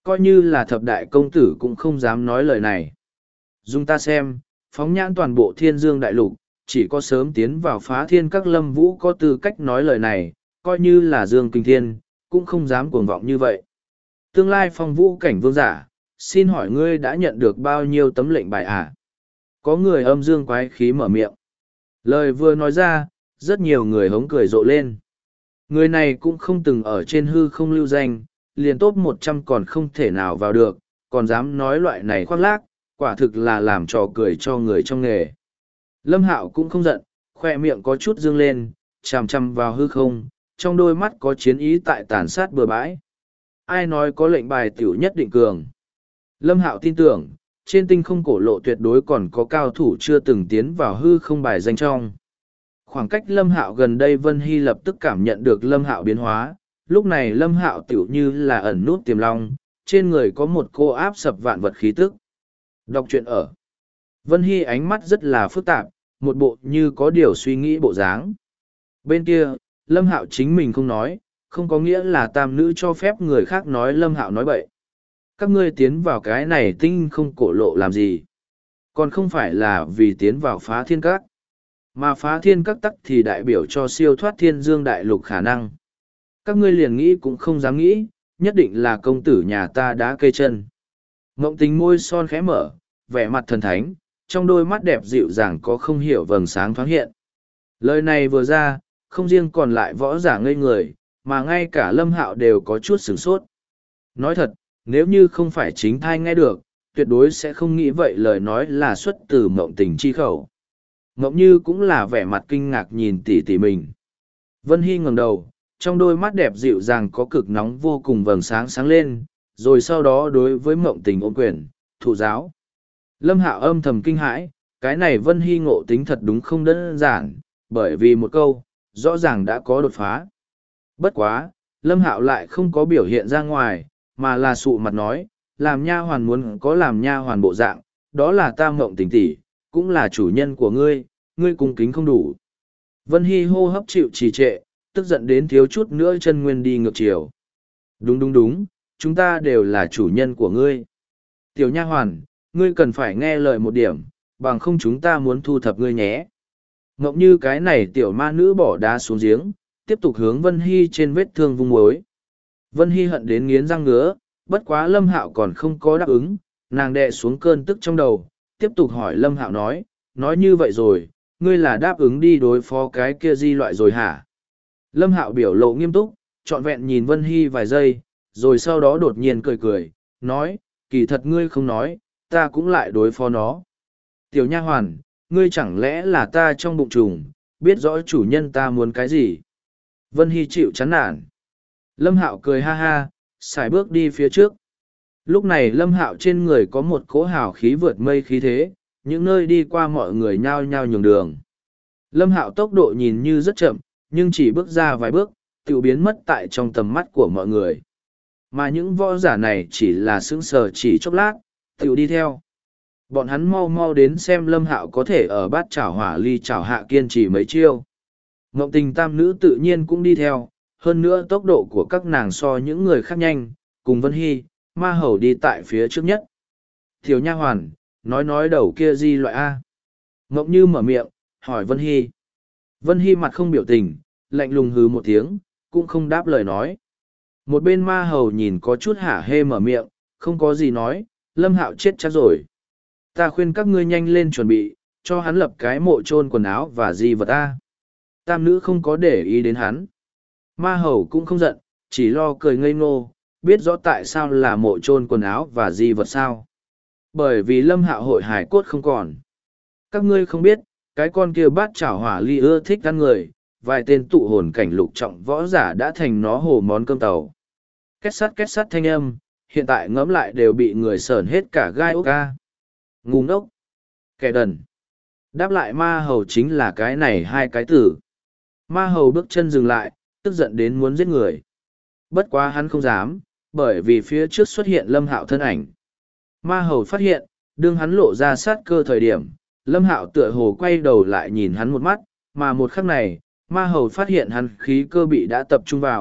Coi như là thập đại công tử cũng không dám nói lời này. Dung ta xem, phóng nhãn toàn bộ thiên dương đại lục, chỉ có sớm tiến vào phá thiên các lâm vũ có tư cách nói lời này, coi như là Dương Kinh Thiên, cũng không dám cuồng vọng như vậy. Tương lai phong vũ cảnh vương giả, xin hỏi ngươi đã nhận được bao nhiêu tấm lệnh bài à? Có người âm dương quái khí mở miệng. Lời vừa nói ra, rất nhiều người hống cười rộ lên. Người này cũng không từng ở trên hư không lưu danh, liền top 100 còn không thể nào vào được, còn dám nói loại này khoác lác, quả thực là làm trò cười cho người trong nghề. Lâm Hạo cũng không giận, khoe miệng có chút dương lên, chằm chằm vào hư không, trong đôi mắt có chiến ý tại tàn sát bừa bãi. Ai nói có lệnh bài tiểu nhất định cường. Lâm Hạo tin tưởng, trên tinh không cổ lộ tuyệt đối còn có cao thủ chưa từng tiến vào hư không bài danh trong. Khoảng cách Lâm Hạo gần đây Vân Hy lập tức cảm nhận được Lâm Hạo biến hóa, lúc này Lâm Hạo tiểu như là ẩn nút tiềm long, trên người có một cô áp sập vạn vật khí tức. Đọc truyện ở. Vân Hy ánh mắt rất là phức tạp, một bộ như có điều suy nghĩ bộ dáng. Bên kia, Lâm Hạo chính mình không nói, không có nghĩa là tam nữ cho phép người khác nói Lâm Hạo nói bậy. Các ngươi tiến vào cái này tinh không cổ lộ làm gì? Còn không phải là vì tiến vào phá thiên các. Mà phá thiên các tắc thì đại biểu cho siêu thoát thiên dương đại lục khả năng. Các ngươi liền nghĩ cũng không dám nghĩ, nhất định là công tử nhà ta đã cây chân. Ngộng Tình môi son khẽ mở, vẻ mặt thần thánh, trong đôi mắt đẹp dịu dàng có không hiểu vầng sáng thoáng hiện. Lời này vừa ra, không riêng còn lại võ giả ngây người, mà ngay cả Lâm Hạo đều có chút sửng sốt. Nói thật, nếu như không phải chính thai nghe được, tuyệt đối sẽ không nghĩ vậy lời nói là xuất từ Ngộng Tình chi khẩu. Ngộng Như cũng là vẻ mặt kinh ngạc nhìn tỷ tỷ mình. Vân Hy ngẩng đầu, trong đôi mắt đẹp dịu dàng có cực nóng vô cùng vầng sáng sáng lên, rồi sau đó đối với Ngộng Tình ôm quyền, thụ giáo. Lâm Hạo âm thầm kinh hãi, cái này Vân Hy ngộ tính thật đúng không đơn giản, bởi vì một câu, rõ ràng đã có đột phá. Bất quá, Lâm Hạo lại không có biểu hiện ra ngoài, mà là sụ mặt nói, làm nha hoàn muốn có làm nha hoàn bộ dạng, đó là ta Ngộng Tình tỷ, cũng là chủ nhân của ngươi, ngươi cung kính không đủ. Vân Hy hô hấp chịu trì trệ, tức giận đến thiếu chút nữa chân nguyên đi ngược chiều. Đúng đúng đúng, chúng ta đều là chủ nhân của ngươi. Tiểu nha hoàn, ngươi cần phải nghe lời một điểm, bằng không chúng ta muốn thu thập ngươi nhé. Ngộng Như cái này tiểu ma nữ bỏ đá xuống giếng, tiếp tục hướng Vân Hy trên vết thương vung mối. Vân Hy hận đến nghiến răng ngứa, bất quá Lâm Hạo còn không có đáp ứng, nàng đè xuống cơn tức trong đầu, tiếp tục hỏi Lâm Hạo nói như vậy rồi, ngươi là đáp ứng đi đối phó cái kia di loại rồi hả? Lâm Hạo biểu lộ nghiêm túc, trọn vẹn nhìn Vân Hy vài giây, rồi sau đó đột nhiên cười cười, nói, kỳ thật ngươi không nói, ta cũng lại đối phó nó. Tiểu nha hoàn, ngươi chẳng lẽ là ta trong bụng trùng, biết rõ chủ nhân ta muốn cái gì? Vân Hy chịu chán nản. Lâm Hạo cười ha ha, xài bước đi phía trước. Lúc này Lâm Hạo trên người có một cỗ hào khí vượt mây khí thế, những nơi đi qua mọi người nhao nhao nhường đường. Lâm Hạo tốc độ nhìn như rất chậm, nhưng chỉ bước ra vài bước, tự biến mất tại trong tầm mắt của mọi người. Mà những võ giả này chỉ là sững sờ chỉ chốc lát, tự đi theo. Bọn hắn mau mau đến xem Lâm Hạo có thể ở bát chảo hỏa ly chảo hạ kiên trì mấy chiêu. Ngộng Tình tam nữ tự nhiên cũng đi theo, hơn nữa tốc độ của các nàng so những người khác nhanh, cùng Vân Hy, Ma Hầu đi tại phía trước nhất. Tiểu nha hoàn, nói đầu kia di loại A. Ngộng Như mở miệng, hỏi Vân Hy. Vân Hy mặt không biểu tình, lạnh lùng hứ một tiếng, cũng không đáp lời nói. Một bên Ma Hầu nhìn có chút hả hê mở miệng, không có gì nói, Lâm Hạo chết chắc rồi. Ta khuyên các ngươi nhanh lên chuẩn bị, cho hắn lập cái mộ chôn quần áo và di vật A. Tam nữ không có để ý đến hắn. Ma Hầu cũng không giận, chỉ lo cười ngây ngô, biết rõ tại sao là mộ chôn quần áo và di vật sao. Bởi vì Lâm Hạo hội hải cốt không còn. Các ngươi không biết, cái con kia bát chảo hỏa ly ưa thích ăn người, vài tên tụ hồn cảnh lục trọng võ giả đã thành nó hồ món cơm tàu. Két sắt thanh âm, hiện tại ngẫm lại đều bị người sởn hết cả gai ốc ca. Ngu ngốc, kẻ đần. Đáp lại Ma Hầu chính là cái này hai cái tử. Ma Hầu bước chân dừng lại, tức giận đến muốn giết người. Bất quá hắn không dám, bởi vì phía trước xuất hiện Lâm Hạo thân ảnh. Ma Hầu phát hiện, đương hắn lộ ra sát cơ thời điểm, Lâm Hạo tựa hồ quay đầu lại nhìn hắn một mắt, mà một khắc này, Ma Hầu phát hiện hắn khí cơ bị đã tập trung vào,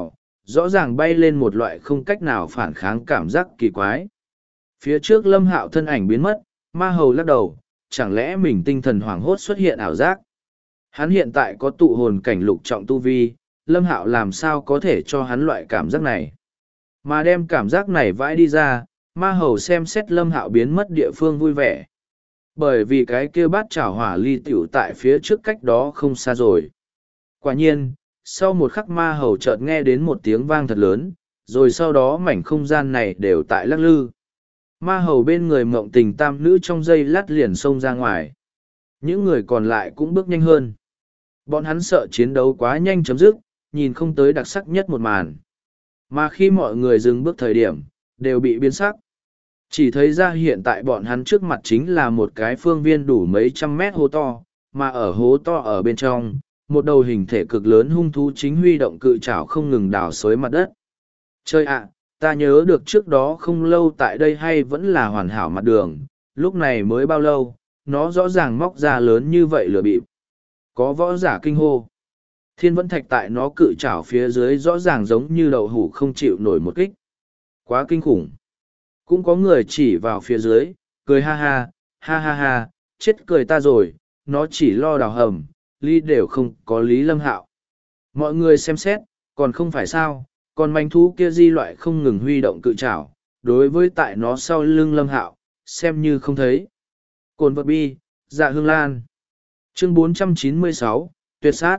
rõ ràng bay lên một loại không cách nào phản kháng cảm giác kỳ quái. Phía trước Lâm Hạo thân ảnh biến mất, ma hầu lắc đầu, chẳng lẽ mình tinh thần hoảng hốt xuất hiện ảo giác. Hắn hiện tại có tụ hồn cảnh lục trọng tu vi, Lâm Hạo làm sao có thể cho hắn loại cảm giác này. Mà đem cảm giác này vãi đi ra, ma hầu xem xét Lâm Hạo biến mất địa phương vui vẻ. Bởi vì cái kia bát chảo hỏa ly tiểu tại phía trước cách đó không xa rồi. Quả nhiên, sau một khắc ma hầu chợt nghe đến một tiếng vang thật lớn, rồi sau đó mảnh không gian này đều tại lắc lư. Ma hầu bên người mộng tình tam nữ trong giây lát liền xông ra ngoài. Những người còn lại cũng bước nhanh hơn. Bọn hắn sợ chiến đấu quá nhanh chấm dứt, nhìn không tới đặc sắc nhất một màn. Mà khi mọi người dừng bước thời điểm, đều bị biến sắc. Chỉ thấy ra hiện tại bọn hắn trước mặt chính là một cái phương viên đủ mấy trăm mét hố to, mà ở hố to ở bên trong, một đầu hình thể cực lớn hung thú chính huy động cự trảo không ngừng đào xới mặt đất. Chơi ạ, ta nhớ được trước đó không lâu tại đây hay vẫn là hoàn hảo mặt đường, lúc này mới bao lâu, nó rõ ràng móc ra lớn như vậy lửa bịp. Có võ giả kinh hô. Thiên vẫn thạch tại nó cự trảo phía dưới rõ ràng giống như đậu hủ không chịu nổi một kích. Quá kinh khủng. Cũng có người chỉ vào phía dưới, cười ha ha, ha ha ha, chết cười ta rồi, nó chỉ lo đào hầm, lý đều không có Lý Lâm Hạo. Mọi người xem xét, còn không phải sao, còn manh thú kia di loại không ngừng huy động cự trảo, đối với tại nó sau lưng Lâm Hạo, xem như không thấy. Cồn vật bi, dạ hương lan. Chương 496, tuyệt sát.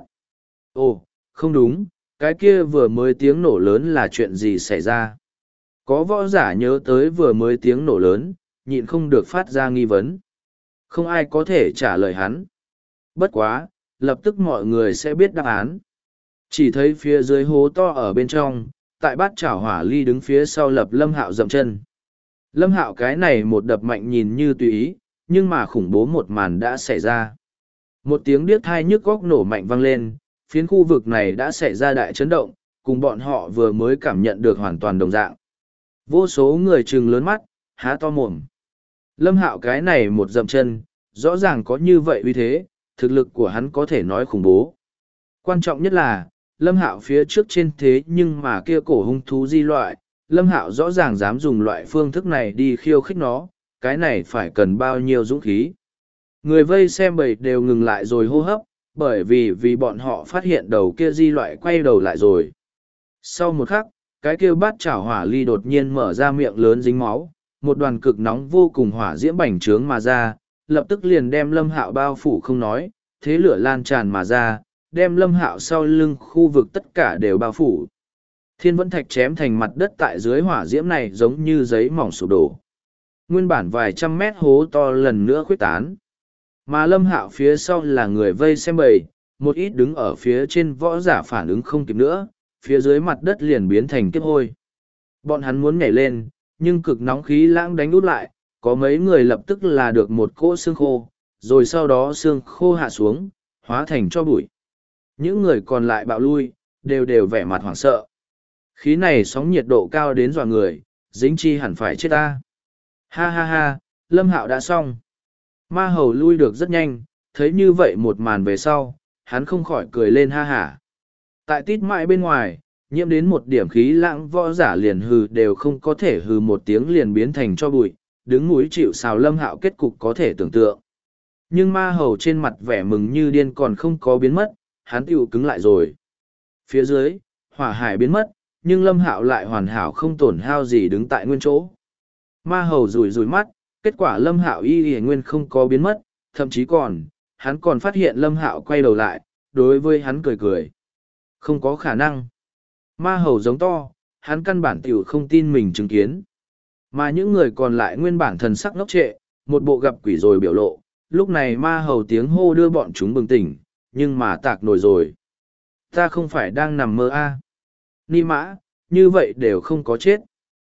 Ồ, không đúng, cái kia vừa mới tiếng nổ lớn là chuyện gì xảy ra? Có võ giả nhớ tới vừa mới tiếng nổ lớn, nhịn không được phát ra nghi vấn. Không ai có thể trả lời hắn. Bất quá, lập tức mọi người sẽ biết đáp án. Chỉ thấy phía dưới hố to ở bên trong, tại bát chảo hỏa ly đứng phía sau lập Lâm Hạo dậm chân. Lâm Hạo cái này một đập mạnh nhìn như tùy ý, nhưng mà khủng bố một màn đã xảy ra. Một tiếng điếc thai nhức góc nổ mạnh vang lên, phiến khu vực này đã xảy ra đại chấn động, cùng bọn họ vừa mới cảm nhận được hoàn toàn đồng dạng. Vô số người trừng lớn mắt, há to mồm. Lâm Hạo cái này một dậm chân, rõ ràng có như vậy uy thế, thực lực của hắn có thể nói khủng bố. Quan trọng nhất là, Lâm Hạo phía trước trên thế nhưng mà kia cổ hung thú di loại, Lâm Hạo rõ ràng dám dùng loại phương thức này đi khiêu khích nó, cái này phải cần bao nhiêu dũng khí. Người vây xem bầy đều ngừng lại rồi hô hấp, bởi vì bọn họ phát hiện đầu kia di loại quay đầu lại rồi. Sau một khắc, cái kia bát chảo hỏa ly đột nhiên mở ra miệng lớn dính máu, một đoàn cực nóng vô cùng hỏa diễm bành trướng mà ra, lập tức liền đem Lâm Hạo bao phủ không nói, thế lửa lan tràn mà ra, đem Lâm Hạo sau lưng khu vực tất cả đều bao phủ. Thiên vẫn thạch chém thành mặt đất tại dưới hỏa diễm này giống như giấy mỏng sụp đổ. Nguyên bản vài trăm mét hố to lần nữa khuếch tán. Mà Lâm Hạo phía sau là người vây xem bầy, một ít đứng ở phía trên võ giả phản ứng không kịp nữa, phía dưới mặt đất liền biến thành kiếp hôi. Bọn hắn muốn nhảy lên, nhưng cực nóng khí lãng đánh út lại, có mấy người lập tức là được một cỗ xương khô, rồi sau đó xương khô hạ xuống, hóa thành cho bụi. Những người còn lại bạo lui, đều vẻ mặt hoảng sợ. Khí này sóng nhiệt độ cao đến dọa người, dính chi hẳn phải chết ta. Ha ha ha, Lâm Hạo đã xong. Ma hầu lui được rất nhanh, thấy như vậy một màn về sau, hắn không khỏi cười lên ha hả. Tại tít mãi bên ngoài, nhiễm đến một điểm khí lãng võ giả liền hừ đều không có thể hừ một tiếng liền biến thành cho bụi, đứng núi chịu sào Lâm Hạo kết cục có thể tưởng tượng. Nhưng ma hầu trên mặt vẻ mừng như điên còn không có biến mất, hắn tiêu cứng lại rồi. Phía dưới, hỏa hải biến mất, nhưng Lâm Hạo lại hoàn hảo không tổn hao gì đứng tại nguyên chỗ. Ma hầu rủi rủi mắt, kết quả Lâm Hạo y nguyên không có biến mất, thậm chí hắn còn phát hiện Lâm Hạo quay đầu lại, đối với hắn cười cười. Không có khả năng. Ma hầu giống to, hắn căn bản tiểu không tin mình chứng kiến. Mà những người còn lại nguyên bản thần sắc ngốc trệ, một bộ gặp quỷ rồi biểu lộ, lúc này ma hầu tiếng hô đưa bọn chúng bừng tỉnh, nhưng mà tạc nổi rồi. Ta không phải đang nằm mơ a? Ni mã, như vậy đều không có chết.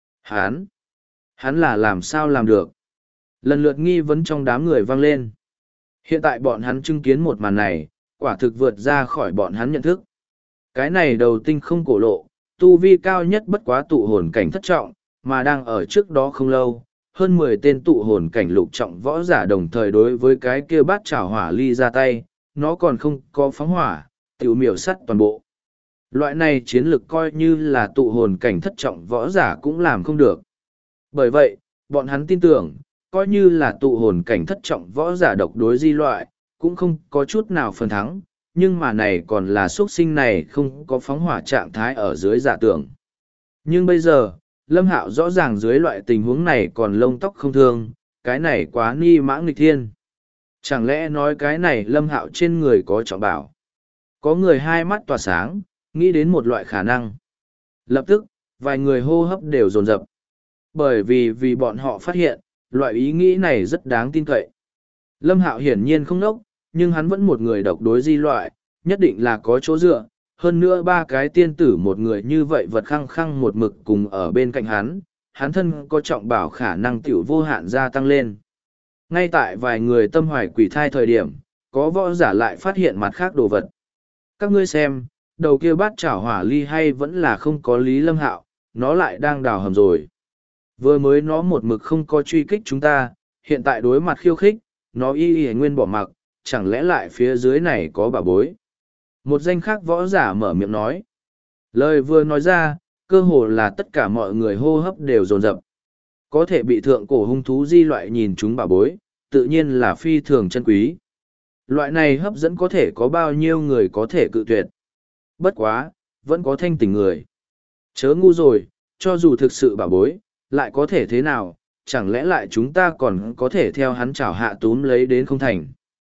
Hắn là làm sao làm được? Lần lượt nghi vấn trong đám người vang lên. Hiện tại bọn hắn chứng kiến một màn này, quả thực vượt ra khỏi bọn hắn nhận thức. Cái này đầu tinh không cổ lộ, tu vi cao nhất bất quá tụ hồn cảnh thất trọng, mà đang ở trước đó không lâu, hơn 10 tên tụ hồn cảnh lục trọng võ giả đồng thời đối với cái kia bát chảo hỏa ly ra tay, nó còn không có phóng hỏa, tiểu miểu sắt toàn bộ. Loại này chiến lực coi như là tụ hồn cảnh thất trọng võ giả cũng làm không được. Bởi vậy, bọn hắn tin tưởng, coi như là tụ hồn cảnh thất trọng võ giả độc đối di loại, cũng không có chút nào phần thắng, nhưng mà này còn là xuất sinh này không có phóng hỏa trạng thái ở dưới giả tưởng. Nhưng bây giờ, Lâm Hạo rõ ràng dưới loại tình huống này còn lông tóc không thương, cái này quá ni mã nghịch thiên. Chẳng lẽ nói cái này Lâm Hạo trên người có trọng bảo? Có người hai mắt tỏa sáng, nghĩ đến một loại khả năng. Lập tức, vài người hô hấp đều dồn dập. Bởi vì bọn họ phát hiện, loại ý nghĩ này rất đáng tin cậy. Lâm Hạo hiển nhiên không nốc, nhưng hắn vẫn một người độc đối di loại, nhất định là có chỗ dựa. Hơn nữa ba cái tiên tử một người như vậy vật khăng khăng một mực cùng ở bên cạnh hắn thân có trọng bảo khả năng tiểu vô hạn gia tăng lên. Ngay tại vài người tâm hoài quỷ thai thời điểm, có võ giả lại phát hiện mặt khác đồ vật. Các ngươi xem, đầu kia bát chảo hỏa ly hay vẫn là không có lý Lâm Hạo, nó lại đang đào hầm rồi. Vừa mới nó một mực không có truy kích chúng ta, hiện tại đối mặt khiêu khích, nó y nguyên bỏ mặc, chẳng lẽ lại phía dưới này có bà bối. Một danh khác võ giả mở miệng nói. Lời vừa nói ra, cơ hồ là tất cả mọi người hô hấp đều dồn dập. Có thể bị thượng cổ hung thú di loại nhìn chúng bà bối, tự nhiên là phi thường chân quý. Loại này hấp dẫn có thể có bao nhiêu người có thể cự tuyệt. Bất quá, vẫn có thanh tỉnh người. Chớ ngu rồi, cho dù thực sự bà bối, lại có thể thế nào, chẳng lẽ lại chúng ta còn có thể theo hắn chảo hạ túm lấy đến không thành.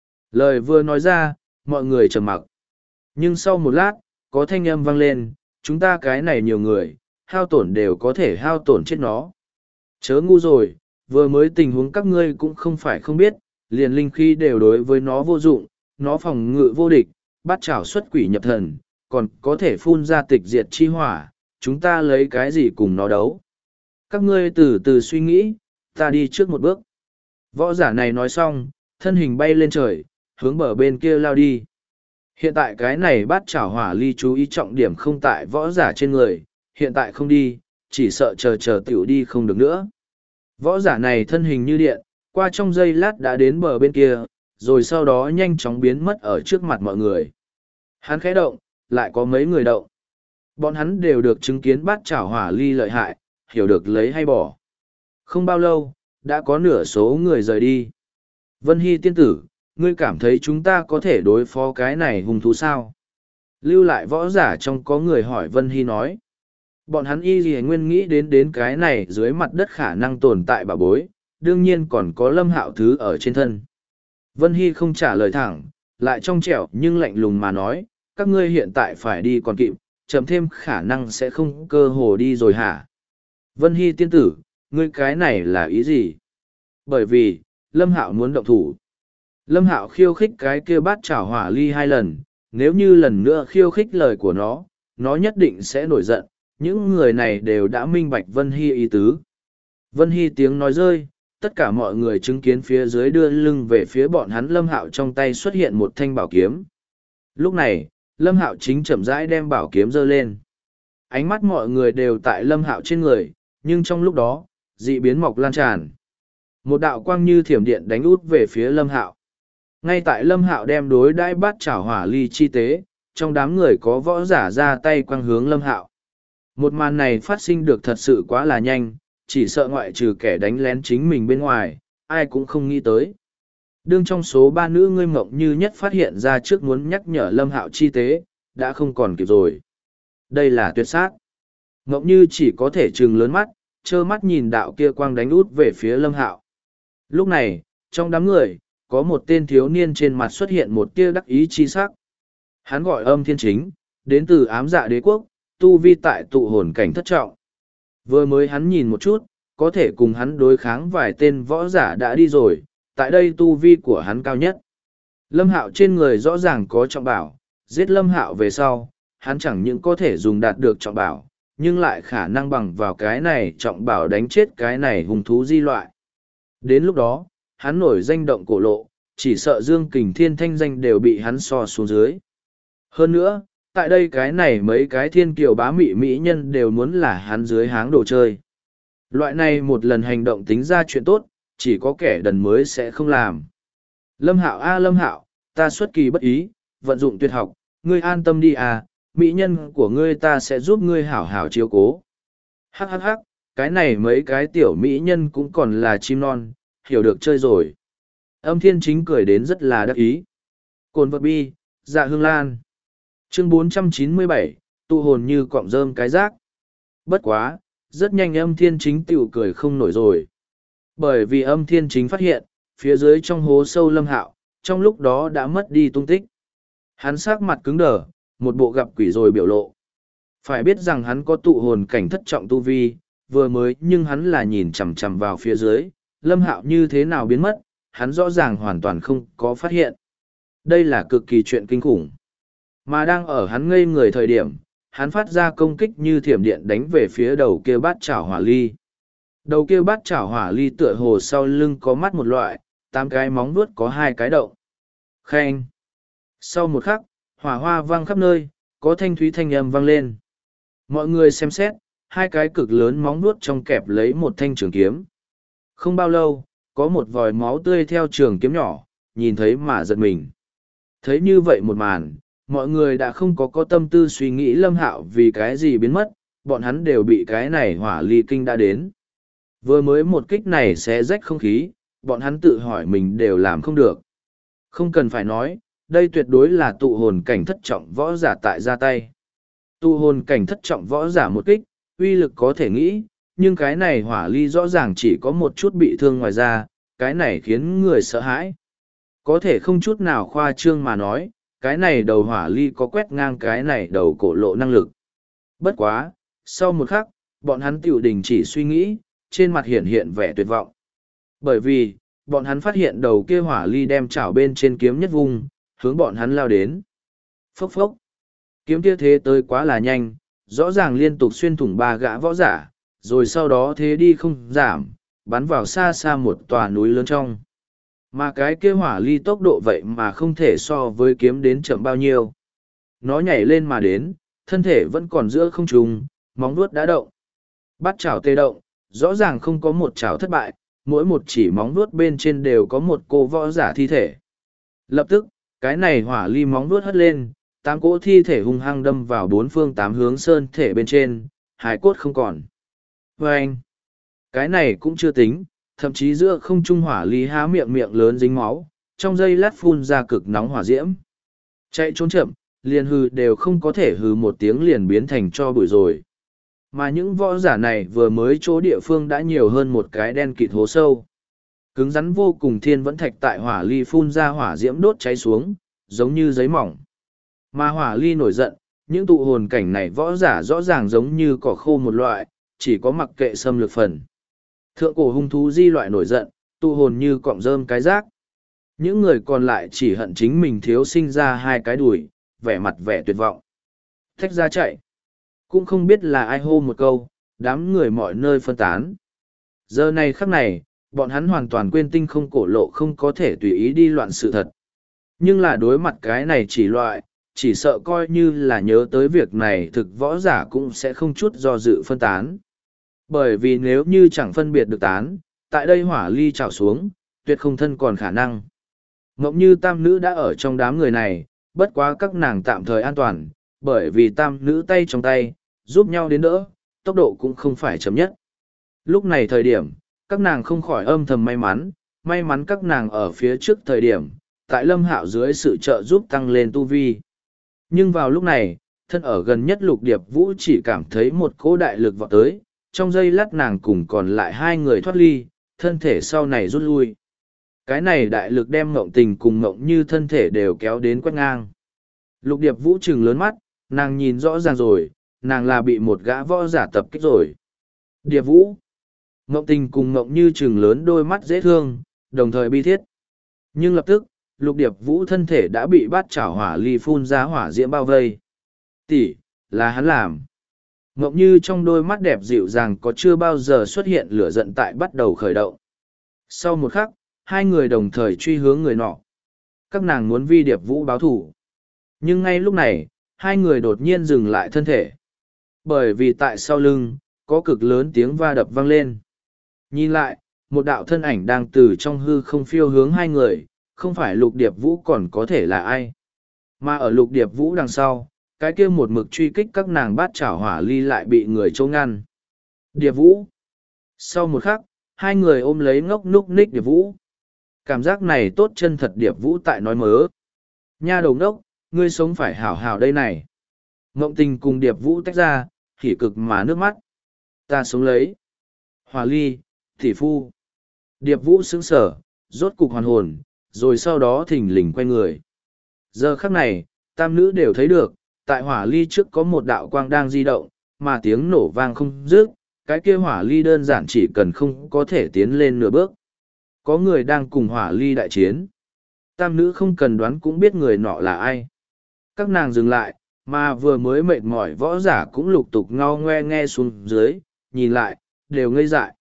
Lời vừa nói ra, mọi người trầm mặc. Nhưng sau một lát, có thanh âm vang lên, chúng ta cái này nhiều người, hao tổn đều có thể hao tổn chết nó. Chớ ngu rồi, vừa mới tình huống các ngươi cũng không phải không biết, liền linh khí đều đối với nó vô dụng, nó phòng ngự vô địch, bắt chảo xuất quỷ nhập thần, còn có thể phun ra tịch diệt chi hỏa, chúng ta lấy cái gì cùng nó đấu. Các ngươi từ từ suy nghĩ, ta đi trước một bước. Võ giả này nói xong, thân hình bay lên trời, hướng bờ bên kia lao đi. Hiện tại cái này bát chảo hỏa ly chú ý trọng điểm không tại võ giả trên người, hiện tại không đi, chỉ sợ chờ tiểu đi không được nữa. Võ giả này thân hình như điện, qua trong giây lát đã đến bờ bên kia, rồi sau đó nhanh chóng biến mất ở trước mặt mọi người. Hắn khẽ động, lại có mấy người động. Bọn hắn đều được chứng kiến bát chảo hỏa ly lợi hại, hiểu được lấy hay bỏ. Không bao lâu, đã có nửa số người rời đi. Vân Hy tiên tử, ngươi cảm thấy chúng ta có thể đối phó cái này hung thú sao? Lưu lại võ giả trong có người hỏi Vân Hy nói. Bọn hắn y gì nguyên nghĩ đến cái này dưới mặt đất khả năng tồn tại bà bối, đương nhiên còn có Lâm Hạo thứ ở trên thân. Vân Hy không trả lời thẳng, lại trong trẻo nhưng lạnh lùng mà nói, các ngươi hiện tại phải đi còn kịp, chậm thêm khả năng sẽ không cơ hồ đi rồi hả? Vân Hy tiên tử, ngươi cái này là ý gì? Bởi vì, Lâm Hạo muốn động thủ. Lâm Hạo khiêu khích cái kia bát chảo hỏa ly 2 lần, nếu như lần nữa khiêu khích lời của nó nhất định sẽ nổi giận. Những người này đều đã minh bạch Vân Hy ý tứ. Vân Hy tiếng nói rơi, tất cả mọi người chứng kiến phía dưới đưa lưng về phía bọn hắn. Lâm Hạo trong tay xuất hiện một thanh bảo kiếm. Lúc này, Lâm Hạo chính chậm rãi đem bảo kiếm giơ lên. Ánh mắt mọi người đều tại Lâm Hạo trên người, nhưng trong lúc đó, dị biến mọc lan tràn. Một đạo quang như thiểm điện đánh út về phía Lâm Hạo. Ngay tại Lâm Hạo đem đối đãi bát chảo hỏa ly chi tế, trong đám người có võ giả ra tay quang hướng Lâm Hạo. Một màn này phát sinh được thật sự quá là nhanh, chỉ sợ ngoại trừ kẻ đánh lén chính mình bên ngoài, ai cũng không nghĩ tới. Đương trong số 3 nữ ngươi mộng như nhất phát hiện ra trước muốn nhắc nhở Lâm Hạo chi tế, đã không còn kịp rồi. Đây là tuyệt sát. Mộng như chỉ có thể trừng lớn mắt, trơ mắt nhìn đạo kia quang đánh út về phía Lâm Hạo. Lúc này, trong đám người, có một tên thiếu niên trên mặt xuất hiện một tia đắc ý chi sắc. Hắn gọi Âm Thiên Chính, đến từ Ám Dạ Đế Quốc, tu vi tại tụ hồn cảnh thất trọng. Vừa mới hắn nhìn một chút, có thể cùng hắn đối kháng vài tên võ giả đã đi rồi, tại đây tu vi của hắn cao nhất. Lâm Hạo trên người rõ ràng có trọng bảo, giết Lâm Hạo về sau, hắn chẳng những có thể dùng đạt được trọng bảo, nhưng lại khả năng bằng vào cái này trọng bảo đánh chết cái này hung thú di loại. Đến lúc đó, hắn nổi danh động cổ lộ, chỉ sợ Dương Kình Thiên thanh danh đều bị hắn so xuống dưới. Hơn nữa, tại đây cái này mấy cái thiên kiều bá mị mỹ nhân đều muốn là hắn dưới háng đồ chơi. Loại này một lần hành động tính ra chuyện tốt, chỉ có kẻ đần mới sẽ không làm. Lâm Hạo a Lâm Hạo, ta xuất kỳ bất ý, vận dụng tuyệt học, ngươi an tâm đi à, mỹ nhân của ngươi ta sẽ giúp ngươi hảo hảo chiếu cố. Hắc hắc hắc, cái này mấy cái tiểu mỹ nhân cũng còn là chim non, hiểu được chơi rồi. Âm Thiên Chính cười đến rất là đắc ý. Cồn vật bi, dạ hương lan. Chương 497, tụ hồn như cọng rơm cái rác. Bất quá, rất nhanh Âm Thiên Chính tiểu cười không nổi rồi. Bởi vì Âm Thiên Chính phát hiện, phía dưới trong hố sâu Lâm Hạo, trong lúc đó đã mất đi tung tích. Hắn sắc mặt cứng đờ, một bộ gặp quỷ rồi biểu lộ. Phải biết rằng hắn có tụ hồn cảnh thất trọng tu vi, vừa mới nhưng hắn là nhìn chằm chằm vào phía dưới, Lâm Hạo như thế nào biến mất, hắn rõ ràng hoàn toàn không có phát hiện. Đây là cực kỳ chuyện kinh khủng. Mà đang ở hắn ngây người thời điểm, hắn phát ra công kích như thiểm điện đánh về phía đầu kia bát chảo hỏa ly. Đầu kia bát chảo hỏa ly tựa hồ sau lưng có mắt một loại, 8 cái móng vuốt có 2 cái động. Khen! Sau một khắc, hỏa hoa vang khắp nơi, có thanh thúy thanh âm vang lên. Mọi người xem xét, 2 cái cực lớn móng vuốt trong kẹp lấy một thanh trường kiếm. Không bao lâu, có một vòi máu tươi theo trường kiếm nhỏ, nhìn thấy mà giật mình. Thấy như vậy một màn, mọi người đã không có tâm tư suy nghĩ Lâm Hạo vì cái gì biến mất, bọn hắn đều bị cái này hỏa ly kinh đã đến. Vừa mới một kích này xé rách không khí, bọn hắn tự hỏi mình đều làm không được. Không cần phải nói, đây tuyệt đối là tụ hồn cảnh thất trọng võ giả tại ra tay. Tụ hồn cảnh thất trọng võ giả một kích, uy lực có thể nghĩ, nhưng cái này hỏa ly rõ ràng chỉ có một chút bị thương ngoài ra, cái này khiến người sợ hãi. Có thể không chút nào khoa trương mà nói, cái này đầu hỏa ly có quét ngang cái này đầu cổ lộ năng lực. Bất quá, sau một khắc, bọn hắn tiểu đình chỉ suy nghĩ, trên mặt hiện hiện vẻ tuyệt vọng. Bởi vì, bọn hắn phát hiện đầu kia hỏa ly đem chảo bên trên kiếm nhất vùng, hướng bọn hắn lao đến. Phốc phốc. Kiếm kia thế tới quá là nhanh, rõ ràng liên tục xuyên thủng 3 gã võ giả, rồi sau đó thế đi không giảm, bắn vào xa xa một tòa núi lớn trong. Mà cái kia hỏa ly tốc độ vậy mà không thể so với kiếm đến chậm bao nhiêu. Nó nhảy lên mà đến, thân thể vẫn còn giữa không trung, móng vuốt đã động. Bắt chảo tê động, rõ ràng không có một chảo thất bại, mỗi một chỉ móng vuốt bên trên đều có một cô võ giả thi thể. Lập tức, cái này hỏa ly móng vuốt hất lên, 8 cỗ thi thể hung hăng đâm vào 4 phương 8 hướng sơn thể bên trên, hài cốt không còn. Vâng! Cái này cũng chưa tính, thậm chí giữa không trung hỏa ly há miệng miệng lớn dính máu, trong giây lát phun ra cực nóng hỏa diễm. Chạy trốn chậm, liền hừ đều không có thể hừ một tiếng liền biến thành cho bụi rồi. Mà những võ giả này vừa mới chỗ địa phương đã nhiều hơn một cái đen kịt hố sâu. Cứng rắn vô cùng thiên vẫn thạch tại hỏa ly phun ra hỏa diễm đốt cháy xuống, giống như giấy mỏng. Mà hỏa ly nổi giận, những tụ hồn cảnh này võ giả rõ ràng giống như cỏ khô một loại, chỉ có mặc kệ xâm lược phần. Thượng cổ hung thú di loại nổi giận, tụ hồn như cọng rơm cái rác. Những người còn lại chỉ hận chính mình thiếu sinh ra 2 cái đùi, vẻ mặt vẻ tuyệt vọng. Thách ra chạy. Cũng không biết là ai hô một câu, đám người mọi nơi phân tán. Giờ này khắc này, bọn hắn hoàn toàn quên tinh không cổ lộ không có thể tùy ý đi loạn sự thật. Nhưng là đối mặt cái này chỉ loại, chỉ sợ coi như là nhớ tới việc này thực võ giả cũng sẽ không chút do dự phân tán. Bởi vì nếu như chẳng phân biệt được tán, tại đây hỏa ly trào xuống, tuyệt không thân còn khả năng. Mộng như tam nữ đã ở trong đám người này, bất quá các nàng tạm thời an toàn, bởi vì tam nữ tay trong tay, giúp nhau đến đỡ, tốc độ cũng không phải chậm nhất. Lúc này thời điểm, các nàng không khỏi âm thầm may mắn các nàng ở phía trước thời điểm, tại Lâm Hạo dưới sự trợ giúp tăng lên tu vi. Nhưng vào lúc này, thân ở gần nhất Lục Điệp Vũ chỉ cảm thấy một cỗ đại lực vọt tới, trong giây lát nàng cùng còn lại 2 người thoát ly, thân thể sau này rút lui. Cái này đại lực đem Mộng Tình cùng Mộng Như thân thể đều kéo đến quét ngang. Lục Điệp Vũ trừng lớn mắt, nàng nhìn rõ ràng rồi, nàng là bị một gã võ giả tập kích rồi. Điệp Vũ. Mộng Tình cùng Mộng Như trừng lớn đôi mắt dễ thương, đồng thời bi thiết. Nhưng lập tức, Lục Điệp Vũ thân thể đã bị bát chảo hỏa ly phun ra hỏa diễm bao vây. Tỷ, là hắn làm. Mộng Như trong đôi mắt đẹp dịu dàng có chưa bao giờ xuất hiện lửa giận tại bắt đầu khởi động. Sau một khắc, 2 người đồng thời truy hướng người nọ. Các nàng muốn vi Điệp Vũ báo thủ. Nhưng ngay lúc này, 2 người đột nhiên dừng lại thân thể. Bởi vì tại sau lưng, có cực lớn tiếng va đập vang lên. Nhìn lại, một đạo thân ảnh đang từ trong hư không phiêu hướng 2 người, không phải Lục Điệp Vũ còn có thể là ai. Mà ở Lục Điệp Vũ đằng sau, cái kia một mực truy kích các nàng bát chảo hỏa ly lại bị người chỗ ngăn. Điệp Vũ. Sau một khắc, hai người ôm lấy ngốc núc ních Điệp Vũ. Cảm giác này tốt chân thật. Điệp Vũ tại nói mớ. Nha đầu ngốc, ngươi sống phải hảo hảo đây này. Ngộng Tình cùng Điệp Vũ tách ra, hỉ cực mà nước mắt. Ta sống lấy. Hỏa ly, tỷ phu. Điệp Vũ sững sờ, rốt cục hoàn hồn, rồi sau đó thình lình quay người. Giờ khắc này, tam nữ đều thấy được, tại hỏa ly trước có một đạo quang đang di động, mà tiếng nổ vang không dứt, cái kia hỏa ly đơn giản chỉ cần không có thể tiến lên nửa bước. Có người đang cùng hỏa ly đại chiến. Tam nữ không cần đoán cũng biết người nọ là ai. Các nàng dừng lại, mà vừa mới mệt mỏi võ giả cũng lục tục ngao ngoe nghe xuống dưới, nhìn lại, đều ngây dại.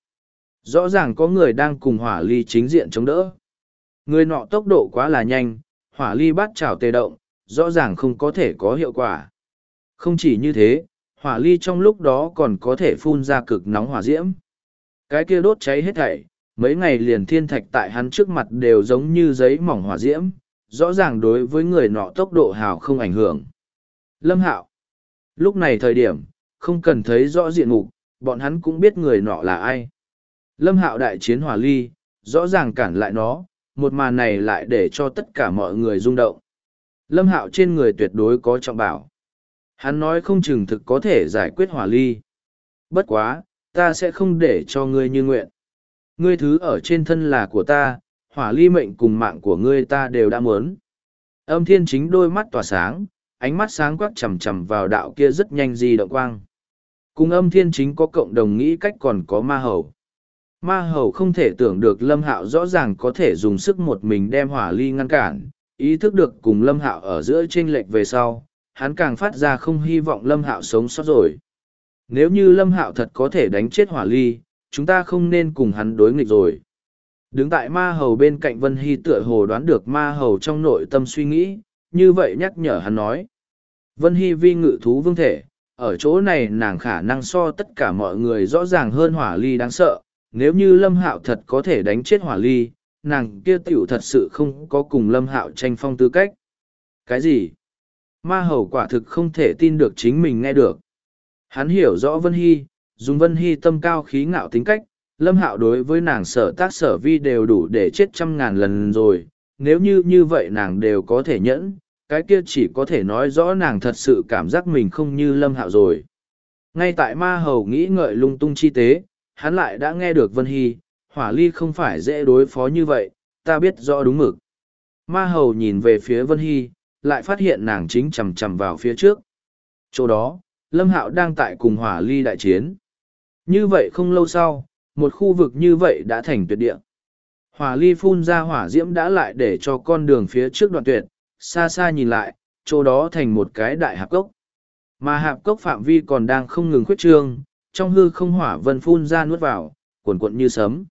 Rõ ràng có người đang cùng hỏa ly chính diện chống đỡ. Người nọ tốc độ quá là nhanh, hỏa ly bát chảo tê động, rõ ràng không có thể có hiệu quả. Không chỉ như thế, hỏa ly trong lúc đó còn có thể phun ra cực nóng hỏa diễm. Cái kia đốt cháy hết thảy, mấy ngày liền thiên thạch tại hắn trước mặt đều giống như giấy mỏng hỏa diễm, rõ ràng đối với người nọ tốc độ hào không ảnh hưởng. Lâm Hạo. Lúc này thời điểm, không cần thấy rõ diện mục, bọn hắn cũng biết người nọ là ai. Lâm Hạo đại chiến hỏa ly, rõ ràng cản lại nó, một màn này lại để cho tất cả mọi người rung động. Lâm Hạo trên người tuyệt đối có trọng bảo. Hắn nói không chừng thực có thể giải quyết hỏa ly. Bất quá, ta sẽ không để cho ngươi như nguyện. Ngươi thứ ở trên thân là của ta, hỏa ly mệnh cùng mạng của ngươi ta đều đã muốn. Âm Thiên Chính đôi mắt tỏa sáng, ánh mắt sáng quắc chằm chằm vào đạo kia rất nhanh di động quang. Cùng Âm Thiên Chính có cộng đồng nghĩ cách còn có Ma Hầu. Ma Hầu không thể tưởng được Lâm Hạo rõ ràng có thể dùng sức một mình đem hỏa ly ngăn cản, ý thức được cùng Lâm Hạo ở giữa chênh lệch về sau, hắn càng phát ra không hy vọng Lâm Hạo sống sót rồi. Nếu như Lâm Hạo thật có thể đánh chết hỏa ly, chúng ta không nên cùng hắn đối nghịch rồi. Đứng tại Ma Hầu bên cạnh Vân Hy tựa hồ đoán được Ma Hầu trong nội tâm suy nghĩ, như vậy nhắc nhở hắn nói. Vân Hy vi ngự thú vương thể, ở chỗ này nàng khả năng so tất cả mọi người rõ ràng hơn hỏa ly đáng sợ. Nếu như Lâm Hạo thật có thể đánh chết hỏa ly, nàng kia tiểu thật sự không có cùng Lâm Hạo tranh phong tư cách. Cái gì? Ma Hầu quả thực không thể tin được chính mình nghe được. Hắn hiểu rõ Vân Hy, dùng Vân Hy tâm cao khí ngạo tính cách, Lâm Hạo đối với nàng sở tác sở vi đều đủ để chết 100.000 lần rồi, nếu như như vậy nàng đều có thể nhẫn, cái kia chỉ có thể nói rõ nàng thật sự cảm giác mình không như Lâm Hạo rồi. Ngay tại Ma Hầu nghĩ ngợi lung tung chi tế, hắn lại đã nghe được Vân Hy, hỏa ly không phải dễ đối phó như vậy, ta biết rõ đúng mực. Ma Hầu nhìn về phía Vân Hy, lại phát hiện nàng chính chầm chầm vào phía trước. Chỗ đó, Lâm Hạo đang tại cùng hỏa ly đại chiến. Như vậy không lâu sau, một khu vực như vậy đã thành tuyệt địa. Hỏa ly phun ra hỏa diễm đã lại để cho con đường phía trước đoạn tuyệt, xa xa nhìn lại, chỗ đó thành một cái đại hạp cốc. Mà hạp cốc phạm vi còn đang không ngừng khuyết trương, trong hư không hỏa vân phun ra nuốt vào, cuồn cuộn như sấm.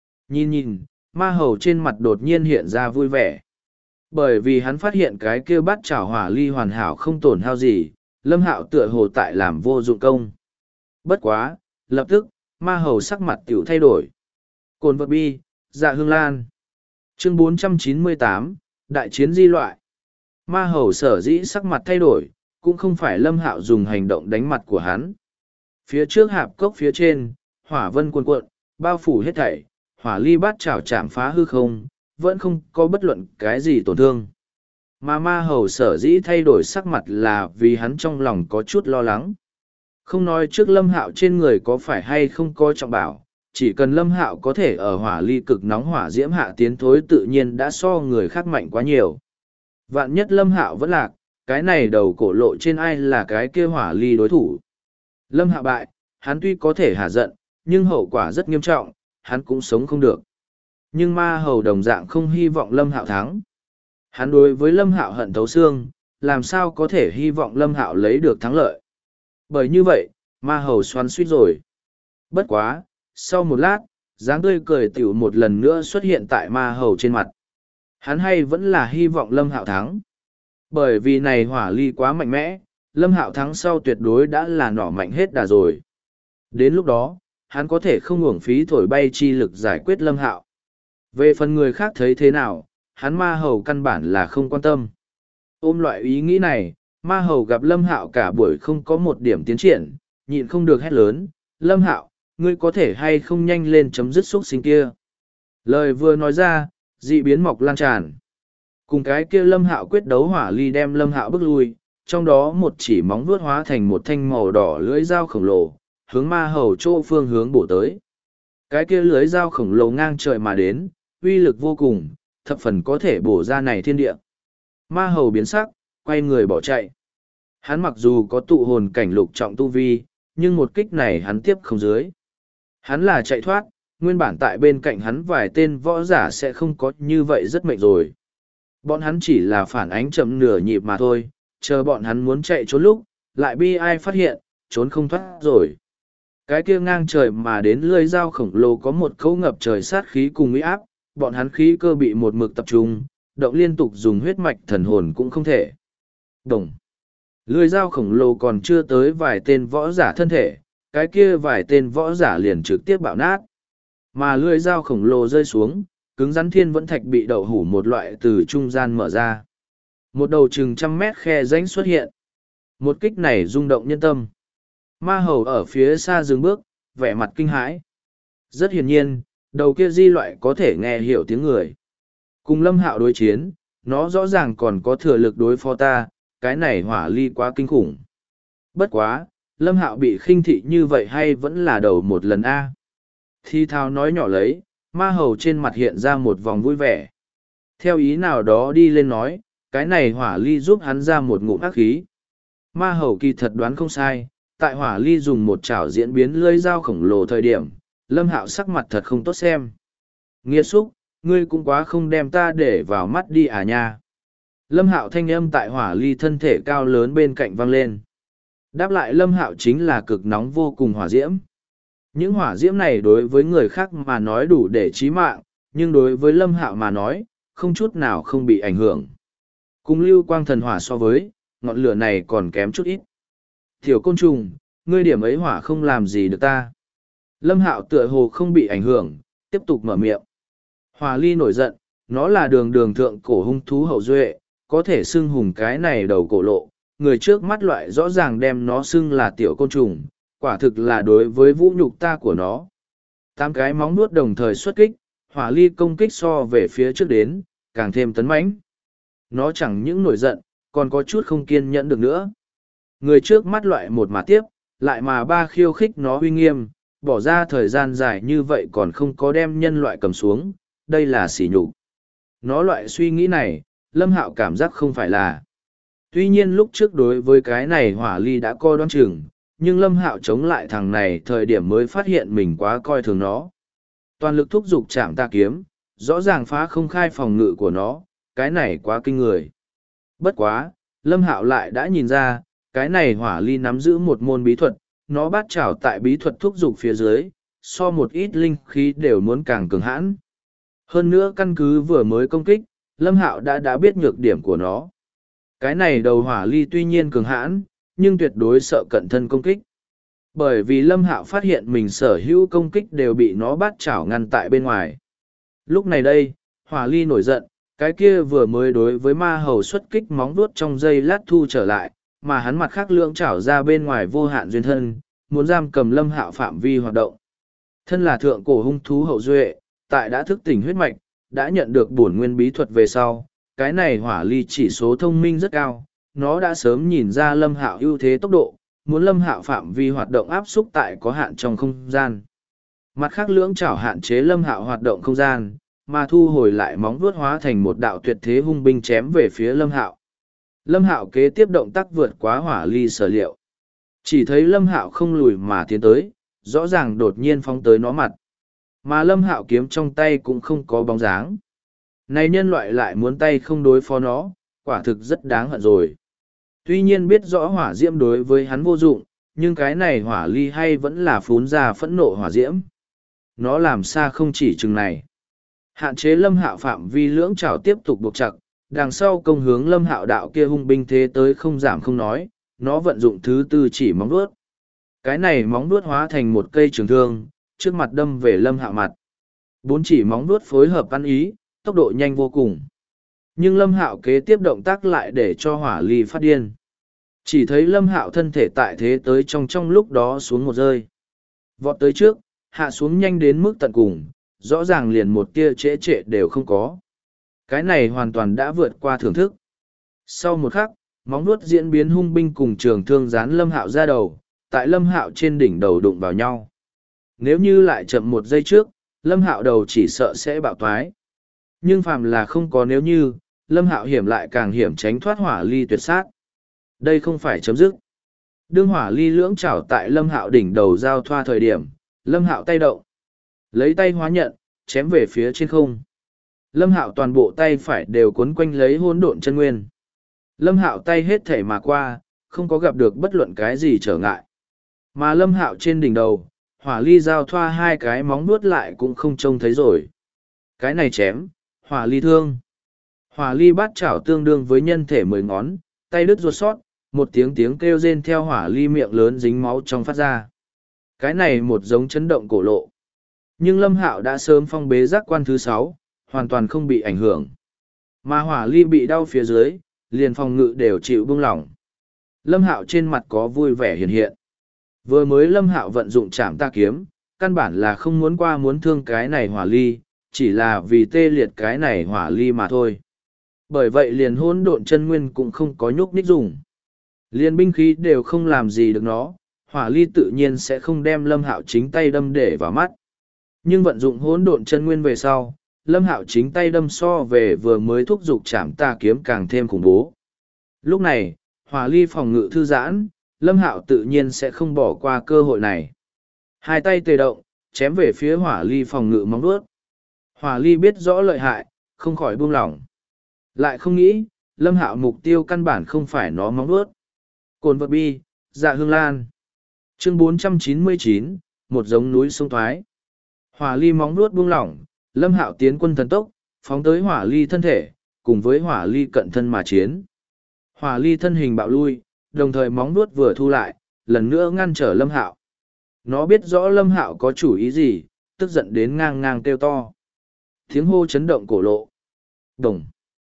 Nhìn, Ma Hầu trên mặt đột nhiên hiện ra vui vẻ. Bởi vì hắn phát hiện cái kia bát chảo hỏa ly hoàn hảo không tổn hao gì, Lâm Hạo tựa hồ tại làm vô dụng công. Bất quá, lập tức, Ma Hầu sắc mặt tiểu thay đổi. Cồn vật bi, dạ hương lan. Chương 498, Đại chiến di loại. Ma Hầu sở dĩ sắc mặt thay đổi, cũng không phải Lâm Hạo dùng hành động đánh mặt của hắn. Phía trước hạp cốc phía trên, hỏa vân cuồn cuộn, bao phủ hết thảy, hỏa ly bát chảo chạm phá hư không, vẫn không có bất luận cái gì tổn thương. Mà Ma Hầu sở dĩ thay đổi sắc mặt là vì hắn trong lòng có chút lo lắng. Không nói trước Lâm Hạo trên người có phải hay không có trọng bảo, chỉ cần Lâm Hạo có thể ở hỏa ly cực nóng hỏa diễm hạ tiến thối tự nhiên đã so người khác mạnh quá nhiều. Vạn nhất Lâm Hạo vẫn lạc, cái này đầu cổ lộ trên ai là cái kia hỏa ly đối thủ. Lâm Hạo bại, hắn tuy có thể hả giận, nhưng hậu quả rất nghiêm trọng, hắn cũng sống không được. Nhưng Ma Hầu đồng dạng không hy vọng Lâm Hạo thắng. Hắn đối với Lâm Hạo hận thấu xương, làm sao có thể hy vọng Lâm Hạo lấy được thắng lợi. Bởi như vậy, Ma Hầu xoắn suýt rồi. Bất quá, sau một lát, dáng tươi cười tiểu một lần nữa xuất hiện tại Ma Hầu trên mặt. Hắn hay vẫn là hy vọng Lâm Hạo thắng. Bởi vì này hỏa ly quá mạnh mẽ, Lâm Hạo thắng sau tuyệt đối đã là nỏ mạnh hết đà rồi. Đến lúc đó, hắn có thể không uổng phí thổi bay chi lực giải quyết Lâm Hạo. Về phần người khác thấy thế nào, hắn Ma Hầu căn bản là không quan tâm. Ôm loại ý nghĩ này, Ma Hầu gặp Lâm Hạo cả buổi không có một điểm tiến triển, nhịn không được hét lớn, Lâm Hạo, ngươi có thể hay không nhanh lên chấm dứt xúc sinh kia. Lời vừa nói ra, dị biến mọc lan tràn. Cùng cái kia Lâm Hạo quyết đấu hỏa ly đem Lâm Hạo bước lui, trong đó một chỉ móng vuốt hóa thành một thanh màu đỏ lưỡi dao khổng lồ, hướng Ma Hầu chỗ phương hướng bổ tới. Cái kia lưỡi dao khổng lồ ngang trời mà đến, uy lực vô cùng, thập phần có thể bổ ra này thiên địa. Ma Hầu biến sắc, quay người bỏ chạy. Hắn mặc dù có tụ hồn cảnh lục trọng tu vi, nhưng một kích này hắn tiếp không dưới. Hắn là chạy thoát, nguyên bản tại bên cạnh hắn vài tên võ giả sẽ không có như vậy rất mệnh rồi. Bọn hắn chỉ là phản ánh chậm nửa nhịp mà thôi, chờ bọn hắn muốn chạy trốn lúc, lại bi ai phát hiện, trốn không thoát rồi. Cái kia ngang trời mà đến lưỡi dao khổng lồ có một cấu ngập trời sát khí cùng uy áp, bọn hắn khí cơ bị một mực tập trung, động liên tục dùng huyết mạch thần hồn cũng không thể. Đồng. Lưỡi dao khổng lồ còn chưa tới vài tên võ giả thân thể, cái kia vài tên võ giả liền trực tiếp bạo nát. Mà lưỡi dao khổng lồ rơi xuống, cứng rắn thiên vẫn thạch bị đậu hủ một loại từ trung gian mở ra. Một đầu chừng 100 mét khe rãnh xuất hiện. Một kích này rung động nhân tâm. Ma Hầu ở phía xa dừng bước, vẻ mặt kinh hãi. Rất hiển nhiên, đầu kia di loại có thể nghe hiểu tiếng người. Cùng Lâm Hạo đối chiến, nó rõ ràng còn có thừa lực đối phó ta, cái này hỏa ly quá kinh khủng. Bất quá, Lâm Hạo bị khinh thị như vậy hay vẫn là đầu một lần a? Thi thao nói nhỏ lấy, Ma Hầu trên mặt hiện ra một vòng vui vẻ. Theo ý nào đó đi lên nói, cái này hỏa ly giúp hắn ra một ngụm ác khí. Ma Hầu kỳ thật đoán không sai, tại hỏa ly dùng một chảo diễn biến lưỡi dao khổng lồ thời điểm, Lâm Hạo sắc mặt thật không tốt xem. Nghiệt xúc, ngươi cũng quá không đem ta để vào mắt đi à nha. Lâm Hạo thanh âm tại hỏa ly thân thể cao lớn bên cạnh vang lên. Đáp lại Lâm Hạo chính là cực nóng vô cùng hỏa diễm. Những hỏa diễm này đối với người khác mà nói đủ để chí mạng, nhưng đối với Lâm Hạo mà nói, không chút nào không bị ảnh hưởng. Cùng lưu quang thần hỏa so với, ngọn lửa này còn kém chút ít. Tiểu côn trùng, ngươi điểm ấy hỏa không làm gì được ta. Lâm Hạo tựa hồ không bị ảnh hưởng, tiếp tục mở miệng. Hỏa ly nổi giận, nó là đường đường thượng cổ hung thú hậu duệ, có thể xưng hùng cái này đầu cổ lộ. Người trước mắt loại rõ ràng đem nó xưng là tiểu côn trùng, quả thực là đối với vũ nhục ta của nó. 8 cái móng nuốt đồng thời xuất kích, hỏa ly công kích so về phía trước đến, càng thêm tấn mãnh. Nó chẳng những nổi giận, còn có chút không kiên nhẫn được nữa. Người trước mắt loại một mà tiếp, lại mà ba khiêu khích nó uy nghiêm, bỏ ra thời gian dài như vậy còn không có đem nhân loại cầm xuống, đây là sỉ nhục. Nó loại suy nghĩ này, Lâm Hạo cảm giác không phải là. Tuy nhiên lúc trước đối với cái này hỏa ly đã coi đoán chừng, nhưng Lâm Hạo chống lại thằng này thời điểm mới phát hiện mình quá coi thường nó. Toàn lực thúc giục chạm ta kiếm, rõ ràng phá không khai phòng ngự của nó, cái này quá kinh người. Bất quá, Lâm Hạo lại đã nhìn ra, cái này hỏa ly nắm giữ một môn bí thuật, nó bát chảo tại bí thuật thúc giục phía dưới, so một ít linh khí đều muốn càng cường hãn. Hơn nữa căn cứ vừa mới công kích, Lâm Hạo đã biết nhược điểm của nó. Cái này đầu hỏa ly tuy nhiên cường hãn, nhưng tuyệt đối sợ cận thân công kích. Bởi vì Lâm Hạo phát hiện mình sở hữu công kích đều bị nó bát chảo ngăn tại bên ngoài. Lúc này đây, hỏa ly nổi giận, cái kia vừa mới đối với Ma Hầu xuất kích móng vuốt trong giây lát thu trở lại, mà hắn mặt khác lưỡng chảo ra bên ngoài vô hạn duyên thân, muốn giam cầm Lâm Hạo phạm vi hoạt động. Thân là thượng cổ hung thú hậu duệ, tại đã thức tỉnh huyết mạch, đã nhận được bổn nguyên bí thuật về sau, cái này hỏa ly chỉ số thông minh rất cao, nó đã sớm nhìn ra Lâm Hạo ưu thế tốc độ, muốn Lâm Hạo phạm vi hoạt động áp xúc tại có hạn trong không gian. Mặt khác lưỡng chảo hạn chế Lâm Hạo hoạt động không gian, mà thu hồi lại móng vuốt hóa thành một đạo tuyệt thế hung binh chém về phía Lâm Hạo. Lâm Hạo kế tiếp động tác vượt quá hỏa ly sở liệu. Chỉ thấy Lâm Hạo không lùi mà tiến tới, rõ ràng đột nhiên phóng tới nó mặt. Mà Lâm Hạo kiếm trong tay cũng không có bóng dáng. Này nhân loại lại muốn tay không đối phó nó, quả thực rất đáng hận rồi. Tuy nhiên biết rõ hỏa diễm đối với hắn vô dụng, nhưng cái này hỏa ly hay vẫn là phún ra phẫn nộ hỏa diễm. Nó làm xa không chỉ chừng này. Hạn chế Lâm Hạo phạm vi lưỡng trảo tiếp tục buộc chặt, đằng sau công hướng Lâm Hạo đạo kia hung binh thế tới không giảm không nói, nó vận dụng thứ tư chỉ móng vuốt. Cái này móng vuốt hóa thành một cây trường thương, trước mặt đâm về Lâm Hạo mặt. 4 chỉ móng vuốt phối hợp ăn ý, tốc độ nhanh vô cùng. Nhưng Lâm Hạo kế tiếp động tác lại để cho hỏa ly phát điên. Chỉ thấy Lâm Hạo thân thể tại thế tới trong lúc đó xuống một rơi. Vọt tới trước, hạ xuống nhanh đến mức tận cùng, rõ ràng liền một tia trễ trệ đều không có. Cái này hoàn toàn đã vượt qua thưởng thức. Sau một khắc, móng vuốt diễn biến hung binh cùng trường thương dán Lâm Hạo ra đầu, tại Lâm Hạo trên đỉnh đầu đụng vào nhau. Nếu như lại chậm một giây trước, Lâm Hạo đầu chỉ sợ sẽ bạo toái. Nhưng phàm là không có nếu như, Lâm Hạo hiểm lại càng hiểm tránh thoát hỏa ly tuyệt sát. Đây không phải chấm dứt. Đương hỏa ly lưỡng chảo tại Lâm Hạo đỉnh đầu giao thoa thời điểm, Lâm Hạo tay động. Lấy tay hóa nhận, chém về phía trên không. Lâm Hạo toàn bộ tay phải đều cuốn quanh lấy hỗn độn chân nguyên. Lâm Hạo tay hết thể mà qua, không có gặp được bất luận cái gì trở ngại. Mà Lâm Hạo trên đỉnh đầu, hỏa ly giao thoa hai cái móng vuốt lại cũng không trông thấy rồi. Cái này chém, hỏa ly thương. Hỏa ly bát chảo tương đương với nhân thể 10 ngón, tay đứt ruột sót, một tiếng kêu rên theo hỏa ly miệng lớn dính máu trong phát ra. Cái này một giống chấn động cổ lộ. Nhưng Lâm Hạo đã sớm phong bế giác quan thứ 6, hoàn toàn không bị ảnh hưởng. Mà hỏa ly bị đau phía dưới, liền phòng ngự đều chịu buông lỏng. Lâm Hạo trên mặt có vui vẻ hiện hiện. Vừa mới Lâm Hạo vận dụng trảm ta kiếm, căn bản là không muốn qua muốn thương cái này hỏa ly, chỉ là vì tê liệt cái này hỏa ly mà thôi. Bởi vậy liền hỗn độn chân nguyên cũng không có nhúc nhích dùng. Liền binh khí đều không làm gì được nó, hỏa ly tự nhiên sẽ không đem Lâm Hạo chính tay đâm để vào mắt. Nhưng vận dụng hỗn độn chân nguyên về sau, Lâm Hạo chính tay đâm so về vừa mới thúc giục chạm tà kiếm càng thêm khủng bố. Lúc này, hỏa ly phòng ngự thư giãn, Lâm Hạo tự nhiên sẽ không bỏ qua cơ hội này. Hai tay tề động, chém về phía hỏa ly phòng ngự móng vuốt. Hỏa ly biết rõ lợi hại, không khỏi buông lỏng. Lại không nghĩ, Lâm Hạo mục tiêu căn bản không phải nó móng vuốt. Cồn vật bi, dạ hương lan. Chương 499, một giống núi sông thoái. Hỏa ly móng vuốt buông lỏng, Lâm Hạo tiến quân thần tốc, phóng tới hỏa ly thân thể, cùng với hỏa ly cận thân mà chiến. Hỏa ly thân hình bạo lui, đồng thời móng vuốt vừa thu lại, lần nữa ngăn trở Lâm Hạo. Nó biết rõ Lâm Hạo có chủ ý gì, tức giận đến ngang ngang kêu to. Tiếng hô chấn động cổ lộ. Đồng.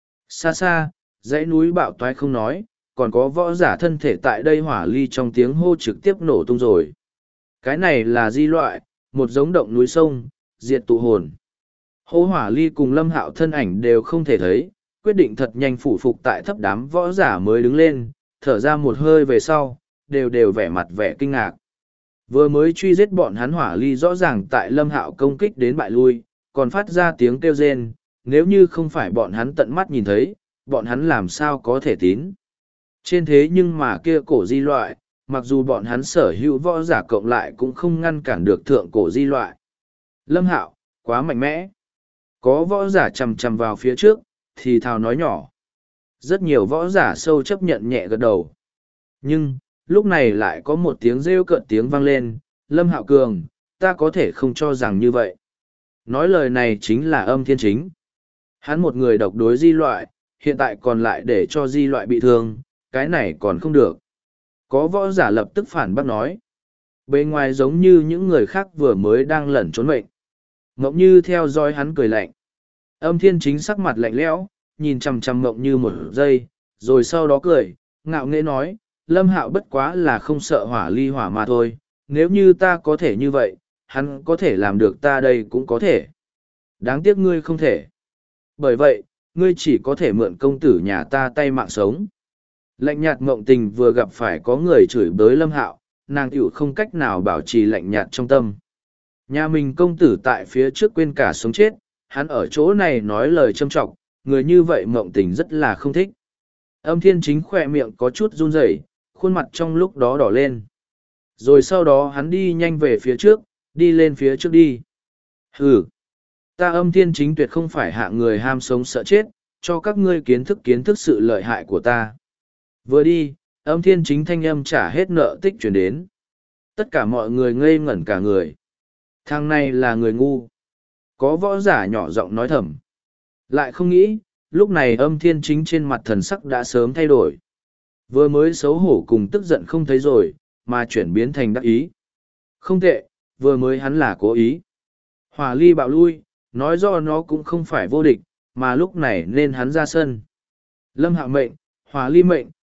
Xa xa, dãy núi bạo toái không nói, còn có võ giả thân thể tại đây hỏa ly trong tiếng hô trực tiếp nổ tung rồi. Cái này là di loại, một giống động núi sông, diệt tụ hồn. Hô hỏa ly cùng Lâm Hạo thân ảnh đều không thể thấy, quyết định thật nhanh phủ phục tại thấp đám võ giả mới đứng lên, thở ra một hơi về sau, đều vẻ mặt vẻ kinh ngạc. Vừa mới truy giết bọn hắn hỏa ly rõ ràng tại Lâm Hạo công kích đến bại lui, còn phát ra tiếng kêu rên, nếu như không phải bọn hắn tận mắt nhìn thấy, bọn hắn làm sao có thể tín. Trên thế nhưng mà kia cổ di loại, mặc dù bọn hắn sở hữu võ giả cộng lại cũng không ngăn cản được thượng cổ di loại. Lâm Hạo, quá mạnh mẽ. Có võ giả chầm chầm vào phía trước, thì thào nói nhỏ. Rất nhiều võ giả sâu chấp nhận nhẹ gật đầu. Nhưng, lúc này lại có một tiếng rêu cợt tiếng vang lên, Lâm Hạo cường, ta có thể không cho rằng như vậy. Nói lời này chính là Âm Thiên Chính. Hắn một người độc đối di loại, hiện tại còn lại để cho di loại bị thương, cái này còn không được. Có võ giả lập tức phản bác nói. Bên ngoài giống như những người khác vừa mới đang lẩn trốn mệnh. Ngộng Như theo dõi hắn cười lạnh. Âm Thiên Chính sắc mặt lạnh lẽo, nhìn chằm chằm Ngộng Như một giây, rồi sau đó cười, ngạo nghễ nói, Lâm Hạo bất quá là không sợ hỏa ly hỏa mà thôi, nếu như ta có thể như vậy, hắn có thể làm được ta đây cũng có thể. Đáng tiếc ngươi không thể. Bởi vậy, ngươi chỉ có thể mượn công tử nhà ta tay mạng sống. Lạnh nhạt Ngộng Tình vừa gặp phải có người chửi bới Lâm Hạo, nàng tiểu không cách nào bảo trì lạnh nhạt trong tâm. Nhà mình công tử tại phía trước quên cả sống chết, hắn ở chỗ này nói lời châm trọng, người như vậy Ngộng Tình rất là không thích. Âm Thiên Chính khỏe miệng có chút run rẩy, khuôn mặt trong lúc đó đỏ lên. Rồi sau đó hắn đi nhanh về phía trước, đi lên phía trước đi. Hừ, ta Âm Thiên Chính tuyệt không phải hạ người ham sống sợ chết, cho các ngươi kiến thức sự lợi hại của ta. Vừa đi, Âm Thiên Chính thanh âm trả hết nợ tích chuyển đến. Tất cả mọi người ngây ngẩn cả người. Thằng này là người ngu. Có võ giả nhỏ giọng nói thầm. Lại không nghĩ, lúc này Âm Thiên Chính trên mặt thần sắc đã sớm thay đổi. Vừa mới xấu hổ cùng tức giận không thấy rồi, mà chuyển biến thành đắc ý. Không tệ, vừa mới hắn là cố ý. Hỏa ly bạo lui, nói do nó cũng không phải vô địch, mà lúc này nên hắn ra sân. Lâm Hạo mệnh, hỏa ly mệnh,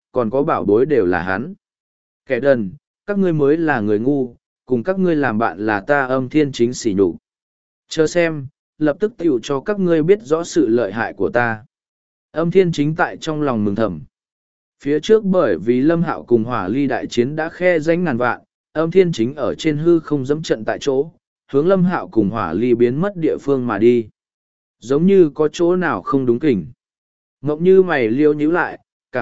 còn có bảo bối đều là hắn. Kẻ đần, các ngươi mới là người ngu, cùng các ngươi làm bạn là ta Âm Thiên Chính sỉ nhục. Chờ xem, lập tức tiểu cho các ngươi biết rõ sự lợi hại của ta. Âm Thiên Chính tại trong lòng mừng thầm. Phía trước bởi vì Lâm Hạo cùng Hỏa Ly đại chiến đã khe danh ngàn vạn, Âm Thiên Chính ở trên hư không dẫm trận tại chỗ, hướng Lâm Hạo cùng Hỏa Ly biến mất địa phương mà đi. Giống như có chỗ nào không đúng kỉnh. Ngộng Như mày liêu nhíu lại,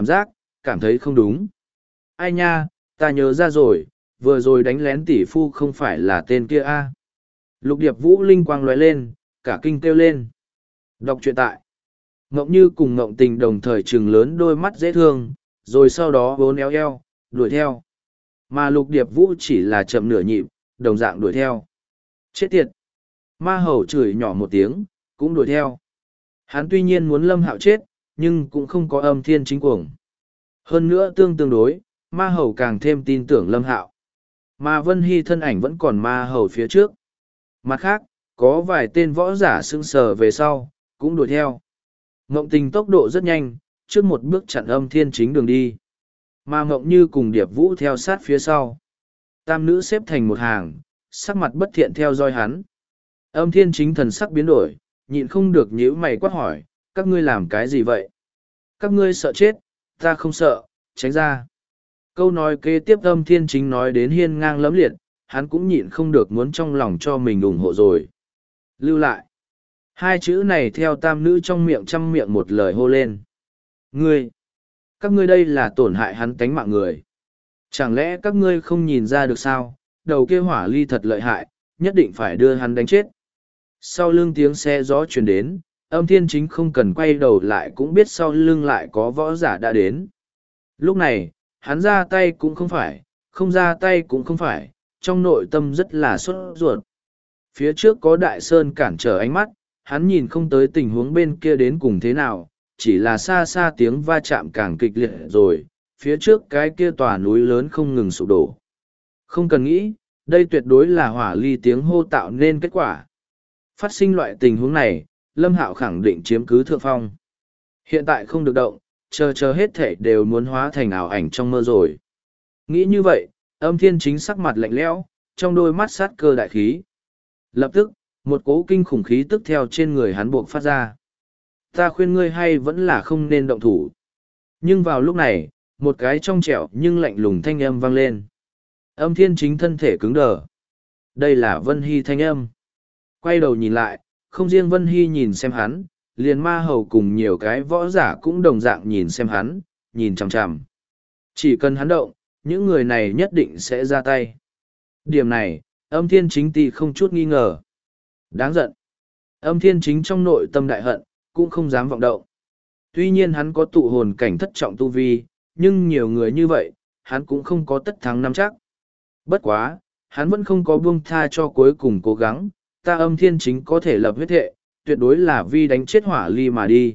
cảm thấy không đúng. Ai nha, ta nhớ ra rồi, vừa rồi đánh lén tỷ phu không phải là tên kia a. Lục Điệp Vũ linh quang lóe lên, cả kinh kêu lên. Đọc truyện tại. Ngộng Như cùng Ngộng Tình đồng thời trừng lớn đôi mắt dễ thương, rồi sau đó vốn éo eo, đuổi theo. Mà Lục Điệp Vũ chỉ là chậm nửa nhịp, đồng dạng đuổi theo. Chết tiệt! Ma Hầu chửi nhỏ một tiếng, cũng đuổi theo. Hắn tuy nhiên muốn Lâm Hạo chết, nhưng cũng không có Âm Thiên Chính cuồng. Hơn nữa tương đối, Ma Hầu càng thêm tin tưởng Lâm Hạo. Mà Vân Hy thân ảnh vẫn còn Ma Hầu phía trước. Mặt khác, có vài tên võ giả sững sờ về sau, cũng đuổi theo. Ngộng Tình tốc độ rất nhanh, trước một bước chặn Âm Thiên Chính đường đi. Mà Ngộng Như cùng Điệp Vũ theo sát phía sau. Tam nữ xếp thành một hàng, sắc mặt bất thiện theo dõi hắn. Âm Thiên Chính thần sắc biến đổi, nhịn không được nhíu mày quát hỏi, các ngươi làm cái gì vậy? Các ngươi sợ chết, ta không sợ, tránh ra. Câu nói kế tiếp Âm Thiên Chính nói đến hiên ngang lẫm liệt, hắn cũng nhịn không được muốn trong lòng cho mình ủng hộ rồi. Lưu lại. Hai chữ này theo tam nữ trong miệng trăm miệng một lời hô lên. Ngươi! Các ngươi đây là tổn hại hắn tánh mạng người. Chẳng lẽ các ngươi không nhìn ra được sao, đầu kia Hỏa Ly thật lợi hại, nhất định phải đưa hắn đánh chết. Sau lưng tiếng xe gió truyền đến, Âm Thiên Chính không cần quay đầu lại cũng biết sau lưng lại có võ giả đã đến. Lúc này, hắn ra tay cũng không phải, không ra tay cũng không phải, trong nội tâm rất là sốt ruột. Phía trước có Đại Sơn cản trở ánh mắt, hắn nhìn không tới tình huống bên kia đến cùng thế nào, chỉ là xa xa tiếng va chạm càng kịch liệt rồi, phía trước cái kia tòa núi lớn không ngừng sụp đổ. Không cần nghĩ, đây tuyệt đối là Hỏa Ly tiếng hô tạo nên kết quả. Phát sinh loại tình huống này, Lâm Hạo khẳng định chiếm cứ thượng phong. Hiện tại không được động, chờ hết thể đều muốn hóa thành ảo ảnh trong mơ rồi. Nghĩ như vậy, Âm Thiên Chính sắc mặt lạnh lẽo, trong đôi mắt sát cơ đại khí. Lập tức, một cỗ kinh khủng khí tức theo trên người hắn buộc phát ra. Ta khuyên ngươi hay vẫn là không nên động thủ. Nhưng vào lúc này, một cái trong trẻo nhưng lạnh lùng thanh âm vang lên. Âm Thiên Chính thân thể cứng đờ. Đây là Vân Hy thanh âm. Quay đầu nhìn lại, không riêng Vân Hy nhìn xem hắn, liền Ma Hầu cùng nhiều cái võ giả cũng đồng dạng nhìn xem hắn, nhìn chằm chằm. Chỉ cần hắn động, những người này nhất định sẽ ra tay. Điểm này, Âm Thiên Chính tì không chút nghi ngờ. Đáng giận. Âm Thiên Chính trong nội tâm đại hận, cũng không dám vọng động. Tuy nhiên hắn có tụ hồn cảnh thất trọng tu vi, nhưng nhiều người như vậy, hắn cũng không có tất thắng nắm chắc. Bất quá, hắn vẫn không có buông tha cho cuối cùng cố gắng, ta Âm Thiên Chính có thể lập huyết thệ, tuyệt đối là vì đánh chết Hỏa Ly mà đi.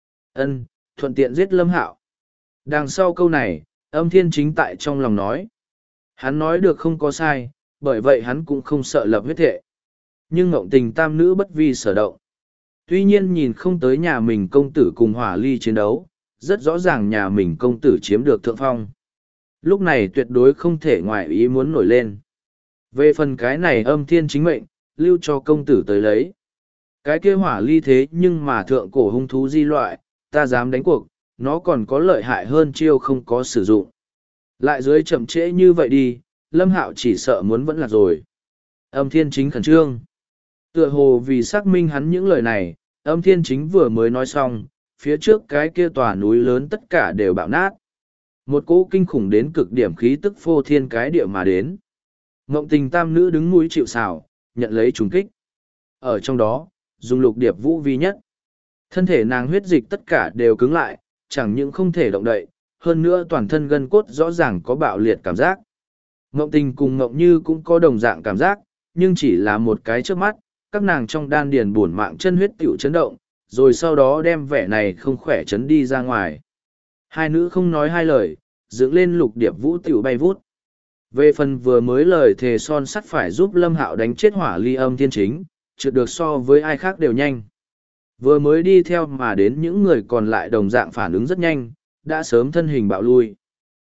Thuận tiện giết Lâm Hạo. Đằng sau câu này, Âm Thiên Chính tại trong lòng nói. Hắn nói được không có sai, bởi vậy hắn cũng không sợ lập huyết thệ. Nhưng Ngộng Tình tam nữ bất vi sở động. Tuy nhiên nhìn không tới nhà mình công tử cùng Hỏa Ly chiến đấu, rất rõ ràng nhà mình công tử chiếm được thượng phong. Lúc này tuyệt đối không thể ngoài ý muốn nổi lên. Về phần cái này Âm Thiên Chính mệnh, lưu cho công tử tới lấy. Cái kia Hỏa Ly thế nhưng mà thượng cổ hung thú di loại, ta dám đánh cuộc, nó còn có lợi hại hơn chiêu không có sử dụng. Lại dưới chậm trễ như vậy đi, Lâm Hạo chỉ sợ muốn vẫn là rồi. Âm Thiên Chính khẩn trương. Tựa hồ vì xác minh hắn những lời này, Âm Thiên Chính vừa mới nói xong, phía trước cái kia tòa núi lớn tất cả đều bạo nát. Một cỗ kinh khủng đến cực điểm khí tức phô thiên cái địa mà đến. Ngộng Tình tam nữ đứng mũi chịu sào, nhận lấy trùng kích. Ở trong đó, dùng Lục Điệp Vũ vi nhất. Thân thể nàng huyết dịch tất cả đều cứng lại, chẳng những không thể động đậy, hơn nữa toàn thân gân cốt rõ ràng có bạo liệt cảm giác. Ngộng Tình cùng Ngộng Như cũng có đồng dạng cảm giác, nhưng chỉ là một cái trước mắt, các nàng trong đan điền buồn mạng chân huyết tiểu chấn động, rồi sau đó đem vẻ này không khỏe chấn đi ra ngoài. Hai nữ không nói hai lời, dựng lên Lục Điệp Vũ tiểu bay vút. Về phần vừa mới lời thề son sắt phải giúp Lâm Hạo đánh chết Hỏa Ly Âm Thiên Chính, trượt được so với ai khác đều nhanh. Vừa mới đi theo mà đến những người còn lại đồng dạng phản ứng rất nhanh, đã sớm thân hình bạo lui.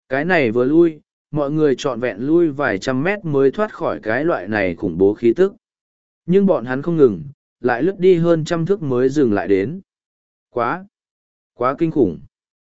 Cái này vừa lui, mọi người trọn vẹn lui vài trăm mét mới thoát khỏi cái loại này khủng bố khí tức. Nhưng bọn hắn không ngừng, lại lướt đi hơn trăm thước mới dừng lại đến. Quá kinh khủng.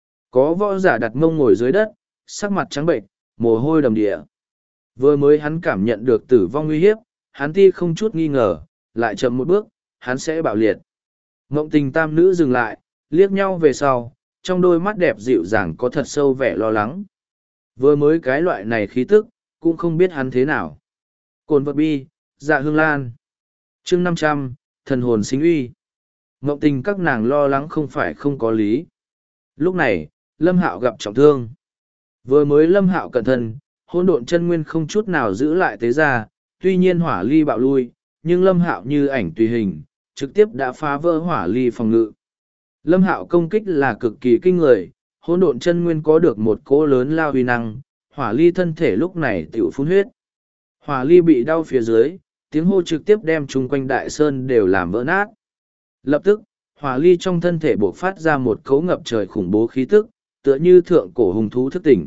Có võ giả đặt mông ngồi dưới đất, sắc mặt trắng bệnh, mồ hôi đầm địa. Vừa mới hắn cảm nhận được tử vong uy hiếp, hắn ti không chút nghi ngờ, lại chậm một bước, hắn sẽ bạo liệt. Ngộng tình tam nữ dừng lại, liếc nhau về sau, trong đôi mắt đẹp dịu dàng có thật sâu vẻ lo lắng. Vừa mới cái loại này khí tức, cũng không biết hắn thế nào. Cồn vật bi, dạ hương lan. chương 500, thần hồn sinh uy. Ngộng tình các nàng lo lắng không phải không có lý. Lúc này, Lâm Hạo gặp trọng thương. Vừa mới Lâm Hạo cẩn thận, hỗn độn chân nguyên không chút nào giữ lại tế ra, tuy nhiên hỏa ly bạo lui, nhưng Lâm Hạo như ảnh tùy hình, trực tiếp đã phá vỡ hỏa ly phòng ngự. Lâm Hạo công kích là cực kỳ kinh người, hỗn độn chân nguyên có được một cỗ lớn lao uy năng, hỏa ly thân thể lúc này tiểu phun huyết. Hỏa ly bị đau phía dưới, tiếng hô trực tiếp đem chung quanh đại sơn đều làm vỡ nát. Lập tức, hỏa ly trong thân thể bộc phát ra một cấu ngập trời khủng bố khí tức, tựa như thượng cổ hung thú thức tỉnh.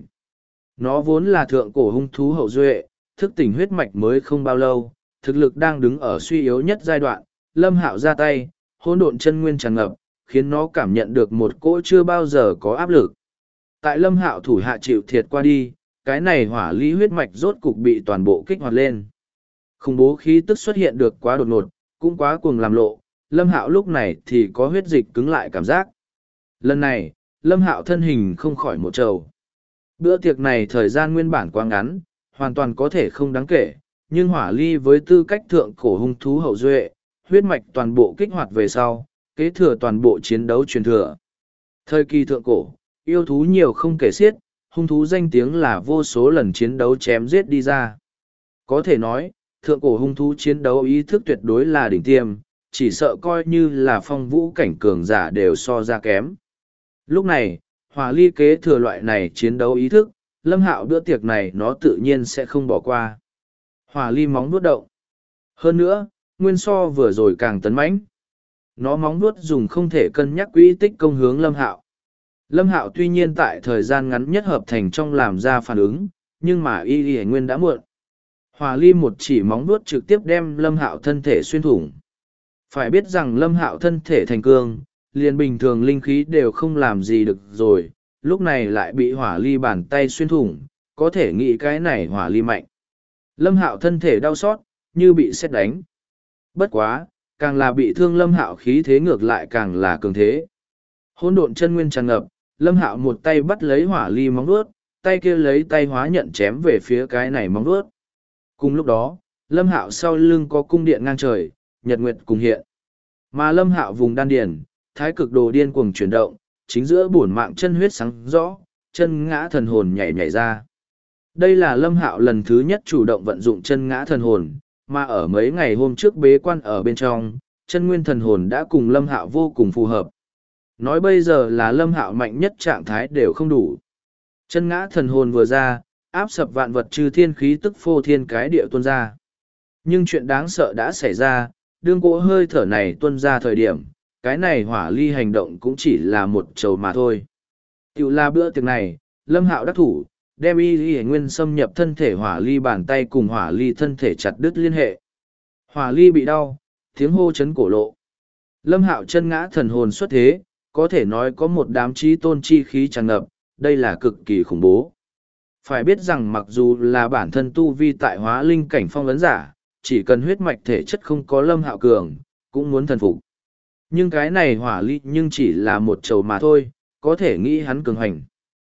Nó vốn là thượng cổ hung thú hậu duệ, thức tỉnh huyết mạch mới không bao lâu, thực lực đang đứng ở suy yếu nhất giai đoạn, Lâm Hạo ra tay, hỗn độn chân nguyên tràn ngập, khiến nó cảm nhận được một cỗ chưa bao giờ có áp lực. Tại Lâm Hạo thủ hạ chịu thiệt qua đi, cái này hỏa ly huyết mạch rốt cục bị toàn bộ kích hoạt lên. Khủng bố khí tức xuất hiện được quá đột ngột, cũng quá cuồng làm lộ, Lâm Hạo lúc này thì có huyết dịch cứng lại cảm giác. Lần này, Lâm Hạo thân hình không khỏi một trầu. Bữa tiệc này thời gian nguyên bản quá ngắn, hoàn toàn có thể không đáng kể, nhưng hỏa ly với tư cách thượng cổ hung thú hậu duệ, huyết mạch toàn bộ kích hoạt về sau, kế thừa toàn bộ chiến đấu truyền thừa. Thời kỳ thượng cổ, yêu thú nhiều không kể xiết, hung thú danh tiếng là vô số lần chiến đấu chém giết đi ra. Có thể nói, thượng cổ hung thú chiến đấu ý thức tuyệt đối là đỉnh tiêm, chỉ sợ coi như là phong vũ cảnh cường giả đều so ra kém. Lúc này, hỏa ly kế thừa loại này chiến đấu ý thức, Lâm Hạo bữa tiệc này nó tự nhiên sẽ không bỏ qua. Hỏa ly móng vuốt động. Hơn nữa, nguyên so vừa rồi càng tấn mãnh. Nó móng vuốt dùng không thể cân nhắc quỹ tích công hướng Lâm Hạo. Lâm Hạo tuy nhiên tại thời gian ngắn nhất hợp thành trong làm ra phản ứng, nhưng mà y nguyên đã muộn. Hỏa ly một chỉ móng vuốt trực tiếp đem Lâm Hạo thân thể xuyên thủng. Phải biết rằng Lâm Hạo thân thể thành cương, liền bình thường linh khí đều không làm gì được rồi, lúc này lại bị hỏa ly bàn tay xuyên thủng, có thể nghĩ cái này hỏa ly mạnh. Lâm Hạo thân thể đau xót, như bị sét đánh. Bất quá, càng là bị thương Lâm Hạo khí thế ngược lại càng là cường thế. Hỗn độn chân nguyên tràn ngập, Lâm Hạo một tay bắt lấy hỏa ly móng vuốt, tay kia lấy tay hóa nhận chém về phía cái này móng vuốt. Cùng lúc đó, Lâm Hạo sau lưng có cung điện ngang trời, nhật nguyệt cùng hiện. Mà Lâm Hạo vùng đan điền, thái cực đồ điên cuồng chuyển động, chính giữa bổn mạng chân huyết sáng rõ, chân ngã thần hồn nhảy nhảy ra. Đây là Lâm Hạo lần thứ nhất chủ động vận dụng chân ngã thần hồn, mà ở mấy ngày hôm trước bế quan ở bên trong, chân nguyên thần hồn đã cùng Lâm Hạo vô cùng phù hợp. Nói bây giờ là Lâm Hạo mạnh nhất trạng thái đều không đủ. Chân ngã thần hồn vừa ra, áp sập vạn vật trừ thiên khí tức phô thiên cái địa tuôn ra. Nhưng chuyện đáng sợ đã xảy ra, đương cỗ hơi thở này tuôn ra thời điểm, cái này hỏa ly hành động cũng chỉ là một trầu mà thôi. Tiểu là bữa tiệc này, Lâm Hạo đắc thủ, đem y nguyên xâm nhập thân thể hỏa ly bàn tay cùng hỏa ly thân thể chặt đứt liên hệ. Hỏa ly bị đau, tiếng hô chấn cổ lộ. Lâm Hạo chân ngã thần hồn xuất thế, có thể nói có một đám trí tôn chi khí tràn ngập, đây là cực kỳ khủng bố. Phải biết rằng mặc dù là bản thân tu vi tại hóa linh cảnh phong ấn giả, chỉ cần huyết mạch thể chất không có Lâm Hạo cường, cũng muốn thần phục. Nhưng cái này hỏa ly nhưng chỉ là một trầu mà thôi, có thể nghĩ hắn cường hành.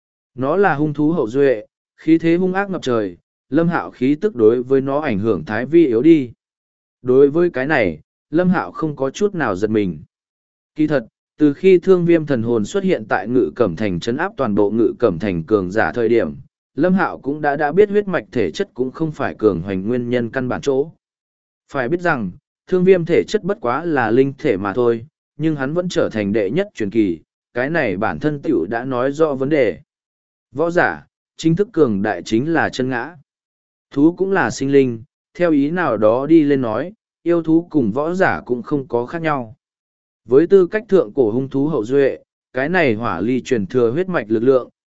Nó là hung thú hậu duệ, khí thế hung ác ngập trời, Lâm Hạo khí tức đối với nó ảnh hưởng thái vi yếu đi. Đối với cái này, Lâm Hạo không có chút nào giật mình. Kỳ thật, từ khi thương viêm thần hồn xuất hiện tại ngự cẩm thành trấn áp toàn bộ ngự cẩm thành cường giả thời điểm, Lâm Hạo cũng đã biết huyết mạch thể chất cũng không phải cường hoành nguyên nhân căn bản chỗ. Phải biết rằng, thương viêm thể chất bất quá là linh thể mà thôi, nhưng hắn vẫn trở thành đệ nhất truyền kỳ, cái này bản thân tiểu đã nói rõ vấn đề. Võ giả, chính thức cường đại chính là chân ngã. Thú cũng là sinh linh, theo ý nào đó đi lên nói, yêu thú cùng võ giả cũng không có khác nhau. Với tư cách thượng cổ hung thú hậu duệ, cái này hỏa ly truyền thừa huyết mạch lực lượng,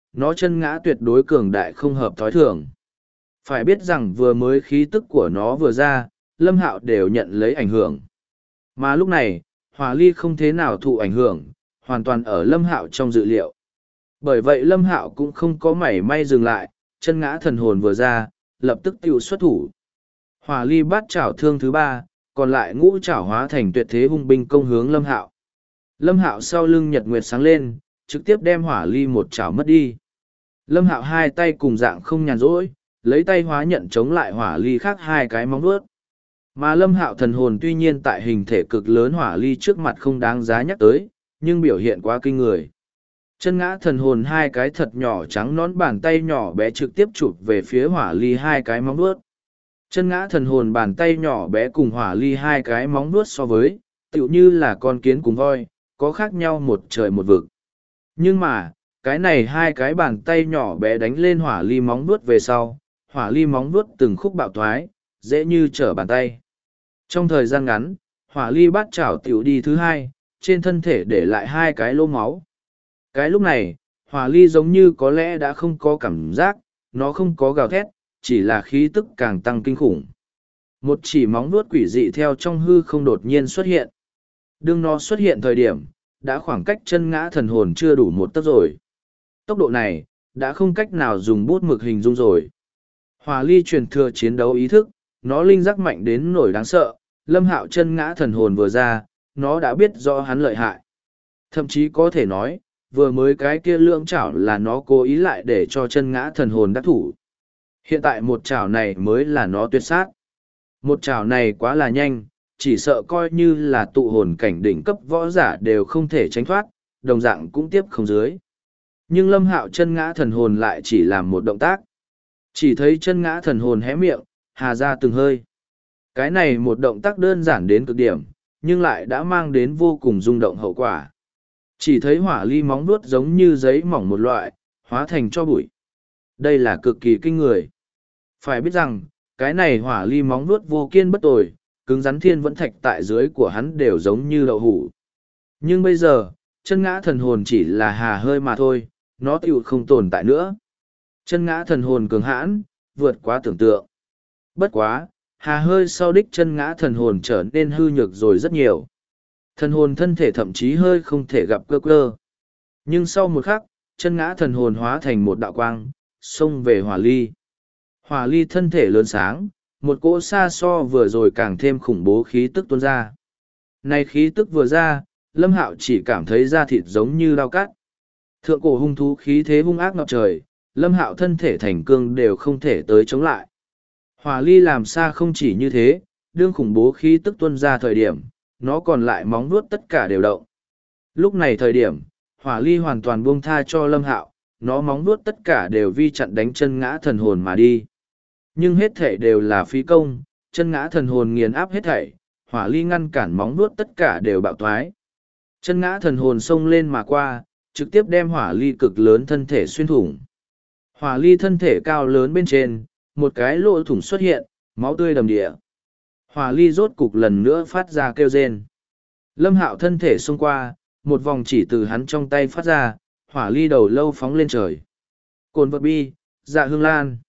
nó chân ngã tuyệt đối cường đại không hợp thói thường. Phải biết rằng vừa mới khí tức của nó vừa ra, Lâm Hạo đều nhận lấy ảnh hưởng. Mà lúc này, Hỏa Ly không thế nào thụ ảnh hưởng, hoàn toàn ở Lâm Hạo trong dự liệu. Bởi vậy Lâm Hạo cũng không có mảy may dừng lại, chân ngã thần hồn vừa ra, lập tức tiêu xuất thủ. Hỏa Ly bắt chảo thương thứ ba, còn lại ngũ chảo hóa thành tuyệt thế hung binh công hướng Lâm Hạo. Lâm Hạo sau lưng nhật nguyệt sáng lên, trực tiếp đem Hỏa Ly một chảo mất đi. Lâm Hạo hai tay cùng dạng không nhàn rỗi, lấy tay hóa nhận chống lại Hỏa Ly khác hai cái móng vuốt. Mà Lâm Hạo thần hồn tuy nhiên tại hình thể cực lớn Hỏa Ly trước mặt không đáng giá nhắc tới, nhưng biểu hiện quá kinh người. Chân ngã thần hồn hai cái thật nhỏ trắng nón bàn tay nhỏ bé trực tiếp chụp về phía Hỏa Ly hai cái móng vuốt. Chân ngã thần hồn bàn tay nhỏ bé cùng Hỏa Ly hai cái móng vuốt so với, tựu như là con kiến cùng voi, có khác nhau một trời một vực. Nhưng mà, cái này hai cái bàn tay nhỏ bé đánh lên Hỏa Ly móng vuốt về sau, Hỏa Ly móng vuốt từng khúc bạo thoái, dễ như trở bàn tay. Trong thời gian ngắn, Hỏa Ly bát chảo tiểu đi thứ hai, trên thân thể để lại hai cái lỗ máu. Cái lúc này, Hỏa Ly giống như có lẽ đã không có cảm giác, nó không có gào thét, chỉ là khí tức càng tăng kinh khủng. Một chỉ móng vuốt quỷ dị theo trong hư không đột nhiên xuất hiện. Đương nó xuất hiện thời điểm, đã khoảng cách chân ngã thần hồn chưa đủ một tấc rồi. Tốc độ này, đã không cách nào dùng bút mực hình dung rồi. Hỏa Ly truyền thừa chiến đấu ý thức, nó linh giác mạnh đến nổi đáng sợ, Lâm Hạo chân ngã thần hồn vừa ra, nó đã biết rõ hắn lợi hại. Thậm chí có thể nói, vừa mới cái kia lưỡng chảo là nó cố ý lại để cho chân ngã thần hồn đắc thủ. Hiện tại một chảo này mới là nó tuyệt sát. Một chảo này quá là nhanh, chỉ sợ coi như là tụ hồn cảnh đỉnh cấp võ giả đều không thể tránh thoát, đồng dạng cũng tiếp không dưới. Nhưng Lâm Hạo chân ngã thần hồn lại chỉ làm một động tác. Chỉ thấy chân ngã thần hồn hé miệng, hà ra từng hơi. Cái này một động tác đơn giản đến cực điểm, nhưng lại đã mang đến vô cùng rung động hậu quả. Chỉ thấy Hỏa Ly móng vuốt giống như giấy mỏng một loại, hóa thành cho bụi. Đây là cực kỳ kinh người. Phải biết rằng, cái này Hỏa Ly móng vuốt vô kiên bất tồi, cứng rắn thiên vẫn thạch tại dưới của hắn đều giống như đậu hủ. Nhưng bây giờ, chân ngã thần hồn chỉ là hà hơi mà thôi, nó tựu không tồn tại nữa. Chân ngã thần hồn cường hãn, vượt quá tưởng tượng. Bất quá, hà hơi sau đích chân ngã thần hồn trở nên hư nhược rồi rất nhiều. Thần hồn thân thể thậm chí hơi không thể gặp cơ cơ. Nhưng sau một khắc, chân ngã thần hồn hóa thành một đạo quang, xông về Hỏa Ly. Hỏa Ly thân thể lớn sáng, một cỗ xa so vừa rồi càng thêm khủng bố khí tức tuôn ra. Này khí tức vừa ra, Lâm Hạo chỉ cảm thấy da thịt giống như dao cắt. Thượng cổ hung thú khí thế hung ác ngập trời, Lâm Hạo thân thể thành cương đều không thể tới chống lại. Hỏa Ly làm xa không chỉ như thế, đương khủng bố khí tức tuôn ra thời điểm, nó còn lại móng vuốt tất cả đều động. Lúc này thời điểm, Hỏa Ly hoàn toàn buông tha cho Lâm Hạo, nó móng vuốt tất cả đều vi chặn đánh chân ngã thần hồn mà đi. Nhưng hết thể đều là phí công, chân ngã thần hồn nghiền áp hết thảy, Hỏa Ly ngăn cản móng vuốt tất cả đều bạo thoái. Chân ngã thần hồn xông lên mà qua, trực tiếp đem Hỏa Ly cực lớn thân thể xuyên thủng. Hỏa Ly thân thể cao lớn bên trên, một cái lỗ thủng xuất hiện, máu tươi đầm địa. Hỏa Ly rốt cục lần nữa phát ra kêu rên. Lâm Hạo thân thể xông qua, một vòng chỉ từ hắn trong tay phát ra, Hỏa Ly đầu lâu phóng lên trời. Cồn vật bi, Dạ Hương Lan.